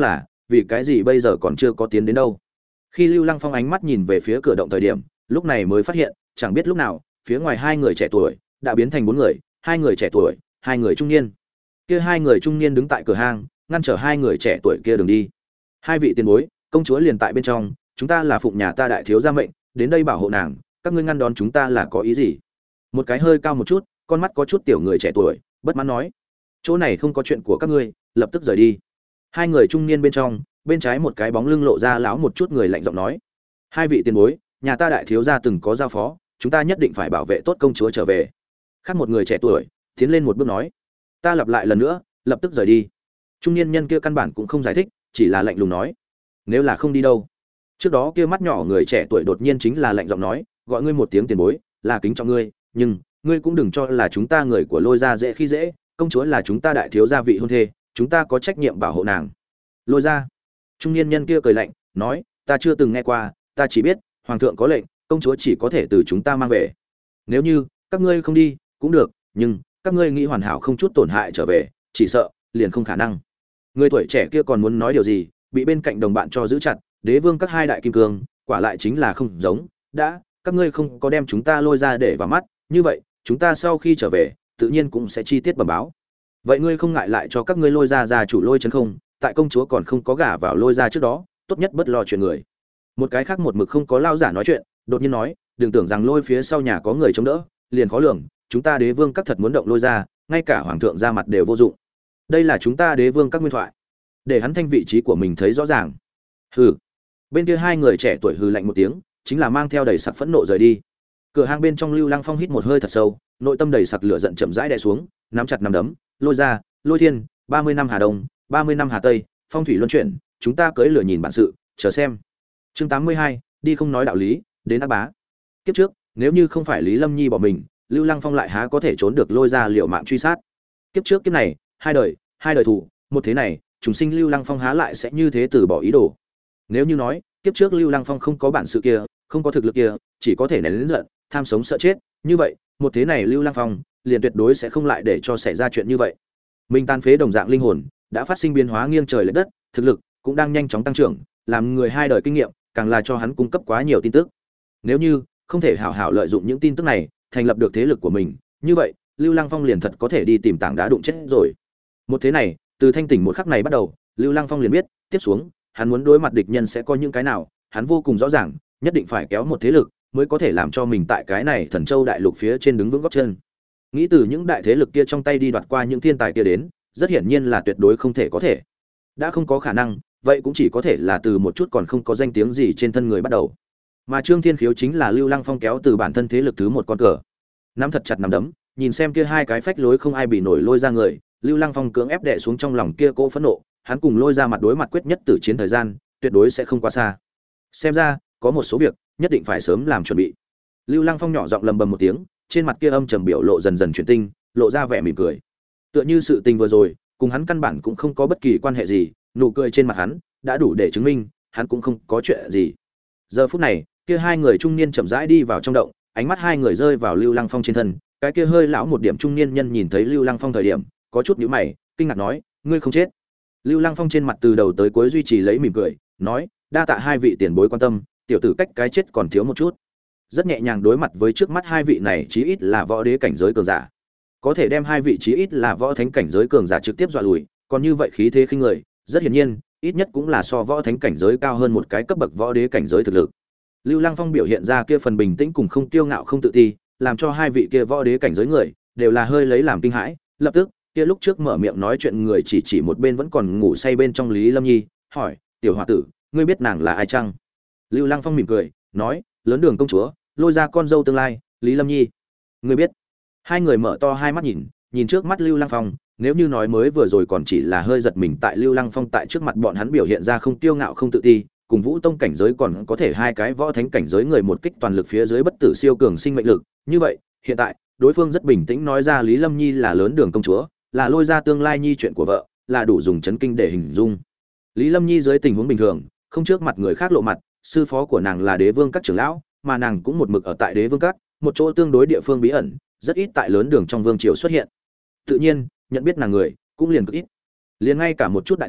vì cái gì bây giờ còn chưa có tiến đến đâu. Khi Lưu Lăng Phong ánh mắt nhìn về phía cửa động thời điểm, lúc này mới phát hiện, chẳng biết lúc nào, phía ngoài hai người trẻ tuổi đã biến thành bốn người, hai người trẻ tuổi, hai người trung niên. Kia hai người trung niên đứng tại cửa hang, ngăn trở hai người trẻ tuổi kia đường đi. Hai vị tiền bối, công chúa liền tại bên trong, chúng ta là phụng nhà ta đại thiếu gia mệnh, đến đây bảo hộ nàng, các ngươi ngăn đón chúng ta là có ý gì? Một cái hơi cao một chút, con mắt có chút tiểu người trẻ tuổi, bất mãn nói, chỗ này không có chuyện của các ngươi, lập tức rời đi. Hai người trung niên bên trong, bên trái một cái bóng lưng lộ ra lão một chút người lạnh giọng nói, hai vị tiền bối, nhà ta đại thiếu gia từng có giao phó, chúng ta nhất định phải bảo vệ tốt công chúa trở về. Khác một người trẻ tuổi tiến lên một bước nói, ta lặp lại lần nữa, lập tức rời đi. Trung niên nhân kia căn bản cũng không giải thích, chỉ là lạnh lùng nói, nếu là không đi đâu. Trước đó kia mắt nhỏ người trẻ tuổi đột nhiên chính là lạnh giọng nói, gọi ngươi một tiếng tiền bối là kính trọng ngươi, nhưng ngươi cũng đừng cho là chúng ta người của Lôi gia dễ khi dễ, công chúa là chúng ta đại thiếu gia vị hôn thê, chúng ta có trách nhiệm bảo hộ nàng. Lôi gia. Trung niên nhân kia cười lạnh nói, ta chưa từng nghe qua, ta chỉ biết hoàng thượng có lệnh, công chúa chỉ có thể từ chúng ta mang về. Nếu như các ngươi không đi cũng được, nhưng các ngươi nghĩ hoàn hảo không chút tổn hại trở về, chỉ sợ liền không khả năng. Người tuổi trẻ kia còn muốn nói điều gì, bị bên cạnh đồng bạn cho giữ chặt. Đế vương các hai đại kim cương, quả lại chính là không giống, đã các ngươi không có đem chúng ta Lôi ra để vào mắt, như vậy chúng ta sau khi trở về tự nhiên cũng sẽ chi tiết bẩm báo. Vậy ngươi không ngại lại cho các ngươi Lôi ra gia chủ Lôi Chấn không, tại công chúa còn không có gả vào Lôi ra trước đó, tốt nhất bất lo chuyện người. Một cái khác một mực không có lao giả nói chuyện, đột nhiên nói, đừng tưởng rằng Lôi phía sau nhà có người chống đỡ, liền khó lường, chúng ta Đế vương các thật muốn động Lôi ra, ngay cả hoàng thượng ra mặt đều vô dụng. Đây là chúng ta Đế vương các nguyên thoại, để hắn thanh vị trí của mình thấy rõ ràng. Hừ. Bên kia hai người trẻ tuổi hừ lạnh một tiếng, chính là mang theo đầy sặc phẫn nộ rời đi. Cửa hang bên trong Lưu Lăng Phong hít một hơi thật sâu, nội tâm đầy sặc lửa giận chậm rãi đè xuống, nắm chặt nắm đấm, Lôi ra, Lôi Thiên, ba mươi năm Hà Đông, ba mươi năm Hà Tây, phong thủy luân chuyển, chúng ta cưỡi lửa nhìn bản sự, chờ xem. Chương tám mươi hai, đi không nói đạo lý, đến ác bá. Kiếp trước, nếu như không phải Lý Lâm Nhi bỏ mình, Lưu Lăng Phong lại há có thể trốn được Lôi ra liều mạng truy sát. Kiếp trước kiếp này, hai đời, hai đời thủ, một thế này, chúng sinh Lưu Lăng Phong há lại sẽ như thế từ bỏ ý đồ. Nếu như nói, kiếp trước Lưu Lăng Phong không có bản sự kia, không có thực lực kia, chỉ có thể nén lớn giận, tham sống sợ chết, như vậy, một thế này Lưu Lăng Phong liền tuyệt đối sẽ không lại để cho xảy ra chuyện như vậy. Mình tan phế đồng dạng linh hồn, đã phát sinh biến hóa nghiêng trời lệch đất, thực lực cũng đang nhanh chóng tăng trưởng, làm người hai đời kinh nghiệm, càng là cho hắn cung cấp quá nhiều tin tức. Nếu như không thể hảo hảo lợi dụng những tin tức này, thành lập được thế lực của mình, như vậy, Lưu Lăng Phong liền thật có thể đi tìm tảng đá đụng chết rồi. Một thế này, từ thanh tỉnh một khắc này bắt đầu, Lưu Lăng Phong liền biết, tiếp xuống, hắn muốn đối mặt địch nhân sẽ có những cái nào, hắn vô cùng rõ ràng, nhất định phải kéo một thế lực mới có thể làm cho mình tại cái này Thần Châu đại lục phía trên đứng vững gót chân. Nghĩ từ những đại thế lực kia trong tay đi đoạt qua những thiên tài kia đến, rất hiển nhiên là tuyệt đối không thể có thể. Đã không có khả năng, vậy cũng chỉ có thể là từ một chút còn không có danh tiếng gì trên thân người bắt đầu. Mà Trương Thiên Khiếu chính là Lưu Lăng Phong kéo từ bản thân thế lực thứ một con cờ. Nắm thật chặt nắm đấm, nhìn xem kia hai cái phách lối không ai bị nổi Lôi ra người, Lưu Lăng Phong cưỡng ép đè xuống trong lòng kia cỗ phẫn nộ, hắn cùng Lôi ra mặt đối mặt quyết nhất tử chiến thời gian, tuyệt đối sẽ không quá xa. Xem ra, có một số việc nhất định phải sớm làm chuẩn bị. Lưu Lăng Phong nhỏ giọng lầm bầm một tiếng, trên mặt kia âm trầm biểu lộ dần dần chuyển tinh, lộ ra vẻ mỉm cười. Tựa như sự tình vừa rồi, cùng hắn căn bản cũng không có bất kỳ quan hệ gì, nụ cười trên mặt hắn đã đủ để chứng minh, hắn cũng không có chuyện gì. Giờ phút này, kia hai người trung niên chậm rãi đi vào trong động, ánh mắt hai người rơi vào Lưu Lăng Phong trên thân, cái kia hơi lão một điểm trung niên nhân nhìn thấy Lưu Lăng Phong thời điểm, có chút nhíu mày, kinh ngạc nói, ngươi không chết. Lưu Lăng Phong trên mặt từ đầu tới cuối duy trì lấy mỉm cười, nói, đa tạ hai vị tiền bối quan tâm, tiểu tử cách cái chết còn thiếu một chút. Rất nhẹ nhàng đối mặt với trước mắt hai vị này, chí ít là võ đế cảnh giới cường giả, có thể đem hai vị chí ít là võ thánh cảnh giới cường giả trực tiếp dọa lùi, còn như vậy khí thế khinh người, rất hiển nhiên, ít nhất cũng là so võ thánh cảnh giới cao hơn một cái cấp bậc võ đế cảnh giới thực lực. Lưu Lăng Phong biểu hiện ra kia phần bình tĩnh cùng không kiêu ngạo không tự ti, làm cho hai vị kia võ đế cảnh giới người đều là hơi lấy làm kinh hãi. Lập tức, kia lúc trước mở miệng nói chuyện người chỉ chỉ một bên vẫn còn ngủ say bên trong Lý Lâm Nhi, hỏi, tiểu hòa tử, ngươi biết nàng là ai chăng? Lưu Lăng Phong mỉm cười, nói, lớn đường công chúa, Lôi ra con dâu tương lai, Lý Lâm Nhi. Ngươi biết? Hai người mở to hai mắt nhìn, nhìn trước mắt Lưu Lăng Phong, nếu như nói mới vừa rồi còn chỉ là hơi giật mình tại Lưu Lăng Phong tại trước mặt bọn hắn biểu hiện ra không kiêu ngạo không tự ti, cùng Vũ Tông cảnh giới còn có thể hai cái võ thánh cảnh giới người một kích toàn lực phía dưới bất tử siêu cường sinh mệnh lực, như vậy, hiện tại, đối phương rất bình tĩnh nói ra Lý Lâm Nhi là lớn đường công chúa, là Lôi ra tương lai nhi chuyện của vợ, là đủ dùng chấn kinh để hình dung. Lý Lâm Nhi dưới tình huống bình thường, không trước mặt người khác lộ mặt, sư phó của nàng là Đế Vương các trưởng lão, mà nàng cũng một mực ở tại Đế Vương các, một chỗ tương đối địa phương bí ẩn, rất ít tại lớn đường trong vương triều xuất hiện. Tự nhiên, nhận biết nàng người cũng liền cực ít. Liền ngay cả một chút đại thần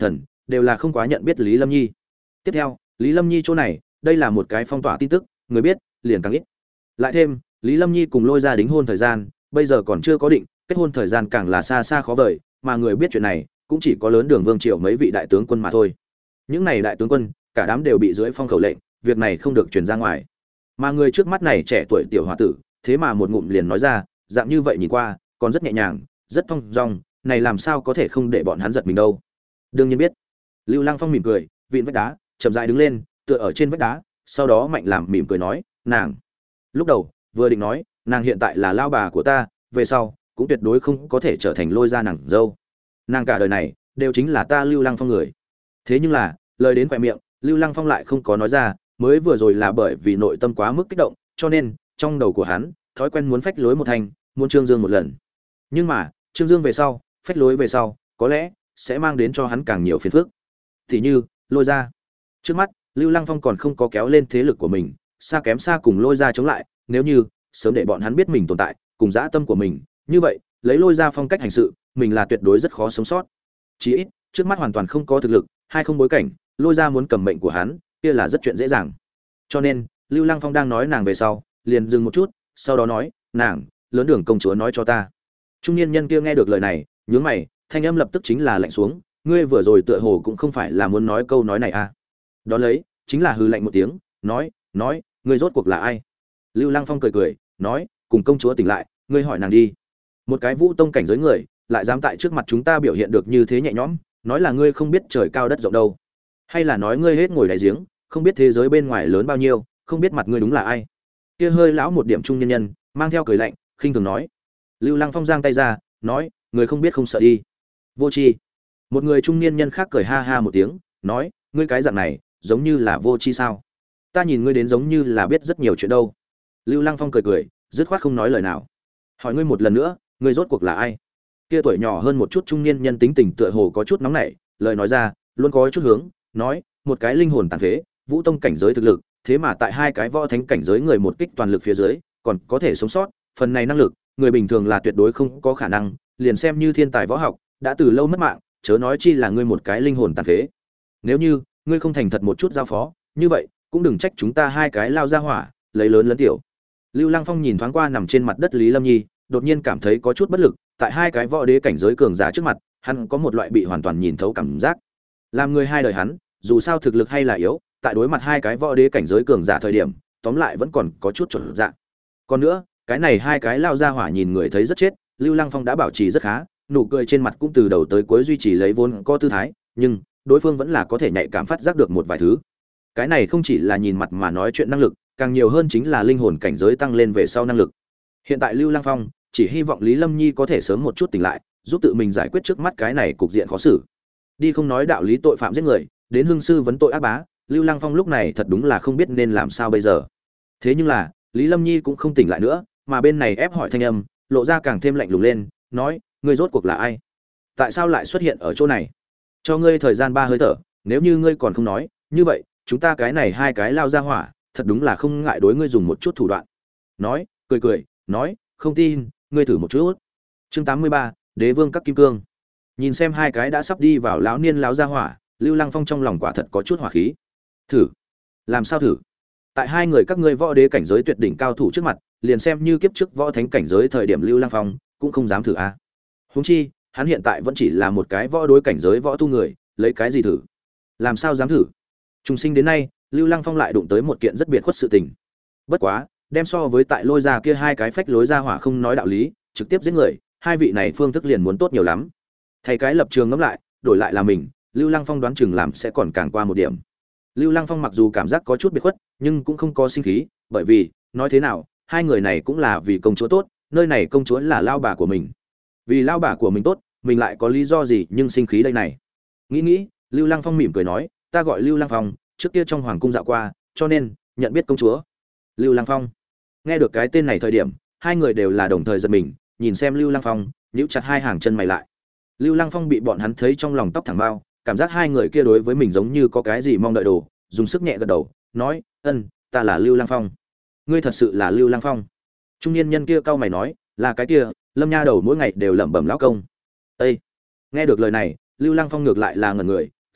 đều là không quá nhận biết Lý Lâm Nhi. Tiếp theo, Lý Lâm Nhi chỗ này, đây là một cái phong tỏa tin tức, người biết liền càng ít. Lại thêm, Lý Lâm Nhi cùng Lôi Gia đính hôn thời gian, bây giờ còn chưa có định, kết hôn thời gian càng là xa xa khó vời, mà người biết chuyện này, cũng chỉ có lớn Đường Vương Triều mấy vị đại tướng quân mà thôi. Những này đại tướng quân, cả đám đều bị dưới phong khẩu lệnh, việc này không được truyền ra ngoài. Mà người trước mắt này trẻ tuổi tiểu hòa tử, thế mà một ngụm liền nói ra, dạng như vậy nhìn qua, còn rất nhẹ nhàng, rất thong dong, này làm sao có thể không để bọn hắn giật mình đâu. Đương nhiên biết. Lưu Lăng Phong mỉm cười, vịn vách đá, chậm rãi đứng lên, tựa ở trên vách đá, sau đó mạnh làm mỉm cười nói, "Nàng." Lúc đầu, vừa định nói, nàng hiện tại là lao bà của ta, về sau cũng tuyệt đối không có thể trở thành Lôi Gia nàng dâu. Nàng cả đời này đều chính là ta Lưu Lăng Phong người. Thế nhưng là, lời đến khóe miệng, Lưu Lăng Phong lại không có nói ra, mới vừa rồi là bởi vì nội tâm quá mức kích động, cho nên trong đầu của hắn, thói quen muốn phách lối một thành, muốn Trương Dương một lần. Nhưng mà, Trương Dương về sau, phách lối về sau, có lẽ sẽ mang đến cho hắn càng nhiều phiền phức. Thì như, Lôi Gia. Trước mắt, Lưu Lăng Phong còn không có kéo lên thế lực của mình, xa kém xa cùng Lôi Gia chống lại, nếu như sớm để bọn hắn biết mình tồn tại, cùng dã tâm của mình, như vậy, lấy Lôi Gia phong cách hành sự, mình là tuyệt đối rất khó sống sót. Chỉ ít, trước mắt hoàn toàn không có thực lực, hay không bối cảnh, Lôi Gia muốn cầm mệnh của hắn, kia là rất chuyện dễ dàng. Cho nên, Lưu Lăng Phong đang nói nàng về sau, liền dừng một chút, sau đó nói, "Nàng, lớn Đường công chúa nói cho ta." Trung niên nhân kia nghe được lời này, nhướng mày, thanh âm lập tức chính là lạnh xuống, "Ngươi vừa rồi tựa hồ cũng không phải là muốn nói câu nói này à?" Đó lấy, chính là hừ lạnh một tiếng, nói, "Nói, ngươi rốt cuộc là ai?" Lưu Lăng Phong cười cười, nói, "Cùng công chúa tỉnh lại, ngươi hỏi nàng đi." Một cái Vũ Tông cảnh giới người, lại dám tại trước mặt chúng ta biểu hiện được như thế nhẹ nhõm, nói là ngươi không biết trời cao đất rộng đâu, hay là nói ngươi hết ngồi đáy giếng, không biết thế giới bên ngoài lớn bao nhiêu, không biết mặt ngươi đúng là ai? Kia hơi lão một điểm trung nhân nhân, mang theo cười lạnh, khinh thường nói. Lưu Lăng Phong giang tay ra, nói, "Người không biết không sợ đi." Vô tri. Một người trung niên nhân khác cười ha ha một tiếng, nói, "Ngươi cái dạng này, giống như là vô tri sao? Ta nhìn ngươi đến giống như là biết rất nhiều chuyện đâu." Lưu Lăng Phong cười cười, dứt khoát không nói lời nào. "Hỏi ngươi một lần nữa, ngươi rốt cuộc là ai?" Kia tuổi nhỏ hơn một chút trung niên nhân tính tình tựa hồ có chút nóng nảy, lời nói ra, luôn có chút hướng, nói, "Một cái linh hồn tàn phế, Vũ Tông cảnh giới thực lực, thế mà tại hai cái võ thánh cảnh giới người một kích toàn lực phía dưới, còn có thể sống sót, phần này năng lực, người bình thường là tuyệt đối không có khả năng, liền xem như thiên tài võ học, đã từ lâu mất mạng, chớ nói chi là ngươi một cái linh hồn tàn phế. Nếu như ngươi không thành thật một chút giao phó, như vậy, cũng đừng trách chúng ta hai cái lao ra hỏa, lấy lớn lớn tiểu." Lưu Lăng Phong nhìn thoáng qua nằm trên mặt đất Lý Lâm Nhi, đột nhiên cảm thấy có chút bất lực, tại hai cái võ đế cảnh giới cường giả trước mặt, hắn có một loại bị hoàn toàn nhìn thấu cảm giác. Làm người hai đời hắn, dù sao thực lực hay là yếu, tại đối mặt hai cái võ đế cảnh giới cường giả thời điểm, tóm lại vẫn còn có chút chuẩn dạng. Còn nữa, cái này hai cái lao ra hỏa nhìn người thấy rất chết, Lưu Lăng Phong đã bảo trì rất khá, nụ cười trên mặt cũng từ đầu tới cuối duy trì lấy vốn có tư thái, nhưng đối phương vẫn là có thể nhạy cảm phát giác được một vài thứ. Cái này không chỉ là nhìn mặt mà nói chuyện năng lực, càng nhiều hơn chính là linh hồn cảnh giới tăng lên về sau năng lực. Hiện tại Lưu Lăng Phong chỉ hy vọng Lý Lâm Nhi có thể sớm một chút tỉnh lại, giúp tự mình giải quyết trước mắt cái này cục diện khó xử. Đi không nói đạo lý tội phạm giết người, đến hưng sư vấn tội ác bá, Lưu Lăng Phong lúc này thật đúng là không biết nên làm sao bây giờ. Thế nhưng là, Lý Lâm Nhi cũng không tỉnh lại nữa, mà bên này ép hỏi thanh âm, lộ ra càng thêm lạnh lùng lên, nói, "Ngươi rốt cuộc là ai? Tại sao lại xuất hiện ở chỗ này? Cho ngươi thời gian ba hơi thở, nếu như ngươi còn không nói, như vậy, chúng ta cái này hai cái lao ra hỏa, thật đúng là không ngại đối ngươi dùng một chút thủ đoạn." Nói, cười cười, nói, "Không tin, ngươi thử một chút." Chương tám mươi ba, Đế Vương các kim cương. Nhìn xem hai cái đã sắp đi vào lão niên lão gia hỏa, Lưu Lăng Phong trong lòng quả thật có chút hỏa khí. Thử? Làm sao thử? Tại hai người các ngươi võ đế cảnh giới tuyệt đỉnh cao thủ trước mặt, liền xem như kiếp trước võ thánh cảnh giới thời điểm Lưu Lăng Phong cũng không dám thử a. Huống chi, hắn hiện tại vẫn chỉ là một cái võ đối cảnh giới võ tu người, lấy cái gì thử? Làm sao dám thử? Trùng sinh đến nay, Lưu Lăng Phong lại đụng tới một kiện rất biệt khuất sự tình. Bất quá, đem so với tại Lôi Gia kia hai cái phách lối ra hỏa không nói đạo lý, trực tiếp giết người, hai vị này phương thức liền muốn tốt nhiều lắm. Thay cái lập trường ngẫm lại, đổi lại là mình, Lưu Lăng Phong đoán chừng làm sẽ còn càng qua một điểm. Lưu Lăng Phong mặc dù cảm giác có chút biệt khuất, nhưng cũng không có sinh khí, bởi vì, nói thế nào, hai người này cũng là vì công chúa tốt, nơi này công chúa là lao bà của mình. Vì lao bà của mình tốt, mình lại có lý do gì nhưng sinh khí đây này. Nghĩ nghĩ, Lưu Lăng Phong mỉm cười nói, "Ta gọi Lưu Lăng Phong, trước kia trong hoàng cung dạo qua, cho nên nhận biết công chúa." Lưu Lăng Phong. Nghe được cái tên này thời điểm, hai người đều là đồng thời giật mình, nhìn xem Lưu Lăng Phong, nhíu chặt hai hàng chân mày lại. Lưu Lăng Phong bị bọn hắn thấy trong lòng tóc thẳng bao, cảm giác hai người kia đối với mình giống như có cái gì mong đợi đồ, dùng sức nhẹ gật đầu, nói, "Ân, ta là Lưu Lăng Phong." "Ngươi thật sự là Lưu Lăng Phong?" Trung niên nhân kia cau mày nói, "Là cái kia, Lâm nha đầu mỗi ngày đều lẩm bẩm lão công." Ê! Nghe được lời này, Lưu Lăng Phong ngược lại là ngẩn người,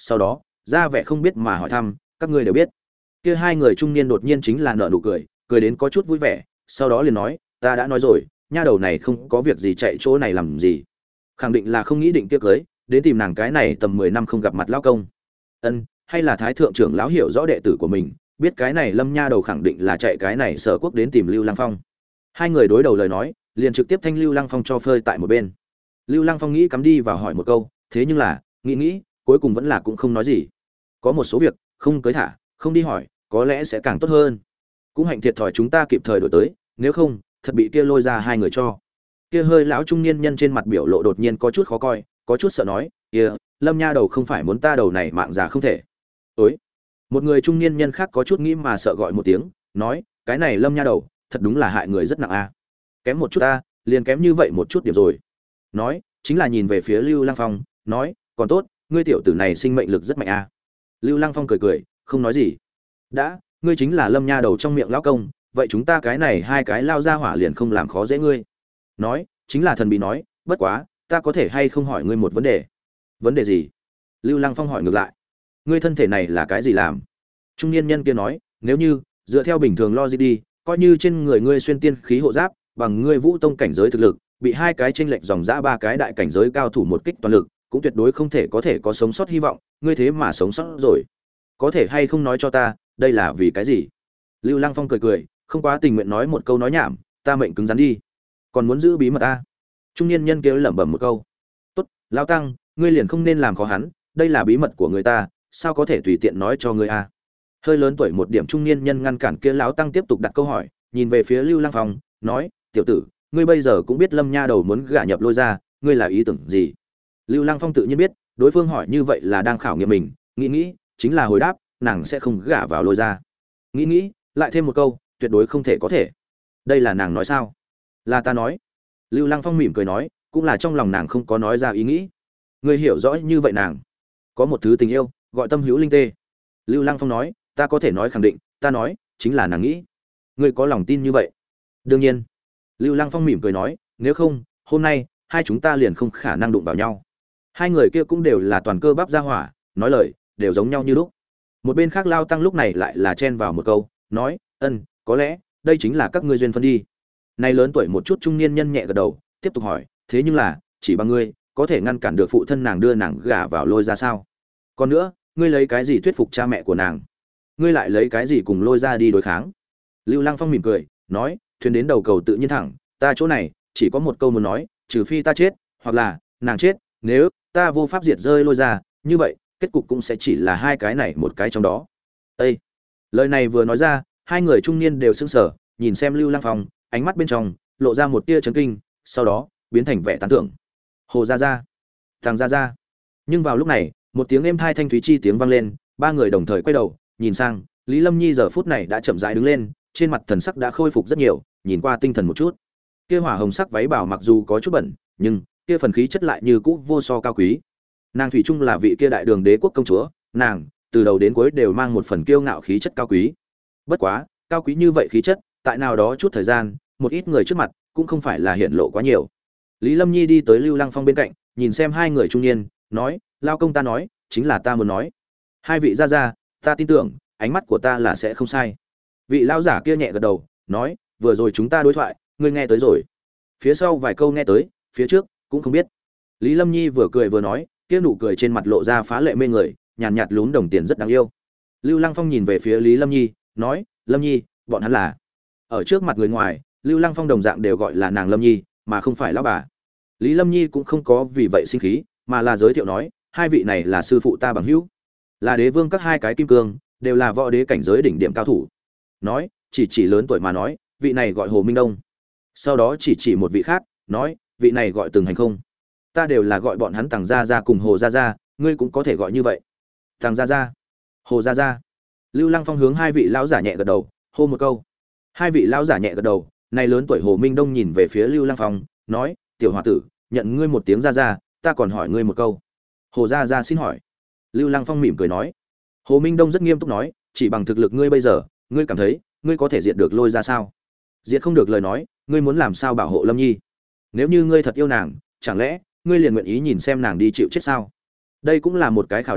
sau đó ra vẻ không biết mà hỏi thăm, các ngươi đều biết. Kia hai người trung niên đột nhiên chính là nở nụ cười, cười đến có chút vui vẻ, sau đó liền nói, ta đã nói rồi, nha đầu này không có việc gì chạy chỗ này làm gì, khẳng định là không nghĩ định kia cưới, đến tìm nàng cái này tầm mười năm không gặp mặt lão công. Ân, hay là thái thượng trưởng lão hiểu rõ đệ tử của mình, biết cái này Lâm nha đầu khẳng định là chạy cái này Sở Quốc đến tìm Lưu Lăng Phong. Hai người đối đầu lời nói, liền trực tiếp thanh Lưu Lăng Phong cho phơi tại một bên. Lưu Lăng Phong nghĩ cắm đi vào hỏi một câu, thế nhưng là, nghĩ nghĩ, cuối cùng vẫn là cũng không nói gì. Có một số việc, không cưới thả, không đi hỏi, có lẽ sẽ càng tốt hơn. Cũng hạnh thiệt thòi chúng ta kịp thời đổi tới, nếu không, thật bị kia lôi ra hai người cho. Kia hơi lão trung niên nhân trên mặt biểu lộ đột nhiên có chút khó coi, có chút sợ nói, kia, Lâm nha đầu không phải muốn ta đầu này mạng già không thể. Ối. Một người trung niên nhân khác có chút nghĩ mà sợ gọi một tiếng, nói, cái này Lâm nha đầu, thật đúng là hại người rất nặng a. Kém một chút ta, liền kém như vậy một chút điểm rồi. Nói, chính là nhìn về phía Lưu Lăng Phong, nói, còn tốt, ngươi tiểu tử này sinh mệnh lực rất mạnh a. Lưu Lăng Phong cười cười, không nói gì. Đã, ngươi chính là Lâm nha đầu trong miệng lão công, vậy chúng ta cái này hai cái lao ra hỏa liền không làm khó dễ ngươi. Nói, chính là thần bí nói, bất quá, ta có thể hay không hỏi ngươi một vấn đề. Vấn đề gì? Lưu Lăng Phong hỏi ngược lại. Ngươi thân thể này là cái gì làm? Trung niên nhân kia nói, nếu như dựa theo bình thường logic đi, coi như trên người ngươi xuyên tiên khí hộ giáp, bằng ngươi vũ tông cảnh giới thực lực, bị hai cái chênh lệch dòng dã ba cái đại cảnh giới cao thủ một kích toàn lực, cũng tuyệt đối không thể có thể có sống sót hy vọng, ngươi thế mà sống sót rồi. Có thể hay không nói cho ta, đây là vì cái gì? Lưu Lăng Phong cười cười, không quá tình nguyện nói một câu nói nhảm, ta mệnh cứng rắn đi, còn muốn giữ bí mật ta. Trung niên nhân kia lẩm bẩm một câu. Tốt, lão tăng, ngươi liền không nên làm khó hắn, đây là bí mật của người ta, sao có thể tùy tiện nói cho ngươi a? Hơi lớn tuổi một điểm trung niên nhân ngăn cản kia lão tăng tiếp tục đặt câu hỏi, nhìn về phía Lưu Lăng Phong, nói, tiểu tử, ngươi bây giờ cũng biết Lâm nha đầu muốn gả nhập Lôi ra, ngươi là ý tưởng gì? Lưu Lăng Phong tự nhiên biết, đối phương hỏi như vậy là đang khảo nghiệm mình, nghĩ nghĩ, chính là hồi đáp, nàng sẽ không gả vào Lôi ra. Nghĩ nghĩ, lại thêm một câu, tuyệt đối không thể có thể. Đây là nàng nói sao? Là ta nói. Lưu Lăng Phong mỉm cười nói, cũng là trong lòng nàng không có nói ra ý nghĩ. Ngươi hiểu rõ như vậy nàng có một thứ tình yêu, gọi tâm hữu linh tê. Lưu Lăng Phong nói, ta có thể nói khẳng định, ta nói, chính là nàng nghĩ. Ngươi có lòng tin như vậy? Đương nhiên. Lưu Lăng Phong mỉm cười nói, nếu không, hôm nay hai chúng ta liền không khả năng đụng vào nhau. Hai người kia cũng đều là toàn cơ bắp ra hỏa, nói lời đều giống nhau như lúc. Một bên khác Lao Tăng lúc này lại là chen vào một câu, nói, ân, có lẽ đây chính là các ngươi duyên phân đi. Này lớn tuổi một chút trung niên nhân nhẹ gật đầu, tiếp tục hỏi, thế nhưng là, chỉ bằng ngươi có thể ngăn cản được phụ thân nàng đưa nàng gả vào Lôi ra sao? Còn nữa, ngươi lấy cái gì thuyết phục cha mẹ của nàng? Ngươi lại lấy cái gì cùng Lôi ra đi đối kháng? Lưu Lăng Phong mỉm cười, nói, thuyền đến đầu cầu tự nhiên thẳng, ta chỗ này chỉ có một câu muốn nói, trừ phi ta chết, hoặc là nàng chết, nếu ta vô pháp diệt rơi Lôi ra, như vậy, kết cục cũng sẽ chỉ là hai cái này một cái trong đó. Ê! Lời này vừa nói ra, hai người trung niên đều sững sờ, nhìn xem Lưu Lăng Phong, ánh mắt bên trong lộ ra một tia chấn kinh, sau đó biến thành vẻ tán thưởng. Hồ gia gia, Thằng gia gia. Nhưng vào lúc này, một tiếng êm thai thanh thúy chi tiếng vang lên, ba người đồng thời quay đầu, nhìn sang, Lý Lâm Nhi giờ phút này đã chậm rãi đứng lên, trên mặt thần sắc đã khôi phục rất nhiều, nhìn qua tinh thần một chút. Kia hỏa hồng sắc váy bảo mặc dù có chút bẩn, nhưng kia phần khí chất lại như cũ vô so cao quý. Nàng thủy chung là vị kia đại đường đế quốc công chúa, nàng từ đầu đến cuối đều mang một phần kiêu ngạo khí chất cao quý. Bất quá, cao quý như vậy khí chất, tại nào đó chút thời gian, một ít người trước mặt cũng không phải là hiện lộ quá nhiều. Lý Lâm Nhi đi tới Lưu Lăng Phong bên cạnh, nhìn xem hai người trung niên, nói, lao công ta nói, chính là ta muốn nói. Hai vị gia gia, ta tin tưởng, ánh mắt của ta là sẽ không sai. Vị lão giả kia nhẹ gật đầu, nói, vừa rồi chúng ta đối thoại, ngươi nghe tới rồi. Phía sau vài câu nghe tới, phía trước cũng không biết. Lý Lâm Nhi vừa cười vừa nói, kia nụ cười trên mặt lộ ra phá lệ mê người, nhàn nhạt, nhạt lún đồng tiền rất đáng yêu. Lưu Lăng Phong nhìn về phía Lý Lâm Nhi, nói, Lâm Nhi, bọn hắn là. Ở trước mặt người ngoài, Lưu Lăng Phong đồng dạng đều gọi là nàng Lâm Nhi, mà không phải lão bà. Lý Lâm Nhi cũng không có vì vậy sinh khí, mà là giới thiệu nói, hai vị này là sư phụ ta bằng hữu, là đế vương các hai cái kim cương, đều là võ đế cảnh giới đỉnh điểm cao thủ. Nói, chỉ chỉ lớn tuổi mà nói, vị này gọi Hồ Minh Đông. Sau đó chỉ chỉ một vị khác, nói, vị này gọi Từng Hành Không. Ta đều là gọi bọn hắn Tằng gia gia cùng Hồ gia gia, ngươi cũng có thể gọi như vậy. Tằng gia gia, Hồ gia gia. Lưu Lăng Phong hướng hai vị lão giả nhẹ gật đầu, hô một câu. Hai vị lão giả nhẹ gật đầu, này lớn tuổi Hồ Minh Đông nhìn về phía Lưu Lăng Phong, nói, tiểu hòa tử, nhận ngươi một tiếng gia gia, ta còn hỏi ngươi một câu. Hồ gia gia xin hỏi. Lưu Lăng Phong mỉm cười nói. Hồ Minh Đông rất nghiêm túc nói, chỉ bằng thực lực ngươi bây giờ, ngươi cảm thấy, ngươi có thể diệt được Lôi ra sao? Diệt không được lời nói, ngươi muốn làm sao bảo hộ Lâm Nhi? Nếu như ngươi thật yêu nàng, chẳng lẽ ngươi liền nguyện ý nhìn xem nàng đi chịu chết sao? Đây cũng là một cái khảo đề,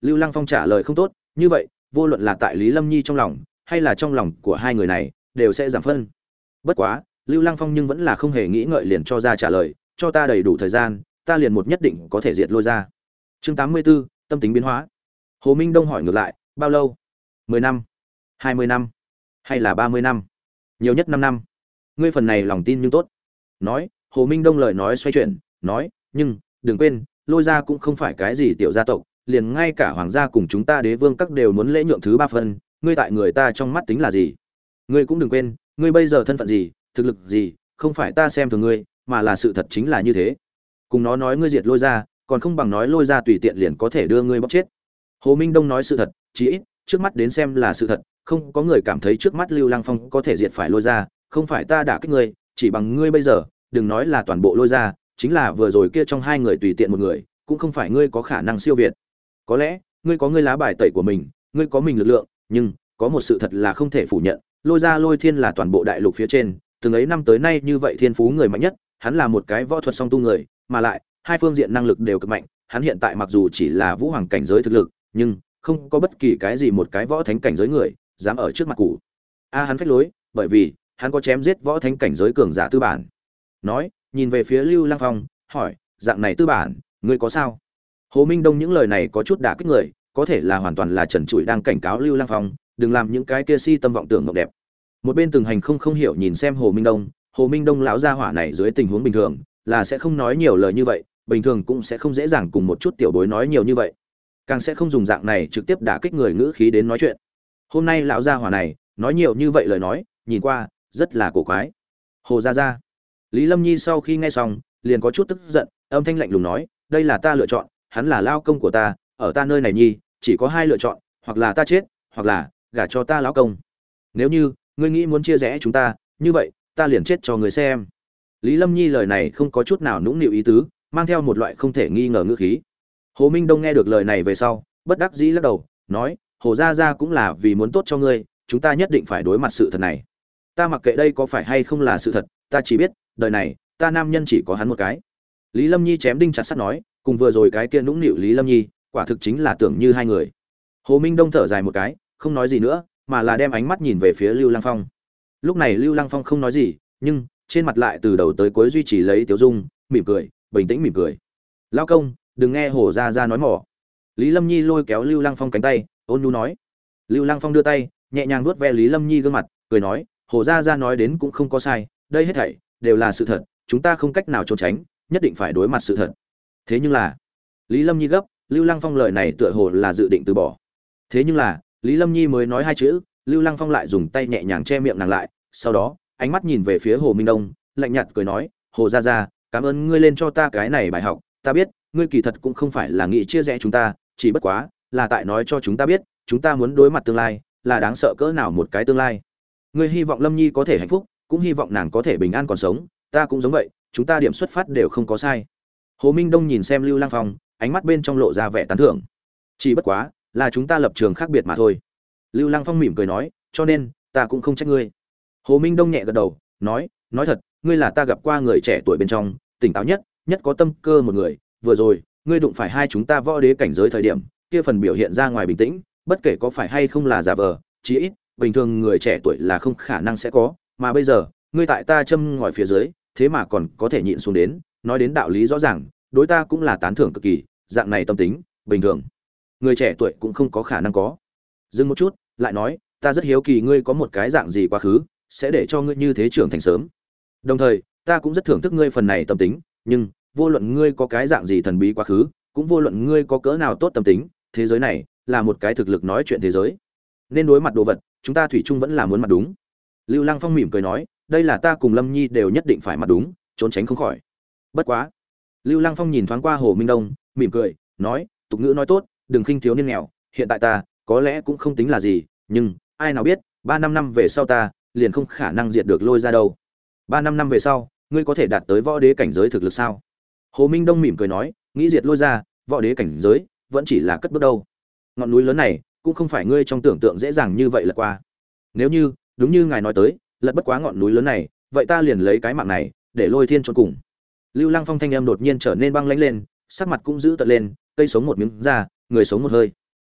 Lưu Lăng Phong trả lời không tốt, như vậy, vô luận là tại Lý Lâm Nhi trong lòng, hay là trong lòng của hai người này, đều sẽ giảm phân. Bất quá, Lưu Lăng Phong nhưng vẫn là không hề nghĩ ngợi liền cho ra trả lời, cho ta đầy đủ thời gian, ta liền một nhất định có thể diệt Lôi ra. Chương tám mươi 84, tâm tính biến hóa. Hồ Minh Đông hỏi ngược lại, bao lâu? Mười năm, hai mươi năm, hay là ba mươi năm? Nhiều nhất năm năm. Ngươi phần này lòng tin nhưng tốt. Nói, Hồ Minh Đông lời nói xoay chuyển, nói, nhưng đừng quên, Lôi gia cũng không phải cái gì tiểu gia tộc, liền ngay cả hoàng gia cùng chúng ta đế vương các đều muốn lễ nhượng thứ ba phần, ngươi tại người ta trong mắt tính là gì? Ngươi cũng đừng quên, ngươi bây giờ thân phận gì, thực lực gì, không phải ta xem thường ngươi, mà là sự thật chính là như thế. Cùng nó nói ngươi diệt Lôi gia, còn không bằng nói Lôi gia tùy tiện liền có thể đưa ngươi bóc chết. Hồ Minh Đông nói sự thật, chỉ ít trước mắt đến xem là sự thật, không có người cảm thấy trước mắt Lưu Lăng Phong có thể diệt phải Lôi gia, không phải ta đả kích ngươi, chỉ bằng ngươi bây giờ, đừng nói là toàn bộ Lôi gia, chính là vừa rồi kia trong hai người tùy tiện một người, cũng không phải ngươi có khả năng siêu việt. Có lẽ, ngươi có ngươi lá bài tẩy của mình, ngươi có mình lực lượng, nhưng có một sự thật là không thể phủ nhận, Lôi gia Lôi Thiên là toàn bộ đại lục phía trên, từng ấy năm tới nay như vậy thiên phú người mạnh nhất, hắn là một cái võ thuật song tu người, mà lại hai phương diện năng lực đều cực mạnh, hắn hiện tại mặc dù chỉ là vũ hoàng cảnh giới thực lực, nhưng không có bất kỳ cái gì một cái võ thánh cảnh giới người dám ở trước mặt cụ. A hắn phách lối, bởi vì hắn có chém giết võ thánh cảnh giới cường giả tư bản. Nói, nhìn về phía Lưu Lăng Phong, hỏi, dạng này tư bản, ngươi có sao? Hồ Minh Đông những lời này có chút đả kích người, có thể là hoàn toàn là trần trụi đang cảnh cáo Lưu Lăng Phong, đừng làm những cái kia si tâm vọng tưởng mộng đẹp. Một bên từng hành không không hiểu nhìn xem Hồ Minh Đông, Hồ Minh Đông lão gia hỏa này dưới tình huống bình thường là sẽ không nói nhiều lời như vậy, bình thường cũng sẽ không dễ dàng cùng một chút tiểu bối nói nhiều như vậy, càng sẽ không dùng dạng này trực tiếp đả kích người ngữ khí đến nói chuyện. Hôm nay lão gia hỏa này nói nhiều như vậy lời nói, nhìn qua rất là cổ quái. Hồ gia gia. Lý Lâm Nhi sau khi nghe xong, liền có chút tức giận, âm thanh lạnh lùng nói, đây là ta lựa chọn, hắn là lao công của ta, ở ta nơi này nhi, chỉ có hai lựa chọn, hoặc là ta chết, hoặc là gả cho ta lão công. Nếu như ngươi nghĩ muốn chia rẽ chúng ta, như vậy, ta liền chết cho người xem. Lý Lâm Nhi lời này không có chút nào nũng nịu ý tứ, mang theo một loại không thể nghi ngờ ngữ khí. Hồ Minh Đông nghe được lời này về sau, bất đắc dĩ lắc đầu, nói, Hồ gia gia cũng là vì muốn tốt cho ngươi, chúng ta nhất định phải đối mặt sự thật này. Ta mặc kệ đây có phải hay không là sự thật, ta chỉ biết, đời này, ta nam nhân chỉ có hắn một cái. Lý Lâm Nhi chém đinh chặt sắt nói, cùng vừa rồi cái kia nũng nịu Lý Lâm Nhi, quả thực chính là tưởng như hai người. Hồ Minh Đông thở dài một cái, không nói gì nữa, mà là đem ánh mắt nhìn về phía Lưu Lăng Phong. Lúc này Lưu Lăng Phong không nói gì, nhưng trên mặt lại từ đầu tới cuối duy trì lấy tiểu dung, mỉm cười, bình tĩnh mỉm cười. Lão công, đừng nghe Hồ gia gia nói mỏ. Lý Lâm Nhi lôi kéo Lưu Lăng Phong cánh tay, ôn nhu nói. Lưu Lăng Phong đưa tay, nhẹ nhàng vuốt ve Lý Lâm Nhi gương mặt, cười nói, Hồ gia gia nói đến cũng không có sai, đây hết thảy đều là sự thật, chúng ta không cách nào trốn tránh, nhất định phải đối mặt sự thật. Thế nhưng là, Lý Lâm Nhi gấp, Lưu Lăng Phong lời này tựa hồ là dự định từ bỏ. Thế nhưng là, Lý Lâm Nhi mới nói hai chữ, Lưu Lăng Phong lại dùng tay nhẹ nhàng che miệng nàng lại, sau đó, ánh mắt nhìn về phía Hồ Minh Đông, lạnh nhạt cười nói, Hồ gia gia, cảm ơn ngươi lên cho ta cái này bài học, ta biết, ngươi kỳ thật cũng không phải là nghĩ chia rẽ chúng ta, chỉ bất quá, là tại nói cho chúng ta biết, chúng ta muốn đối mặt tương lai, là đáng sợ cỡ nào một cái tương lai. Ngươi hy vọng Lâm Nhi có thể hạnh phúc, cũng hy vọng nàng có thể bình an còn sống, ta cũng giống vậy, chúng ta điểm xuất phát đều không có sai. Hồ Minh Đông nhìn xem Lưu Lăng Phong, ánh mắt bên trong lộ ra vẻ tán thưởng. Chỉ bất quá, là chúng ta lập trường khác biệt mà thôi. Lưu Lăng Phong mỉm cười nói, cho nên, ta cũng không trách ngươi. Hồ Minh Đông nhẹ gật đầu, nói, nói thật, ngươi là ta gặp qua người trẻ tuổi bên trong, tỉnh táo nhất, nhất có tâm cơ một người, vừa rồi, ngươi đụng phải hai chúng ta võ đế cảnh giới thời điểm, kia phần biểu hiện ra ngoài bình tĩnh, bất kể có phải hay không là giả vờ, chí ít, bình thường người trẻ tuổi là không khả năng sẽ có, mà bây giờ, ngươi tại ta châm ngòi phía dưới, thế mà còn có thể nhịn xuống đến, nói đến đạo lý rõ ràng, đối ta cũng là tán thưởng cực kỳ, dạng này tâm tính, bình thường, người trẻ tuổi cũng không có khả năng có. Dừng một chút, lại nói, ta rất hiếu kỳ ngươi có một cái dạng gì quá khứ, sẽ để cho ngươi như thế trưởng thành sớm. Đồng thời, ta cũng rất thưởng thức ngươi phần này tâm tính, nhưng vô luận ngươi có cái dạng gì thần bí quá khứ, cũng vô luận ngươi có cỡ nào tốt tâm tính, thế giới này là một cái thực lực nói chuyện thế giới. Nên đối mặt đồ vật, chúng ta thủy chung vẫn là muốn mặt đúng. Lưu Lăng Phong mỉm cười nói, đây là ta cùng Lâm Nhi đều nhất định phải mặt đúng, trốn tránh không khỏi. Bất quá, Lưu Lăng Phong nhìn thoáng qua Hồ Minh Đông, mỉm cười, nói, tục ngữ nói tốt, đừng khinh thiếu niên nghèo, hiện tại ta, có lẽ cũng không tính là gì, nhưng ai nào biết, ba năm năm về sau ta, liền không khả năng diệt được Lôi ra đâu. Ba năm năm về sau, ngươi có thể đạt tới võ đế cảnh giới thực lực sao? Hồ Minh Đông mỉm cười nói, nghĩ diệt Lôi ra, võ đế cảnh giới, vẫn chỉ là cất bước đâu. Ngọn núi lớn này, cũng không phải ngươi trong tưởng tượng dễ dàng như vậy lật qua. Nếu như, đúng như ngài nói tới, lật bất quá ngọn núi lớn này, vậy ta liền lấy cái mạng này, để Lôi Thiên chôn cùng. Lưu Lăng Phong thanh âm đột nhiên trở nên băng lãnh lên, sắc mặt cũng giữ tợn lên, cây sống một miếng ra, người sống một hơi.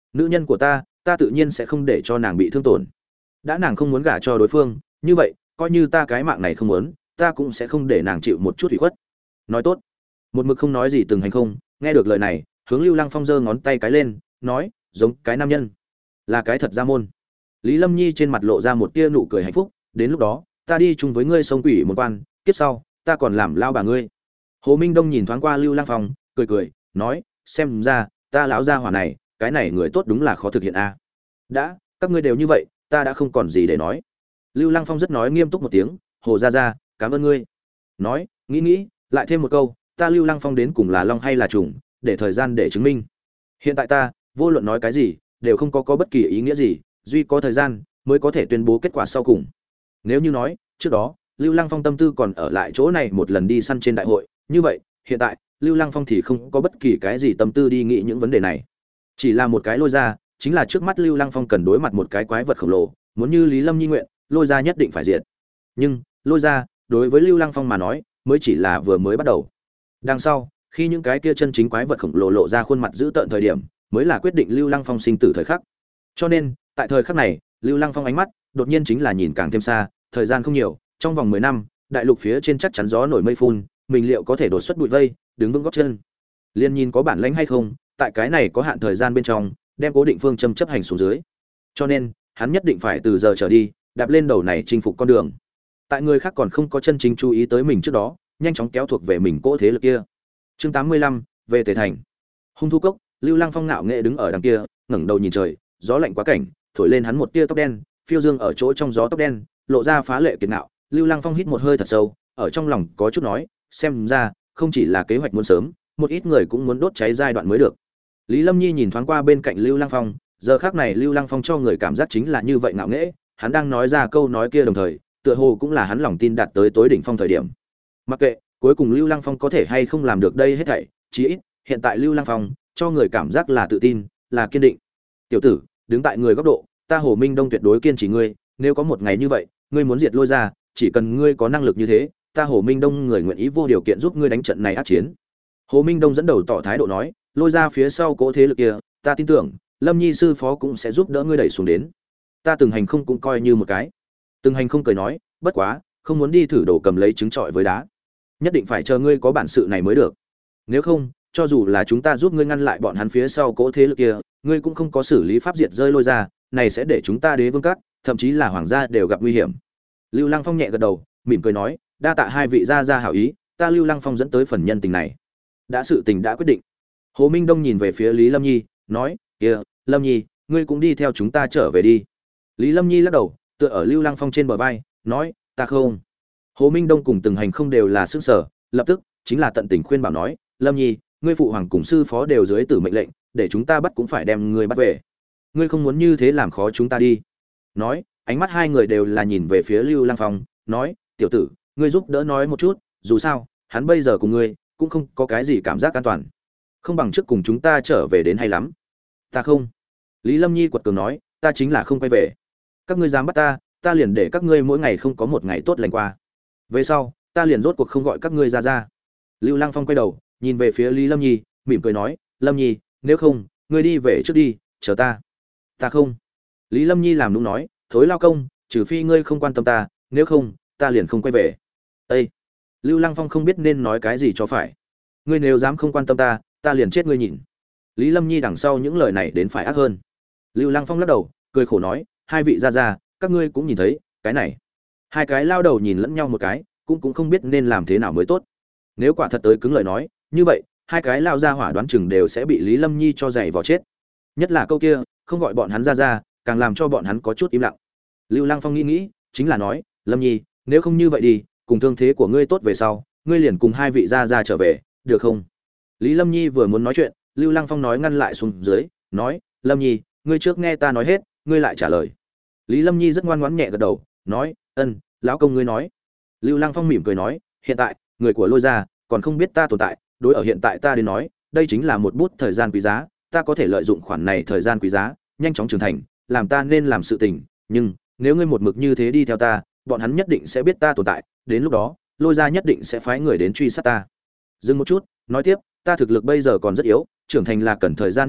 nữ nhân của ta ta tự nhiên sẽ không để cho nàng bị thương tổn. Đã nàng không muốn gả cho đối phương, như vậy coi như ta cái mạng này không muốn, ta cũng sẽ không để nàng chịu một chút ủy khuất. Nói tốt. Một mực không nói gì Từng Hành không nghe được lời này, hướng Lưu Lăng Phong giơ ngón tay cái lên, nói, giống cái nam nhân, là cái thật ra môn. Lý Lâm Nhi trên mặt lộ ra một tia nụ cười hạnh phúc, đến lúc đó ta đi chung với ngươi sông quỷ một quan, kiếp sau ta còn làm lao bà ngươi. Hồ Minh Đông nhìn thoáng qua Lưu Lăng Phong, cười cười, nói, xem ra ta lão gia hỏa này, cái này người tốt đúng là khó thực hiện a. Đã, các ngươi đều như vậy, ta đã không còn gì để nói. Lưu Lăng Phong rất nói nghiêm túc một tiếng, Hồ gia gia, cảm ơn ngươi. Nói, nghĩ nghĩ, lại thêm một câu, ta Lưu Lăng Phong đến cùng là long hay là trùng, để thời gian để chứng minh. Hiện tại ta, vô luận nói cái gì, đều không có có bất kỳ ý nghĩa gì, duy có thời gian mới có thể tuyên bố kết quả sau cùng. Nếu như nói, trước đó, Lưu Lăng Phong tâm tư còn ở lại chỗ này một lần đi săn trên đại hội, như vậy, hiện tại, Lưu Lăng Phong thì không có bất kỳ cái gì tâm tư đi nghĩ những vấn đề này. Chỉ là một cái lôi ra, chính là trước mắt Lưu Lăng Phong cần đối mặt một cái quái vật khổng lồ, muốn như Lý Lâm Nhi nguyện, lôi ra nhất định phải diệt. Nhưng, lôi ra, đối với Lưu Lăng Phong mà nói, mới chỉ là vừa mới bắt đầu. Đằng sau, khi những cái kia chân chính quái vật khổng lồ lộ ra khuôn mặt dữ tợn thời điểm, mới là quyết định Lưu Lăng Phong sinh tử thời khắc. Cho nên, tại thời khắc này, Lưu Lăng Phong ánh mắt đột nhiên chính là nhìn càng thêm xa, thời gian không nhiều, trong vòng mười năm, đại lục phía trên chắc chắn gió nổi mây phun, mình liệu có thể đột xuất bụi vây, đứng vững gót chân. Liên nhìn có bản lĩnh hay không, tại cái này có hạn thời gian bên trong, đem cố định phương châm chấp hành xuống dưới. Cho nên, hắn nhất định phải từ giờ trở đi, đạp lên đầu này chinh phục con đường. Tại người khác còn không có chân chính chú ý tới mình trước đó, nhanh chóng kéo thuộc về mình cỗ thế lực kia. Chương tám mươi lăm, về Tề Thành. Hung thú cốc, Lưu Lăng Phong ngạo nghệ đứng ở đằng kia, ngẩng đầu nhìn trời, gió lạnh quá cảnh, thổi lên hắn một tia tóc đen, phiêu dương ở chỗ trong gió tóc đen, lộ ra phá lệ kiệt ngạo. Lưu Lăng Phong hít một hơi thật sâu, ở trong lòng có chút nói, xem ra, không chỉ là kế hoạch muốn sớm, một ít người cũng muốn đốt cháy giai đoạn mới được. Lý Lâm Nhi nhìn thoáng qua bên cạnh Lưu Lăng Phong, giờ khắc này Lưu Lăng Phong cho người cảm giác chính là như vậy ngạo nghễ, hắn đang nói ra câu nói kia đồng thời, tựa hồ cũng là hắn lòng tin đạt tới tối đỉnh phong thời điểm. Mặc kệ, cuối cùng Lưu Lăng Phong có thể hay không làm được đây hết thảy, chí ít, hiện tại Lưu Lăng Phong cho người cảm giác là tự tin, là kiên định. Tiểu tử, đứng tại người góc độ, ta Hồ Minh Đông tuyệt đối kiên trì ngươi, nếu có một ngày như vậy, ngươi muốn diệt lôi ra, chỉ cần ngươi có năng lực như thế, ta Hồ Minh Đông người nguyện ý vô điều kiện giúp ngươi đánh trận này ác chiến. Hồ Minh Đông dẫn đầu tỏ thái độ nói, lôi ra phía sau cỗ thế lực kia, ta tin tưởng, Lâm Nhi sư phó cũng sẽ giúp đỡ ngươi đẩy xuống đến. Ta Từng Hành không cũng coi như một cái. Từng Hành không cười nói, bất quá, không muốn đi thử đổ cầm lấy trứng trọi với đá. Nhất định phải chờ ngươi có bản sự này mới được. Nếu không, cho dù là chúng ta giúp ngươi ngăn lại bọn hắn phía sau cỗ thế lực kia, ngươi cũng không có xử lý pháp diệt rơi lôi ra, này sẽ để chúng ta Đế Vương Các, thậm chí là hoàng gia đều gặp nguy hiểm. Lưu Lăng Phong nhẹ gật đầu, mỉm cười nói, đa tạ hai vị gia gia hảo ý, ta Lưu Lăng Phong dẫn tới phần nhân tình này. Đã sự tình đã quyết định. Hồ Minh Đông nhìn về phía Lý Lâm Nhi, nói, kia, Lâm Nhi, ngươi cũng đi theo chúng ta trở về đi. Lý Lâm Nhi lắc đầu, tựa ở Lưu Lăng Phong trên bờ vai, nói, ta không. Hồ Minh Đông cùng Từng Hành không đều là sức sở, lập tức chính là tận tình khuyên bảo nói, Lâm Nhi, ngươi phụ hoàng cùng sư phó đều dưới tử mệnh lệnh, để chúng ta bắt cũng phải đem ngươi bắt về. Ngươi không muốn như thế làm khó chúng ta đi. Nói, ánh mắt hai người đều là nhìn về phía Lưu Lăng Phong, nói, tiểu tử, ngươi giúp đỡ nói một chút, dù sao, hắn bây giờ cùng ngươi cũng không có cái gì cảm giác an toàn, không bằng trước cùng chúng ta trở về đến hay lắm. Ta không. Lý Lâm Nhi quật cường nói, ta chính là không quay về. Các ngươi dám bắt ta, ta liền để các ngươi mỗi ngày không có một ngày tốt lành qua. Về sau, ta liền rốt cuộc không gọi các ngươi ra ra. Lưu Lăng Phong quay đầu, nhìn về phía Lý Lâm Nhi, mỉm cười nói, Lâm Nhi, nếu không, ngươi đi về trước đi, chờ ta. Ta không. Lý Lâm Nhi làm nũng nói, thối lao công, trừ phi ngươi không quan tâm ta, nếu không, ta liền không quay về. Ê! Lưu Lăng Phong không biết nên nói cái gì cho phải. Ngươi nếu dám không quan tâm ta, ta liền chết ngươi nhìn. Lý Lâm Nhi đằng sau những lời này đến phải ác hơn. Lưu Lăng Phong lắc đầu, cười khổ nói, hai vị gia gia, các ngươi cũng nhìn thấy, cái này. Hai cái lao đầu nhìn lẫn nhau một cái, cũng cũng không biết nên làm thế nào mới tốt. Nếu quả thật tới cứng lời nói, như vậy, hai cái lao gia hỏa đoán chừng đều sẽ bị Lý Lâm Nhi cho giày vò chết. Nhất là câu kia, không gọi bọn hắn ra ra, càng làm cho bọn hắn có chút im lặng. Lưu Lăng Phong nghĩ nghĩ, chính là nói, Lâm Nhi, nếu không như vậy đi, cùng thương thế của ngươi tốt về sau, ngươi liền cùng hai vị gia gia trở về, được không? Lý Lâm Nhi vừa muốn nói chuyện, Lưu Lăng Phong nói ngăn lại xuống dưới, nói, Lâm Nhi, ngươi trước nghe ta nói hết, ngươi lại trả lời. Lý Lâm Nhi rất ngoan ngoãn nhẹ gật đầu, nói, ân, lão công ngươi nói. Lưu Lăng Phong mỉm cười nói, hiện tại, người của Lôi gia còn không biết ta tồn tại, đối ở hiện tại ta đến nói, đây chính là một bút thời gian quý giá, ta có thể lợi dụng khoản này thời gian quý giá, nhanh chóng trưởng thành, làm ta nên làm sự tình, nhưng nếu ngươi một mực như thế đi theo ta, bọn hắn nhất định sẽ biết ta tồn tại, đến lúc đó, Lôi gia nhất định sẽ phái người đến truy sát ta. Dừng một chút, nói tiếp, ta thực lực bây giờ còn rất yếu, trưởng thành là cần thời gian nhất định,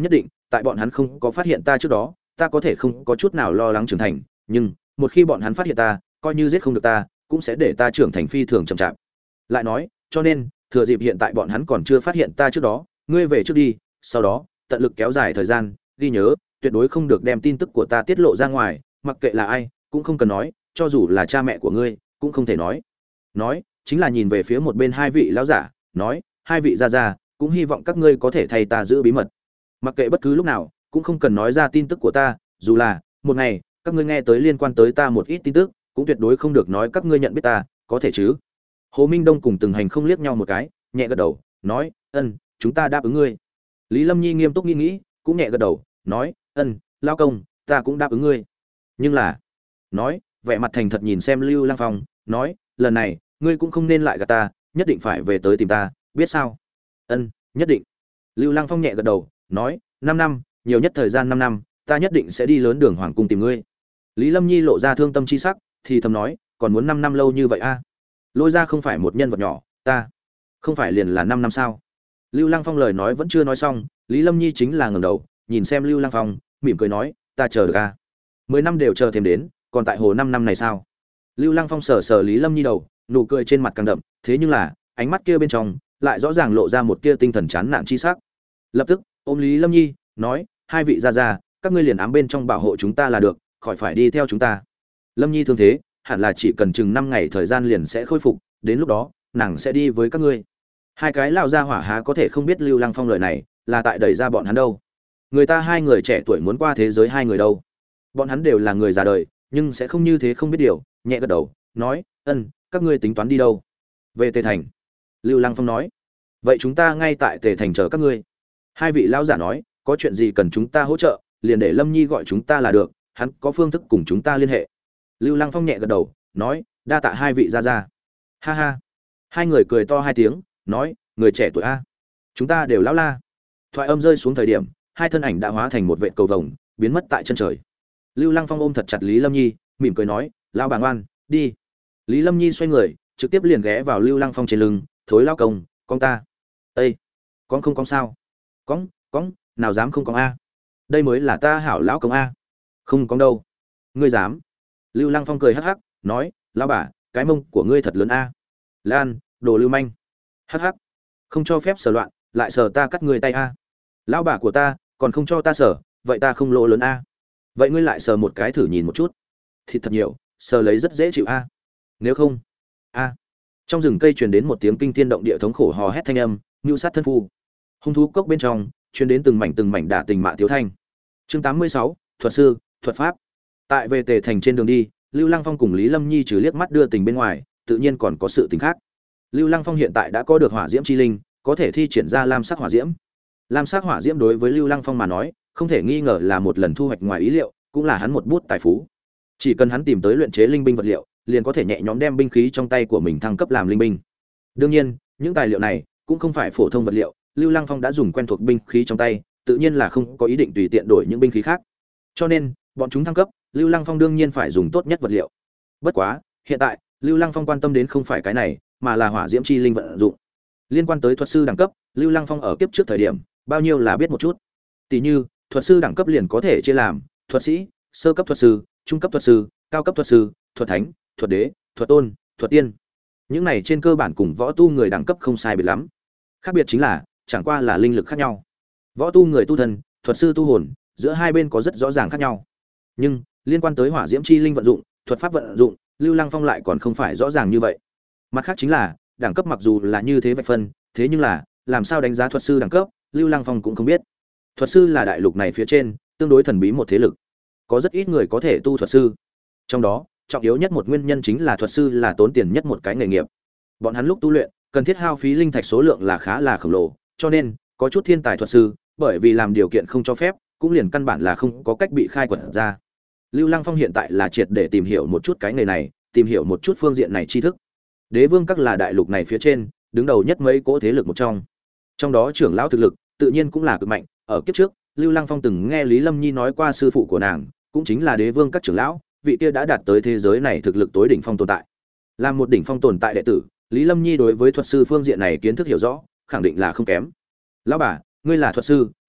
tại bọn hắn không có phát hiện ta trước đó ta có thể không có chút nào lo lắng trưởng thành, nhưng một khi bọn hắn phát hiện ta, coi như giết không được ta cũng sẽ để ta trưởng thành phi thường chậm chạp. Lại nói, cho nên thừa dịp hiện tại bọn hắn còn chưa phát hiện ta trước đó, ngươi về trước đi, sau đó tận lực kéo dài thời gian, ghi nhớ tuyệt đối không được đem tin tức của ta tiết lộ ra ngoài, mặc kệ là ai cũng không cần nói, cho dù là cha mẹ của ngươi cũng không thể nói. Nói chính là nhìn về phía một bên hai vị lão giả, nói, hai vị gia gia cũng hy vọng các ngươi có thể thay ta giữ bí mật, mặc kệ bất cứ lúc nào cũng không cần nói ra tin tức của ta, dù là một ngày các ngươi nghe tới liên quan tới ta một ít tin tức cũng tuyệt đối không được nói các ngươi nhận biết ta, có thể chứ? Hồ Minh Đông cùng Từng Hành không liếc nhau một cái, nhẹ gật đầu, nói, ân, chúng ta đáp ứng ngươi. Lý Lâm Nhi nghiêm túc nghĩ nghĩ, cũng nhẹ gật đầu, nói, ân, lao công, ta cũng đáp ứng ngươi. Nhưng là, nói, vẻ mặt thành thật nhìn xem Lưu Lăng Phong, nói, lần này ngươi cũng không nên lại gạt ta, nhất định phải về tới tìm ta, biết sao? Ân, nhất định. Lưu Lăng Phong nhẹ gật đầu, nói, năm năm, nhiều nhất thời gian năm năm, ta nhất định sẽ đi lớn đường hoàng cung tìm ngươi. Lý Lâm Nhi lộ ra thương tâm chi sắc, thì thầm nói, còn muốn năm năm lâu như vậy a? À? Lôi ra không phải một nhân vật nhỏ, ta không phải liền là năm năm sao? Lưu Lăng Phong lời nói vẫn chưa nói xong, Lý Lâm Nhi chính là ngẩng đầu, nhìn xem Lưu Lăng Phong, mỉm cười nói, ta chờ được a. À? Mười năm đều chờ thêm đến, còn tại hồ năm năm này sao? Lưu Lăng Phong sờ sờ Lý Lâm Nhi đầu, nụ cười trên mặt càng đậm, thế nhưng là, ánh mắt kia bên trong lại rõ ràng lộ ra một tia tinh thần chán nản chi sắc. Lập tức, ôm Lý Lâm Nhi, nói, hai vị gia gia, các ngươi liền ám bên trong bảo hộ chúng ta là được, khỏi phải đi theo chúng ta. Lâm Nhi thương thế, hẳn là chỉ cần chừng năm ngày thời gian liền sẽ khôi phục, đến lúc đó, nàng sẽ đi với các ngươi. Hai cái lão gia hỏa há có thể không biết Lưu Lăng Phong lời này là tại đẩy ra bọn hắn đâu. Người ta hai người trẻ tuổi muốn qua thế giới hai người đâu. Bọn hắn đều là người già đời, nhưng sẽ không như thế không biết điều, nhẹ gật đầu, nói, ân, các ngươi tính toán đi đâu? Về Tề Thành. Lưu Lăng Phong nói, vậy chúng ta ngay tại Tề Thành chờ các ngươi. Hai vị lão giả nói, có chuyện gì cần chúng ta hỗ trợ, liền để Lâm Nhi gọi chúng ta là được, hắn có phương thức cùng chúng ta liên hệ. Lưu Lăng Phong nhẹ gật đầu, nói, đa tạ hai vị gia gia. Ha ha. Hai người cười to hai tiếng, nói, người trẻ tuổi a, chúng ta đều lão la. Thoại âm rơi xuống thời điểm, hai thân ảnh đã hóa thành một vệt cầu vồng, biến mất tại chân trời. Lưu Lăng Phong ôm thật chặt Lý Lâm Nhi, mỉm cười nói, lão bà ngoan, đi. Lý Lâm Nhi xoay người, trực tiếp liền ghé vào Lưu Lăng Phong trên lưng, thối lao công, con ta. Ê, con không con sao? Con, con, nào dám không con a? Đây mới là ta hảo lão công a. Không con đâu. Ngươi dám? Lưu Lăng Phong cười hắc hắc, nói, lão bà, cái mông của ngươi thật lớn a. Lan, đồ lưu manh. Hắc hắc. Không cho phép sờ loạn, lại sờ ta cắt ngươi tay a. Lão bà của ta, còn không cho ta sờ, vậy ta không lỗ lớn a. Vậy ngươi lại sờ một cái thử nhìn một chút. Thịt thật nhiều, sờ lấy rất dễ chịu a. Nếu không, a. Trong rừng cây truyền đến một tiếng kinh thiên động địa thống khổ hò hét thanh âm, nhu sát thân phu. Hung thú cốc bên trong, truyền đến từng mảnh từng mảnh đả tình mạ thiếu thanh. Chương tám mươi sáu, thuật sư, thuật pháp. Tại về Tề Thành trên đường đi, Lưu Lăng Phong cùng Lý Lâm Nhi trừ liếc mắt đưa tình bên ngoài, tự nhiên còn có sự tình khác. Lưu Lăng Phong hiện tại đã có được hỏa diễm chi linh, có thể thi triển ra lam sắc hỏa diễm. Lam sắc hỏa diễm đối với Lưu Lăng Phong mà nói, không thể nghi ngờ là một lần thu hoạch ngoài ý liệu, cũng là hắn một bút tài phú. Chỉ cần hắn tìm tới luyện chế linh binh vật liệu, liền có thể nhẹ nhõm đem binh khí trong tay của mình thăng cấp làm linh binh. Đương nhiên, những tài liệu này cũng không phải phổ thông vật liệu, Lưu Lăng Phong đã dùng quen thuộc binh khí trong tay, tự nhiên là không có ý định tùy tiện đổi những binh khí khác. Cho nên, bọn chúng thăng cấp, Lưu Lăng Phong đương nhiên phải dùng tốt nhất vật liệu. Bất quá, hiện tại, Lưu Lăng Phong quan tâm đến không phải cái này, mà là hỏa diễm chi linh vận dụng. Liên quan tới thuật sư đẳng cấp, Lưu Lăng Phong ở kiếp trước thời điểm, bao nhiêu là biết một chút. Tỷ như, thuật sư đẳng cấp liền có thể chia làm thuật sĩ, sơ cấp thuật sư, trung cấp thuật sư, cao cấp thuật sư, thuật thánh, thuật đế, thuật tôn, thuật tiên. Những này trên cơ bản cùng võ tu người đẳng cấp không sai biệt lắm. Khác biệt chính là, chẳng qua là linh lực khác nhau. Võ tu người tu thân, thuật sư tu hồn, giữa hai bên có rất rõ ràng khác nhau. Nhưng, liên quan tới hỏa diễm chi linh vận dụng, thuật pháp vận dụng, Lưu Lăng Phong lại còn không phải rõ ràng như vậy. Mặt khác chính là, đẳng cấp mặc dù là như thế vạch phân, thế nhưng là, làm sao đánh giá thuật sư đẳng cấp, Lưu Lăng Phong cũng không biết. Thuật sư là đại lục này phía trên, tương đối thần bí một thế lực. Có rất ít người có thể tu thuật sư. Trong đó, trọng yếu nhất một nguyên nhân chính là thuật sư là tốn tiền nhất một cái nghề nghiệp. Bọn hắn lúc tu luyện, cần thiết hao phí linh thạch số lượng là khá là khổng lồ, cho nên có chút thiên tài thuật sư, bởi vì làm điều kiện không cho phép, cũng liền căn bản là không có cách bị khai quật ra. Lưu Lăng Phong hiện tại là triệt để tìm hiểu một chút cái nghề này, tìm hiểu một chút phương diện này tri thức. Đế Vương các là đại lục này phía trên, đứng đầu nhất mấy cỗ thế lực một trong. Trong đó trưởng lão thực lực, tự nhiên cũng là cực mạnh, ở kiếp trước, Lưu Lăng Phong từng nghe Lý Lâm Nhi nói qua sư phụ của nàng, cũng chính là Đế Vương các trưởng lão, vị kia đã đạt tới thế giới này thực lực tối đỉnh phong tồn tại. Là một đỉnh phong tồn tại đệ tử, Lý Lâm Nhi đối với thuật sư phương diện này kiến thức hiểu rõ, khẳng định là không kém. Lão bà, ngươi là thuật sư,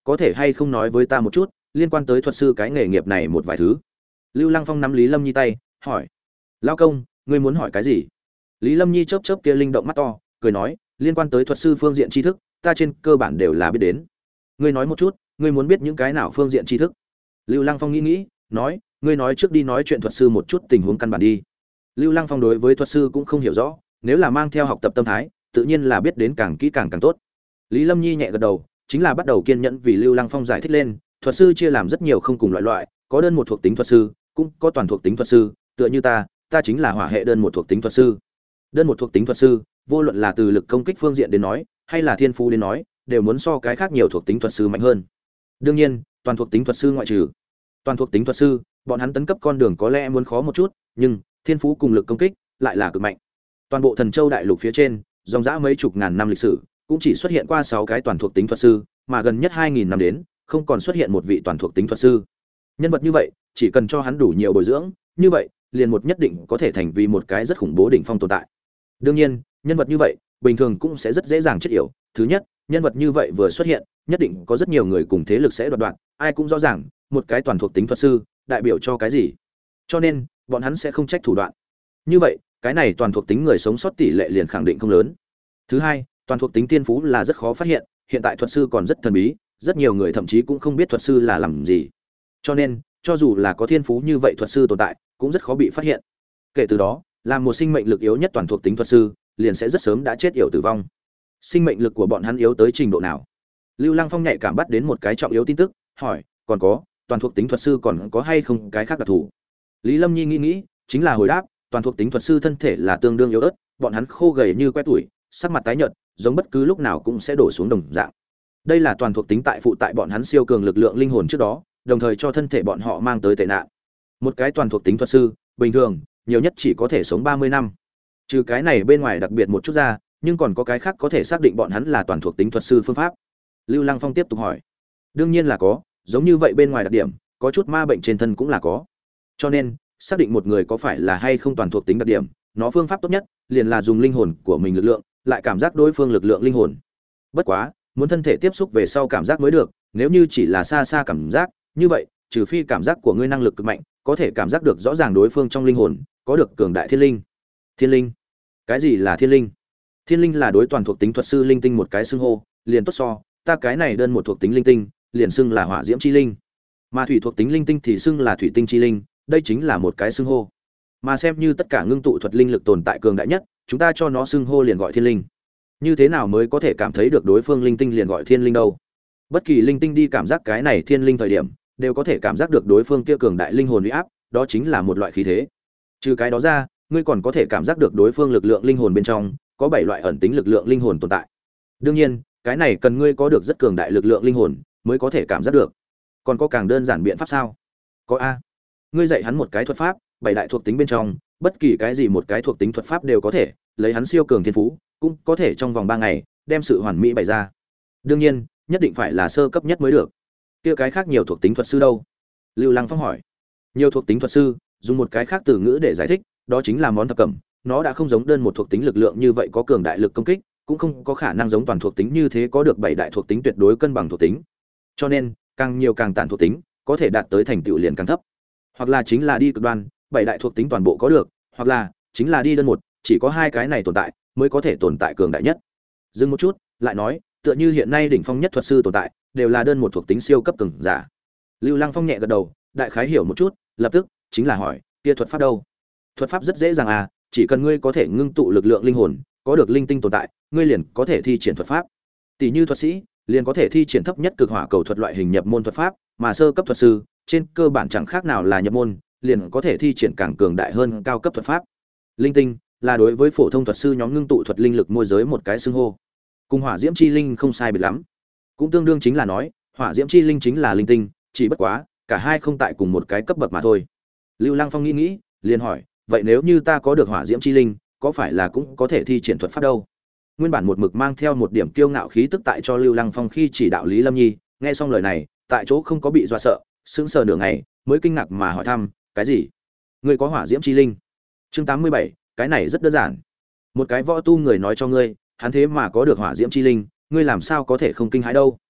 có thể hay không nói với ta một chút liên quan tới thuật sư cái nghề nghiệp này một vài thứ? Lưu Lăng Phong nắm Lý Lâm Nhi tay hỏi. Lao công, ngươi muốn hỏi cái gì? Lý Lâm Nhi chớp chớp kia linh động mắt to, cười nói, liên quan tới thuật sư phương diện tri thức, ta trên cơ bản đều là biết đến. Ngươi nói một chút, ngươi muốn biết những cái nào phương diện tri thức? Lưu Lăng Phong nghĩ nghĩ, nói, ngươi nói trước đi nói chuyện thuật sư một chút tình huống căn bản đi. Lưu Lăng Phong đối với thuật sư cũng không hiểu rõ, nếu là mang theo học tập tâm thái, tự nhiên là biết đến càng kỹ càng càng tốt. Lý Lâm Nhi nhẹ gật đầu, chính là bắt đầu kiên nhẫn vì Lưu Lăng Phong giải thích lên, thuật sư chia làm rất nhiều không cùng loại loại, có đơn một thuộc tính thuật sư, cũng có toàn thuộc tính thuật sư, tựa như ta, ta chính là hỏa hệ đơn một thuộc tính thuật sư. Đơn một thuộc tính thuật sư, vô luận là từ lực công kích phương diện đến nói, hay là thiên phú đến nói, đều muốn so cái khác nhiều thuộc tính thuật sư mạnh hơn. Đương nhiên, toàn thuộc tính thuật sư ngoại trừ. Toàn thuộc tính thuật sư, bọn hắn tấn cấp con đường có lẽ muốn khó một chút, nhưng thiên phú cùng lực công kích lại là cực mạnh. Toàn bộ Thần Châu đại lục phía trên, dòng dã mấy chục ngàn năm lịch sử, cũng chỉ xuất hiện qua sáu cái toàn thuộc tính thuật sư, mà gần nhất hai nghìn năm đến, không còn xuất hiện một vị toàn thuộc tính thuật sư. Nhân vật như vậy, chỉ cần cho hắn đủ nhiều bồi dưỡng, như vậy, liền một nhất định có thể thành vì một cái rất khủng bố đỉnh phong tồn tại. Đương nhiên, nhân vật như vậy, bình thường cũng sẽ rất dễ dàng chết yểu. Thứ nhất, nhân vật như vậy vừa xuất hiện, nhất định có rất nhiều người cùng thế lực sẽ đoạt đoạt, ai cũng rõ ràng, một cái toàn thuộc tính thuật sư, đại biểu cho cái gì. Cho nên, bọn hắn sẽ không trách thủ đoạn. Như vậy, cái này toàn thuộc tính người sống sót tỷ lệ liền khẳng định không lớn. Thứ hai, toàn thuộc tính tiên phú là rất khó phát hiện, hiện tại thuật sư còn rất thần bí, rất nhiều người thậm chí cũng không biết thuật sư là làm gì. Cho nên, cho dù là có thiên phú như vậy thuật sư tồn tại, cũng rất khó bị phát hiện. Kể từ đó, làm một sinh mệnh lực yếu nhất toàn thuộc tính thuật sư, liền sẽ rất sớm đã chết yểu tử vong. Sinh mệnh lực của bọn hắn yếu tới trình độ nào? Lưu Lăng Phong nhạy cảm bắt đến một cái trọng yếu tin tức, hỏi, còn có, toàn thuộc tính thuật sư còn có hay không cái khác đặc thù? Lý Lâm Nhi nghĩ nghĩ, chính là hồi đáp, toàn thuộc tính thuật sư thân thể là tương đương yếu ớt, bọn hắn khô gầy như que tuổi, sắc mặt tái nhợt, giống bất cứ lúc nào cũng sẽ đổ xuống đồng dạng. Đây là toàn thuộc tính tại phụ tại bọn hắn siêu cường lực lượng linh hồn trước đó, đồng thời cho thân thể bọn họ mang tới tệ nạn. Một cái toàn thuộc tính thuật sư, bình thường, nhiều nhất chỉ có thể sống ba mươi năm. Trừ cái này bên ngoài đặc biệt một chút ra, nhưng còn có cái khác có thể xác định bọn hắn là toàn thuộc tính thuật sư phương pháp. Lưu Lăng Phong tiếp tục hỏi. Đương nhiên là có, giống như vậy bên ngoài đặc điểm, có chút ma bệnh trên thân cũng là có. Cho nên, xác định một người có phải là hay không toàn thuộc tính đặc điểm, nó phương pháp tốt nhất liền là dùng linh hồn của mình lực lượng, lại cảm giác đối phương lực lượng linh hồn. Bất quá, muốn thân thể tiếp xúc về sau cảm giác mới được, nếu như chỉ là xa xa cảm giác, như vậy, trừ phi cảm giác của ngươi năng lực cực mạnh, có thể cảm giác được rõ ràng đối phương trong linh hồn có được cường đại thiên linh. Thiên linh? Cái gì là thiên linh? Thiên linh là đối toàn thuộc tính thuật sư linh tinh một cái xưng hô, liền tốt so, ta cái này đơn một thuộc tính linh tinh, liền xưng là hỏa diễm chi linh. Mà thủy thuộc tính linh tinh thì xưng là thủy tinh chi linh, đây chính là một cái xưng hô. Mà xem như tất cả ngưng tụ thuật linh lực tồn tại cường đại nhất, chúng ta cho nó xưng hô liền gọi thiên linh. Như thế nào mới có thể cảm thấy được đối phương linh tinh liền gọi thiên linh đâu? Bất kỳ linh tinh đi cảm giác cái này thiên linh thời điểm, đều có thể cảm giác được đối phương kia cường đại linh hồn uy áp, đó chính là một loại khí thế. Trừ cái đó ra, ngươi còn có thể cảm giác được đối phương lực lượng linh hồn bên trong có bảy loại ẩn tính lực lượng linh hồn tồn tại. Đương nhiên, cái này cần ngươi có được rất cường đại lực lượng linh hồn mới có thể cảm giác được. Còn có càng đơn giản biện pháp sao? Có a. Ngươi dạy hắn một cái thuật pháp, bảy đại thuộc tính bên trong, bất kỳ cái gì một cái thuộc tính thuật pháp đều có thể, lấy hắn siêu cường thiên phú, cũng có thể trong vòng ba ngày đem sự hoàn mỹ bày ra. Đương nhiên, nhất định phải là sơ cấp nhất mới được. Kia cái khác nhiều thuộc tính thuật sư đâu? Lưu Lăng Phong hỏi. Nhiều thuộc tính thuật sư, dùng một cái khác từ ngữ để giải thích, đó chính là món thập cẩm, nó đã không giống đơn một thuộc tính lực lượng như vậy có cường đại lực công kích, cũng không có khả năng giống toàn thuộc tính như thế có được bảy đại thuộc tính tuyệt đối cân bằng thuộc tính. Cho nên, càng nhiều càng tản thuộc tính, có thể đạt tới thành tựu liền càng thấp. Hoặc là chính là đi cực đoan, bảy đại thuộc tính toàn bộ có được, hoặc là chính là đi đơn một, chỉ có hai cái này tồn tại mới có thể tồn tại cường đại nhất. Dừng một chút, lại nói, tựa như hiện nay đỉnh phong nhất thuật sư tồn tại, đều là đơn một thuộc tính siêu cấp cường giả. Lưu Lăng Phong nhẹ gật đầu, đại khái hiểu một chút, lập tức chính là hỏi, kia thuật pháp đâu? Thuật pháp rất dễ dàng à, chỉ cần ngươi có thể ngưng tụ lực lượng linh hồn, có được linh tinh tồn tại, ngươi liền có thể thi triển thuật pháp. Tỷ như thuật sĩ, liền có thể thi triển thấp nhất cực hỏa cầu thuật loại hình nhập môn thuật pháp, mà sơ cấp thuật sư, trên cơ bản chẳng khác nào là nhập môn, liền có thể thi triển càng cường đại hơn cao cấp thuật pháp. Linh tinh là đối với phổ thông thuật sư nhóm ngưng tụ thuật linh lực môi giới một cái xưng hô. Cùng hỏa diễm chi linh không sai biệt lắm. Cũng tương đương chính là nói, hỏa diễm chi linh chính là linh tinh, chỉ bất quá, cả hai không tại cùng một cái cấp bậc mà thôi. Lưu Lăng Phong nghĩ nghĩ, liền hỏi, vậy nếu như ta có được hỏa diễm chi linh, có phải là cũng có thể thi triển thuật pháp đâu? Nguyên bản một mực mang theo một điểm kiêu ngạo khí tức tại cho Lưu Lăng Phong khi chỉ đạo Lý Lâm Nhi, nghe xong lời này, tại chỗ không có bị dọa sợ, sững sờ nửa ngày, mới kinh ngạc mà hỏi thăm, cái gì? Ngươi có hỏa diễm chi linh? Chương tám mươi bảy, cái này rất đơn giản. Một cái võ tu người nói cho ngươi, hắn thế mà có được hỏa diễm chi linh, ngươi làm sao có thể không kinh hãi đâu?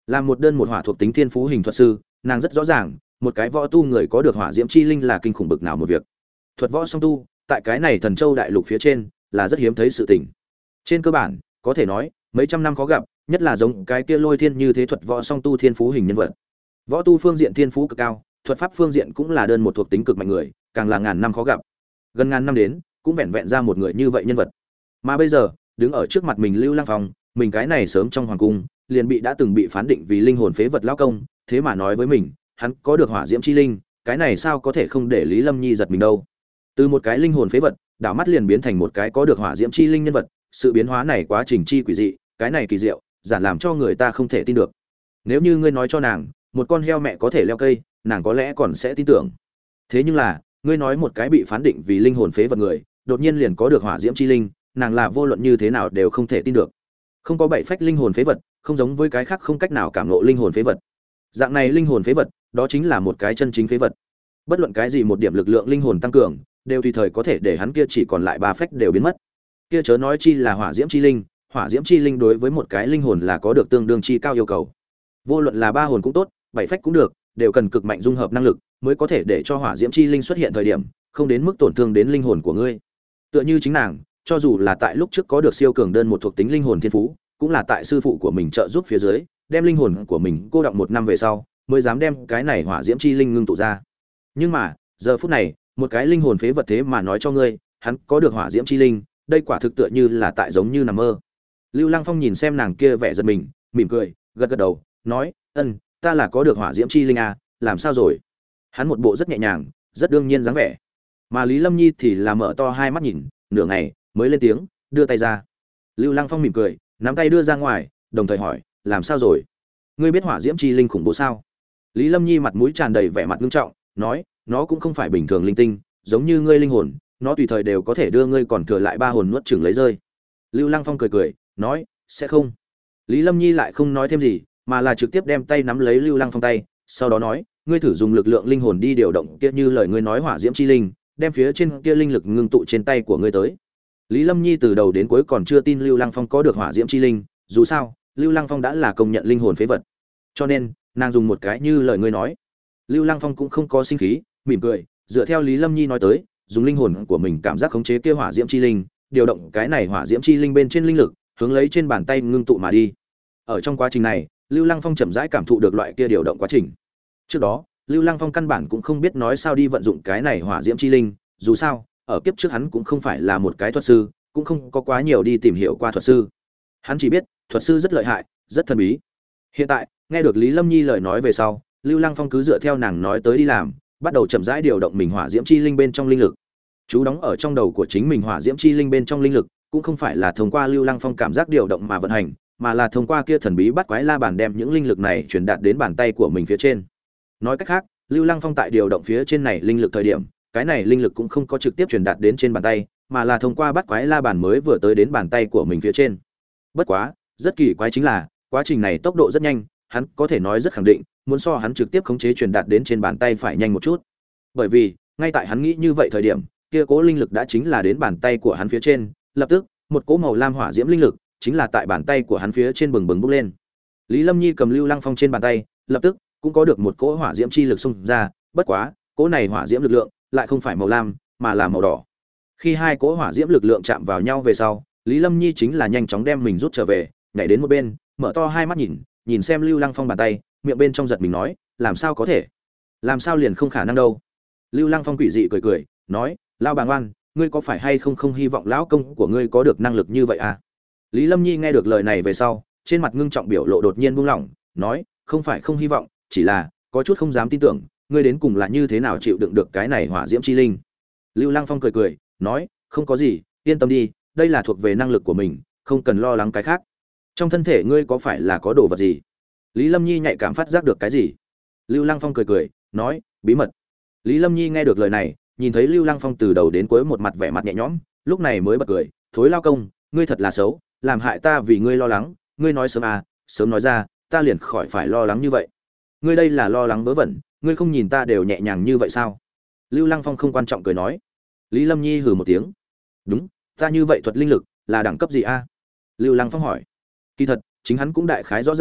Làm một đơn một hỏa thuộc tính thiên phú hình thuật sư, nàng rất rõ ràng, một cái võ tu người có được hỏa diễm chi linh là kinh khủng bực nào một việc. Thuật võ song tu, tại cái này Thần Châu đại lục phía trên, là rất hiếm thấy sự tình. Trên cơ bản, có thể nói, mấy trăm năm khó gặp, nhất là giống cái kia Lôi Thiên như thế thuật võ song tu thiên phú hình nhân vật. Võ tu phương diện thiên phú cực cao, thuật pháp phương diện cũng là đơn một thuộc tính cực mạnh người, càng là ngàn năm khó gặp. Gần ngàn năm đến, cũng vẹn vẹn ra một người như vậy nhân vật. Mà bây giờ, đứng ở trước mặt mình Lưu Lăng Phong, mình cái này sớm trong hoàng cung, liền bị đã từng bị phán định vì linh hồn phế vật lão công, thế mà nói với mình, hắn có được hỏa diễm chi linh, cái này sao có thể không để Lý Lâm Nhi giật mình đâu. Từ một cái linh hồn phế vật, đảo mắt liền biến thành một cái có được hỏa diễm chi linh nhân vật, sự biến hóa này quá trình chi quỷ dị, cái này kỳ diệu, giản làm cho người ta không thể tin được. Nếu như ngươi nói cho nàng, một con heo mẹ có thể leo cây, nàng có lẽ còn sẽ tin tưởng. Thế nhưng là, ngươi nói một cái bị phán định vì linh hồn phế vật người, đột nhiên liền có được hỏa diễm chi linh, nàng là vô luận như thế nào đều không thể tin được. Không có bảy phách linh hồn phế vật, không giống với cái khác không cách nào cảm ngộ linh hồn phế vật. Dạng này linh hồn phế vật, đó chính là một cái chân chính phế vật. Bất luận cái gì một điểm lực lượng linh hồn tăng cường, đều tùy thời có thể để hắn kia chỉ còn lại ba phách đều biến mất. Kia chớ nói chi là hỏa diễm chi linh, hỏa diễm chi linh đối với một cái linh hồn là có được tương đương chi cao yêu cầu. Vô luận là ba hồn cũng tốt, bảy phách cũng được, đều cần cực mạnh dung hợp năng lực, mới có thể để cho hỏa diễm chi linh xuất hiện thời điểm, không đến mức tổn thương đến linh hồn của ngươi. Tựa như chính nàng, cho dù là tại lúc trước có được siêu cường đơn một thuộc tính linh hồn thiên phú, cũng là tại sư phụ của mình trợ giúp phía dưới, đem linh hồn của mình cô đọng một năm về sau, mới dám đem cái này hỏa diễm chi linh ngưng tụ ra. Nhưng mà, giờ phút này, một cái linh hồn phế vật thế mà nói cho ngươi, hắn có được hỏa diễm chi linh, đây quả thực tựa như là tại giống như nằm mơ. Lưu Lăng Phong nhìn xem nàng kia vẻ giật mình, mỉm cười, gật gật đầu, nói, "Ân, ta là có được hỏa diễm chi linh à, làm sao rồi?" Hắn một bộ rất nhẹ nhàng, rất đương nhiên dáng vẻ. Mà Lý Lâm Nhi thì là mở to hai mắt nhìn, nửa ngày mới lên tiếng, đưa tay ra. Lưu Lăng Phong mỉm cười, nắm tay đưa ra ngoài, đồng thời hỏi, "Làm sao rồi? Ngươi biết hỏa diễm chi linh khủng bố sao?" Lý Lâm Nhi mặt mũi tràn đầy vẻ mặt nghiêm trọng, nói, "Nó cũng không phải bình thường linh tinh, giống như ngươi linh hồn, nó tùy thời đều có thể đưa ngươi còn thừa lại ba hồn nuốt chửng lấy rơi." Lưu Lăng Phong cười cười, nói, "Sẽ không." Lý Lâm Nhi lại không nói thêm gì, mà là trực tiếp đem tay nắm lấy Lưu Lăng Phong tay, sau đó nói, "Ngươi thử dùng lực lượng linh hồn đi điều động kia như lời ngươi nói hỏa diễm chi linh, đem phía trên kia linh lực ngưng tụ trên tay của ngươi tới." Lý Lâm Nhi từ đầu đến cuối còn chưa tin Lưu Lăng Phong có được hỏa diễm chi linh, dù sao, Lưu Lăng Phong đã là công nhận linh hồn phế vật. Cho nên, nàng dùng một cái như lời ngươi nói. Lưu Lăng Phong cũng không có sinh khí, mỉm cười, dựa theo Lý Lâm Nhi nói tới, dùng linh hồn của mình cảm giác khống chế kia hỏa diễm chi linh, điều động cái này hỏa diễm chi linh bên trên linh lực, hướng lấy trên bàn tay ngưng tụ mà đi. Ở trong quá trình này, Lưu Lăng Phong chậm rãi cảm thụ được loại kia điều động quá trình. Trước đó, Lưu Lăng Phong căn bản cũng không biết nói sao đi vận dụng cái này hỏa diễm chi linh, dù sao, ở kiếp trước hắn cũng không phải là một cái thuật sư, cũng không có quá nhiều đi tìm hiểu qua thuật sư. Hắn chỉ biết, thuật sư rất lợi hại, rất thần bí. Hiện tại, nghe được Lý Lâm Nhi lời nói về sau, Lưu Lăng Phong cứ dựa theo nàng nói tới đi làm, bắt đầu chậm rãi điều động mình hỏa diễm chi linh bên trong linh lực. Chú đóng ở trong đầu của chính mình hỏa diễm chi linh bên trong linh lực, cũng không phải là thông qua Lưu Lăng Phong cảm giác điều động mà vận hành, mà là thông qua kia thần bí bắt quái la bàn đem những linh lực này truyền đạt đến bàn tay của mình phía trên. Nói cách khác, Lưu Lăng Phong tại điều động phía trên này linh lực thời điểm, cái này linh lực cũng không có trực tiếp truyền đạt đến trên bàn tay, mà là thông qua bắt quái la bàn mới vừa tới đến bàn tay của mình phía trên. Bất quá, rất kỳ quái chính là, quá trình này tốc độ rất nhanh, hắn có thể nói rất khẳng định, muốn so hắn trực tiếp khống chế truyền đạt đến trên bàn tay phải nhanh một chút. Bởi vì, ngay tại hắn nghĩ như vậy thời điểm, kia cố linh lực đã chính là đến bàn tay của hắn phía trên, lập tức, một cỗ màu lam hỏa diễm linh lực chính là tại bàn tay của hắn phía trên bừng bừng bốc lên. Lý Lâm Nhi cầm Lưu Lăng Phong trên bàn tay, lập tức cũng có được một cỗ hỏa diễm chi lực xung ra, bất quá, cỗ này hỏa diễm lực lượng lại không phải màu lam, mà là màu đỏ. Khi hai cỗ hỏa diễm lực lượng chạm vào nhau về sau, Lý Lâm Nhi chính là nhanh chóng đem mình rút trở về, nhảy đến một bên, mở to hai mắt nhìn, nhìn xem Lưu Lăng Phong bàn tay, miệng bên trong giật mình nói, làm sao có thể? Làm sao liền không khả năng đâu? Lưu Lăng Phong quỷ dị cười cười, nói, lão bà ngoan, ngươi có phải hay không không hy vọng lão công của ngươi có được năng lực như vậy à? Lý Lâm Nhi nghe được lời này về sau, trên mặt ngưng trọng biểu lộ đột nhiên buông lỏng, nói, không phải không hy vọng, chỉ là có chút không dám tin tưởng, ngươi đến cùng là như thế nào chịu đựng được cái này hỏa diễm chi linh. Lưu Lăng Phong cười cười, nói, không có gì, yên tâm đi, đây là thuộc về năng lực của mình, không cần lo lắng cái khác. Trong thân thể ngươi có phải là có đồ vật gì? Lý Lâm Nhi nhạy cảm phát giác được cái gì? Lưu Lăng Phong cười cười, nói, bí mật. Lý Lâm Nhi nghe được lời này, nhìn thấy Lưu Lăng Phong từ đầu đến cuối một mặt vẻ mặt nhẹ nhõm, lúc này mới bật cười, thối lao công, ngươi thật là xấu, làm hại ta vì ngươi lo lắng, ngươi nói sớm à, sớm nói ra, ta liền khỏi phải lo lắng như vậy. Ngươi đây là lo lắng vớ vẩn, ngươi không nhìn ta đều nhẹ nhàng như vậy sao? Lưu Lăng Phong không quan trọng cười nói. Lý Lâm Nhi hừ một tiếng. Đúng, ta như vậy thuật linh lực là đẳng cấp gì a? Lưu Lăng Phong hỏi. Kỳ thật, chính hắn cũng đại khái rõ ràng,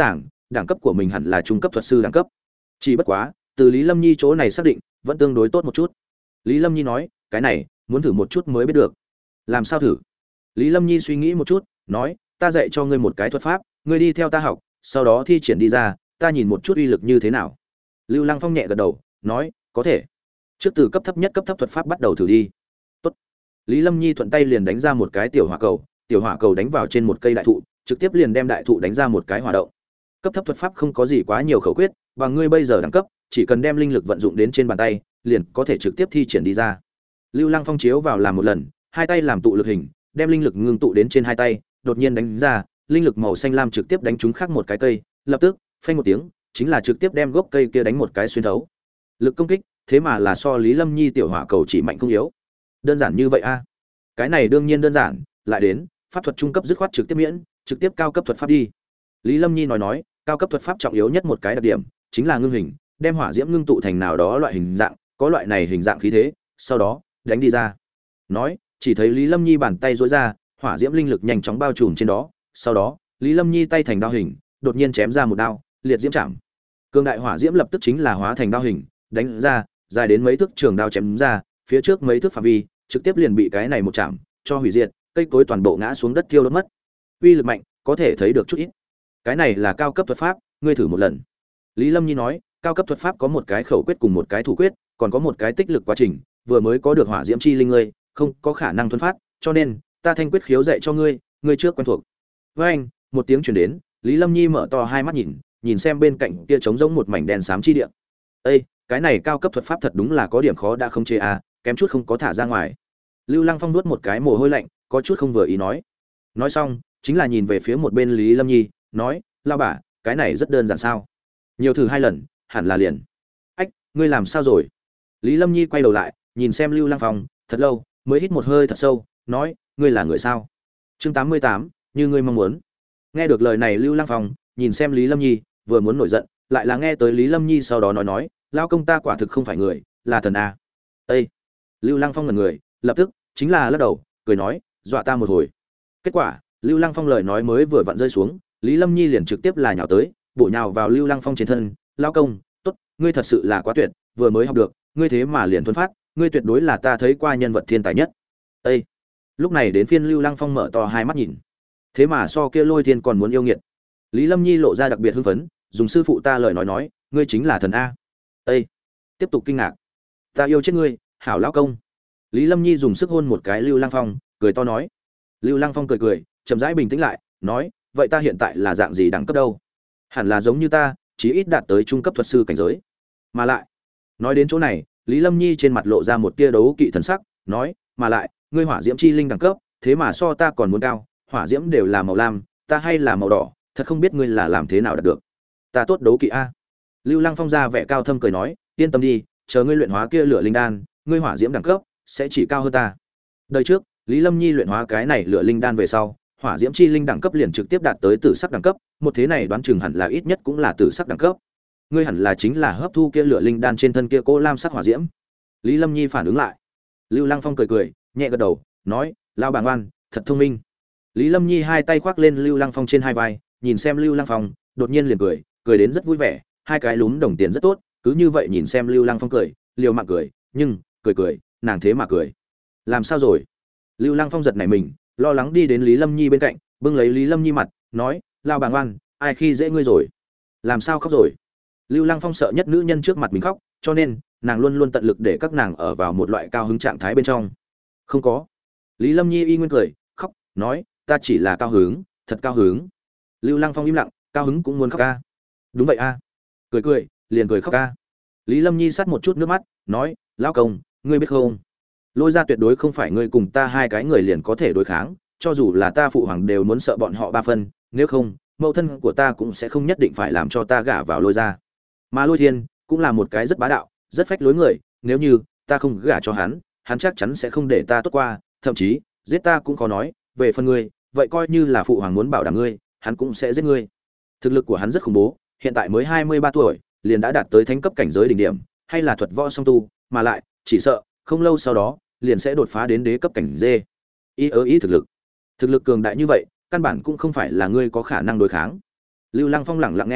đẳng cấp của mình hẳn là trung cấp thuật sư đẳng cấp. Chỉ bất quá, từ Lý Lâm Nhi chỗ này xác định, vẫn tương đối tốt một chút. Lý Lâm Nhi nói, cái này, muốn thử một chút mới biết được. Làm sao thử? Lý Lâm Nhi suy nghĩ một chút, nói, ta dạy cho ngươi một cái thuật pháp, ngươi đi theo ta học, sau đó thi triển đi ra, ta nhìn một chút uy lực như thế nào. Lưu Lăng Phong nhẹ gật đầu, nói, có thể. Trước từ cấp thấp nhất cấp thấp thuật pháp bắt đầu thử đi. Tốt. Lý Lâm Nhi thuận tay liền đánh ra một cái tiểu hỏa cầu, tiểu hỏa cầu đánh vào trên một cây đại thụ, trực tiếp liền đem đại thụ đánh ra một cái hỏa động. Cấp thấp thuật pháp không có gì quá nhiều khẩu quyết, và ngươi bây giờ đẳng cấp, chỉ cần đem linh lực vận dụng đến trên bàn tay, liền có thể trực tiếp thi triển đi ra. Lưu Lăng Phong chiếu vào làm một lần, hai tay làm tụ lực hình, đem linh lực ngưng tụ đến trên hai tay, đột nhiên đánh ra, linh lực màu xanh lam trực tiếp đánh trúng khác một cái cây, lập tức, phanh một tiếng, chính là trực tiếp đem gốc cây kia đánh một cái xuyên thấu. Lực công kích, thế mà là so Lý Lâm Nhi tiểu hỏa cầu chỉ mạnh không yếu. Đơn giản như vậy a? Cái này đương nhiên đơn giản, lại đến, pháp thuật trung cấp dứt khoát trực tiếp miễn, trực tiếp cao cấp thuật pháp đi. Lý Lâm Nhi nói nói, cao cấp thuật pháp trọng yếu nhất một cái đặc điểm, chính là ngưng hình, đem hỏa diễm ngưng tụ thành nào đó loại hình dạng, có loại này hình dạng khí thế, sau đó, đánh đi ra. Nói, chỉ thấy Lý Lâm Nhi bàn tay duỗi ra, hỏa diễm linh lực nhanh chóng bao trùm trên đó, sau đó, Lý Lâm Nhi tay thành đao hình, đột nhiên chém ra một đao, liệt diễm chạm. Cường đại hỏa diễm lập tức chính là hóa thành đao hình, đánh ra, dài đến mấy thước trường đao chém ra, phía trước mấy thước phạm vi, trực tiếp liền bị cái này một chạm cho hủy diệt, cây cối toàn bộ ngã xuống đất thiêu đốt mất. Uy lực mạnh, có thể thấy được chút ít. Cái này là cao cấp thuật pháp, ngươi thử một lần. Lý Lâm Nhi nói, cao cấp thuật pháp có một cái khẩu quyết cùng một cái thủ quyết, còn có một cái tích lực quá trình, vừa mới có được hỏa diễm chi linh ngươi, không có khả năng thuần phát, cho nên ta thanh quyết khiếu dạy cho ngươi, ngươi trước quen thuộc. Với anh, một tiếng truyền đến, Lý Lâm Nhi mở to hai mắt nhìn, nhìn xem bên cạnh kia trống rỗng một mảnh đen xám chi địa. Ê, cái này cao cấp thuật pháp thật đúng là có điểm khó đã không chế à, kém chút không có thả ra ngoài. Lưu Lăng Phong nuốt một cái mồ hôi lạnh, có chút không vừa ý nói. Nói xong, chính là nhìn về phía một bên Lý Lâm Nhi, nói, lao bà, cái này rất đơn giản sao? Nhiều thử hai lần, hẳn là liền. Ách, ngươi làm sao rồi? Lý Lâm Nhi quay đầu lại, nhìn xem Lưu Lăng Phong, thật lâu, mới hít một hơi thật sâu, nói, ngươi là người sao? Chương tám mươi tám, như ngươi mong muốn. Nghe được lời này Lưu Lăng Phong, nhìn xem Lý Lâm Nhi, vừa muốn nổi giận, lại là nghe tới Lý Lâm Nhi sau đó nói nói, lao công ta quả thực không phải người, là thần a. Ê! Lưu Lăng Phong ngẩn người, lập tức chính là lắc đầu, cười nói, dọa ta một hồi. Kết quả, Lưu Lăng Phong lời nói mới vừa vặn rơi xuống, Lý Lâm Nhi liền trực tiếp là nhào tới, bổ nhào vào Lưu Lăng Phong trên thân, lao công, tốt, ngươi thật sự là quá tuyệt, vừa mới học được, ngươi thế mà liền thuần phát, ngươi tuyệt đối là ta thấy qua nhân vật thiên tài nhất. Ê! Lúc này đến phiên Lưu Lăng Phong mở to hai mắt nhìn, thế mà so kia Lôi Thiên còn muốn yêu nghiệt. Lý Lâm Nhi lộ ra đặc biệt hưng phấn, dùng sư phụ ta lời nói nói, ngươi chính là thần a. Ê! Tiếp tục kinh ngạc, ta yêu chết ngươi, hảo lão công. Lý Lâm Nhi dùng sức hôn một cái Lưu Lăng Phong, cười to nói. Lưu Lăng Phong cười cười, chậm rãi bình tĩnh lại, nói, vậy ta hiện tại là dạng gì đẳng cấp đâu? Hẳn là giống như ta, chí ít đạt tới trung cấp thuật sư cảnh giới. Mà lại, nói đến chỗ này, Lý Lâm Nhi trên mặt lộ ra một tia đấu kỵ thần sắc, nói, mà lại, ngươi hỏa diễm chi linh đẳng cấp, thế mà so ta còn muốn cao, hỏa diễm đều là màu lam, ta hay là màu đỏ, thật không biết ngươi là làm thế nào đạt được. Ta tốt đấu kỵ a. Lưu Lăng Phong ra vẻ cao thâm cười nói, yên tâm đi, chờ ngươi luyện hóa kia lửa linh đan, ngươi hỏa diễm đẳng cấp sẽ chỉ cao hơn ta. Đời trước, Lý Lâm Nhi luyện hóa cái này lửa linh đan về sau, hỏa diễm chi linh đẳng cấp liền trực tiếp đạt tới tử sắc đẳng cấp, một thế này đoán chừng hẳn là ít nhất cũng là tử sắc đẳng cấp. Ngươi hẳn là chính là hấp thu kia lửa linh đan trên thân kia cô lam sắc hỏa diễm. Lý Lâm Nhi phản ứng lại. Lưu Lăng Phong cười cười, nhẹ gật đầu, nói, lao bà ngoan, thật thông minh. Lý Lâm Nhi hai tay khoác lên Lưu Lăng Phong trên hai vai, nhìn xem Lưu Lăng Phong, đột nhiên liền cười, cười đến rất vui vẻ, hai cái lúm đồng tiền rất tốt, cứ như vậy nhìn xem Lưu Lăng Phong cười, liều mạng cười, nhưng cười cười, nàng thế mà cười. Làm sao rồi? Lưu Lăng Phong giật nảy mình, lo lắng đi đến Lý Lâm Nhi bên cạnh, bưng lấy Lý Lâm Nhi mặt, nói, lao bà ngoan, ai khi dễ ngươi rồi? Làm sao khóc rồi? Lưu Lăng Phong sợ nhất nữ nhân trước mặt mình khóc, cho nên nàng luôn luôn tận lực để các nàng ở vào một loại cao hứng trạng thái bên trong. Không có. Lý Lâm Nhi y nguyên cười, khóc, nói, ta chỉ là cao hứng, thật cao hứng. Lưu Lăng Phong im lặng, cao hứng cũng muốn khóc a. Đúng vậy a. Cười cười, liền cười khóc a. Lý Lâm Nhi sát một chút nước mắt, nói, lão công, ngươi biết không? Lôi ra tuyệt đối không phải ngươi cùng ta hai cái người liền có thể đối kháng, cho dù là ta phụ hoàng đều muốn sợ bọn họ ba phân, nếu không, mẫu thân của ta cũng sẽ không nhất định phải làm cho ta gả vào Lôi ra. Mà Lôi Thiên cũng là một cái rất bá đạo, rất phách lối người, nếu như ta không gả cho hắn, hắn chắc chắn sẽ không để ta tốt qua, thậm chí giết ta cũng khó nói, về phần ngươi, vậy coi như là phụ hoàng muốn bảo đảm ngươi, hắn cũng sẽ giết ngươi. Thực lực của hắn rất khủng bố, hiện tại mới hai mươi ba tuổi, liền đã đạt tới thánh cấp cảnh giới đỉnh điểm, hay là thuật võ song tu, mà lại, chỉ sợ không lâu sau đó, liền sẽ đột phá đến đế cấp cảnh dê. Ý ớ ý thực lực. Thực lực cường đại như vậy, căn bản cũng không phải là ngươi có khả năng đối kháng. Lưu Lăng Phong lặng lặng nghe,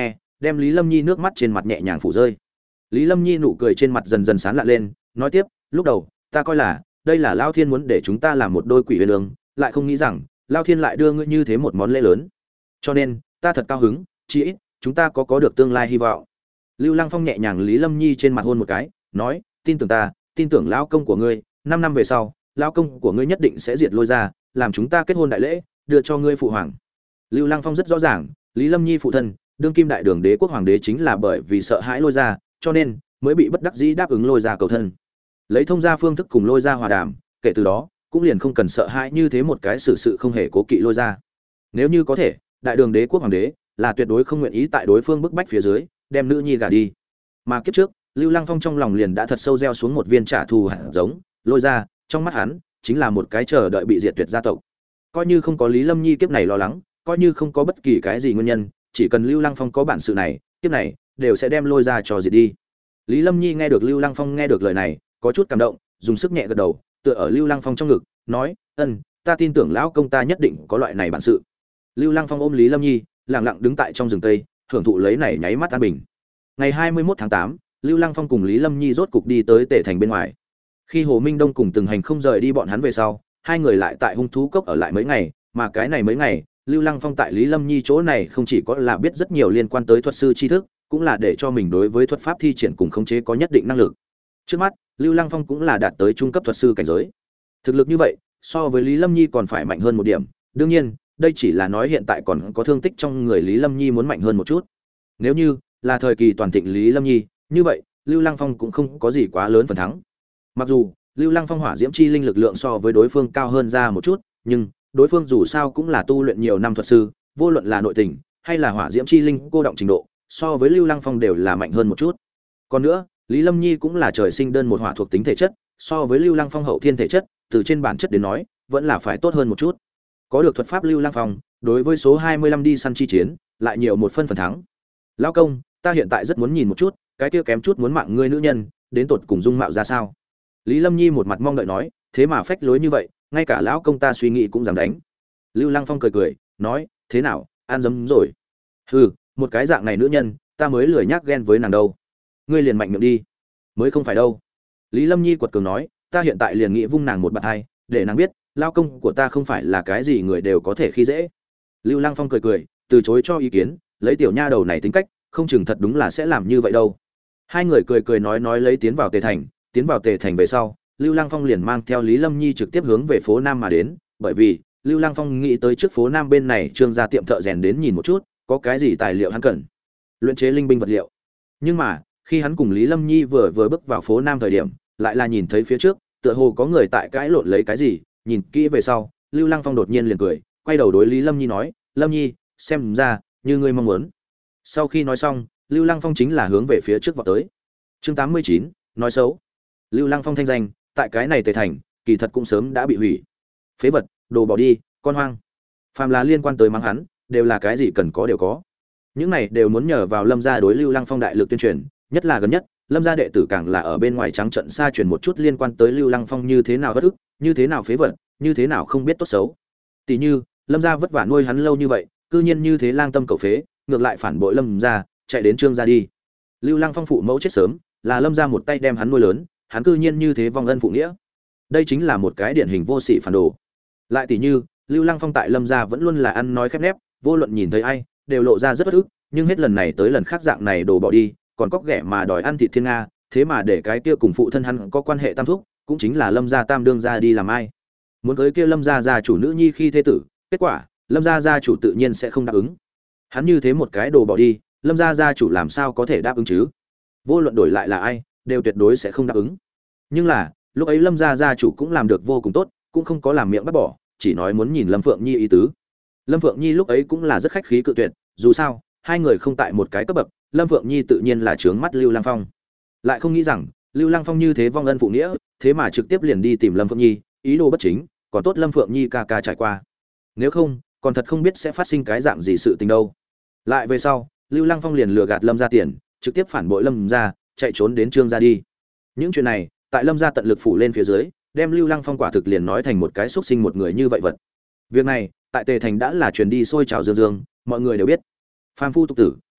đem Lý Lâm Nhi nước mắt trên mặt nhẹ nhàng phủ rơi. Lý Lâm Nhi nụ cười trên mặt dần dần sán lạ lên, nói tiếp, lúc đầu ta coi là đây là Lao Thiên muốn để chúng ta làm một đôi quỷ huyền ương, lại không nghĩ rằng Lao Thiên lại đưa ngươi như thế một món lễ lớn, cho nên ta thật cao hứng, chỉ ít chúng ta có có được tương lai hy vọng. Lưu Lăng Phong nhẹ nhàng Lý Lâm Nhi trên mặt hôn một cái, nói, tin tưởng ta, tin tưởng lão công của ngươi, năm năm về sau, lão công của ngươi nhất định sẽ diệt Lôi ra, làm chúng ta kết hôn đại lễ, đưa cho ngươi phụ hoàng. Lưu Lăng Phong rất rõ ràng, Lý Lâm Nhi phụ thân, đương kim đại đường đế quốc hoàng đế chính là bởi vì sợ hãi Lôi ra, cho nên mới bị bất đắc dĩ đáp ứng Lôi ra cầu thân. Lấy thông gia phương thức cùng Lôi ra hòa đàm, kể từ đó, cũng liền không cần sợ hãi như thế một cái xử sự không hề cố kỵ Lôi ra. Nếu như có thể, đại đường đế quốc hoàng đế là tuyệt đối không nguyện ý tại đối phương bức bách phía dưới đem nữ nhi gả đi. Mà kiếp trước, Lưu Lăng Phong trong lòng liền đã thật sâu gieo xuống một viên trả thù hạt giống, Lôi ra, trong mắt hắn, chính là một cái chờ đợi bị diệt tuyệt gia tộc. Coi như không có Lý Lâm Nhi kiếp này lo lắng, coi như không có bất kỳ cái gì nguyên nhân, chỉ cần Lưu Lăng Phong có bản sự này, kiếp này đều sẽ đem Lôi ra cho diệt đi. Lý Lâm Nhi nghe được Lưu Lăng Phong nghe được lời này, có chút cảm động, dùng sức nhẹ gật đầu, tựa ở Lưu Lăng Phong trong ngực, nói, "Ân, ta tin tưởng lão công ta nhất định có loại này bản sự." Lưu Lăng Phong ôm Lý Lâm Nhi, lặng lặng đứng tại trong rừng cây, hưởng thụ lấy này nháy mắt an bình. Ngày hai mươi mốt tháng tám, Lưu Lăng Phong cùng Lý Lâm Nhi rốt cục đi tới Tề thành bên ngoài. Khi Hồ Minh Đông cùng Từng Hành không rời đi bọn hắn về sau, hai người lại tại Hung thú cốc ở lại mấy ngày, mà cái này mấy ngày, Lưu Lăng Phong tại Lý Lâm Nhi chỗ này không chỉ có là biết rất nhiều liên quan tới thuật sư tri thức, cũng là để cho mình đối với thuật pháp thi triển cùng khống chế có nhất định năng lực. Trước mắt, Lưu Lăng Phong cũng là đạt tới trung cấp thuật sư cảnh giới. Thực lực như vậy, so với Lý Lâm Nhi còn phải mạnh hơn một điểm, đương nhiên, đây chỉ là nói hiện tại còn có thương tích trong người Lý Lâm Nhi muốn mạnh hơn một chút. Nếu như là thời kỳ toàn thịnh Lý Lâm Nhi, như vậy, Lưu Lăng Phong cũng không có gì quá lớn phần thắng. Mặc dù Lưu Lăng Phong hỏa diễm chi linh lực lượng so với đối phương cao hơn ra một chút, nhưng đối phương dù sao cũng là tu luyện nhiều năm thuật sư, vô luận là nội tình hay là hỏa diễm chi linh cô động trình độ, so với Lưu Lăng Phong đều là mạnh hơn một chút. Còn nữa, Lý Lâm Nhi cũng là trời sinh đơn một hỏa thuộc tính thể chất, so với Lưu Lăng Phong hậu thiên thể chất, từ trên bản chất đến nói, vẫn là phải tốt hơn một chút. Có được thuật pháp Lưu Lăng Phong, đối với số hai mươi lăm đi săn chi chiến, lại nhiều một phân phần thắng. Lão công, ta hiện tại rất muốn nhìn một chút, cái kia kém chút muốn mạng ngươi nữ nhân, đến tột cùng dung mạo ra sao. Lý Lâm Nhi một mặt mong đợi nói, thế mà phách lối như vậy, ngay cả lão công ta suy nghĩ cũng dám đánh. Lưu Lăng Phong cười cười, nói, thế nào, ăn dấm rồi. Hừ, một cái dạng này nữ nhân, ta mới lười nhác ghen với nàng đâu. Ngươi liền mạnh miệng đi. Mới không phải đâu. Lý Lâm Nhi quật cường nói, ta hiện tại liền nghĩ vung nàng một bạt hai, để nàng biết, lao công của ta không phải là cái gì người đều có thể khi dễ. Lưu Lăng Phong cười cười, từ chối cho ý kiến, lấy tiểu nha đầu này tính cách, không chừng thật đúng là sẽ làm như vậy đâu. Hai người cười cười nói nói lấy tiến vào Tề thành, tiến vào Tề thành về sau, Lưu Lăng Phong liền mang theo Lý Lâm Nhi trực tiếp hướng về phố Nam mà đến, bởi vì Lưu Lăng Phong nghĩ tới trước phố Nam bên này trương gia tiệm thợ rèn đến nhìn một chút, có cái gì tài liệu hắn cần. Luyện chế linh binh vật liệu. Nhưng mà, khi hắn cùng Lý Lâm Nhi vừa vừa bước vào phố Nam thời điểm, lại là nhìn thấy phía trước, tựa hồ có người tại cãi lộn lấy cái gì, nhìn kỹ về sau, Lưu Lăng Phong đột nhiên liền cười, quay đầu đối Lý Lâm Nhi nói, "Lâm Nhi, xem ra như ngươi mong muốn." Sau khi nói xong, Lưu Lăng Phong chính là hướng về phía trước vọt tới. Chương tám mươi chín, nói xấu. Lưu Lăng Phong thanh danh, tại cái này Tề thành, kỳ thật cũng sớm đã bị hủy. Phế vật, đồ bỏ đi, con hoang. Phàm là liên quan tới mắng hắn, đều là cái gì cần có đều có. Những này đều muốn nhờ vào Lâm gia đối Lưu Lăng Phong đại lực tuyên truyền, nhất là gần nhất, Lâm gia đệ tử càng là ở bên ngoài trắng trận xa truyền một chút liên quan tới Lưu Lăng Phong như thế nào bất ức, như thế nào phế vật, như thế nào không biết tốt xấu. Tỷ như, Lâm gia vất vả nuôi hắn lâu như vậy, cư nhiên như thế lang tâm cầu phế, ngược lại phản bội Lâm gia, chạy đến Trương gia đi. Lưu Lăng Phong phụ mẫu chết sớm, là Lâm gia một tay đem hắn nuôi lớn, hắn cư nhiên như thế vong ân phụ nghĩa. Đây chính là một cái điển hình vô sỉ phản đồ. Lại tỷ như, Lưu Lăng Phong tại Lâm gia vẫn luôn là ăn nói khép nép, vô luận nhìn thấy ai, đều lộ ra rất bất ức, nhưng hết lần này tới lần khác dạng này đồ bỏ đi, còn cóc ghẻ mà đòi ăn thịt thiên nga, thế mà để cái kia cùng phụ thân hắn có quan hệ tam thúc, cũng chính là Lâm gia tam đương gia đi làm ai. Muốn cưới kia Lâm gia gia chủ nữ nhi khi thế tử, kết quả, Lâm gia gia chủ tự nhiên sẽ không đáp ứng. Hắn như thế một cái đồ bỏ đi, Lâm gia gia chủ làm sao có thể đáp ứng chứ? Vô luận đổi lại là ai, đều tuyệt đối sẽ không đáp ứng. Nhưng là, lúc ấy Lâm gia gia chủ cũng làm được vô cùng tốt, cũng không có làm miệng bắt bỏ, chỉ nói muốn nhìn Lâm Phượng Nhi ý tứ. Lâm Phượng Nhi lúc ấy cũng là rất khách khí cự tuyệt, dù sao, hai người không tại một cái cấp bậc, Lâm Phượng Nhi tự nhiên là trướng mắt Lưu Lăng Phong. Lại không nghĩ rằng, Lưu Lăng Phong như thế vong ân phụ nghĩa, thế mà trực tiếp liền đi tìm Lâm Phượng Nhi, ý đồ bất chính, còn tốt Lâm Phượng Nhi ca ca trải qua. Nếu không, còn thật không biết sẽ phát sinh cái dạng gì sự tình đâu. Lại về sau, Lưu Lăng Phong liền lừa gạt Lâm gia tiền, trực tiếp phản bội Lâm gia, chạy trốn đến Trương gia đi. Những chuyện này, tại Lâm gia tận lực phủ lên phía dưới, đem Lưu Lăng Phong quả thực liền nói thành một cái xúc sinh một người như vậy vật. Việc này, tại Tề thành đã là truyền đi sôi trào dương dương, mọi người đều biết. Phàm phu tục tử,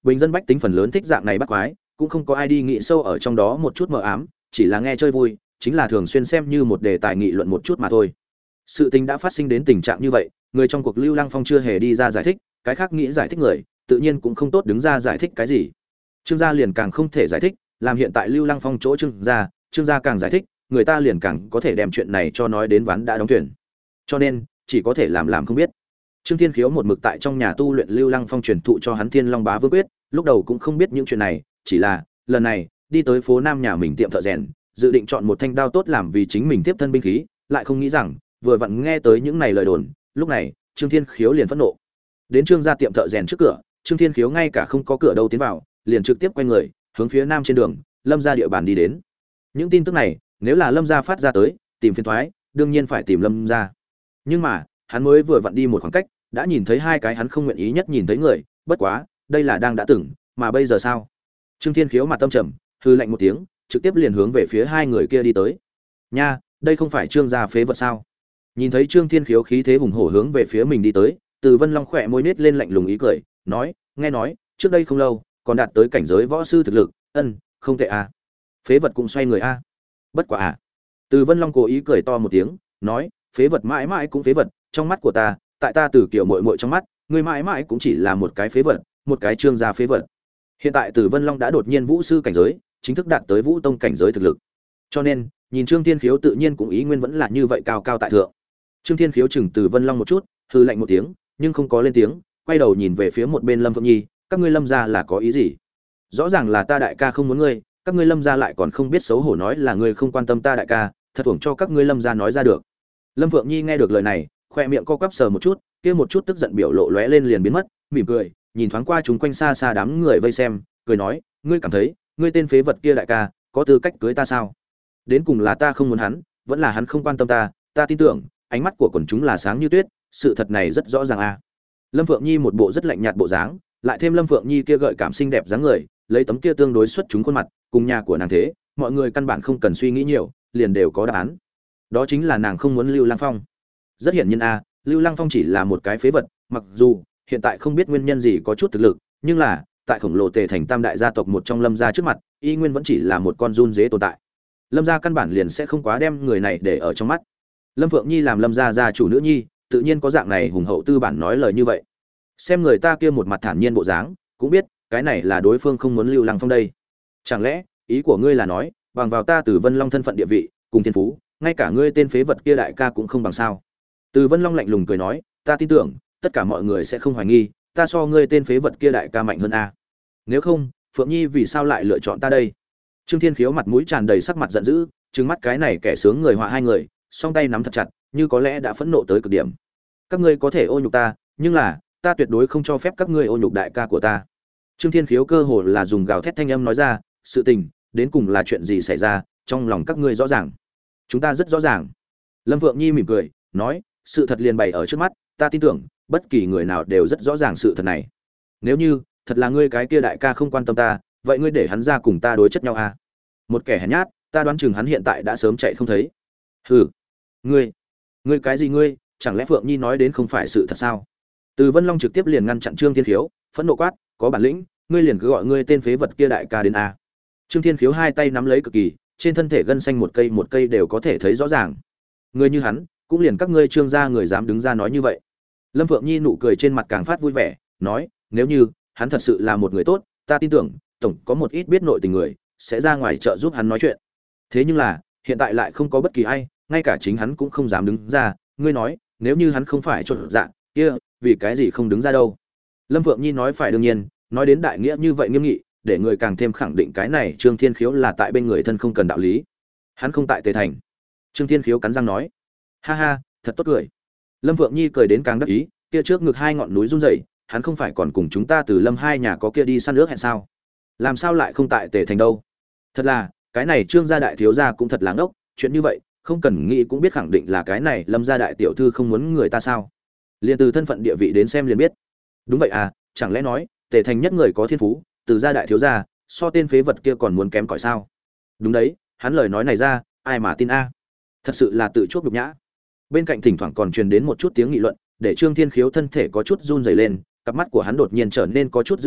bình dân bách tính phần lớn thích dạng này bắt quái, cũng không có ai đi nghĩ sâu ở trong đó một chút mờ ám, chỉ là nghe chơi vui, chính là thường xuyên xem như một đề tài nghị luận một chút mà thôi. Sự tình đã phát sinh đến tình trạng như vậy, người trong cuộc Lưu Lăng Phong chưa hề đi ra giải thích, cái khác nghĩ giải thích người, tự nhiên cũng không tốt đứng ra giải thích cái gì. Trương gia liền càng không thể giải thích, làm hiện tại Lưu Lăng Phong chỗ Trương gia, Trương gia càng giải thích, người ta liền càng có thể đem chuyện này cho nói đến ván đã đóng thuyền. Cho nên, chỉ có thể làm làm không biết. Trương Thiên Khiếu một mực tại trong nhà tu luyện Lưu Lăng Phong truyền thụ cho hắn Thiên Long Bá Vương quyết, lúc đầu cũng không biết những chuyện này, chỉ là lần này đi tới phố Nam nhà mình tiệm thợ rèn, dự định chọn một thanh đao tốt làm vì chính mình tiếp thân binh khí, lại không nghĩ rằng vừa vặn nghe tới những này lời đồn, lúc này Trương Thiên Khiếu liền phẫn nộ. Đến Trương gia tiệm thợ rèn trước cửa, Trương Thiên Khiếu ngay cả không có cửa đâu tiến vào, liền trực tiếp quay người, hướng phía nam trên đường, Lâm gia địa bàn đi đến. Những tin tức này, nếu là Lâm gia phát ra tới, tìm phiền toái, đương nhiên phải tìm Lâm gia. Nhưng mà, hắn mới vừa vặn đi một khoảng cách, đã nhìn thấy hai cái hắn không nguyện ý nhất nhìn thấy người, bất quá, đây là đang đã từng, mà bây giờ sao? Trương Thiên Khiếu mặt tâm trầm, hừ lạnh một tiếng, trực tiếp liền hướng về phía hai người kia đi tới. Nha, đây không phải Trương gia phế vật sao? Nhìn thấy Trương Thiên Khiếu khí thế hùng hổ hướng về phía mình đi tới, Từ Vân Long khỏe môi nết lên lạnh lùng ý cười, nói, nghe nói, trước đây không lâu, còn đạt tới cảnh giới võ sư thực lực, ân, không tệ à. Phế vật cũng xoay người a. À. Bất quả à. Từ Vân Long cố ý cười to một tiếng, nói, phế vật mãi mãi cũng phế vật, trong mắt của ta, tại ta Từ Kiều muội muội trong mắt, ngươi mãi mãi cũng chỉ là một cái phế vật, một cái Trương gia phế vật. Hiện tại Từ Vân Long đã đột nhiên vũ sư cảnh giới, chính thức đạt tới vũ tông cảnh giới thực lực. Cho nên, nhìn Trương Thiên Khiếu tự nhiên cũng ý nguyên vẫn là như vậy cao cao tại thượng. Trương Thiên Khiếu chừng Từ Vân Long một chút, hừ lạnh một tiếng, nhưng không có lên tiếng, quay đầu nhìn về phía một bên Lâm Phượng Nhi, các ngươi Lâm gia là có ý gì? Rõ ràng là ta đại ca không muốn ngươi, các ngươi Lâm gia lại còn không biết xấu hổ nói là ngươi không quan tâm ta đại ca, thật uổng cho các ngươi Lâm gia nói ra được. Lâm Phượng Nhi nghe được lời này, khoe miệng co quắp sờ một chút, kia một chút tức giận biểu lộ lóe lên liền biến mất, mỉm cười, nhìn thoáng qua chúng quanh xa xa đám người vây xem, cười nói, ngươi cảm thấy, ngươi tên phế vật kia đại ca, có tư cách cưới ta sao? Đến cùng là ta không muốn hắn, vẫn là hắn không quan tâm ta, ta tin tưởng, ánh mắt của quần chúng là sáng như tuyết, sự thật này rất rõ ràng a. À. Lâm Phượng Nhi một bộ rất lạnh nhạt bộ dáng, lại thêm Lâm Phượng Nhi kia gợi cảm xinh đẹp dáng người, lấy tấm kia tương đối xuất chúng khuôn mặt, cùng nhà của nàng thế, mọi người căn bản không cần suy nghĩ nhiều, liền đều có đáp án. Đó chính là nàng không muốn Lưu Lăng Phong. Rất hiển nhiên a, à, Lưu Lăng Phong chỉ là một cái phế vật, mặc dù hiện tại không biết nguyên nhân gì có chút thực lực, nhưng là tại khổng lồ Tề thành tam đại gia tộc một trong Lâm gia trước mặt, y nguyên vẫn chỉ là một con run dế tồn tại. Lâm gia căn bản liền sẽ không quá đem người này để ở trong mắt. Lâm Phượng Nhi làm Lâm gia gia chủ nữ nhi, tự nhiên có dạng này hùng hậu tư bản nói lời như vậy. Xem người ta kia một mặt thản nhiên bộ dáng, cũng biết cái này là đối phương không muốn Lưu Lăng Phong đây. Chẳng lẽ ý của ngươi là nói, bằng vào ta Từ Vân Long thân phận địa vị, cùng thiên phú, ngay cả ngươi tên phế vật kia đại ca cũng không bằng sao? Từ Vân Long lạnh lùng cười nói, ta tin tưởng, tất cả mọi người sẽ không hoài nghi, ta so ngươi tên phế vật kia đại ca mạnh hơn a. Nếu không, Phượng Nhi vì sao lại lựa chọn ta đây? Trương Thiên Khiếu mặt mũi tràn đầy sắc mặt giận dữ, trừng mắt cái này kẻ sướng người họa hai người, song tay nắm thật chặt, như có lẽ đã phẫn nộ tới cực điểm. Các ngươi có thể ô nhục ta, nhưng là, ta tuyệt đối không cho phép các ngươi ô nhục đại ca của ta. Trương Thiên Khiếu cơ hồ là dùng gào thét thanh âm nói ra, sự tình, đến cùng là chuyện gì xảy ra, trong lòng các ngươi rõ ràng. Chúng ta rất rõ ràng. Lâm Vượng Nhi mỉm cười, nói, sự thật liền bày ở trước mắt, ta tin tưởng, bất kỳ người nào đều rất rõ ràng sự thật này. Nếu như, thật là ngươi cái kia đại ca không quan tâm ta, vậy ngươi để hắn ra cùng ta đối chất nhau à? Một kẻ hèn nhát, ta đoán chừng hắn hiện tại đã sớm chạy không thấy. Hừ, ngươi, ngươi cái gì ngươi? Chẳng lẽ Phượng Nhi nói đến không phải sự thật sao? Từ Vân Long trực tiếp liền ngăn chặn Trương Thiên Khiếu, phẫn nộ quát, có bản lĩnh, ngươi liền cứ gọi ngươi tên phế vật kia đại ca đến a. Trương Thiên Khiếu hai tay nắm lấy cực kỳ, trên thân thể gân xanh một cây một cây đều có thể thấy rõ ràng. Ngươi như hắn, cũng liền các ngươi Trương gia người dám đứng ra nói như vậy. Lâm Phượng Nhi nụ cười trên mặt càng phát vui vẻ, nói, nếu như hắn thật sự là một người tốt, ta tin tưởng, tổng có một ít biết nội tình người sẽ ra ngoài trợ giúp hắn nói chuyện. Thế nhưng là, hiện tại lại không có bất kỳ ai, ngay cả chính hắn cũng không dám đứng ra, ngươi nói, nếu như hắn không phải trộn dạng, kia, vì cái gì không đứng ra đâu? Lâm Phượng Nhi nói phải đương nhiên, nói đến đại nghĩa như vậy nghiêm nghị, để người càng thêm khẳng định cái này Trương Thiên Khiếu là tại bên người thân không cần đạo lý. Hắn không tại Tề Thành. Trương Thiên Khiếu cắn răng nói, ha ha, thật tốt cười. Lâm Phượng Nhi cười đến càng đắc ý, kia trước ngực hai ngọn núi run rẩy, hắn không phải còn cùng chúng ta từ Lâm hai nhà có kia đi săn nước hẹn sao? Làm sao lại không tại Tề Thành đâu? Thật là, cái này Trương gia đại thiếu gia cũng thật láng ốc, chuyện như vậy, không cần nghĩ cũng biết khẳng định là cái này Lâm gia đại tiểu thư không muốn người ta sao? Liên từ thân phận địa vị đến xem liền biết. Đúng vậy à, chẳng lẽ nói, Tề Thành nhất người có thiên phú, từ gia đại thiếu gia, so tên phế vật kia còn muốn kém cỏi sao? Đúng đấy, hắn lời nói này ra, ai mà tin a? Thật sự là tự chuốc nhục nhã. Bên cạnh thỉnh thoảng còn truyền đến một chút tiếng nghị luận, để Trương Thiên Khiếu thân thể có chút run rẩy lên, cặp mắt của hắn đột nhiên trở nên có chút dữ tợn,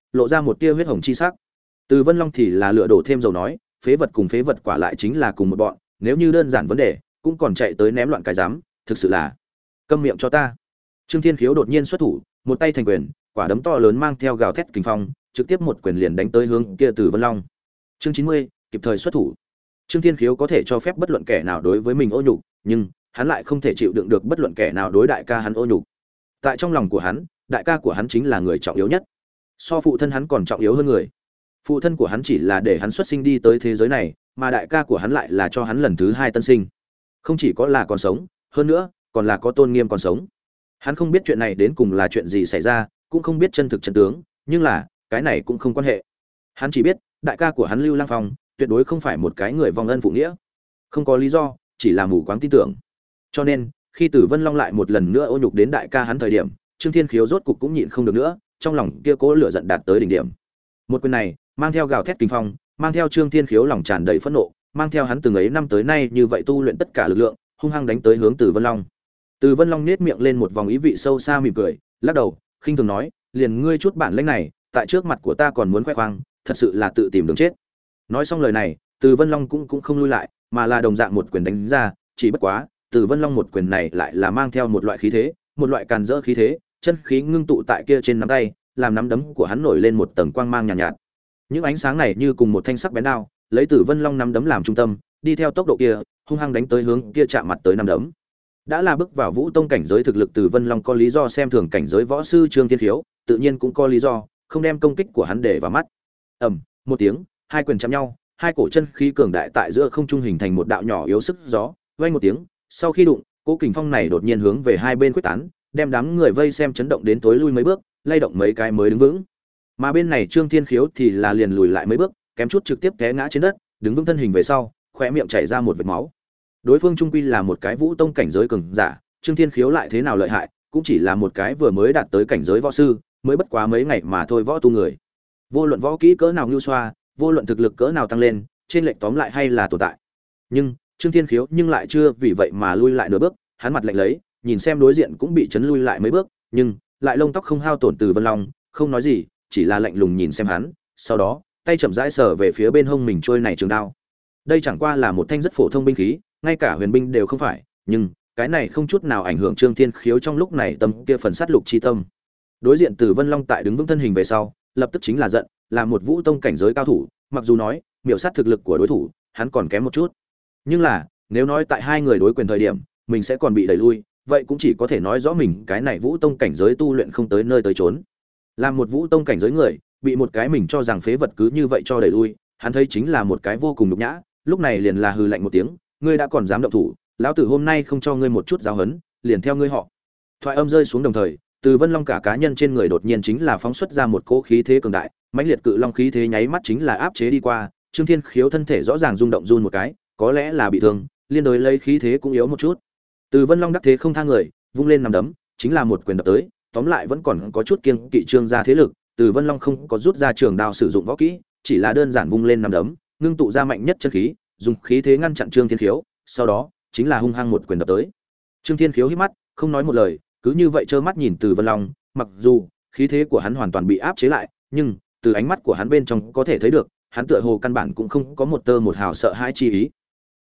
lộ ra một tia huyết hồng chi sắc. Từ Vân Long thì là lựa đổ thêm dầu nói, phế vật cùng phế vật quả lại chính là cùng một bọn, nếu như đơn giản vấn đề, cũng còn chạy tới ném loạn cái dám, thực sự là câm miệng cho ta. Trương Thiên Khiếu đột nhiên xuất thủ, một tay thành quyền, quả đấm to lớn mang theo gào thét kình phong, trực tiếp một quyền liền đánh tới hướng kia Từ Vân Long. Chương chín mươi, kịp thời xuất thủ. Trương Thiên Khiếu có thể cho phép bất luận kẻ nào đối với mình ô nhục, nhưng hắn lại không thể chịu đựng được bất luận kẻ nào đối đại ca hắn ô nhục. Tại trong lòng của hắn, đại ca của hắn chính là người trọng yếu nhất. So phụ thân hắn còn trọng yếu hơn người. Phụ thân của hắn chỉ là để hắn xuất sinh đi tới thế giới này, mà đại ca của hắn lại là cho hắn lần thứ hai tân sinh. Không chỉ có là còn sống, hơn nữa, còn là có tôn nghiêm còn sống. Hắn không biết chuyện này đến cùng là chuyện gì xảy ra, cũng không biết chân thực chân tướng, nhưng là, cái này cũng không quan hệ. Hắn chỉ biết, đại ca của hắn Lưu Lang Phong, tuyệt đối không phải một cái người vong ân phụ nghĩa. Không có lý do, chỉ là mù quáng tin tưởng. Cho nên, khi Tử Vân Long lại một lần nữa ô nhục đến đại ca hắn thời điểm, Trương Thiên Khiếu rốt cục cũng nhịn không được nữa, trong lòng kia cố lửa giận đạt tới đỉnh điểm. Một quyền này, mang theo gào thét kinh phong, mang theo Trương Thiên Khiếu lòng tràn đầy phẫn nộ, mang theo hắn từng ấy năm tới nay như vậy tu luyện tất cả lực lượng, hung hăng đánh tới hướng Từ Vân Long. Từ Vân Long nhếch miệng lên một vòng ý vị sâu xa mỉm cười, lắc đầu, khinh thường nói, liền ngươi chút bản lĩnh này, tại trước mặt của ta còn muốn khoe khoang, thật sự là tự tìm đường chết. Nói xong lời này, Từ Vân Long cũng cũng không lui lại, mà là đồng dạng một quyền đánh ra, chỉ bất quá, Từ Vân Long một quyền này lại là mang theo một loại khí thế, một loại càn rỡ khí thế, chân khí ngưng tụ tại kia trên nắm tay, làm nắm đấm của hắn nổi lên một tầng quang mang nhàn nhạt, nhạt. Những ánh sáng này như cùng một thanh sắc bén đao, lấy Tử Vân Long nắm đấm làm trung tâm, đi theo tốc độ kia, hung hăng đánh tới hướng kia chạm mặt tới nắm đấm. Đã là bước vào Vũ Tông cảnh giới thực lực Tử Vân Long có lý do xem thường cảnh giới võ sư Trương Thiên Khiếu, tự nhiên cũng có lý do không đem công kích của hắn để vào mắt. Ầm, một tiếng, hai quyền chạm nhau, hai cổ chân khí cường đại tại giữa không trung hình thành một đạo nhỏ yếu sức gió, vang một tiếng, sau khi đụng, cỗ kình phong này đột nhiên hướng về hai bên quyết tán, đem đám người vây xem chấn động đến tối lui mấy bước, lay động mấy cái mới đứng vững. Mà bên này Trương Thiên Khiếu thì là liền lùi lại mấy bước, kém chút trực tiếp té ngã trên đất, đứng vững thân hình về sau, khóe miệng chảy ra một vệt máu. Đối phương trung quy là một cái Vũ Tông cảnh giới cường giả, Trương Thiên Khiếu lại thế nào lợi hại, cũng chỉ là một cái vừa mới đạt tới cảnh giới võ sư, mới bất quá mấy ngày mà thôi võ tu người. Vô luận võ kỹ cỡ nào nhu xoa, vô luận thực lực cỡ nào tăng lên, trên lệch tóm lại hay là tồn tại. Nhưng, Trương Thiên Khiếu nhưng lại chưa vì vậy mà lui lại nửa bước, hắn mặt lạnh lấy, nhìn xem đối diện cũng bị chấn lui lại mấy bước, nhưng lại lông tóc không hao tổn Từ Vân Long, không nói gì, chỉ là lạnh lùng nhìn xem hắn, sau đó, tay chậm rãi sờ về phía bên hông mình trôi này trường đao. Đây chẳng qua là một thanh rất phổ thông binh khí, ngay cả huyền binh đều không phải, nhưng cái này không chút nào ảnh hưởng Trương Thiên Khiếu trong lúc này tâm kia phần sát lục chi tâm. Đối diện Từ Vân Long tại đứng vững thân hình về sau, lập tức chính là giận, là một Vũ Tông cảnh giới cao thủ, mặc dù nói, miểu sát thực lực của đối thủ, hắn còn kém một chút. Nhưng là, nếu nói tại hai người đối quyền thời điểm, mình sẽ còn bị đẩy lui, vậy cũng chỉ có thể nói rõ mình cái này Vũ Tông cảnh giới tu luyện không tới nơi tới chốn. Làm một Vũ Tông cảnh giới người, bị một cái mình cho rằng phế vật cứ như vậy cho đẩy lui, hắn thấy chính là một cái vô cùng nhục nhã, lúc này liền là hừ lạnh một tiếng, ngươi đã còn dám động thủ, lão tử hôm nay không cho ngươi một chút giáo huấn, liền theo ngươi họ. Thoại âm rơi xuống đồng thời, Từ Vân Long cả cá nhân trên người đột nhiên chính là phóng xuất ra một cỗ khí thế cường đại, mãnh liệt cự long khí thế nháy mắt chính là áp chế đi qua, Trương Thiên Khiếu thân thể rõ ràng rung động run một cái, có lẽ là bị thương, liên đối lấy khí thế cũng yếu một chút. Từ Vân Long đắc thế không tha người, vung lên nắm đấm, chính là một quyền đập tới, tóm lại vẫn còn có chút kiêng kỵ Trương gia thế lực, Từ Vân Long không có rút ra trường đao sử dụng võ kỹ, chỉ là đơn giản vung lên nắm đấm, ngưng tụ ra mạnh nhất chân khí, dùng khí thế ngăn chặn Trương Thiên Khiếu, sau đó chính là hung hăng một quyền đập tới. Trương Thiên Khiếu hít mắt, không nói một lời, cứ như vậy trơ mắt nhìn Từ Vân Long, mặc dù khí thế của hắn hoàn toàn bị áp chế lại, nhưng từ ánh mắt của hắn bên trong có thể thấy được, hắn tựa hồ căn bản cũng không có một tơ một hào sợ hãi chi ý.